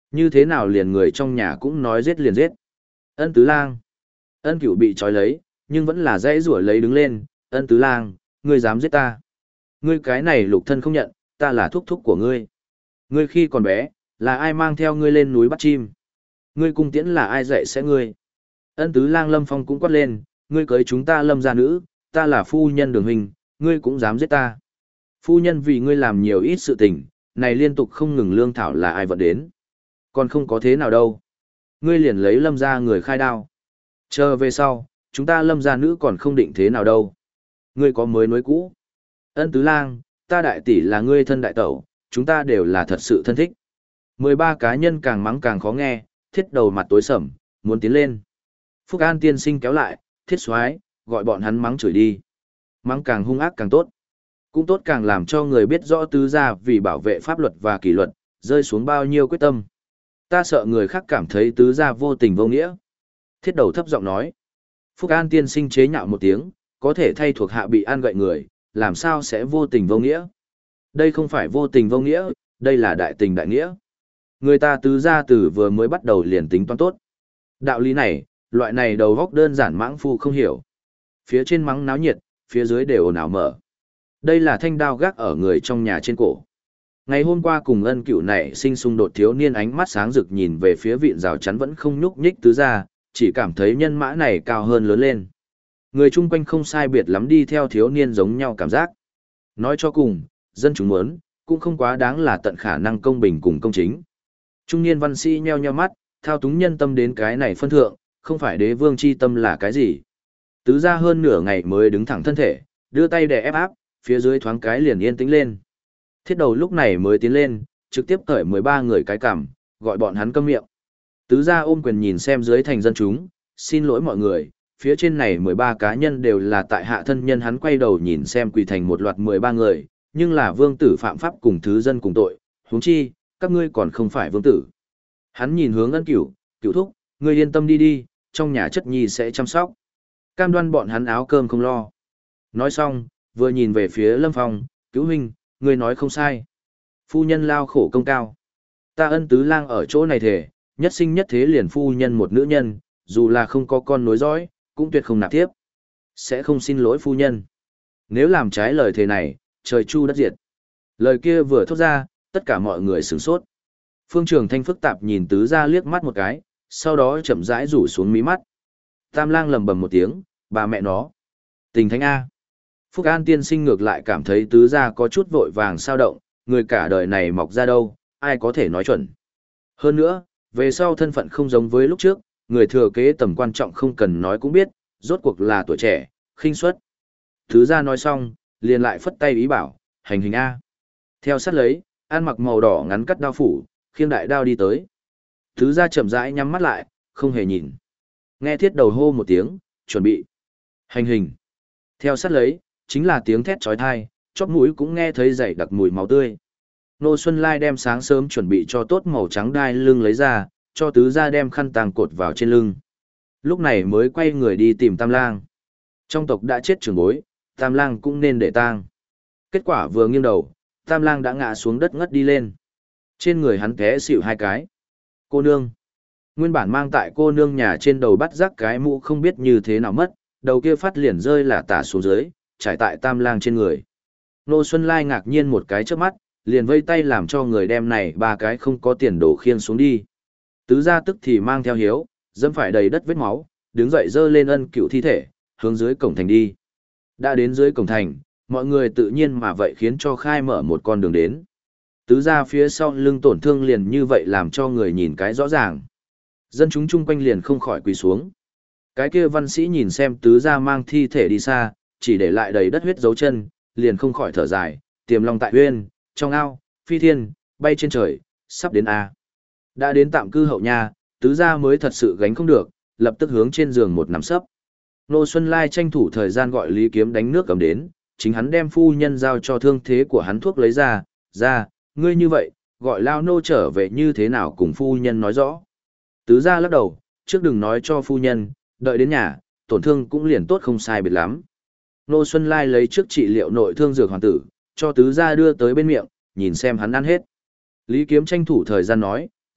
Như thế nào liền người trong nhà cũng nói giết liền giết. Ân tứ lang. Ân Cửu bị trói lấy, nhưng vẫn là dãy rủa lấy đứng lên. Ân tứ lang, ngươi dám giết ta. Ngươi cái này lục thân không nhận, ta là thúc thúc của ngươi. Ngươi khi còn bé, là ai mang theo ngươi lên núi bắt chim? Ngươi cung tiễn là ai dạy sẽ ngươi? Ân tứ lang Lâm Phong cũng quát lên, ngươi cưới chúng ta Lâm gia nữ, ta là phu nhân Đường huynh, ngươi cũng dám giết ta. Phu nhân vì ngươi làm nhiều ít sự tình, này liên tục không ngừng lương thảo là ai vận đến. Còn không có thế nào đâu. Ngươi liền lấy Lâm gia người khai đao. Chờ về sau, chúng ta Lâm gia nữ còn không định thế nào đâu. Ngươi có mới nối cũ. Ân tứ lang, ta đại tỷ là ngươi thân đại tẩu, chúng ta đều là thật sự thân thích. Mười ba cá nhân càng mắng càng khó nghe, thiết đầu mặt tối sầm, muốn tiến lên. Phúc An tiên sinh kéo lại, thiết soái gọi bọn hắn mắng chửi đi. Mắng càng hung ác càng tốt. Cũng tốt càng làm cho người biết rõ tứ gia vì bảo vệ pháp luật và kỷ luật, rơi xuống bao nhiêu quyết tâm. Ta sợ người khác cảm thấy tứ gia vô tình vô nghĩa. Thiết đầu thấp giọng nói. Phúc An tiên sinh chế nhạo một tiếng, có thể thay thuộc hạ bị an gậy người, làm sao sẽ vô tình vô nghĩa. Đây không phải vô tình vô nghĩa, đây là đại tình đại nghĩa. Người ta tứ gia từ vừa mới bắt đầu liền tính toán tốt. Đạo lý này, loại này đầu góc đơn giản mãng phu không hiểu. Phía trên mắng náo nhiệt, phía dưới đều ồn ào mở. Đây là thanh đao gác ở người trong nhà trên cổ. Ngày hôm qua cùng Ân Cửu này sinh xung đột thiếu niên ánh mắt sáng rực nhìn về phía vịn rào chắn vẫn không nhúc nhích tứ gia, chỉ cảm thấy nhân mã này cao hơn lớn lên. Người chung quanh không sai biệt lắm đi theo thiếu niên giống nhau cảm giác. Nói cho cùng, dân chúng muốn, cũng không quá đáng là tận khả năng công bình cùng công chính. Trung niên văn sĩ nheo nheo mắt, thao túng nhân tâm đến cái này phân thượng, không phải đế vương chi tâm là cái gì. Tứ gia hơn nửa ngày mới đứng thẳng thân thể, đưa tay để ép áp, phía dưới thoáng cái liền yên tĩnh lên. Thiết đầu lúc này mới tiến lên, trực tiếp cởi mười ba người cái cằm, gọi bọn hắn câm miệng. Tứ gia ôm quyền nhìn xem dưới thành dân chúng, xin lỗi mọi người, phía trên này mười ba cá nhân đều là tại hạ thân nhân. Hắn quay đầu nhìn xem quỳ thành một loạt mười ba người, nhưng là vương tử phạm pháp cùng thứ dân cùng tội, huống chi, các ngươi còn không phải vương tử. Hắn nhìn hướng Ân Cửu, Cửu thúc, ngươi yên tâm đi đi, trong nhà chất nhi sẽ chăm sóc. Cam đoan bọn hắn áo cơm không lo. Nói xong, vừa nhìn về phía Lâm Phong, Cứu huynh, ngươi nói không sai. Phu nhân lao khổ công cao. Ta Ân tứ lang ở chỗ này thể, nhất sinh nhất thế liền phu nhân một nữ nhân, dù là không có con nối dõi, cũng tuyệt không nạp tiếp. Sẽ không xin lỗi phu nhân. Nếu làm trái lời thề này, trời chu đất diệt. Lời kia vừa thốt ra, tất cả mọi người sửng sốt. Phương Trường Thanh phức tạp nhìn tứ gia liếc mắt một cái, sau đó chậm rãi rủ xuống mí mắt. Tam lang lầm bầm một tiếng, bà mẹ nó. Tình thánh A. Phúc An tiên sinh ngược lại cảm thấy tứ gia có chút vội vàng sao động, người cả đời này mọc ra đâu, ai có thể nói chuẩn. Hơn nữa, về sau thân phận không giống với lúc trước, người thừa kế tầm quan trọng không cần nói cũng biết, rốt cuộc là tuổi trẻ, khinh suất. Tứ gia nói xong, liền lại phất tay ý bảo, hành hình A. Theo sát lấy, ăn mặc màu đỏ ngắn cắt đao phủ, khiêng đại đao đi tới. Tứ gia chậm rãi nhắm mắt lại, không hề nhìn. Nghe thiết đầu hô một tiếng, chuẩn bị. Hành hình. Theo sát lấy, chính là tiếng thét trói thai, chóp mũi cũng nghe thấy dày đặc mùi máu tươi. Nô Xuân Lai đem sáng sớm chuẩn bị cho tốt màu trắng đai lưng lấy ra, cho tứ gia đem khăn tàng cột vào trên lưng. Lúc này mới quay người đi tìm Tam Lang. Trong tộc đã chết trưởng bối, Tam Lang cũng nên để tang. Kết quả vừa nghiêng đầu, Tam Lang đã ngã xuống đất ngất đi lên. Trên người hắn té xỉu hai cái. Cô nương. Nguyên bản mang tại cô nương nhà trên đầu bắt rắc cái mũ không biết như thế nào mất, đầu kia phát liền rơi là tả xuống dưới, trải tại Tam Lang trên người. Nô Xuân Lai ngạc nhiên một cái trước mắt, liền vây tay làm cho người đem này ba cái không có tiền đổ khiêng xuống đi. Tứ gia tức thì mang theo hiếu, dẫm phải đầy đất vết máu, đứng dậy dơ lên Ân Cửu thi thể, hướng dưới cổng thành đi. Đã đến dưới cổng thành, mọi người tự nhiên mà vậy khiến cho khai mở một con đường đến. Tứ gia phía sau lưng tổn thương liền như vậy làm cho người nhìn cái rõ ràng. Dân chúng chung quanh liền không khỏi quỳ xuống. Cái kia văn sĩ nhìn xem tứ gia mang thi thể đi xa, chỉ để lại đầy đất huyết dấu chân, liền không khỏi thở dài, tiềm long tại huyên, trong ao, phi thiên, bay trên trời, sắp đến A. Đã đến tạm cư hậu nha, tứ gia mới thật sự gánh không được, lập tức hướng trên giường một nằm sấp. Nô Xuân Lai tranh thủ thời gian gọi Lý Kiếm đánh nước cầm đến, chính hắn đem phu nhân giao cho thương thế của hắn thuốc lấy ra, ra, ngươi như vậy, gọi lao nô trở về như thế nào cùng phu nhân nói rõ. Tứ gia lắc đầu, trước đừng nói cho phu nhân, đợi đến nhà, tổn thương cũng liền tốt không sai biệt lắm. Nô Xuân Lai lấy trước trị liệu nội thương dược hoàn tử, cho tứ gia đưa tới bên miệng, nhìn xem hắn ăn hết. Lý Kiếm tranh thủ thời gian nói,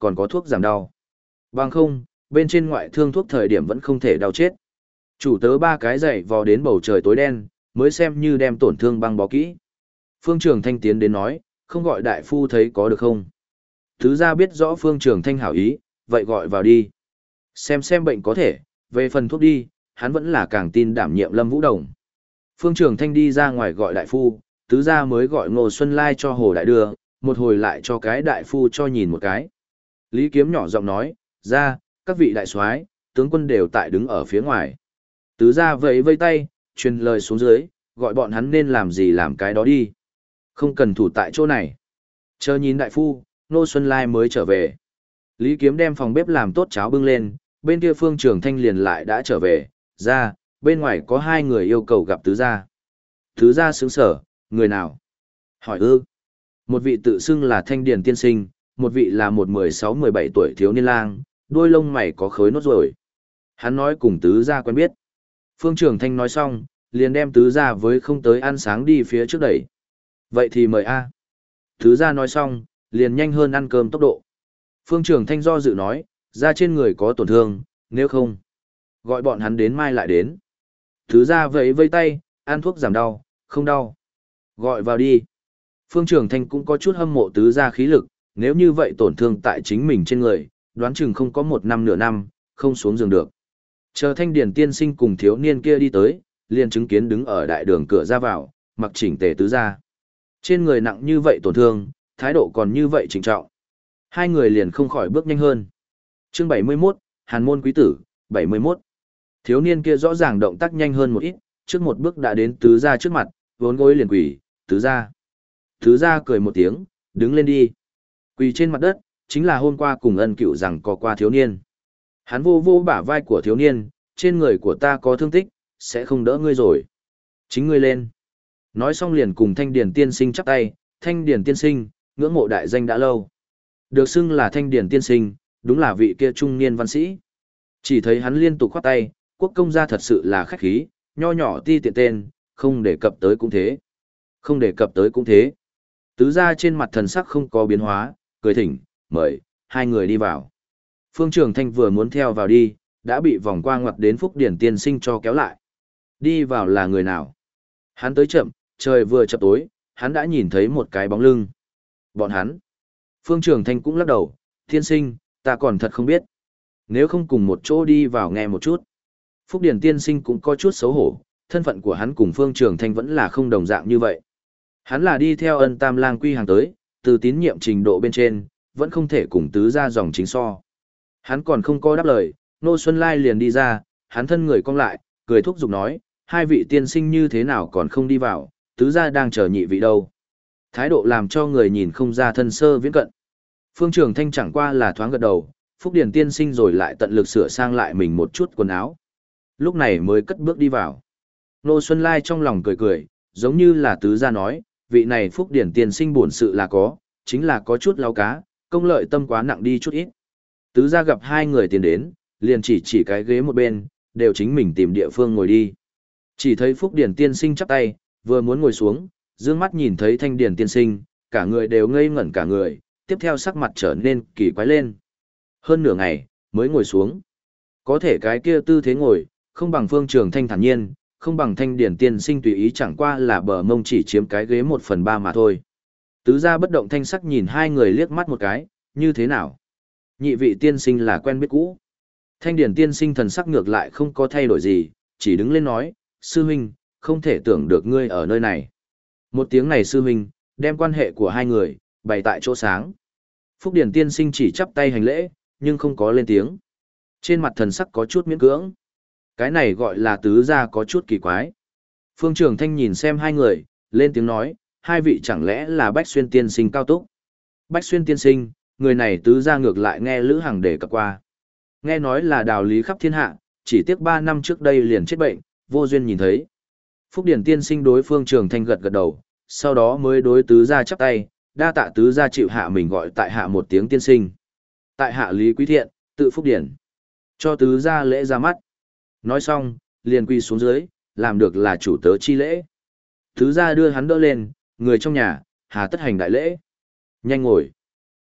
còn có thuốc giảm đau. Bằng không, bên trên ngoại thương thuốc thời điểm vẫn không thể đau chết. Chủ tớ ba cái dậy vò đến bầu trời tối đen, mới xem như đem tổn thương băng bó kỹ. Phương Trường Thanh tiến đến nói, không gọi đại phu thấy có được không? Thứ ra biết rõ Phương Trường Thanh hảo ý, vậy gọi vào đi. Xem xem bệnh có thể, về phần thuốc đi, hắn vẫn là càng tin đảm nhiệm Lâm Vũ Đồng. Phương Trường Thanh đi ra ngoài gọi đại phu, tứ gia mới gọi Ngô Xuân Lai cho Hồ Đại đưa, một hồi lại cho cái đại phu cho nhìn một cái. Lý Kiếm nhỏ giọng nói, ra, các vị đại soái, tướng quân đều tại đứng ở phía ngoài. Tứ gia vẫy vây tay, truyền lời xuống dưới, gọi bọn hắn nên làm gì làm cái đó đi. Không cần thủ tại chỗ này. Chờ nhìn đại phu, Ngô Xuân Lai mới trở về. Lý Kiếm đem phòng bếp làm tốt cháo bưng lên, bên kia Phương Trường Thanh liền lại đã trở về, ra, bên ngoài có hai người yêu cầu gặp tứ gia. Tứ gia sướng sở, người nào? Hỏi ư. Một vị tự xưng là Thanh Điền tiên sinh, một vị là một mười sáu mười bảy tuổi thiếu niên lang, đôi lông mày có khối nốt rồi. Hắn nói cùng tứ gia quen biết. Phương Trường Thanh nói xong, liền đem tứ gia với không tới ăn sáng đi phía trước đẩy. Vậy thì mời a. Tứ gia nói xong, liền nhanh hơn ăn cơm tốc độ. Phương Trường Thanh do dự nói, da trên người có tổn thương, nếu không, gọi bọn hắn đến mai lại đến. Tứ gia vẫy vây tay, ăn thuốc giảm đau, không đau. Gọi vào đi. Phương Trường Thanh cũng có chút hâm mộ tứ gia khí lực, nếu như vậy tổn thương tại chính mình trên người, đoán chừng không có một năm nửa năm, không xuống giường được. Chờ Thanh Điền tiên sinh cùng thiếu niên kia đi tới, liền chứng kiến đứng ở đại đường cửa ra vào, mặc chỉnh tề tứ gia. Trên người nặng như vậy tổn thương, thái độ còn như vậy trịnh trọng. Hai người liền không khỏi bước nhanh hơn. Chương bảy mươi mốt, Hàn môn quý tử, bảy mươi mốt. Thiếu niên kia rõ ràng động tác nhanh hơn một ít, trước một bước đã đến tứ gia trước mặt, vốn gối liền quỳ, tứ gia. Tứ gia cười một tiếng, đứng lên đi. Quỳ trên mặt đất, chính là hôm qua cùng ân cựu rằng có qua thiếu niên. Hắn vô vô bả vai của thiếu niên, trên người của ta có thương tích, sẽ không đỡ ngươi rồi. Chính ngươi lên. Nói xong liền cùng Thanh Điền tiên sinh chắp tay, Thanh Điền tiên sinh, ngưỡng mộ đại danh đã lâu. Được xưng là Thanh Điền tiên sinh, đúng là vị kia trung niên văn sĩ. Chỉ thấy hắn liên tục khoát tay, quốc công gia thật sự là khách khí, nho nhỏ ti tiện tên, không đề cập tới cũng thế. Không đề cập tới cũng thế. Tứ gia trên mặt thần sắc không có biến hóa, cười thỉnh, mời, hai người đi vào. Phương Trường Thanh vừa muốn theo vào đi, đã bị vòng qua ngoặt đến Phúc Điển tiên sinh cho kéo lại. Đi vào là người nào? Hắn tới chậm, trời vừa chập tối, hắn đã nhìn thấy một cái bóng lưng. Bọn hắn. Phương Trường Thanh cũng lắc đầu, tiên sinh, ta còn thật không biết. Nếu không cùng một chỗ đi vào nghe một chút. Phúc Điển tiên sinh cũng có chút xấu hổ, thân phận của hắn cùng Phương Trường Thanh vẫn là không đồng dạng như vậy. Hắn là đi theo ân tam lang quy hàng tới, từ tín nhiệm trình độ bên trên, vẫn không thể cùng tứ gia dòng chính so. Hắn còn không có đáp lời, Ngô Xuân Lai liền đi ra, hắn thân người cong lại, cười thúc giục nói, hai vị tiên sinh như thế nào còn không đi vào, tứ gia đang chờ nhị vị đâu. Thái độ làm cho người nhìn không ra thân sơ viễn cận. Phương Trường Thanh chẳng qua là thoáng gật đầu, Phúc Điển tiên sinh rồi lại tận lực sửa sang lại mình một chút quần áo. Lúc này mới cất bước đi vào. Ngô Xuân Lai trong lòng cười cười, giống như là tứ gia nói, vị này Phúc Điển tiên sinh bổn sự là có, chính là có chút láo cá, công lợi tâm quá nặng đi chút ít. Tứ gia gặp hai người tiến đến, liền chỉ chỉ cái ghế một bên, đều chính mình tìm địa phương ngồi đi. Chỉ thấy Phúc Điển tiên sinh chắp tay, vừa muốn ngồi xuống, dương mắt nhìn thấy Thanh Điển tiên sinh, cả người đều ngây ngẩn cả người, tiếp theo sắc mặt trở nên kỳ quái lên. Hơn nửa ngày, mới ngồi xuống. Có thể cái kia tư thế ngồi, không bằng Phương Trường Thanh thản nhiên, không bằng Thanh Điển tiên sinh tùy ý, chẳng qua là bờ mông chỉ chiếm cái ghế một phần ba mà thôi. Tứ gia bất động thanh sắc nhìn hai người liếc mắt một cái, như thế nào? Nhị vị tiên sinh là quen biết cũ. Thanh Điển tiên sinh thần sắc ngược lại không có thay đổi gì, chỉ đứng lên nói, sư huynh, không thể tưởng được ngươi ở nơi này. Một tiếng này sư huynh, đem quan hệ của hai người, bày tại chỗ sáng. Phúc Điển tiên sinh chỉ chắp tay hành lễ, nhưng không có lên tiếng. Trên mặt thần sắc có chút miễn cưỡng. Cái này gọi là tứ gia có chút kỳ quái. Phương Trường Thanh nhìn xem hai người, lên tiếng nói, hai vị chẳng lẽ là Bách Xuyên tiên sinh cao túc. Bách Xuyên tiên sinh, người này tứ gia ngược lại nghe Lữ Hằng đề cập qua. Nghe nói là đạo lý khắp thiên hạ, chỉ tiếc ba năm trước đây liền chết bệnh, vô duyên nhìn thấy. Phúc Điển tiên sinh đối Phương Trường Thanh gật gật đầu, sau đó mới đối tứ gia chắp tay, đa tạ tứ gia chịu hạ mình gọi tại hạ một tiếng tiên sinh. Tại hạ Lý Quý Thiện, tự Phúc Điển. Cho tứ gia lễ ra mắt. Nói xong, liền quỳ xuống dưới, làm được là chủ tớ chi lễ. Tứ gia đưa hắn đỡ lên, người trong nhà, hà tất hành đại lễ. Nhanh ngồi.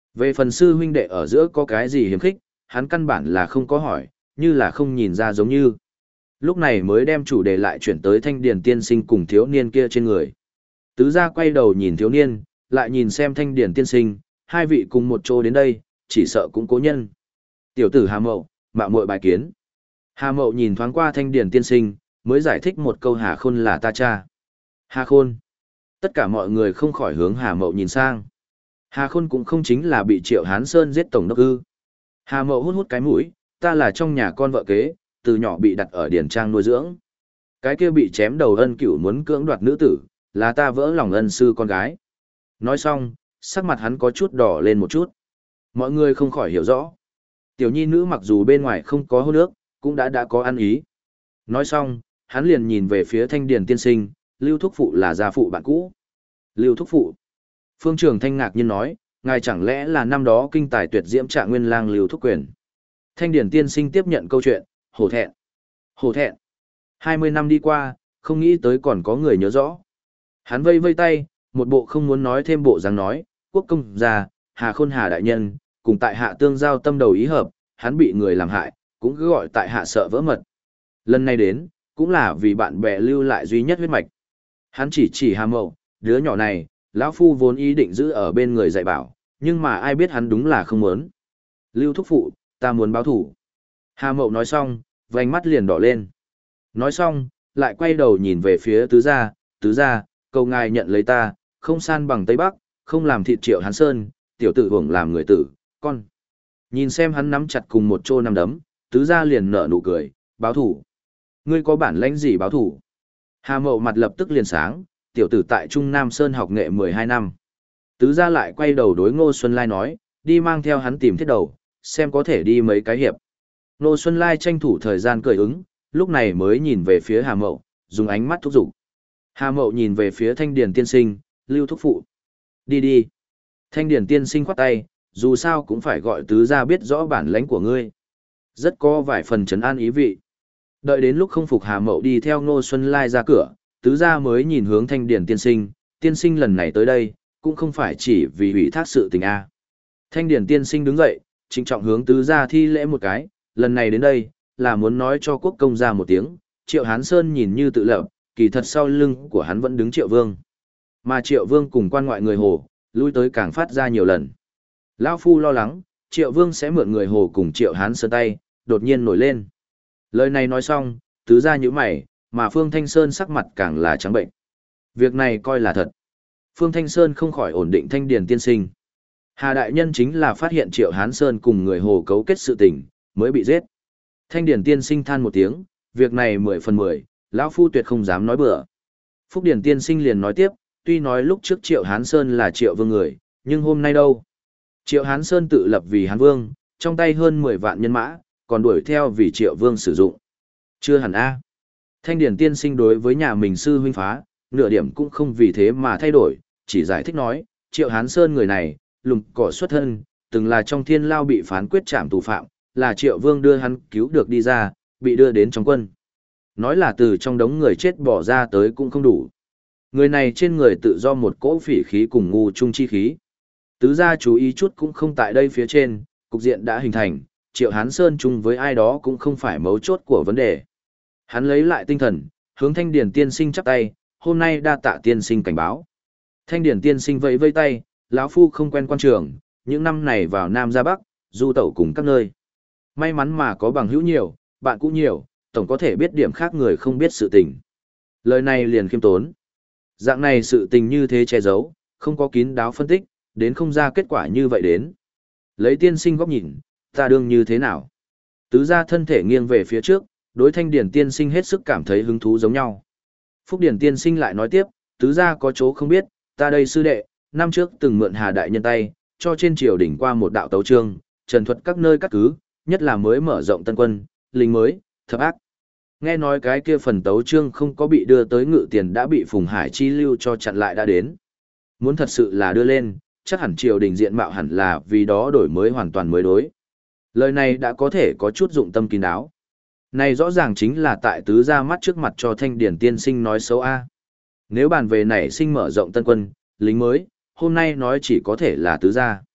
Về phần sư huynh đệ ở giữa có cái gì hiếm khích, hắn căn bản là không có hỏi, như là không nhìn ra giống như. Lúc này mới đem chủ đề lại chuyển tới thanh điền tiên sinh cùng thiếu niên kia trên người. Tứ gia quay đầu nhìn thiếu niên, lại nhìn xem thanh điền tiên sinh, hai vị cùng một chỗ đến đây, chỉ sợ cũng cố nhân. Tiểu tử Hà Mậu, mạo muội bài kiến. Hà Mậu nhìn thoáng qua thanh điền tiên sinh, mới giải thích một câu Hà Khôn là ta cha. Hà Khôn. Tất cả mọi người không khỏi hướng Hà Mậu nhìn sang. Hà Khôn cũng không chính là bị Triệu Hán Sơn giết tổng đốc ư. Hà Mậu hút hút cái mũi, ta là trong nhà con vợ kế, từ nhỏ bị đặt ở điển trang nuôi dưỡng. Cái kia bị chém đầu ân cửu muốn cưỡng đoạt nữ tử, là ta vỡ lòng ân sư con gái. Nói xong, sắc mặt hắn có chút đỏ lên một chút. Mọi người không khỏi hiểu rõ. Tiểu nhi nữ mặc dù bên ngoài không có hôn ước, cũng đã đã có ăn ý. Nói xong, hắn liền nhìn về phía thanh điền tiên sinh, Lưu Thúc Phụ là gia phụ bạn cũ. Lưu Thúc Phụ. Phương Trường Thanh ngạc nhiên nói, ngài chẳng lẽ là năm đó kinh tài tuyệt diễm Trạng Nguyên Lang Lưu Thúc Quyền. Thanh điền tiên sinh tiếp nhận câu chuyện, hổ thẹn. Hổ thẹn. Hai mươi năm đi qua, không nghĩ tới còn có người nhớ rõ. Hắn vây vây tay, một bộ không muốn nói thêm bộ dáng nói, quốc công gia, Hà Khôn Hà đại nhân, cùng tại hạ tương giao tâm đầu ý hợp, hắn bị người làm hại, cũng cứ gọi tại hạ sợ vỡ mật. Lần này đến, cũng là vì bạn bè lưu lại duy nhất huyết mạch. Hắn chỉ chỉ Hà Mậu, đứa nhỏ này, lão phu vốn ý định giữ ở bên người dạy bảo, nhưng mà ai biết hắn đúng là không muốn. Lưu Thúc Phụ, ta muốn báo thủ. Hà Mậu nói xong, vành mắt liền đỏ lên. Nói xong, lại quay đầu nhìn về phía tứ gia, tứ gia, cầu ngài nhận lấy ta, không san bằng Tây Bắc, không làm thịt Triệu Hán Sơn, tiểu tử hưởng làm người tử, con. Nhìn xem hắn nắm chặt cùng một chô nắm đấm, tứ gia liền nở nụ cười, báo thủ. Ngươi có bản lãnh gì báo thủ? Hà Mậu mặt lập tức liền sáng, tiểu tử tại Trung Nam Sơn học nghệ mười hai năm. Tứ gia lại quay đầu đối Ngô Xuân Lai nói, đi mang theo hắn tìm thiết đầu, xem có thể đi mấy cái hiệp. Ngô Xuân Lai tranh thủ thời gian cười ứng, lúc này mới nhìn về phía Hà Mậu, dùng ánh mắt thúc giục. Hà Mậu nhìn về phía Thanh Điền tiên sinh, Lưu Thúc Phụ. Đi đi. Thanh Điền tiên sinh khoát tay, dù sao cũng phải gọi tứ gia biết rõ bản lãnh của ngươi. Rất có vài phần trấn an ý vị. Đợi đến lúc không phục Hà Mậu đi theo Ngô Xuân Lai ra cửa, tứ gia mới nhìn hướng Thanh Điền tiên sinh, tiên sinh lần này tới đây, cũng không phải chỉ vì ủy thác sự tình a. Thanh Điền tiên sinh đứng dậy, trịnh trọng hướng tứ gia thi lễ một cái, lần này đến đây, là muốn nói cho quốc công gia một tiếng, Triệu Hán Sơn nhìn như tự lập, kỳ thật sau lưng của hắn vẫn đứng Triệu Vương. Mà Triệu Vương cùng quan ngoại người Hồ, lui tới càng phát ra nhiều lần. Lão Phu lo lắng, Triệu Vương sẽ mượn người Hồ cùng Triệu Hán Sơn tay, đột nhiên nổi lên. Lời này nói xong, tứ gia nhíu mày, mà Phương Thanh Sơn sắc mặt càng là trắng bệnh. Việc này coi là thật. Phương Thanh Sơn không khỏi ổn định Thanh Điền tiên sinh. Hà đại nhân chính là phát hiện Triệu Hán Sơn cùng người Hồ cấu kết sự tình, mới bị giết. Thanh Điền tiên sinh than một tiếng, việc này mười phần mười, lão phu tuyệt không dám nói bừa. Phúc Điền tiên sinh liền nói tiếp, tuy nói lúc trước Triệu Hán Sơn là Triệu Vương người, nhưng hôm nay đâu? Triệu Hán Sơn tự lập vì Hán Vương, trong tay hơn mười vạn nhân mã, còn đuổi theo vì Triệu Vương sử dụng. Chưa hẳn a. Thanh Điền tiên sinh đối với nhà mình sư huynh phá, nửa điểm cũng không vì thế mà thay đổi, chỉ giải thích nói, Triệu Hán Sơn người này, lùng cỏ xuất thân, từng là trong thiên lao bị phán quyết trảm tù phạm, là Triệu Vương đưa hắn cứu được đi ra, bị đưa đến trong quân. Nói là từ trong đống người chết bỏ ra tới cũng không đủ. Người này trên người tự do một cỗ phỉ khí cùng ngu trung chi khí. Tứ gia chú ý chút cũng không tại đây phía trên, cục diện đã hình thành, Triệu Hán Sơn chung với ai đó cũng không phải mấu chốt của vấn đề. Hắn lấy lại tinh thần, hướng Thanh Điền tiên sinh chắp tay, hôm nay đa tạ tiên sinh cảnh báo. Thanh Điền tiên sinh vẫy vây tay, lão phu không quen quan trường, những năm này vào Nam ra Bắc, du tẩu cùng các nơi. May mắn mà có bằng hữu nhiều, bạn cũng nhiều, tổng có thể biết điểm khác người không biết sự tình. Lời này liền khiêm tốn. Dạng này sự tình như thế che giấu, không có kín đáo phân tích, đến không ra kết quả như vậy đến. Lấy tiên sinh góc nhìn, ta đương như thế nào? Tứ gia thân thể nghiêng về phía trước, đối Thanh Điền tiên sinh hết sức cảm thấy hứng thú giống nhau. Phúc Điền tiên sinh lại nói tiếp, tứ gia có chỗ không biết, ta đây sư đệ, năm trước từng mượn Hà đại nhân tay, cho trên triều đỉnh qua một đạo tấu chương, trần thuật các nơi các cứ, nhất là mới mở rộng tân quân, lính mới, thập ác. Nghe nói cái kia phần tấu chương không có bị đưa tới ngự tiền đã bị Phùng Hải chi lưu cho chặn lại đã đến. Muốn thật sự là đưa lên, chắc hẳn triều đình diện mạo hẳn là vì đó đổi mới hoàn toàn mới đối. Lời này đã có thể có chút dụng tâm kín đáo. Này rõ ràng chính là tại tứ gia mắt trước mặt cho Thanh Điền tiên sinh nói xấu a. Nếu bàn về nảy sinh mở rộng tân quân, lính mới, hôm nay nói chỉ có thể là tứ gia.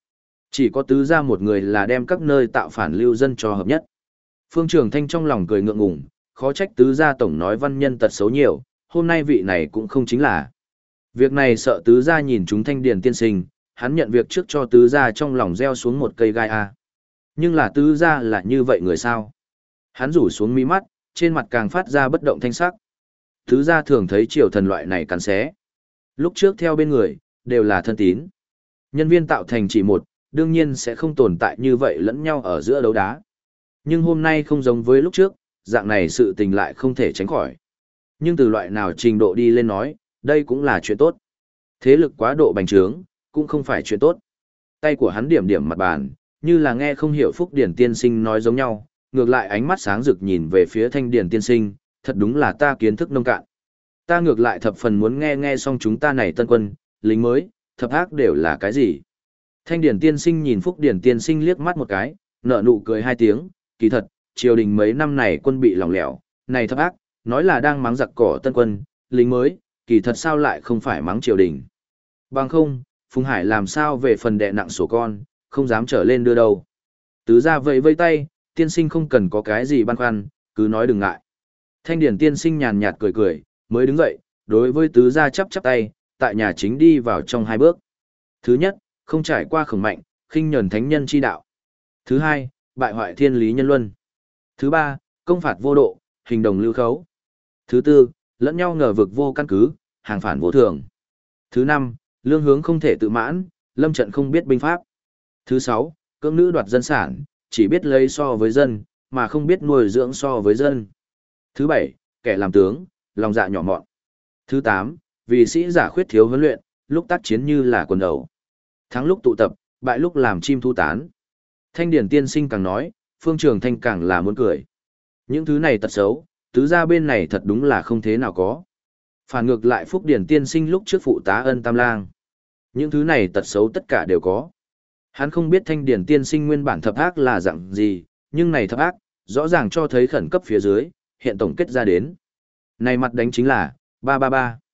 Chỉ có tứ gia một người là đem các nơi tạo phản lưu dân cho hợp nhất. Phương Trường Thanh trong lòng cười ngượng ngùng, khó trách tứ gia tổng nói văn nhân tật xấu nhiều, hôm nay vị này cũng không chính là. Việc này sợ tứ gia nhìn chúng Thanh Điền tiên sinh, hắn nhận việc trước cho tứ gia trong lòng gieo xuống một cây gai a. Nhưng là tứ gia là như vậy người sao? Hắn rủ xuống mí mắt, trên mặt càng phát ra bất động thanh sắc. Tứ gia thường thấy triều thần loại này cắn xé. Lúc trước theo bên người, đều là thân tín. Nhân viên tạo thành chỉ một, đương nhiên sẽ không tồn tại như vậy lẫn nhau ở giữa đấu đá. Nhưng hôm nay không giống với lúc trước, dạng này sự tình lại không thể tránh khỏi. Nhưng từ loại nào trình độ đi lên nói, đây cũng là chuyện tốt. Thế lực quá độ bành trướng, cũng không phải chuyện tốt. Tay của hắn điểm điểm mặt bàn, như là nghe không hiểu Phúc Điển tiên sinh nói giống nhau, ngược lại ánh mắt sáng rực nhìn về phía Thanh Điển tiên sinh, thật đúng là ta kiến thức nông cạn. Ta ngược lại thập phần muốn nghe nghe xong chúng ta này tân quân, lính mới, thập ác đều là cái gì. Thanh Điển tiên sinh nhìn Phúc Điển tiên sinh liếc mắt một cái, nở nụ cười hai tiếng, kỳ thật, triều đình mấy năm này quân bị lỏng lẻo, này thập ác, nói là đang mắng giặc cỏ tân quân, lính mới, kỳ thật sao lại không phải mắng triều đình. Bằng không, Phùng Hải làm sao về phần đè nặng sổ con, không dám trở lên đưa đâu. Tứ gia vẫy vây tay, tiên sinh không cần có cái gì băn khoăn, cứ nói đừng ngại. Thanh Điển tiên sinh nhàn nhạt cười cười, mới đứng dậy, đối với tứ gia chắp chắp tay, tại nhà chính đi vào trong hai bước. Thứ nhất, không trải qua khổng mạnh, khinh nhẫn thánh nhân chi đạo. Thứ hai, bại hoại thiên lý nhân luân. Thứ ba, công phạt vô độ, hình đồng lưu khấu. Thứ tư, lẫn nhau ngờ vực vô căn cứ, hàng phản vô thường. Thứ năm, lương hướng không thể tự mãn, lâm trận không biết binh pháp. Thứ sáu, cưỡng nữ đoạt dân sản, chỉ biết lấy so với dân, mà không biết nuôi dưỡng so với dân. Thứ bảy, kẻ làm tướng, lòng dạ nhỏ mọn. Thứ tám, vì sĩ giả khuyết thiếu huấn luyện, lúc tác chiến như là quần đầu. Thắng lúc tụ tập, bại lúc làm chim thu tán. Thanh Điển tiên sinh càng nói, Phương Trường Thanh càng là muốn cười. Những thứ này tật xấu, tứ gia bên này thật đúng là không thế nào có. Phản ngược lại Phúc Điển tiên sinh lúc trước phụ tá ân tam lang. Những thứ này tật xấu tất cả đều có. Hắn không biết Thanh Điển tiên sinh nguyên bản thập ác là dạng gì, nhưng này thập ác, rõ ràng cho thấy khẩn cấp phía dưới, hiện tổng kết ra đến. Này mặt đánh chính là, ba ba ba.